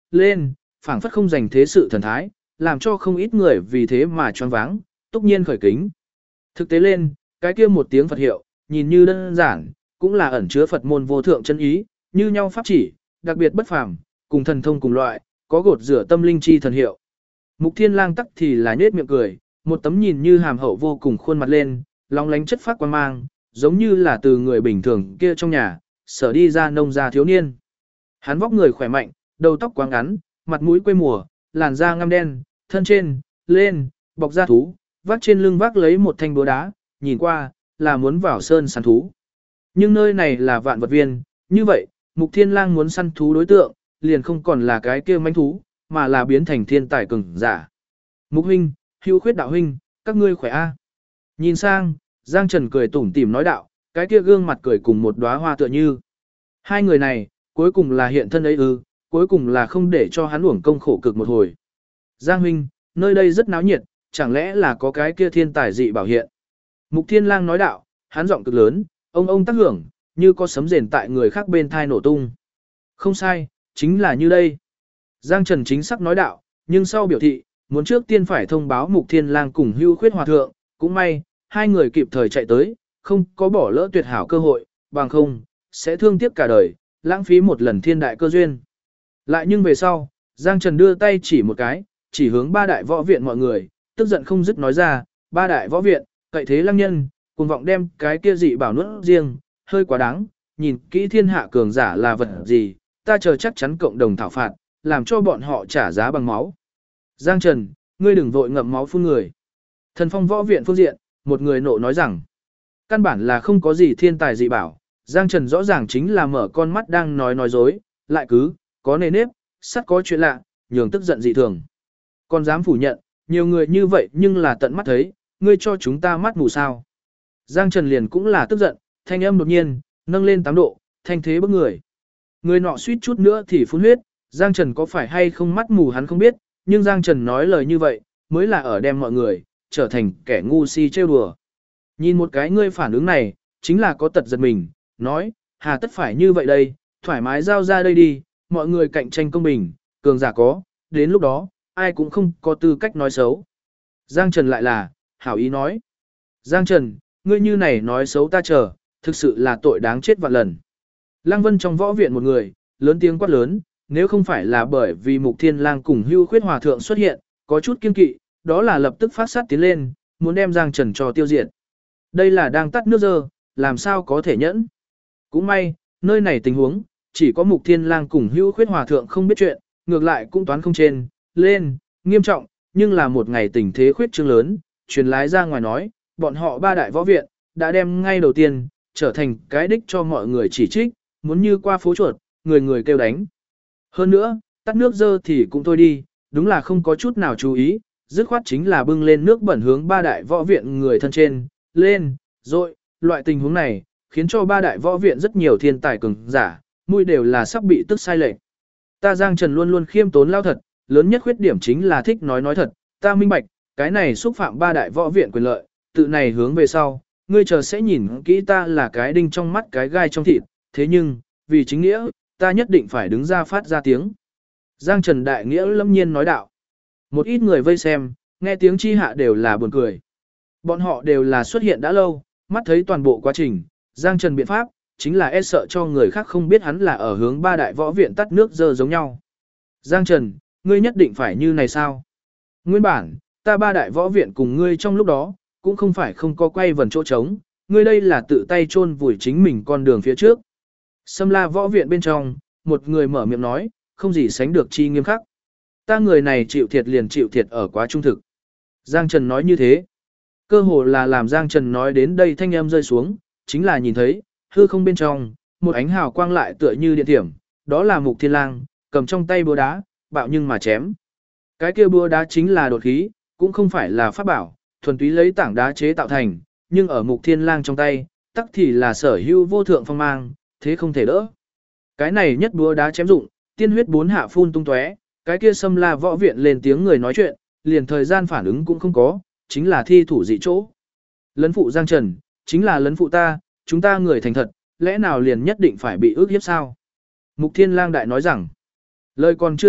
lên, phảng phất không dành thế sự thần thái, làm cho không ít người vì thế mà choáng váng, túc nhiên khởi kính. Thực tế lên, cái kia một tiếng Phật hiệu, nhìn như đơn giản, cũng là ẩn chứa Phật môn vô thượng chân ý, như nhau pháp chỉ, đặc biệt bất phàm, cùng thần thông cùng loại, có gột rửa tâm linh chi thần hiệu. Mục Thiên Lang tắc thì là nhếch miệng cười, một tấm nhìn như hàm hậu vô cùng khuôn mặt lên, long lánh chất phát quan mang, giống như là từ người bình thường kia trong nhà, sở đi ra nông gia thiếu niên. Hắn vóc người khỏe mạnh, đầu tóc quá ngắn, mặt mũi quê mùa, làn da ngăm đen, thân trên, lên, bọc da thú, vác trên lưng vác lấy một thanh búa đá, nhìn qua, là muốn vào sơn săn thú. Nhưng nơi này là vạn vật viên, như vậy, Mục Thiên Lang muốn săn thú đối tượng, liền không còn là cái kia manh thú, mà là biến thành thiên tài cường giả. Mục huynh, Hữu Khuyết đạo huynh, các ngươi khỏe a? Nhìn sang, Giang Trần cười tủm tỉm nói đạo, cái kia gương mặt cười cùng một đóa hoa tựa như. Hai người này, cuối cùng là hiện thân ấy ư, cuối cùng là không để cho hắn uổng công khổ cực một hồi. Giang huynh, nơi đây rất náo nhiệt, chẳng lẽ là có cái kia thiên tài dị bảo hiện. Mục Thiên Lang nói đạo, hắn giọng cực lớn, ông tác hưởng, như có sấm rền tại người khác bên thai nổ tung. Không sai, chính là như đây. Giang Trần chính xác nói đạo, nhưng sau biểu thị, muốn trước tiên phải thông báo Mục Thiên Lang cùng Hưu Khuyết Hòa Thượng, cũng may, hai người kịp thời chạy tới, không có bỏ lỡ tuyệt hảo cơ hội, bằng không, sẽ thương tiếc cả đời, lãng phí một lần thiên đại cơ duyên. Lại nhưng về sau, Giang Trần đưa tay chỉ một cái, chỉ hướng ba đại võ viện mọi người, tức giận không dứt nói ra, ba đại võ viện, cậy thế lăng nhân, cùng vọng đem cái kia dị bảo nuốt riêng, hơi quá đáng, nhìn kỹ thiên hạ cường giả là vật gì, ta chờ chắc chắn cộng đồng thảo phạt, làm cho bọn họ trả giá bằng máu. Giang Trần, ngươi đừng vội ngậm máu phun người. Thần Phong võ viện phương diện, một người nộ nói rằng, căn bản là không có gì thiên tài dị bảo, Giang Trần rõ ràng chính là mở con mắt đang nói dối, lại cứ, có nề nếp, sắt có chuyện lạ, nhường tức giận dị thường. Còn dám phủ nhận, nhiều người như vậy nhưng là tận mắt thấy, ngươi cho chúng ta mắt mù sao. Giang Trần liền cũng là tức giận, thanh âm đột nhiên, nâng lên 8 độ, thanh thế bức người. Người nọ suýt chút nữa thì phun huyết, Giang Trần có phải hay không mắt mù hắn không biết, nhưng Giang Trần nói lời như vậy, mới là ở đem mọi người, trở thành kẻ ngu si trêu đùa. Nhìn một cái ngươi phản ứng này, chính là có tật giật mình, nói, hà tất phải như vậy đây, thoải mái giao ra đây đi, mọi người cạnh tranh công bình, cường giả có, đến lúc đó, ai cũng không có tư cách nói xấu. Giang Trần lại là, hảo ý nói. Giang Trần, ngươi như này nói xấu ta chờ, thực sự là tội đáng chết vạn lần. Lăng Vân trong võ viện một người, lớn tiếng quát lớn, nếu không phải là bởi vì Mục Thiên Lang cùng Hưu Khuyết Hòa Thượng xuất hiện, có chút kiên kỵ, đó là lập tức phát sát tiến lên, muốn đem Giang Trần cho tiêu diệt. Đây là đang tắt nước dơ, làm sao có thể nhẫn. Cũng may, nơi này tình huống, chỉ có Mục Thiên Lang cùng Hưu Khuyết Hòa Thượng không biết chuyện, ngược lại cũng toán không trên, lên, nghiêm trọng, nhưng là một ngày tình thế khuyết trương lớn, truyền lái ra ngoài nói, bọn họ ba đại võ viện, đã đem ngay đầu tiên, trở thành cái đích cho mọi người chỉ trích, muốn như qua phố chuột, người người kêu đánh. Hơn nữa, tắt nước dơ thì cũng thôi đi, đúng là không có chút nào chú ý, dứt khoát chính là bưng lên nước bẩn hướng ba đại võ viện người thân trên, lên, rồi, loại tình huống này, khiến cho ba đại võ viện rất nhiều thiên tài cường giả, mũi đều là sắp bị tức sai lệch. Ta Giang Trần luôn luôn khiêm tốn lao thật, lớn nhất khuyết điểm chính là thích nói thật, ta minh bạch, cái này xúc phạm ba đại võ viện quyền lợi, tự này hướng về sau, ngươi chờ sẽ nhìn kỹ ta là cái đinh trong mắt cái gai trong thịt, thế nhưng, vì chính nghĩa, ta nhất định phải đứng ra phát ra tiếng. Giang Trần đại nghĩa lâm nhiên nói đạo. Một ít người vây xem, nghe tiếng chi hạ đều là buồn cười. Bọn họ đều là xuất hiện đã lâu, mắt thấy toàn bộ quá trình, Giang Trần biện pháp, chính là e sợ cho người khác không biết hắn là ở hướng ba đại võ viện tắt nước dơ giống nhau. Giang Trần, ngươi nhất định phải như này sao? Nguyên bản, ta ba đại võ viện cùng ngươi trong lúc đó, cũng không phải không có quay vần chỗ trống, ngươi đây là tự tay chôn vùi chính mình con đường phía trước. Sâm La võ viện bên trong, một người mở miệng nói, không gì sánh được chi nghiêm khắc. Ta người này chịu thiệt liền chịu thiệt ở quá trung thực. Giang Trần nói như thế. Cơ hồ là làm Giang Trần nói đến đây thanh âm rơi xuống, chính là nhìn thấy, hư không bên trong, một ánh hào quang lại tựa như điện thiểm, đó là Mục Thiên Lang, cầm trong tay búa đá, bạo nhưng mà chém. Cái kia búa đá chính là đột khí, cũng không phải là pháp bảo, thuần túy lấy tảng đá chế tạo thành, nhưng ở Mục Thiên Lang trong tay, tắc thì là sở hữu vô thượng phong mang, thế không thể đỡ. Cái này nhất búa đá chém dụng, tiên huyết bốn hạ phun tung tóe, cái kia Sâm La võ viện lên tiếng người nói chuyện, liền thời gian phản ứng cũng không có, chính là thi thủ dị chỗ. Lấn phụ Giang Trần, chính là lấn phụ ta, chúng ta người thành thật, lẽ nào liền nhất định phải bị ức hiếp sao? Mục Thiên Lang đại nói rằng, lời còn chưa dứt,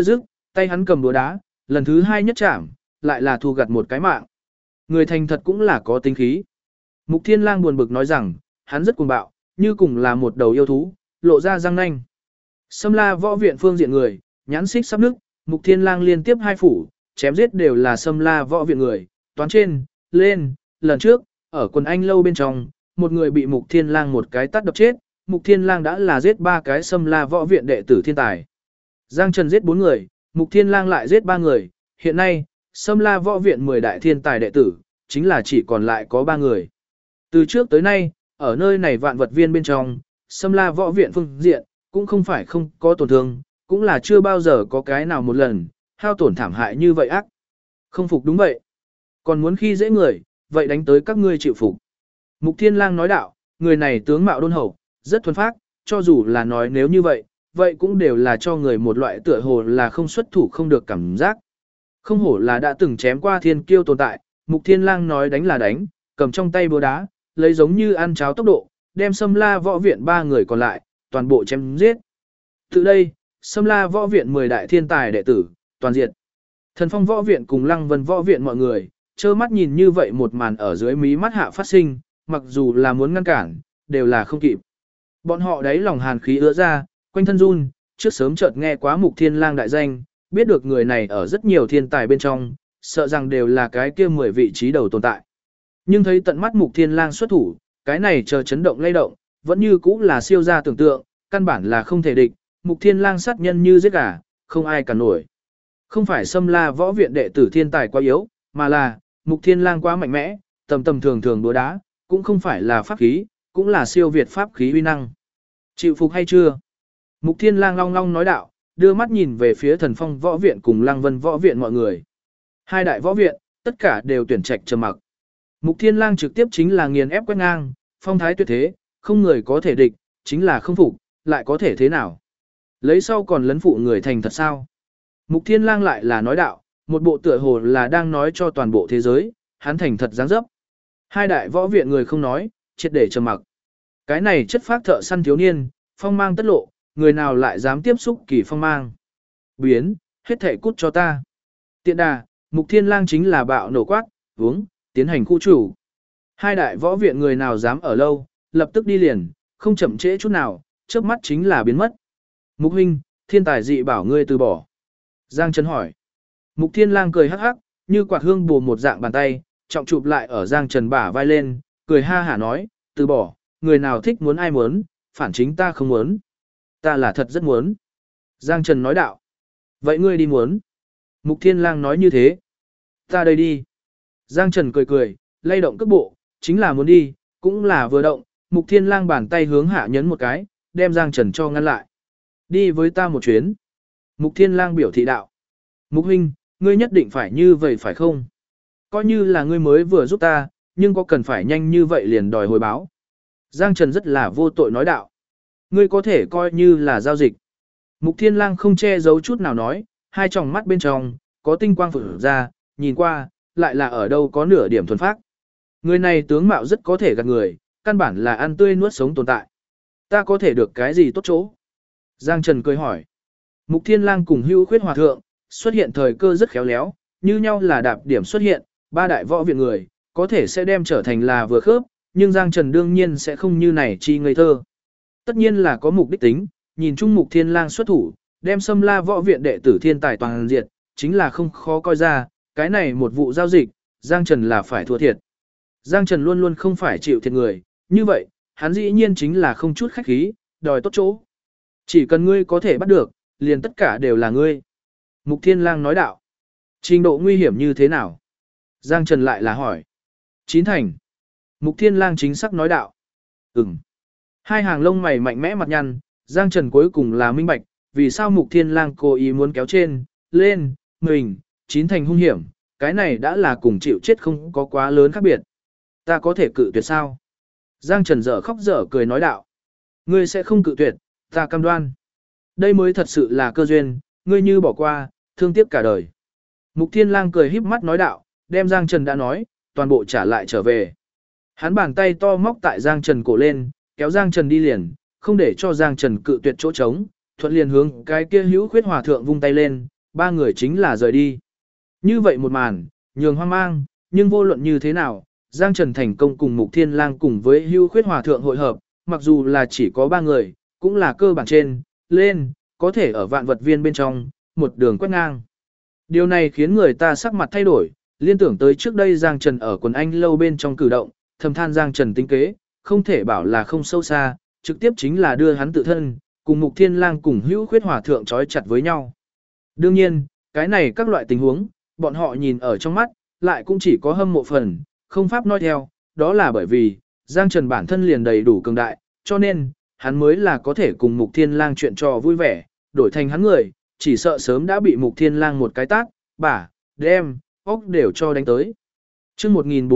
tay hắn cầm búa đá, lần thứ 2 nhất chạm, lại là thu gặt một cái mạng. Người thành thật cũng là có tính khí. Mục Thiên Lang buồn bực nói rằng, hắn rất cuồng bạo, như cùng là một đầu yêu thú, lộ ra răng nanh. Sâm La võ viện phương diện người, nhãn xích sắp nứt, Mục Thiên Lang liên tiếp 2 phủ, chém giết đều là Sâm La võ viện người, toán trên, lên, lần trước, ở quần anh lâu bên trong, một người bị Mục Thiên Lang một cái tát đập chết, Mục Thiên Lang đã là giết 3 cái Sâm La võ viện đệ tử thiên tài. Giang Trần giết 4 người, Mục Thiên Lang lại giết 3 người, hiện nay, Sâm La võ viện 10 đại thiên tài đệ tử, chính là chỉ còn lại có 3 người. Từ trước tới nay, ở nơi này vạn vật viên bên trong, Sâm La võ viện phương diện, cũng không phải không có tổn thương, cũng là chưa bao giờ có cái nào một lần, hao tổn thảm hại như vậy ác. Không phục đúng vậy. Còn muốn khi dễ người, vậy đánh tới các ngươi chịu phục. Mục Thiên Lang nói đạo, người này tướng mạo đôn hậu, rất thuần phác, cho dù là nói nếu như vậy, vậy cũng đều là cho người một loại tựa hồ là không xuất thủ không được cảm giác. Không hổ là đã từng chém qua thiên kiêu tồn tại, Mục Thiên Lang nói đánh là đánh, cầm trong tay búa đá, lấy giống như ăn cháo tốc độ, đem Sâm La võ viện 3 người còn lại, toàn bộ chém giết. Từ đây, Sâm La võ viện 10 đại thiên tài đệ tử, toàn diệt. Thần Phong võ viện cùng Lăng Vân võ viện mọi người, trơ mắt nhìn như vậy một màn ở dưới mí mắt hạ phát sinh, mặc dù là muốn ngăn cản, đều là không kịp. Bọn họ đấy lòng hàn khí ứa ra, quanh thân run, trước sớm chợt nghe quá Mục Thiên Lang đại danh, biết được người này ở rất nhiều thiên tài bên trong, sợ rằng đều là cái kia 10 vị trí đầu tồn tại. Nhưng thấy tận mắt Mục Thiên Lang xuất thủ, cái này chờ chấn động lay động, vẫn như cũ là siêu gia tưởng tượng, căn bản là không thể địch, Mục Thiên Lang sát nhân như giết gà, không ai cả nổi. Không phải Sâm La võ viện đệ tử thiên tài quá yếu, mà là Mục Thiên Lang quá mạnh mẽ, tầm tầm thường thường đúa đá, cũng không phải là pháp khí, cũng là siêu việt pháp khí uy năng. Chịu phục hay chưa? Mục Thiên Lang long long nói đạo, đưa mắt nhìn về phía Thần Phong võ viện cùng Lăng Vân võ viện mọi người. Hai đại võ viện, tất cả đều tuyển trạch trầm mặc. Mục Thiên Lang trực tiếp chính là nghiền ép quét ngang, phong thái tuyệt thế, không người có thể địch, chính là không phục, lại có thể thế nào? Lấy sau còn lấn phụ người thành thật sao? Mục Thiên Lang lại là nói đạo, một bộ tựa hồ là đang nói cho toàn bộ thế giới, hắn thành thật dáng dấp. Hai đại võ viện người không nói, triệt để trầm mặc. Cái này chất phác thợ săn thiếu niên, phong mang tất lộ, người nào lại dám tiếp xúc kỳ phong mang? Biến, hết thảy cút cho ta. Tiện đà, Mục Thiên Lang chính là bạo nổ quát, uống, tiến hành khu chủ. Hai đại võ viện người nào dám ở lâu, lập tức đi liền, không chậm trễ chút nào, chớp mắt chính là biến mất. Mục huynh, thiên tài dị bảo ngươi từ bỏ. Giang Trần hỏi. Mục Thiên Lang cười hắc hắc, như quạt hương bù một dạng bàn tay, trọng chụp lại ở Giang Trần bả vai lên, cười ha hả nói, từ bỏ, người nào thích muốn ai muốn, phản chính ta không muốn. Ta là thật rất muốn. Giang Trần nói đạo. Vậy ngươi đi muốn. Mục Thiên Lang nói như thế. Ta đây đi. Giang Trần cười cười, lay động cước bộ, chính là muốn đi, cũng là vừa động, Mục Thiên Lang bàn tay hướng hạ nhấn một cái, đem Giang Trần cho ngăn lại. Đi với ta một chuyến. Mục Thiên Lang biểu thị đạo. Mục huynh, ngươi nhất định phải như vậy phải không? Coi như là ngươi mới vừa giúp ta, nhưng có cần phải nhanh như vậy liền đòi hồi báo. Giang Trần rất là vô tội nói đạo. Ngươi có thể coi như là giao dịch. Mục Thiên Lang không che giấu chút nào nói, hai tròng mắt bên trong, có tinh quang phở ra, nhìn qua, lại là ở đâu có nửa điểm thuần phác. Người này tướng mạo rất có thể gạt người, căn bản là ăn tươi nuốt sống tồn tại. Ta có thể được cái gì tốt chỗ? Giang Trần cười hỏi. Mục Thiên Lang cùng Hưu Khuyết Hòa Thượng, xuất hiện thời cơ rất khéo léo, như nhau là đạp điểm xuất hiện, ba đại võ viện người, có thể sẽ đem trở thành là vừa khớp, nhưng Giang Trần đương nhiên sẽ không như này chi ngây thơ. Tất nhiên là có mục đích tính, nhìn chung Mục Thiên Lang xuất thủ, đem Sâm La võ viện đệ tử thiên tài toàn diệt, chính là không khó coi ra, cái này một vụ giao dịch, Giang Trần là phải thua thiệt. Giang Trần luôn luôn không phải chịu thiệt người, như vậy, hắn dĩ nhiên chính là không chút khách khí, đòi tốt chỗ. Chỉ cần ngươi có thể bắt được, liền tất cả đều là ngươi. Mục Thiên Lang nói đạo. Trình độ nguy hiểm như thế nào? Giang Trần lại là hỏi. 9 thành. Mục Thiên Lang chính xác nói đạo. Hai hàng lông mày mạnh mẽ mặt nhăn, Giang Trần cuối cùng là minh bạch, vì sao Mục Thiên Lang cố ý muốn kéo trên, lên, mình, 9 thành hung hiểm, cái này đã là cùng chịu chết không có quá lớn khác biệt. Ta có thể cự tuyệt sao? Giang Trần dở khóc dở cười nói đạo. Ngươi sẽ không cự tuyệt, ta cam đoan. Đây mới thật sự là cơ duyên, ngươi như bỏ qua, thương tiếc cả đời. Mục Thiên Lang cười híp mắt nói đạo, đem Giang Trần đã nói, toàn bộ trả lại trở về. Hắn bàn tay to móc tại Giang Trần cổ lên, kéo Giang Trần đi liền, không để cho Giang Trần cự tuyệt chỗ trống, thuận liền hướng cái kia Hữu Khuyết Hòa Thượng vung tay lên, ba người chính là rời đi. Như vậy một màn, nhường hoang mang, nhưng vô luận như thế nào, Giang Trần thành công cùng Mục Thiên Lang cùng với Hưu Khuyết Hòa Thượng hội hợp, mặc dù là chỉ có ba người, cũng là cơ bản trên, lên, có thể ở vạn vật viên bên trong, một đường quét ngang. Điều này khiến người ta sắc mặt thay đổi, liên tưởng tới trước đây Giang Trần ở quần anh lâu bên trong cử động, thầm than Giang Trần tính kế, không thể bảo là không sâu xa, trực tiếp chính là đưa hắn tự thân, cùng Mục Thiên Lang cùng Hữu Khuyết Hòa Thượng trói chặt với nhau. Đương nhiên, cái này các loại tình huống, bọn họ nhìn ở trong mắt, lại cũng chỉ có hâm mộ phần, không pháp nói theo, đó là bởi vì, Giang Trần bản thân liền đầy đủ cường đại, cho nên, hắn mới là có thể cùng Mục Thiên Lang chuyện trò vui vẻ, đổi thành hắn người, chỉ sợ sớm đã bị Mục Thiên Lang một cái tát, bả, đem, óc đều cho đánh tới. Chương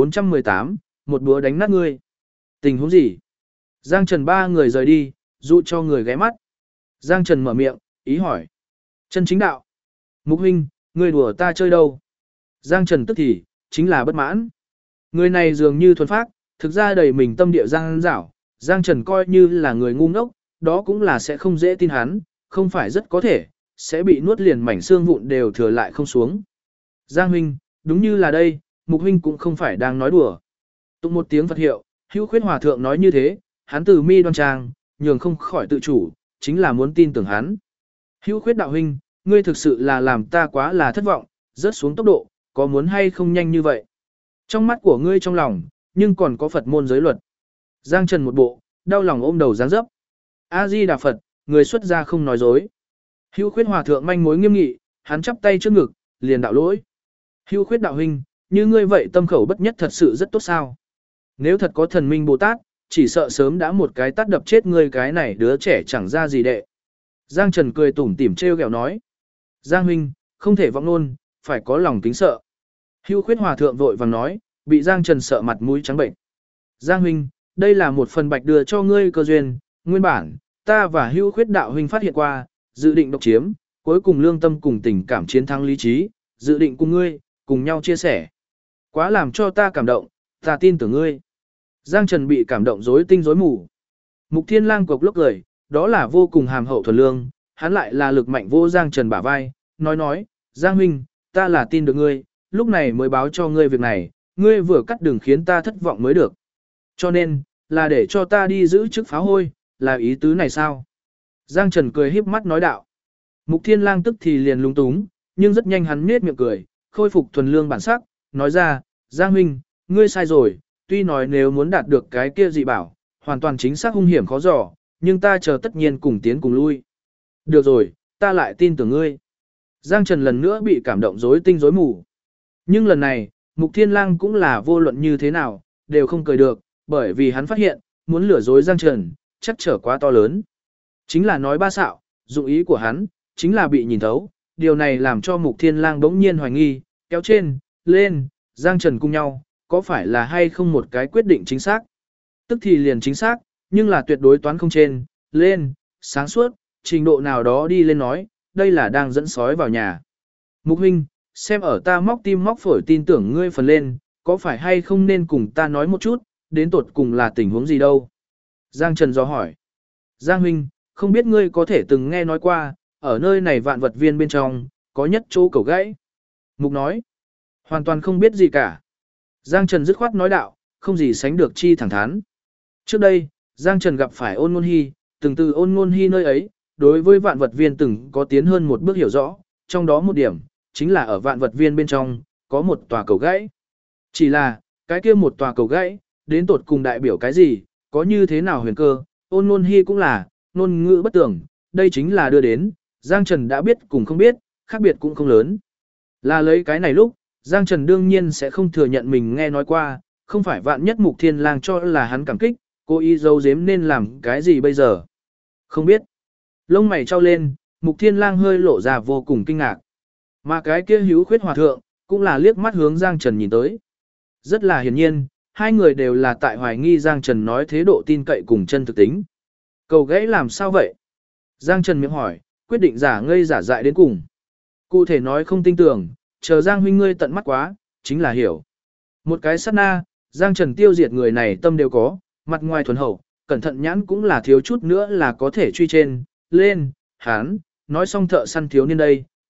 1418, một búa đánh nát ngươi. Tình huống gì? Giang Trần ba người rời đi, dụ cho người ghé mắt. Giang Trần mở miệng, ý hỏi. Chân chính đạo. Mục huynh, ngươi đùa ta chơi đâu? Giang Trần tức thì, chính là bất mãn. Người này dường như thuần phác, thực ra đầy mình tâm địa Giang dảo. Giang Trần coi như là người ngu ngốc, đó cũng là sẽ không dễ tin hắn, không phải rất có thể, sẽ bị nuốt liền mảnh xương vụn đều thừa lại không xuống. Giang huynh, đúng như là đây, Mục huynh cũng không phải đang nói đùa. Tụng một tiếng Phật hiệu, Hữu Khuyết Hòa Thượng nói như thế, hắn từ mi đoan trang, nhường không khỏi tự chủ, chính là muốn tin tưởng hắn. Hữu Khuyết đạo huynh, ngươi thực sự là làm ta quá là thất vọng, rớt xuống tốc độ, có muốn hay không nhanh như vậy. Trong mắt của ngươi trong lòng, nhưng còn có Phật môn giới luật. Giang Trần một bộ, đau lòng ôm đầu dáng dấp. A-di-đà Phật, người xuất gia không nói dối. Hữu Khuyết Hòa Thượng manh mối nghiêm nghị, hắn chắp tay trước ngực, liền đạo lỗi. Hữu Khuyết đạo huynh, như ngươi vậy tâm khẩu bất nhất thật sự rất tốt sao. Nếu thật có thần minh Bồ Tát, chỉ sợ sớm đã một cái tát đập chết ngươi cái này đứa trẻ chẳng ra gì đệ. Giang Trần cười tủm tỉm trêu ghẹo nói. Giang huynh, không thể vọng nôn, phải có lòng kính sợ. Hữu Khuyết Hòa Thượng vội vàng nói, bị Giang Trần sợ mặt mũi trắng bệnh. Giang huynh, đây là một phần bạch đưa cho ngươi cơ duyên, nguyên bản, ta và Hữu Khuyết đạo huynh phát hiện qua, dự định độc chiếm, cuối cùng lương tâm cùng tình cảm chiến thắng lý trí, dự định cùng ngươi, cùng nhau chia sẻ. Quá làm cho ta cảm động, ta tin tưởng ngươi. Giang Trần bị cảm động rối tinh rối mù. Mục Thiên Lang cộc lốc cười, đó là vô cùng hàm hậu thuần lương, hắn lại là lực mạnh vô Giang Trần bả vai, nói, Giang huynh, ta là tin được ngươi, lúc này mới báo cho ngươi việc này, ngươi vừa cắt đường khiến ta thất vọng mới được. Cho nên, là để cho ta đi giữ chức pháo hôi, là ý tứ này sao? Giang Trần cười híp mắt nói đạo. Mục Thiên Lang tức thì liền lúng túng, nhưng rất nhanh hắn nhếch miệng cười, khôi phục thuần lương bản sắc, nói ra, Giang huynh, ngươi sai rồi, tuy nói nếu muốn đạt được cái kia dị bảo, hoàn toàn chính xác hung hiểm khó dò, nhưng ta chờ tất nhiên cùng tiến cùng lui. Được rồi, ta lại tin tưởng ngươi. Giang Trần lần nữa bị cảm động rối tinh rối mù. Nhưng lần này, Mục Thiên Lang cũng là vô luận như thế nào, đều không cười được, bởi vì hắn phát hiện, muốn lừa dối Giang Trần, chắc trở quá to lớn. Chính là nói ba xạo, dụng ý của hắn, chính là bị nhìn thấu, điều này làm cho Mục Thiên Lang bỗng nhiên hoài nghi, kéo trên, lên, Giang Trần cùng nhau, có phải là hay không một cái quyết định chính xác. Tức thì liền chính xác, nhưng là tuyệt đối toán không trên, lên, sáng suốt, trình độ nào đó đi lên nói, đây là đang dẫn sói vào nhà. Mục huynh, xem ở ta móc tim móc phổi tin tưởng ngươi phần lên, có phải hay không nên cùng ta nói một chút, đến tột cùng là tình huống gì đâu. Giang Trần do hỏi. Giang huynh, không biết ngươi có thể từng nghe nói qua, ở nơi này vạn vật viên bên trong, có nhất chỗ cầu gãy. Mục nói. Hoàn toàn không biết gì cả. Giang Trần dứt khoát nói đạo, không gì sánh được chi thẳng thắn. Trước đây, Giang Trần gặp phải Ôn Ngôn Hi, từng từ Ôn Ngôn Hi nơi ấy, đối với vạn vật viên từng có tiến hơn một bước hiểu rõ, trong đó một điểm, chính là ở vạn vật viên bên trong, có một tòa cầu gãy. Chỉ là, cái kia một tòa cầu gãy, đến tột cùng đại biểu cái gì, có như thế nào huyền cơ, Ôn Ngôn Hi cũng là, ngôn ngữ bất tưởng, đây chính là đưa đến, Giang Trần đã biết cùng không biết, khác biệt cũng không lớn. Là lấy cái này lúc, Giang Trần đương nhiên sẽ không thừa nhận mình nghe nói qua, không phải vạn nhất Mục Thiên Lang cho là hắn cảm kích, cố ý giấu giếm nên làm cái gì bây giờ. Không biết. Lông mày trao lên, Mục Thiên Lang hơi lộ ra vô cùng kinh ngạc. Mà cái kia Hữu Khuyết Hòa Thượng, cũng là liếc mắt hướng Giang Trần nhìn tới. Rất là hiển nhiên, hai người đều là tại hoài nghi Giang Trần nói thế độ tin cậy cùng chân thực tính. Cầu gãy làm sao vậy? Giang Trần miệng hỏi, quyết định giả ngây giả dại đến cùng. Cụ thể nói không tin tưởng, chờ Giang huynh ngươi tận mắt quá, chính là hiểu. Một cái sát na, Giang Trần tiêu diệt người này tâm đều có, mặt ngoài thuần hậu, cẩn thận nhãn cũng là thiếu chút nữa là có thể truy trên, lên, hán, nói xong thợ săn thiếu niên đây,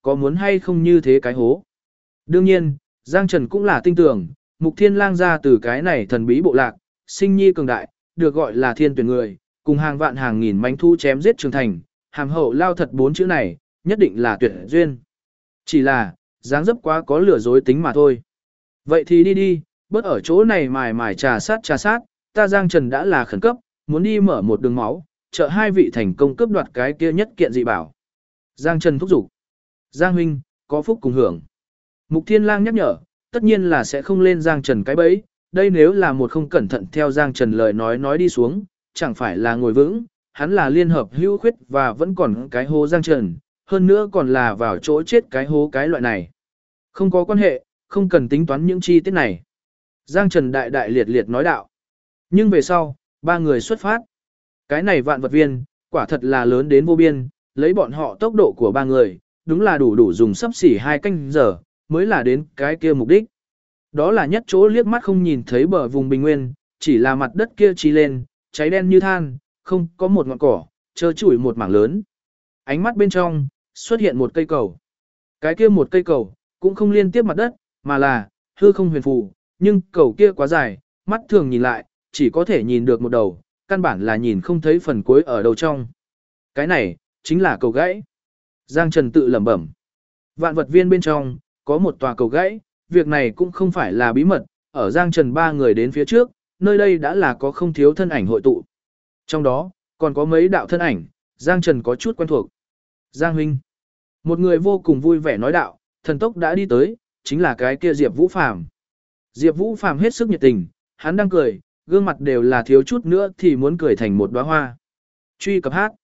có muốn hay không như thế cái hố. Đương nhiên, Giang Trần cũng là tin tưởng, Mục Thiên Lang ra từ cái này thần bí bộ lạc, sinh nhi cường đại, được gọi là thiên tuyển người, cùng hàng vạn hàng nghìn manh thu chém giết trưởng thành, hàm hậu lao thật 4 chữ này, nhất định là tuyệt duyên. Chỉ là, dáng dấp quá có lừa dối tính mà thôi. Vậy thì đi đi, bớt ở chỗ này mài mài trà sát, ta Giang Trần đã là khẩn cấp, muốn đi mở một đường máu, trợ hai vị thành công cướp đoạt cái kia nhất kiện dị bảo. Giang Trần thúc giục. Giang huynh, có phúc cùng hưởng. Mục Thiên Lang nhắc nhở, tất nhiên là sẽ không lên Giang Trần cái bẫy, đây nếu là một không cẩn thận theo Giang Trần lời nói đi xuống, chẳng phải là ngồi vững, hắn là liên hợp hữu khuyết và vẫn còn cái hố Giang Trần, hơn nữa còn là vào chỗ chết cái hố cái loại này. Không có quan hệ, không cần tính toán những chi tiết này. Giang Trần đại đại liệt liệt nói đạo. Nhưng về sau, ba người xuất phát. Cái này vạn vật viên, quả thật là lớn đến vô biên, lấy bọn họ tốc độ của ba người, đúng là đủ dùng sắp xỉ 2 canh giờ, mới là đến cái kia mục đích. Đó là nhất chỗ liếc mắt không nhìn thấy bờ vùng bình nguyên, chỉ là mặt đất kia chi lên, cháy đen như than, không có một ngọn cỏ, trơ trụi một mảng lớn. Ánh mắt bên trong, xuất hiện một cây cầu. Cái kia một cây cầu, cũng không liên tiếp mặt đất, mà là hư không huyền phù, nhưng cầu kia quá dài, mắt thường nhìn lại, chỉ có thể nhìn được một đầu, căn bản là nhìn không thấy phần cuối ở đầu trong. Cái này, chính là cầu gãy. Giang Trần tự lẩm bẩm. Vạn vật viên bên trong, có một tòa cầu gãy, việc này cũng không phải là bí mật, ở Giang Trần ba người đến phía trước, nơi đây đã là có không thiếu thân ảnh hội tụ. Trong đó, còn có mấy đạo thân ảnh, Giang Trần có chút quen thuộc. Giang huynh. Một người vô cùng vui vẻ nói đạo, thần tốc đã đi tới, chính là cái kia Diệp Vũ Phàm. Diệp Vũ Phàm hết sức nhiệt tình, hắn đang cười, gương mặt đều là thiếu chút nữa thì muốn cười thành một đóa hoa. Truy cập hát.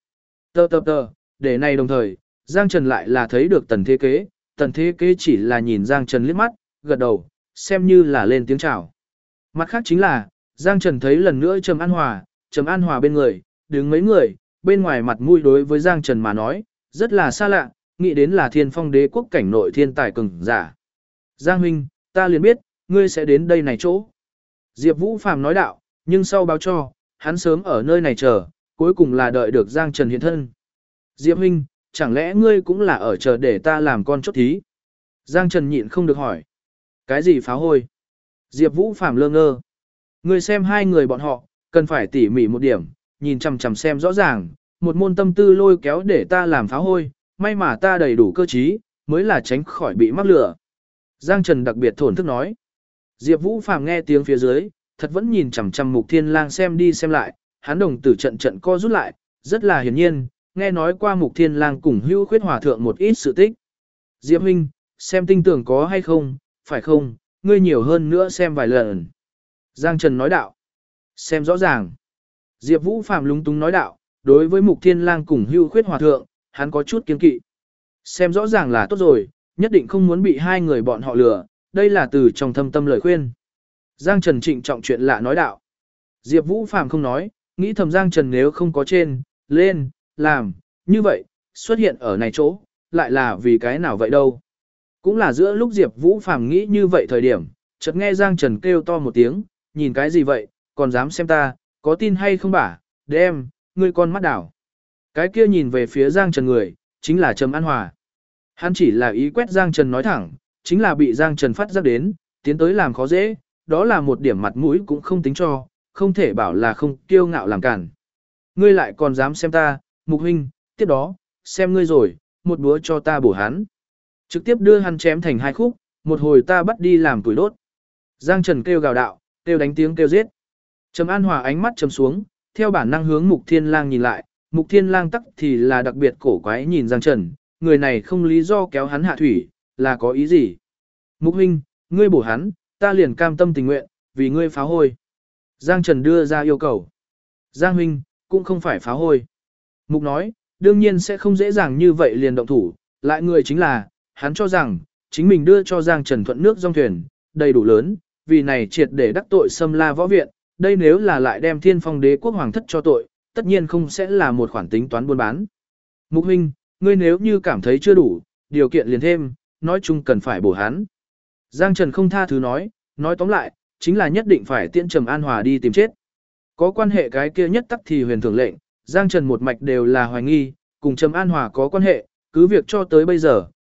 Tờ, để này đồng thời, Giang Trần lại là thấy được Tần Thế Kế, Tần Thế Kế chỉ là nhìn Giang Trần liếc mắt, gật đầu, xem như là lên tiếng chào. Mặt khác chính là, Giang Trần thấy lần nữa Trầm An Hòa bên người, đứng mấy người, bên ngoài mặt mũi đối với Giang Trần mà nói, rất là xa lạ, nghĩ đến là Thiên Phong Đế quốc cảnh nội thiên tài cường giả. Giang huynh, ta liền biết, ngươi sẽ đến đây này chỗ. Diệp Vũ Phàm nói đạo, nhưng sau báo cho, hắn sớm ở nơi này chờ, cuối cùng là đợi được Giang Trần hiện thân. Diệp huynh, chẳng lẽ ngươi cũng là ở chờ để ta làm con chốt thí? Giang Trần nhịn không được hỏi. Cái gì phá hôi? Diệp Vũ Phàm lơ ngơ. Ngươi xem hai người bọn họ, cần phải tỉ mỉ một điểm, nhìn chằm chằm xem rõ ràng, một môn tâm tư lôi kéo để ta làm phá hôi, may mà ta đầy đủ cơ trí, mới là tránh khỏi bị mắc lửa. Giang Trần đặc biệt thổn thức nói. Diệp Vũ Phàm nghe tiếng phía dưới, thật vẫn nhìn chằm chằm Mục Thiên Lang xem đi xem lại, hắn đồng tử trận co rút lại, rất là hiển nhiên, nghe nói qua Mục Thiên Lang cùng Hưu Khuyết Hòa thượng một ít sự tích. Diệp huynh, xem tinh tưởng có hay không, phải không, ngươi nhiều hơn nữa xem vài lần. Giang Trần nói đạo. Xem rõ ràng. Diệp Vũ Phàm lúng túng nói đạo, đối với Mục Thiên Lang cùng Hưu Khuyết Hòa thượng, hắn có chút kiêng kỵ. Xem rõ ràng là tốt rồi, nhất định không muốn bị hai người bọn họ lừa, đây là từ trong thâm tâm lời khuyên. Giang Trần trịnh trọng chuyện lạ nói đạo. Diệp Vũ Phàm không nói, nghĩ thầm Giang Trần nếu không có lên, làm, như vậy, xuất hiện ở này chỗ, lại là vì cái nào vậy đâu. Cũng là giữa lúc Diệp Vũ Phàm nghĩ như vậy thời điểm, chợt nghe Giang Trần kêu to một tiếng, nhìn cái gì vậy, còn dám xem ta, có tin hay không bả, đem, ngươi con mắt đảo. Cái kia nhìn về phía Giang Trần người, chính là Trầm An Hòa. Hắn chỉ là ý quét Giang Trần nói thẳng, chính là bị Giang Trần phát giác đến, tiến tới làm khó dễ, đó là một điểm mặt mũi cũng không tính cho, không thể bảo là không kiêu ngạo làm cản. Ngươi lại còn dám xem ta, Mục huynh, tiếp đó, xem ngươi rồi, một búa cho ta bổ hắn. Trực tiếp đưa hắn chém thành hai khúc, một hồi ta bắt đi làm củi đốt. Giang Trần kêu gào đạo, kêu đánh tiếng kêu giết. Trầm An Hòa ánh mắt trầm xuống, theo bản năng hướng Mục Thiên Lang nhìn lại, Mục Thiên Lang tắc thì là đặc biệt cổ quái nhìn Giang Trần, người này không lý do kéo hắn hạ thủy, là có ý gì? Mục huynh, ngươi bổ hắn, ta liền cam tâm tình nguyện, vì ngươi phá hôi. Giang Trần đưa ra yêu cầu. Giang huynh, cũng không phải phá hôi. Mục nói, đương nhiên sẽ không dễ dàng như vậy liền động thủ, lại người chính là, hắn cho rằng, chính mình đưa cho Giang Trần thuận nước dòng thuyền, đầy đủ lớn, vì này triệt để đắc tội Sâm La võ viện, đây nếu là lại đem Thiên Phong Đế quốc hoàng thất cho tội, tất nhiên không sẽ là một khoản tính toán buôn bán. Mục huynh, ngươi nếu như cảm thấy chưa đủ, điều kiện liền thêm, nói chung cần phải bổ hắn. Giang Trần không tha thứ nói tóm lại, chính là nhất định phải tiễn Trầm An Hòa đi tìm chết. Có quan hệ cái kia nhất tắc thì huyền thưởng lệnh, Giang Trần một mạch đều là hoài nghi, cùng Trầm An Hòa có quan hệ, cứ việc cho tới bây giờ,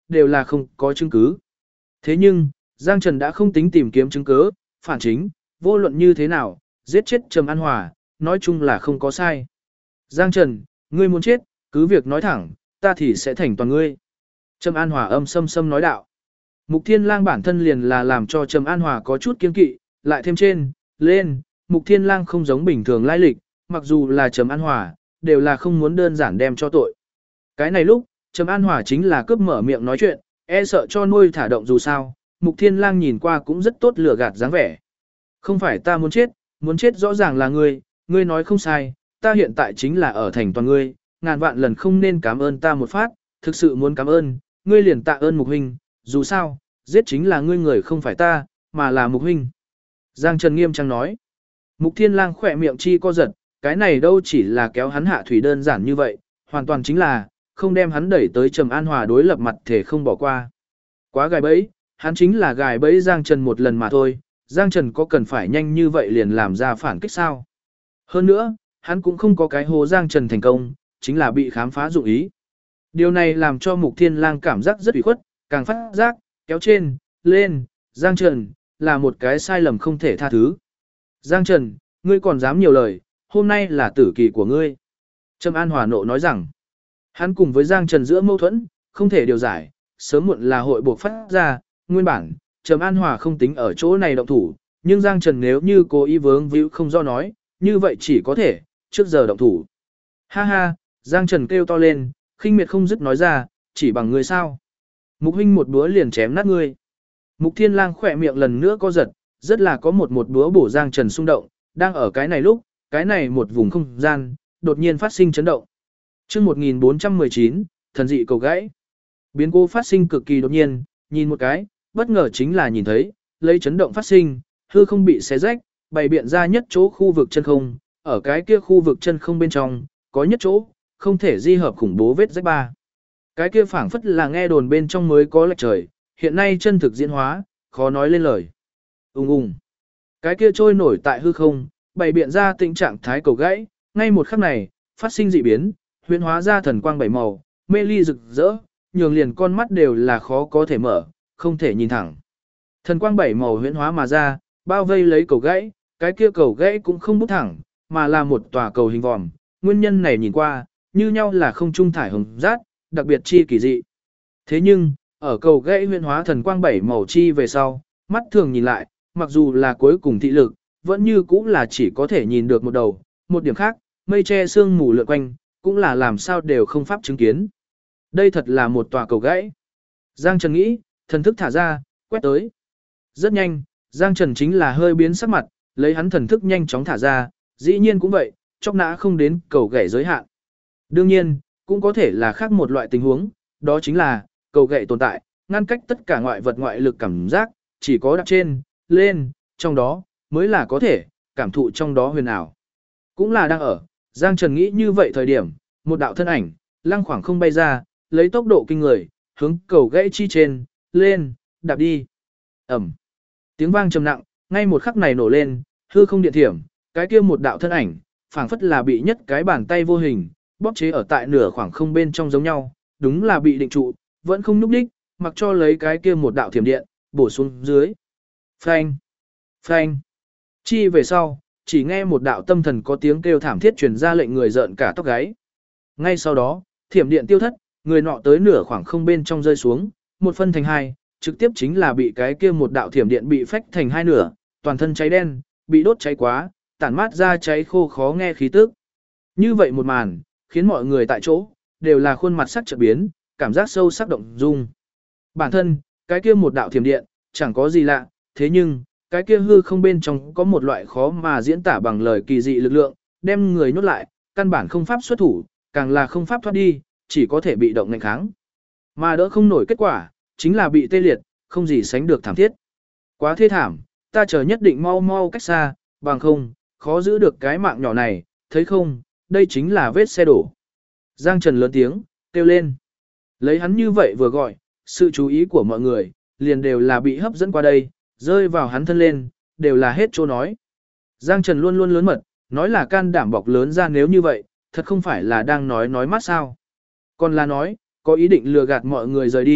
đều là không có chứng cứ. Thế nhưng, Giang Trần đã không tính tìm kiếm chứng cứ, phản chính, vô luận như thế nào, giết chết Trầm An Hòa, nói chung là không có sai. Giang Trần, ngươi muốn chết, cứ việc nói thẳng, ta thì sẽ thành toàn ngươi. Trầm An Hòa âm sâm sâm nói đạo. Mục Thiên Lang bản thân liền là làm cho Trầm An Hòa có chút kiêng kỵ, lại thêm trên, lên, Mục Thiên Lang không giống bình thường lai lịch, mặc dù là Trầm An Hòa, đều là không muốn đơn giản đem cho tội. Cái này lúc, Trầm An Hòa chính là cướp mở miệng nói chuyện, e sợ cho nuôi thả động dù sao, Mục Thiên Lang nhìn qua cũng rất tốt lừa gạt dáng vẻ. Không phải ta muốn chết rõ ràng là ngươi nói không sai, ta hiện tại chính là ở thành toàn ngươi, ngàn vạn lần không nên cảm ơn ta một phát, thực sự muốn cảm ơn, ngươi liền tạ ơn Mục huynh, dù sao, giết chính là ngươi người không phải ta, mà là Mục huynh. Giang Trần nghiêm trang nói. Mục Thiên Lang khỏe miệng chi co giật, cái này đâu chỉ là kéo hắn hạ thủy đơn giản như vậy, hoàn toàn chính là không đem hắn đẩy tới Trầm An Hòa đối lập mặt thể không bỏ qua. Quá gài bẫy, hắn chính là gài bẫy Giang Trần một lần mà thôi, Giang Trần có cần phải nhanh như vậy liền làm ra phản kích sao? Hơn nữa, hắn cũng không có cái hố Giang Trần thành công, chính là bị khám phá dụng ý. Điều này làm cho Mục Thiên Lang cảm giác rất ủy khuất, càng phát giác, kéo trên, lên, Giang Trần, là một cái sai lầm không thể tha thứ. Giang Trần, ngươi còn dám nhiều lời, hôm nay là tử kỳ của ngươi. Trầm An Hòa nộ nói rằng, hắn cùng với Giang Trần giữa mâu thuẫn, không thể điều giải, sớm muộn là hội buộc phát ra, nguyên bản, Trầm An Hòa không tính ở chỗ này động thủ, nhưng Giang Trần nếu như cố ý vướng víu không do nói, như vậy chỉ có thể, trước giờ động thủ. Ha ha, Giang Trần kêu to lên, khinh miệt không dứt nói ra, chỉ bằng ngươi sao. Mục huynh một búa liền chém nát ngươi. Mục Thiên Lang khỏe miệng lần nữa co giật, rất là có một búa bổ Giang Trần xung động, đang ở cái này lúc, cái này một vùng không gian, đột nhiên phát sinh chấn động. Chương 1419, thần dị cầu gãy. Biến cố phát sinh cực kỳ đột nhiên, nhìn một cái, bất ngờ chính là nhìn thấy, lấy chấn động phát sinh, hư không bị xé rách, bày biện ra nhất chỗ khu vực chân không, ở cái kia khu vực chân không bên trong, có nhất chỗ, không thể di hợp khủng bố vết rách ba. Cái kia phảng phất là nghe đồn bên trong mới có lệch trời, hiện nay chân thực diễn hóa, khó nói lên lời. Ung. Cái kia trôi nổi tại hư không, bày biện ra tình trạng thái cầu gãy, ngay một khắc này, phát sinh dị biến, huyễn hóa ra thần quang bảy màu, mê ly rực rỡ, nhường liền con mắt đều là khó có thể mở, không thể nhìn thẳng. Thần quang bảy màu huyễn hóa mà ra, bao vây lấy cầu gãy, cái kia cầu gãy cũng không bút thẳng, mà là một tòa cầu hình vòm, nguyên nhân này nhìn qua, như nhau là không trung thải hồng rát, đặc biệt chi kỳ dị. Thế nhưng, ở cầu gãy huyễn hóa thần quang bảy màu chi về sau, mắt thường nhìn lại, mặc dù là cuối cùng thị lực, vẫn như cũng là chỉ có thể nhìn được một đầu, một điểm khác, mây che sương mù lượn quanh, cũng là làm sao đều không pháp chứng kiến. Đây thật là một tòa cầu gãy. Giang Trần nghĩ, thần thức thả ra, quét tới. Rất nhanh, Giang Trần chính là hơi biến sắc mặt, lấy hắn thần thức nhanh chóng thả ra, dĩ nhiên cũng vậy, chóc nã không đến cầu gãy giới hạn. Đương nhiên, cũng có thể là khác một loại tình huống, đó chính là, cầu gãy tồn tại, ngăn cách tất cả ngoại vật ngoại lực cảm giác, chỉ có đặt trên, lên, trong đó, mới là có thể, cảm thụ trong đó huyền ảo. Cũng là đang ở, Giang Trần nghĩ như vậy thời điểm, một đạo thân ảnh, lăng khoảng không bay ra, lấy tốc độ kinh người, hướng cầu gãy chi trên, lên, đạp đi. Ẩm. Tiếng vang trầm nặng, ngay một khắc này nổ lên, hư không điện thiểm, cái kia một đạo thân ảnh, phảng phất là bị nhất cái bàn tay vô hình, bóp chế ở tại nửa khoảng không bên trong giống nhau, đúng là bị định trụ, vẫn không nhúc đích, mặc cho lấy cái kia một đạo thiểm điện, bổ xuống dưới. Phanh. Phanh. Chi về sau, chỉ nghe một đạo tâm thần có tiếng kêu thảm thiết truyền ra lệnh người rợn cả tóc gáy. Ngay sau đó, thiểm điện tiêu thất, người nọ tới nửa khoảng không bên trong rơi xuống, một phân thành hai, trực tiếp chính là bị cái kia một đạo thiểm điện bị phách thành hai nửa, toàn thân cháy đen, bị đốt cháy quá, tản mát ra cháy khô khó nghe khí tức. Như vậy một màn, khiến mọi người tại chỗ đều là khuôn mặt sắc chợt biến, cảm giác sâu sắc động dung. Bản thân, cái kia một đạo thiểm điện, chẳng có gì lạ, thế nhưng, cái kia hư không bên trong có một loại khó mà diễn tả bằng lời kỳ dị lực lượng, đem người nhốt lại, căn bản không pháp xuất thủ, càng là không pháp thoát đi, chỉ có thể bị động nghênh kháng. Mà đỡ không nổi kết quả, chính là bị tê liệt, không gì sánh được thảm thiết. Quá thê thảm, ta chờ nhất định mau mau cách xa, bằng không, khó giữ được cái mạng nhỏ này, thấy không, đây chính là vết xe đổ. Giang Trần lớn tiếng, kêu lên. Lấy hắn như vậy vừa gọi, sự chú ý của mọi người, liền đều là bị hấp dẫn qua đây, rơi vào hắn thân lên, đều là hết chỗ nói. Giang Trần luôn luôn lớn mật, nói là can đảm bọc lớn ra nếu như vậy, thật không phải là đang nói mắt sao. Còn là nói, có ý định lừa gạt mọi người rời đi,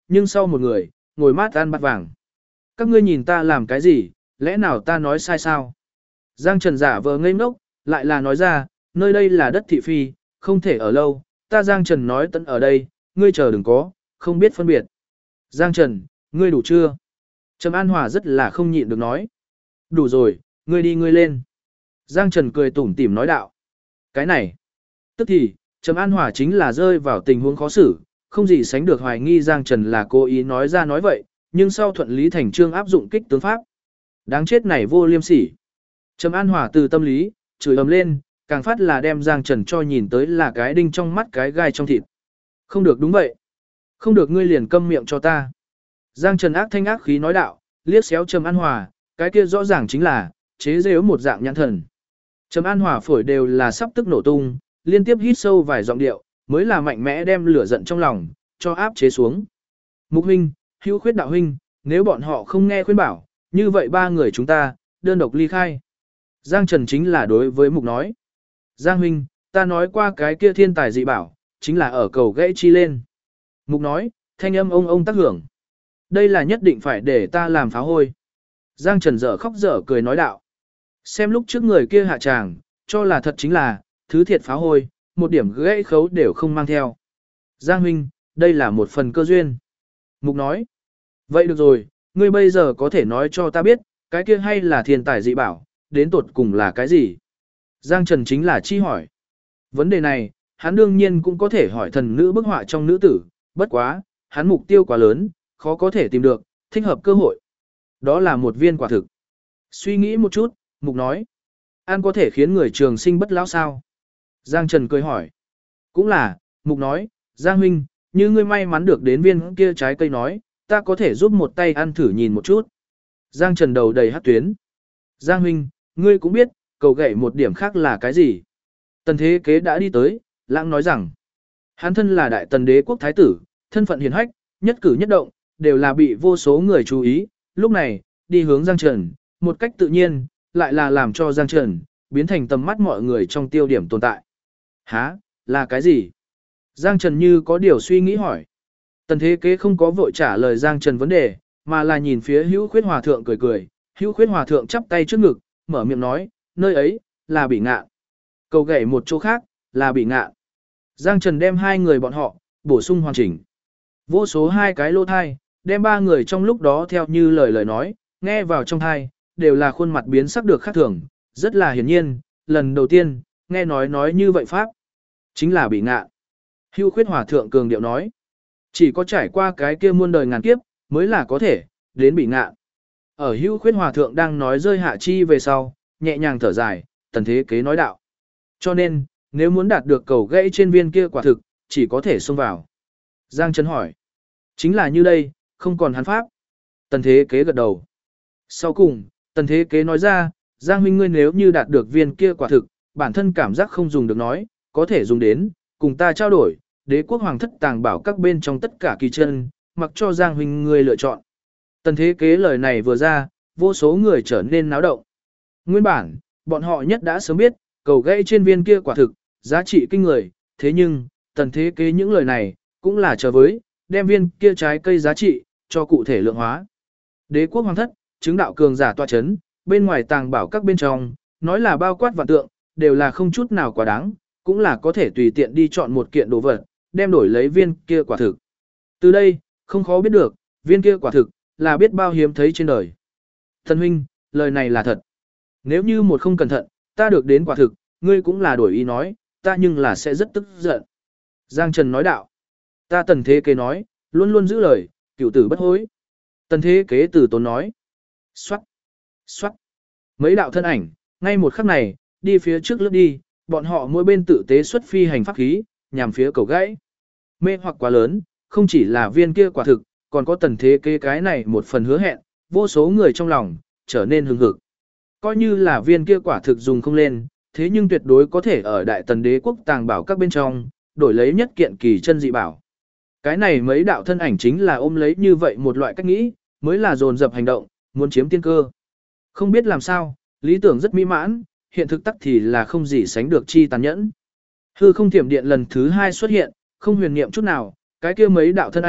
nhưng sau một người, ngồi mát ăn bát vàng. Các ngươi nhìn ta làm cái gì, lẽ nào ta nói sai sao? Giang Trần giả vờ ngây ngốc, lại là nói ra, nơi đây là đất thị phi, không thể ở lâu, ta Giang Trần nói tận ở đây, ngươi chờ đừng có, không biết phân biệt. Giang Trần, ngươi đủ chưa? Trầm An Hòa rất là không nhịn được nói. Đủ rồi, ngươi đi ngươi lên. Giang Trần cười tủm tỉm nói đạo. Cái này, tức thì, Trầm An Hòa chính là rơi vào tình huống khó xử, không gì sánh được hoài nghi Giang Trần là cố ý nói ra nói vậy, nhưng sau thuận lý thành trương áp dụng kích tướng pháp. Đáng chết này vô liêm sỉ. Trầm An Hòa từ tâm lý, chửi ầm lên, càng phát là đem Giang Trần cho nhìn tới là cái đinh trong mắt cái gai trong thịt. Không được đúng vậy. Không được ngươi liền câm miệng cho ta. Giang Trần ác thanh ác khí nói đạo, liếc xéo Trầm An Hòa, cái kia rõ ràng chính là chế giễu một dạng nhãn thần. Trầm An Hòa phổi đều là sắp tức nổ tung, liên tiếp hít sâu vài giọng điệu, mới là mạnh mẽ đem lửa giận trong lòng cho áp chế xuống. Mục huynh, Hữu Khuyết đạo huynh, nếu bọn họ không nghe khuyên bảo, như vậy ba người chúng ta đơn độc ly khai. Giang Trần chính là đối với Mục nói. Giang huynh, ta nói qua cái kia thiên tài dị bảo, chính là ở cầu gãy chi lên. Mục nói, thanh âm ông tác hưởng. Đây là nhất định phải để ta làm phá hôi. Giang Trần dở khóc dở cười nói đạo. Xem lúc trước người kia hạ tràng, cho là thật chính là, thứ thiệt phá hôi, một điểm gãy khấu đều không mang theo. Giang huynh, đây là một phần cơ duyên. Mục nói. Vậy được rồi, ngươi bây giờ có thể nói cho ta biết, cái kia hay là thiên tài dị bảo, đến tột cùng là cái gì? Giang Trần chính là chi hỏi. Vấn đề này, hắn đương nhiên cũng có thể hỏi thần nữ bức họa trong nữ tử, bất quá, hắn mục tiêu quá lớn, khó có thể tìm được, thích hợp cơ hội. Đó là một viên quả thực. Suy nghĩ một chút, Mục nói. Ăn có thể khiến người trường sinh bất lão sao? Giang Trần cười hỏi. Cũng là, Mục nói, Giang huynh, như ngươi may mắn được đến viên kia trái cây nói, ta có thể giúp một tay ăn thử nhìn một chút. Giang Trần đầu đầy hát tuyến. Giang huynh, ngươi cũng biết, cầu gậy một điểm khác là cái gì? Tần Thế Kế đã đi tới, lãng nói rằng, hắn thân là đại tần đế quốc thái tử, thân phận hiền hách, nhất cử nhất động, đều là bị vô số người chú ý, lúc này, đi hướng Giang Trần, một cách tự nhiên, lại là làm cho Giang Trần, biến thành tầm mắt mọi người trong tiêu điểm tồn tại. Hả, là cái gì? Giang Trần như có điều suy nghĩ hỏi. Tần Thế Kế không có vội trả lời Giang Trần vấn đề, mà là nhìn phía Hữu Khuyết Hòa Thượng cười cười, Hữu Khuyết Hòa Thượng chắp tay trước ngực, mở miệng nói, nơi ấy, là Bỉ Ngạn. Cầu gậy một chỗ khác, là Bỉ Ngạn. Giang Trần đem hai người bọn họ, bổ sung hoàn chỉnh. Vô số hai cái lô thai, đem ba người trong lúc đó theo như lời nói, nghe vào trong thai, đều là khuôn mặt biến sắc được khác thường, rất là hiển nhiên, lần đầu tiên, nghe nói như vậy Pháp. Chính là Bỉ Ngạn. Hữu Khuyết Hòa Thượng cường điệu nói, chỉ có trải qua cái kia muôn đời ngàn kiếp, mới là có thể, đến Bỉ Ngạn. Ở Hữu Khuyết Hòa Thượng đang nói rơi hạ chi về sau, nhẹ nhàng thở dài, Tần Thế Kế nói đạo. Cho nên, nếu muốn đạt được cầu gãy trên viên kia quả thực, chỉ có thể xông vào. Giang Trần hỏi. Chính là như đây, không còn hắn pháp. Tần Thế Kế gật đầu. Sau cùng, Tần Thế Kế nói ra, Giang huynh ngươi nếu như đạt được viên kia quả thực, bản thân cảm giác không dùng được nói, có thể dùng đến, cùng ta trao đổi, đế quốc hoàng thất tàng bảo các bên trong tất cả kỳ chân, mặc cho Giang huynh ngươi lựa chọn. Tần Thế Kế lời này vừa ra, vô số người trở nên náo động. Nguyên bản, bọn họ nhất đã sớm biết, cầu gãy trên viên kia quả thực, giá trị kinh người, thế nhưng, Tần Thế Kế những lời này, cũng là chờ với, đem viên kia trái cây giá trị, cho cụ thể lượng hóa. Đế quốc hoàng thất, chứng đạo cường giả tọa chấn, bên ngoài tàng bảo các bên trong, nói là bao quát vạn tượng, đều là không chút nào quá đáng, cũng là có thể tùy tiện đi chọn một kiện đồ vật, đem đổi lấy viên kia quả thực. Từ đây, không khó biết được, viên kia quả thực, là biết bao hiếm thấy trên đời. Thần huynh, lời này là thật. Nếu như một không cẩn thận, ta được đến quả thực, ngươi cũng là đổi ý nói, ta nhưng là sẽ rất tức giận. Giang Trần nói đạo. Ta Tần Thế Kế nói, luôn luôn giữ lời, cửu tử bất hối. Tần Thế Kế từ tốn nói. Xoát, xoát. Mấy đạo thân ảnh, ngay một khắc này, đi phía trước lướt đi, bọn họ mỗi bên tự tế xuất phi hành pháp khí, nhằm phía cầu gãy. Mê hoặc quá lớn, không chỉ là viên kia quả thực, còn có Tần Thế Kế cái này một phần hứa hẹn, vô số người trong lòng, trở nên hừng hực. Coi như là viên kia quả thực dùng không lên, thế nhưng tuyệt đối có thể ở Đại Tần Đế quốc tàng bảo các bên trong, đổi lấy nhất kiện kỳ chân dị bảo. Cái này mấy đạo thân ảnh chính là ôm lấy như vậy một loại cách nghĩ, mới là dồn dập hành động, muốn chiếm tiên cơ. Không biết làm sao, lý tưởng rất mỹ mãn, hiện thực tắc thì là không gì sánh được chi tàn nhẫn. Hư không thiểm điện lần thứ 2 xuất hiện, không huyền niệm chút nào, cái kia mấy đạo thân ảnh,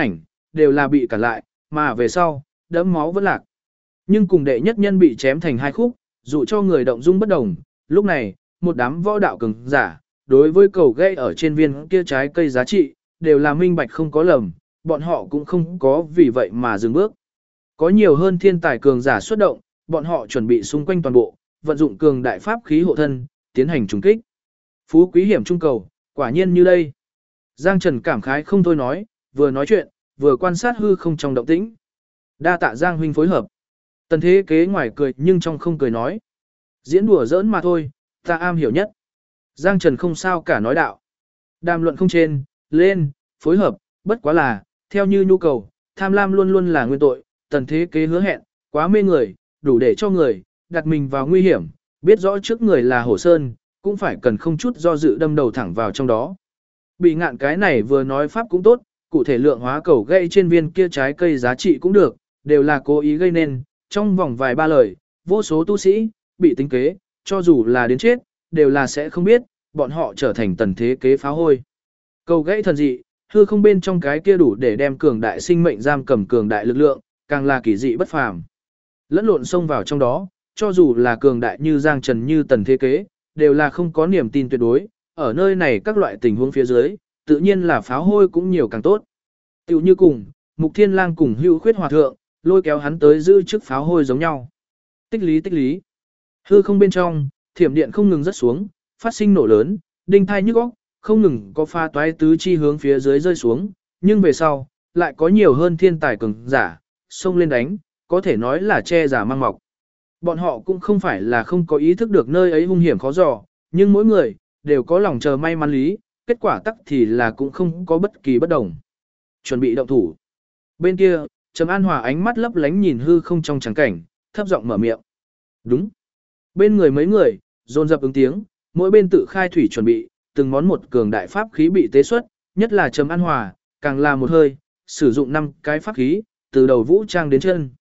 đều là bị cản lại, mà về sau, đẫm máu vẫn lạc. Nhưng cùng đệ nhất nhân bị chém thành hai khúc, dụ cho người động dung bất đồng, lúc này, một đám võ đạo cường giả, đối với cầu gây ở trên viên kia trái cây giá trị, đều là minh bạch không có lầm, bọn họ cũng không có vì vậy mà dừng bước. Có nhiều hơn thiên tài cường giả xuất động, bọn họ chuẩn bị xung quanh toàn bộ, vận dụng cường đại pháp khí hộ thân, tiến hành trùng kích. Phú quý hiểm trung cầu, quả nhiên như đây. Giang Trần cảm khái không thôi nói, vừa nói chuyện, vừa quan sát hư không trong động tĩnh. Đa tạ Giang huynh phối hợp. Tần Thế Kế ngoài cười nhưng trong không cười nói. Diễn đùa giỡn mà thôi, ta am hiểu nhất. Giang Trần không sao cả nói đạo. Đàm luận không trên, lên, phối hợp, bất quá là, theo như nhu cầu, tham lam luôn luôn là nguyên tội. Tần Thế Kế hứa hẹn, quá mê người, đủ để cho người, đặt mình vào nguy hiểm, biết rõ trước người là Hổ Sơn, cũng phải cần không chút do dự đâm đầu thẳng vào trong đó. Bị ngạn cái này vừa nói pháp cũng tốt, cụ thể lượng hóa cầu gây trên viên kia trái cây giá trị cũng được, đều là cố ý gây nên, trong vòng vài ba lời, vô số tu sĩ, bị tính kế, cho dù là đến chết, đều là sẽ không biết, bọn họ trở thành Tần Thế Kế phá hôi. Cầu gãy thần dị, hư không bên trong cái kia đủ để đem cường đại sinh mệnh giam cầm cường đại lực lượng, càng là kỳ dị bất phàm. Lẫn lộn xông vào trong đó, cho dù là cường đại như Giang Trần như Tần Thế Kế, đều là không có niềm tin tuyệt đối, ở nơi này các loại tình huống phía dưới, tự nhiên là pháo hôi cũng nhiều càng tốt. Tiểu như cùng, Mục Thiên Lang cùng Hữu Khuyết Hòa Thượng, lôi kéo hắn tới giữ chức pháo hôi giống nhau. Tích lý. Hư không bên trong, thiểm điện không ngừng rớt xuống, phát sinh nổ lớn, đinh thai nhức óc, không ngừng có pha toái tứ chi hướng phía dưới rơi xuống, nhưng về sau, lại có nhiều hơn thiên tài cường giả, xông lên đánh, có thể nói là che giả mang mọc. Bọn họ cũng không phải là không có ý thức được nơi ấy hung hiểm khó dò, nhưng mỗi người, đều có lòng chờ may mắn lý, kết quả tắc thì là cũng không có bất kỳ bất đồng. Chuẩn bị động thủ. Bên kia, Trầm An Hòa ánh mắt lấp lánh nhìn hư không trong trắng cảnh, thấp giọng mở miệng. Đúng. Bên người mấy người, dồn dập ứng tiếng, mỗi bên tự khai thủy chuẩn bị, từng món một cường đại pháp khí bị tế xuất, nhất là Trầm An Hòa, càng là một hơi, sử dụng 5 cái pháp khí, từ đầu vũ trang đến chân.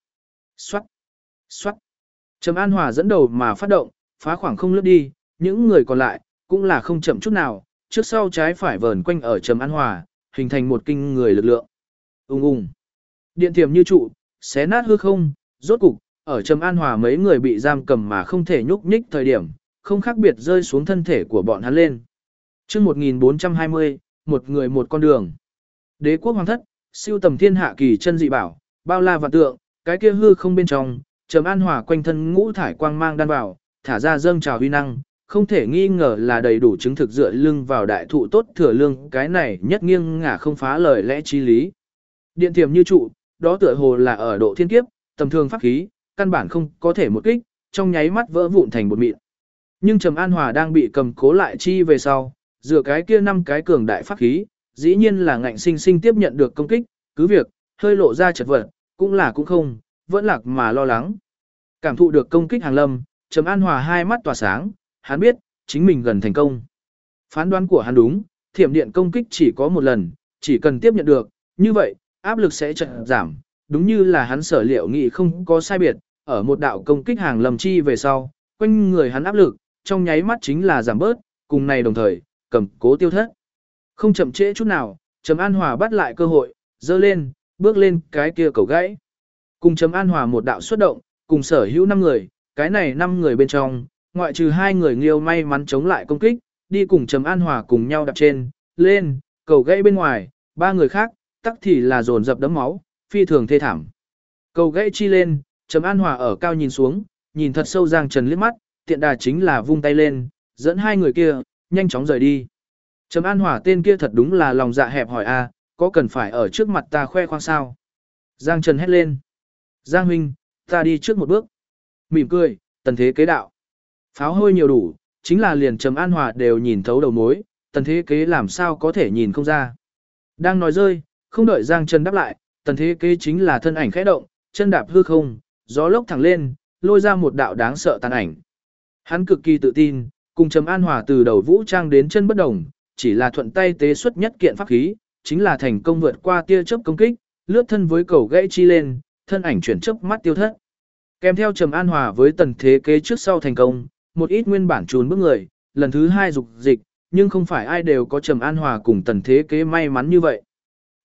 Xoát. Trầm An Hòa dẫn đầu mà phát động, phá khoảng không lướt đi, những người còn lại, cũng là không chậm chút nào, trước sau trái phải vờn quanh ở Trầm An Hòa, hình thành một kinh người lực lượng. Ung. Điện thiểm như trụ, xé nát hư không, rốt cục, ở Trầm An Hòa mấy người bị giam cầm mà không thể nhúc nhích thời điểm, không khác biệt rơi xuống thân thể của bọn hắn lên. Chương 1420, một người một con đường. Đế quốc hoàng thất, siêu tầm thiên hạ kỳ chân dị bảo, bao la vạn tượng, cái kia hư không bên trong, Trầm An Hòa quanh thân ngũ thải quang mang đan vào, thả ra dâng trào huy năng, không thể nghi ngờ là đầy đủ chứng thực dựa lưng vào đại thụ tốt thừa lương, cái này nhất nghiêng ngả không phá lời lẽ chí lý. Điện thiểm như trụ, đó tựa hồ là ở độ thiên kiếp, tầm thường pháp khí, căn bản không có thể một kích, trong nháy mắt vỡ vụn thành bột mịn. Nhưng Trầm An Hòa đang bị cầm cố lại chi về sau, dựa cái kia 5 cái cường đại pháp khí, dĩ nhiên là ngạnh sinh sinh tiếp nhận được công kích, cứ việc, hơi lộ ra chật vật, cũng là cũng không, vẫn lạc mà lo lắng. Cảm thụ được công kích hàng lâm, Trầm An Hòa hai mắt tỏa sáng, hắn biết, chính mình gần thành công. Phán đoán của hắn đúng, thiểm điện công kích chỉ có một lần, chỉ cần tiếp nhận được, như vậy, áp lực sẽ chợt giảm, đúng như là hắn sở liệu nghĩ không có sai biệt, ở một đạo công kích hàng lâm chi về sau, quanh người hắn áp lực, trong nháy mắt chính là giảm bớt, cùng này đồng thời, cầm cố tiêu thất. Không chậm trễ chút nào, Trầm An Hòa bắt lại cơ hội, dơ lên, bước lên cái kia cầu gãy. Cùng Trầm An Hòa một đạo xuất động, cùng sở hữu 5 người, cái này 5 người bên trong, ngoại trừ 2 người Nghiêu may mắn chống lại công kích, đi cùng Trầm An Hòa cùng nhau đạp trên, lên, cầu gãy bên ngoài, 3 người khác, tắc thì là dồn dập đấm máu, phi thường thê thảm. Cầu gãy chi lên, Trầm An Hòa ở cao nhìn xuống, nhìn thật sâu Giang Trần liếc mắt, tiện đà chính là vung tay lên, dẫn 2 người kia, nhanh chóng rời đi. Trầm An Hòa tên kia thật đúng là lòng dạ hẹp hỏi a, có cần phải ở trước mặt ta khoe khoang sao? Giang Trần hét lên. Giang huynh, ta đi trước một bước. Mỉm cười, Tần Thế Kế đạo. Pháo hôi nhiều đủ, chính là liền Trầm An Hòa đều nhìn thấu đầu mối, Tần Thế Kế làm sao có thể nhìn không ra. Đang nói rơi, không đợi Giang Trần đáp lại, Tần Thế Kế chính là thân ảnh khẽ động, chân đạp hư không, gió lốc thẳng lên, lôi ra một đạo đáng sợ tàn ảnh. Hắn cực kỳ tự tin, cùng Trầm An Hòa từ đầu vũ trang đến chân bất đồng, chỉ là thuận tay tế xuất nhất kiện pháp khí, chính là thành công vượt qua tia chớp công kích, lướt thân với cầu gãy chi lên, thân ảnh chuyển chớp mắt tiêu thất. Kèm theo Trầm An Hòa với Tần Thế Kế trước sau thành công, một ít nguyên bản trốn bước người, lần thứ 2 dục dịch, nhưng không phải ai đều có Trầm An Hòa cùng Tần Thế Kế may mắn như vậy.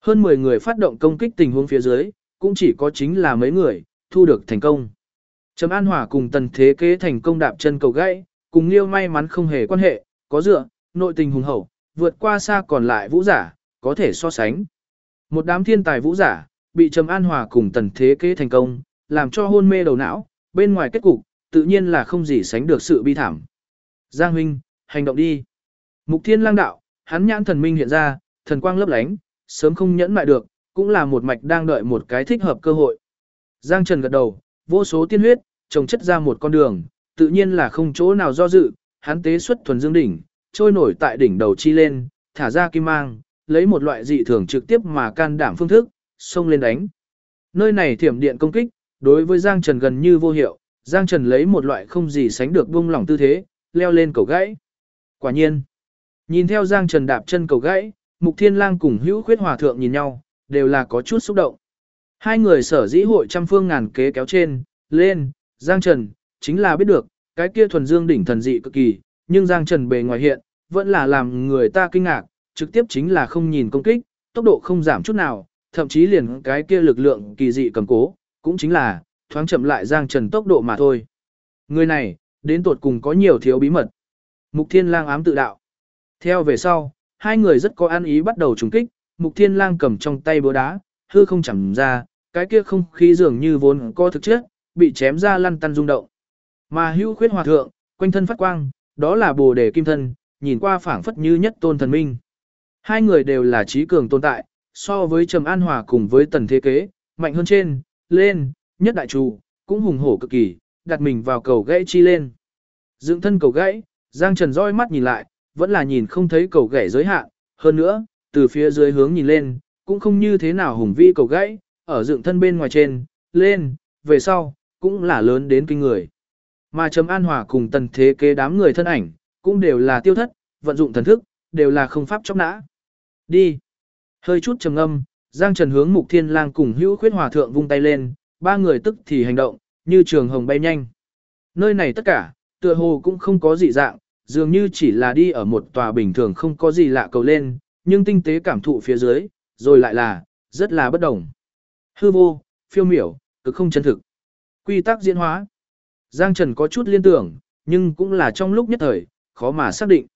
Hơn 10 người phát động công kích tình huống phía dưới, cũng chỉ có chính là mấy người, thu được thành công. Trầm An Hòa cùng Tần Thế Kế thành công đạp chân cầu gãy, cùng Liêu may mắn không hề quan hệ, có dựa, nội tình hùng hậu, vượt qua xa còn lại vũ giả, có thể so sánh. Một đám thiên tài vũ giả, bị Trầm An Hòa cùng Tần Thế Kế thành công, làm cho hôn mê đầu não, bên ngoài kết cục, tự nhiên là không gì sánh được sự bi thảm. Giang huynh, hành động đi. Mục Thiên Lang đạo, hắn nhãn thần minh hiện ra, thần quang lấp lánh, sớm không nhẫn mại được, cũng là một mạch đang đợi một cái thích hợp cơ hội. Giang Trần gật đầu, vô số tiên huyết, trồng chất ra một con đường, tự nhiên là không chỗ nào do dự, hắn tế xuất thuần dương đỉnh, trôi nổi tại đỉnh đầu chi lên, thả ra kim mang, lấy một loại dị thường trực tiếp mà can đảm phương thức, xông lên đánh. Nơi này thiểm điện công kích, đối với Giang Trần gần như vô hiệu, Giang Trần lấy một loại không gì sánh được buông lỏng tư thế, leo lên cầu gãy. Quả nhiên, nhìn theo Giang Trần đạp chân cầu gãy, Mục Thiên Lang cùng Hữu Khuyết Hòa thượng nhìn nhau, đều là có chút xúc động. Hai người sở dĩ hội trăm phương ngàn kế kéo trên, lên, Giang Trần, chính là biết được, cái kia thuần dương đỉnh thần dị cực kỳ, nhưng Giang Trần bề ngoài hiện, vẫn là làm người ta kinh ngạc, trực tiếp chính là không nhìn công kích, tốc độ không giảm chút nào, thậm chí liền cái kia lực lượng kỳ dị cầm cố, cũng chính là, thoáng chậm lại Giang Trần tốc độ mà thôi. Người này, đến tột cùng có nhiều thiếu bí mật. Mục Thiên Lang ám tự đạo. Theo về sau, hai người rất có ăn ý bắt đầu trùng kích, Mục Thiên Lang cầm trong tay búa đá, hư không chẳng ra, cái kia không khí dường như vốn có thực chất, bị chém ra lăn tăn rung động. Mà Hữu Khuyết Hòa thượng, quanh thân phát quang, đó là Bồ Đề Kim Thân, nhìn qua phảng phất như nhất tôn thần minh. Hai người đều là trí cường tồn tại, so với Trầm An Hòa cùng với Tần Thế Kế, mạnh hơn trên, lên, nhất đại trụ, cũng hùng hổ cực kỳ, đặt mình vào cầu gãy chi lên. Dựng thân cầu gãy, Giang Trần roi mắt nhìn lại, vẫn là nhìn không thấy cầu gãy giới hạn, hơn nữa, từ phía dưới hướng nhìn lên, cũng không như thế nào hùng vĩ cầu gãy, ở dựng thân bên ngoài trên, lên, về sau, cũng là lớn đến kinh người. Mà Trầm An Hòa cùng Tần Thế Kế đám người thân ảnh, cũng đều là tiêu thất, vận dụng thần thức, đều là không pháp chóc nã. Đi. Hơi chút trầm ngâm, Giang Trần hướng Mục Thiên Lang cùng Hữu Khuyết Hòa thượng vung tay lên, ba người tức thì hành động, như trường hồng bay nhanh. Nơi này tất cả, tựa hồ cũng không có dị dạng, dường như chỉ là đi ở một tòa bình thường không có gì lạ cầu lên, nhưng tinh tế cảm thụ phía dưới, rồi lại là, rất là bất đồng. Hư vô, phiêu miểu, cực không chân thực. Quy tắc diễn hóa. Giang Trần có chút liên tưởng, nhưng cũng là trong lúc nhất thời, khó mà xác định.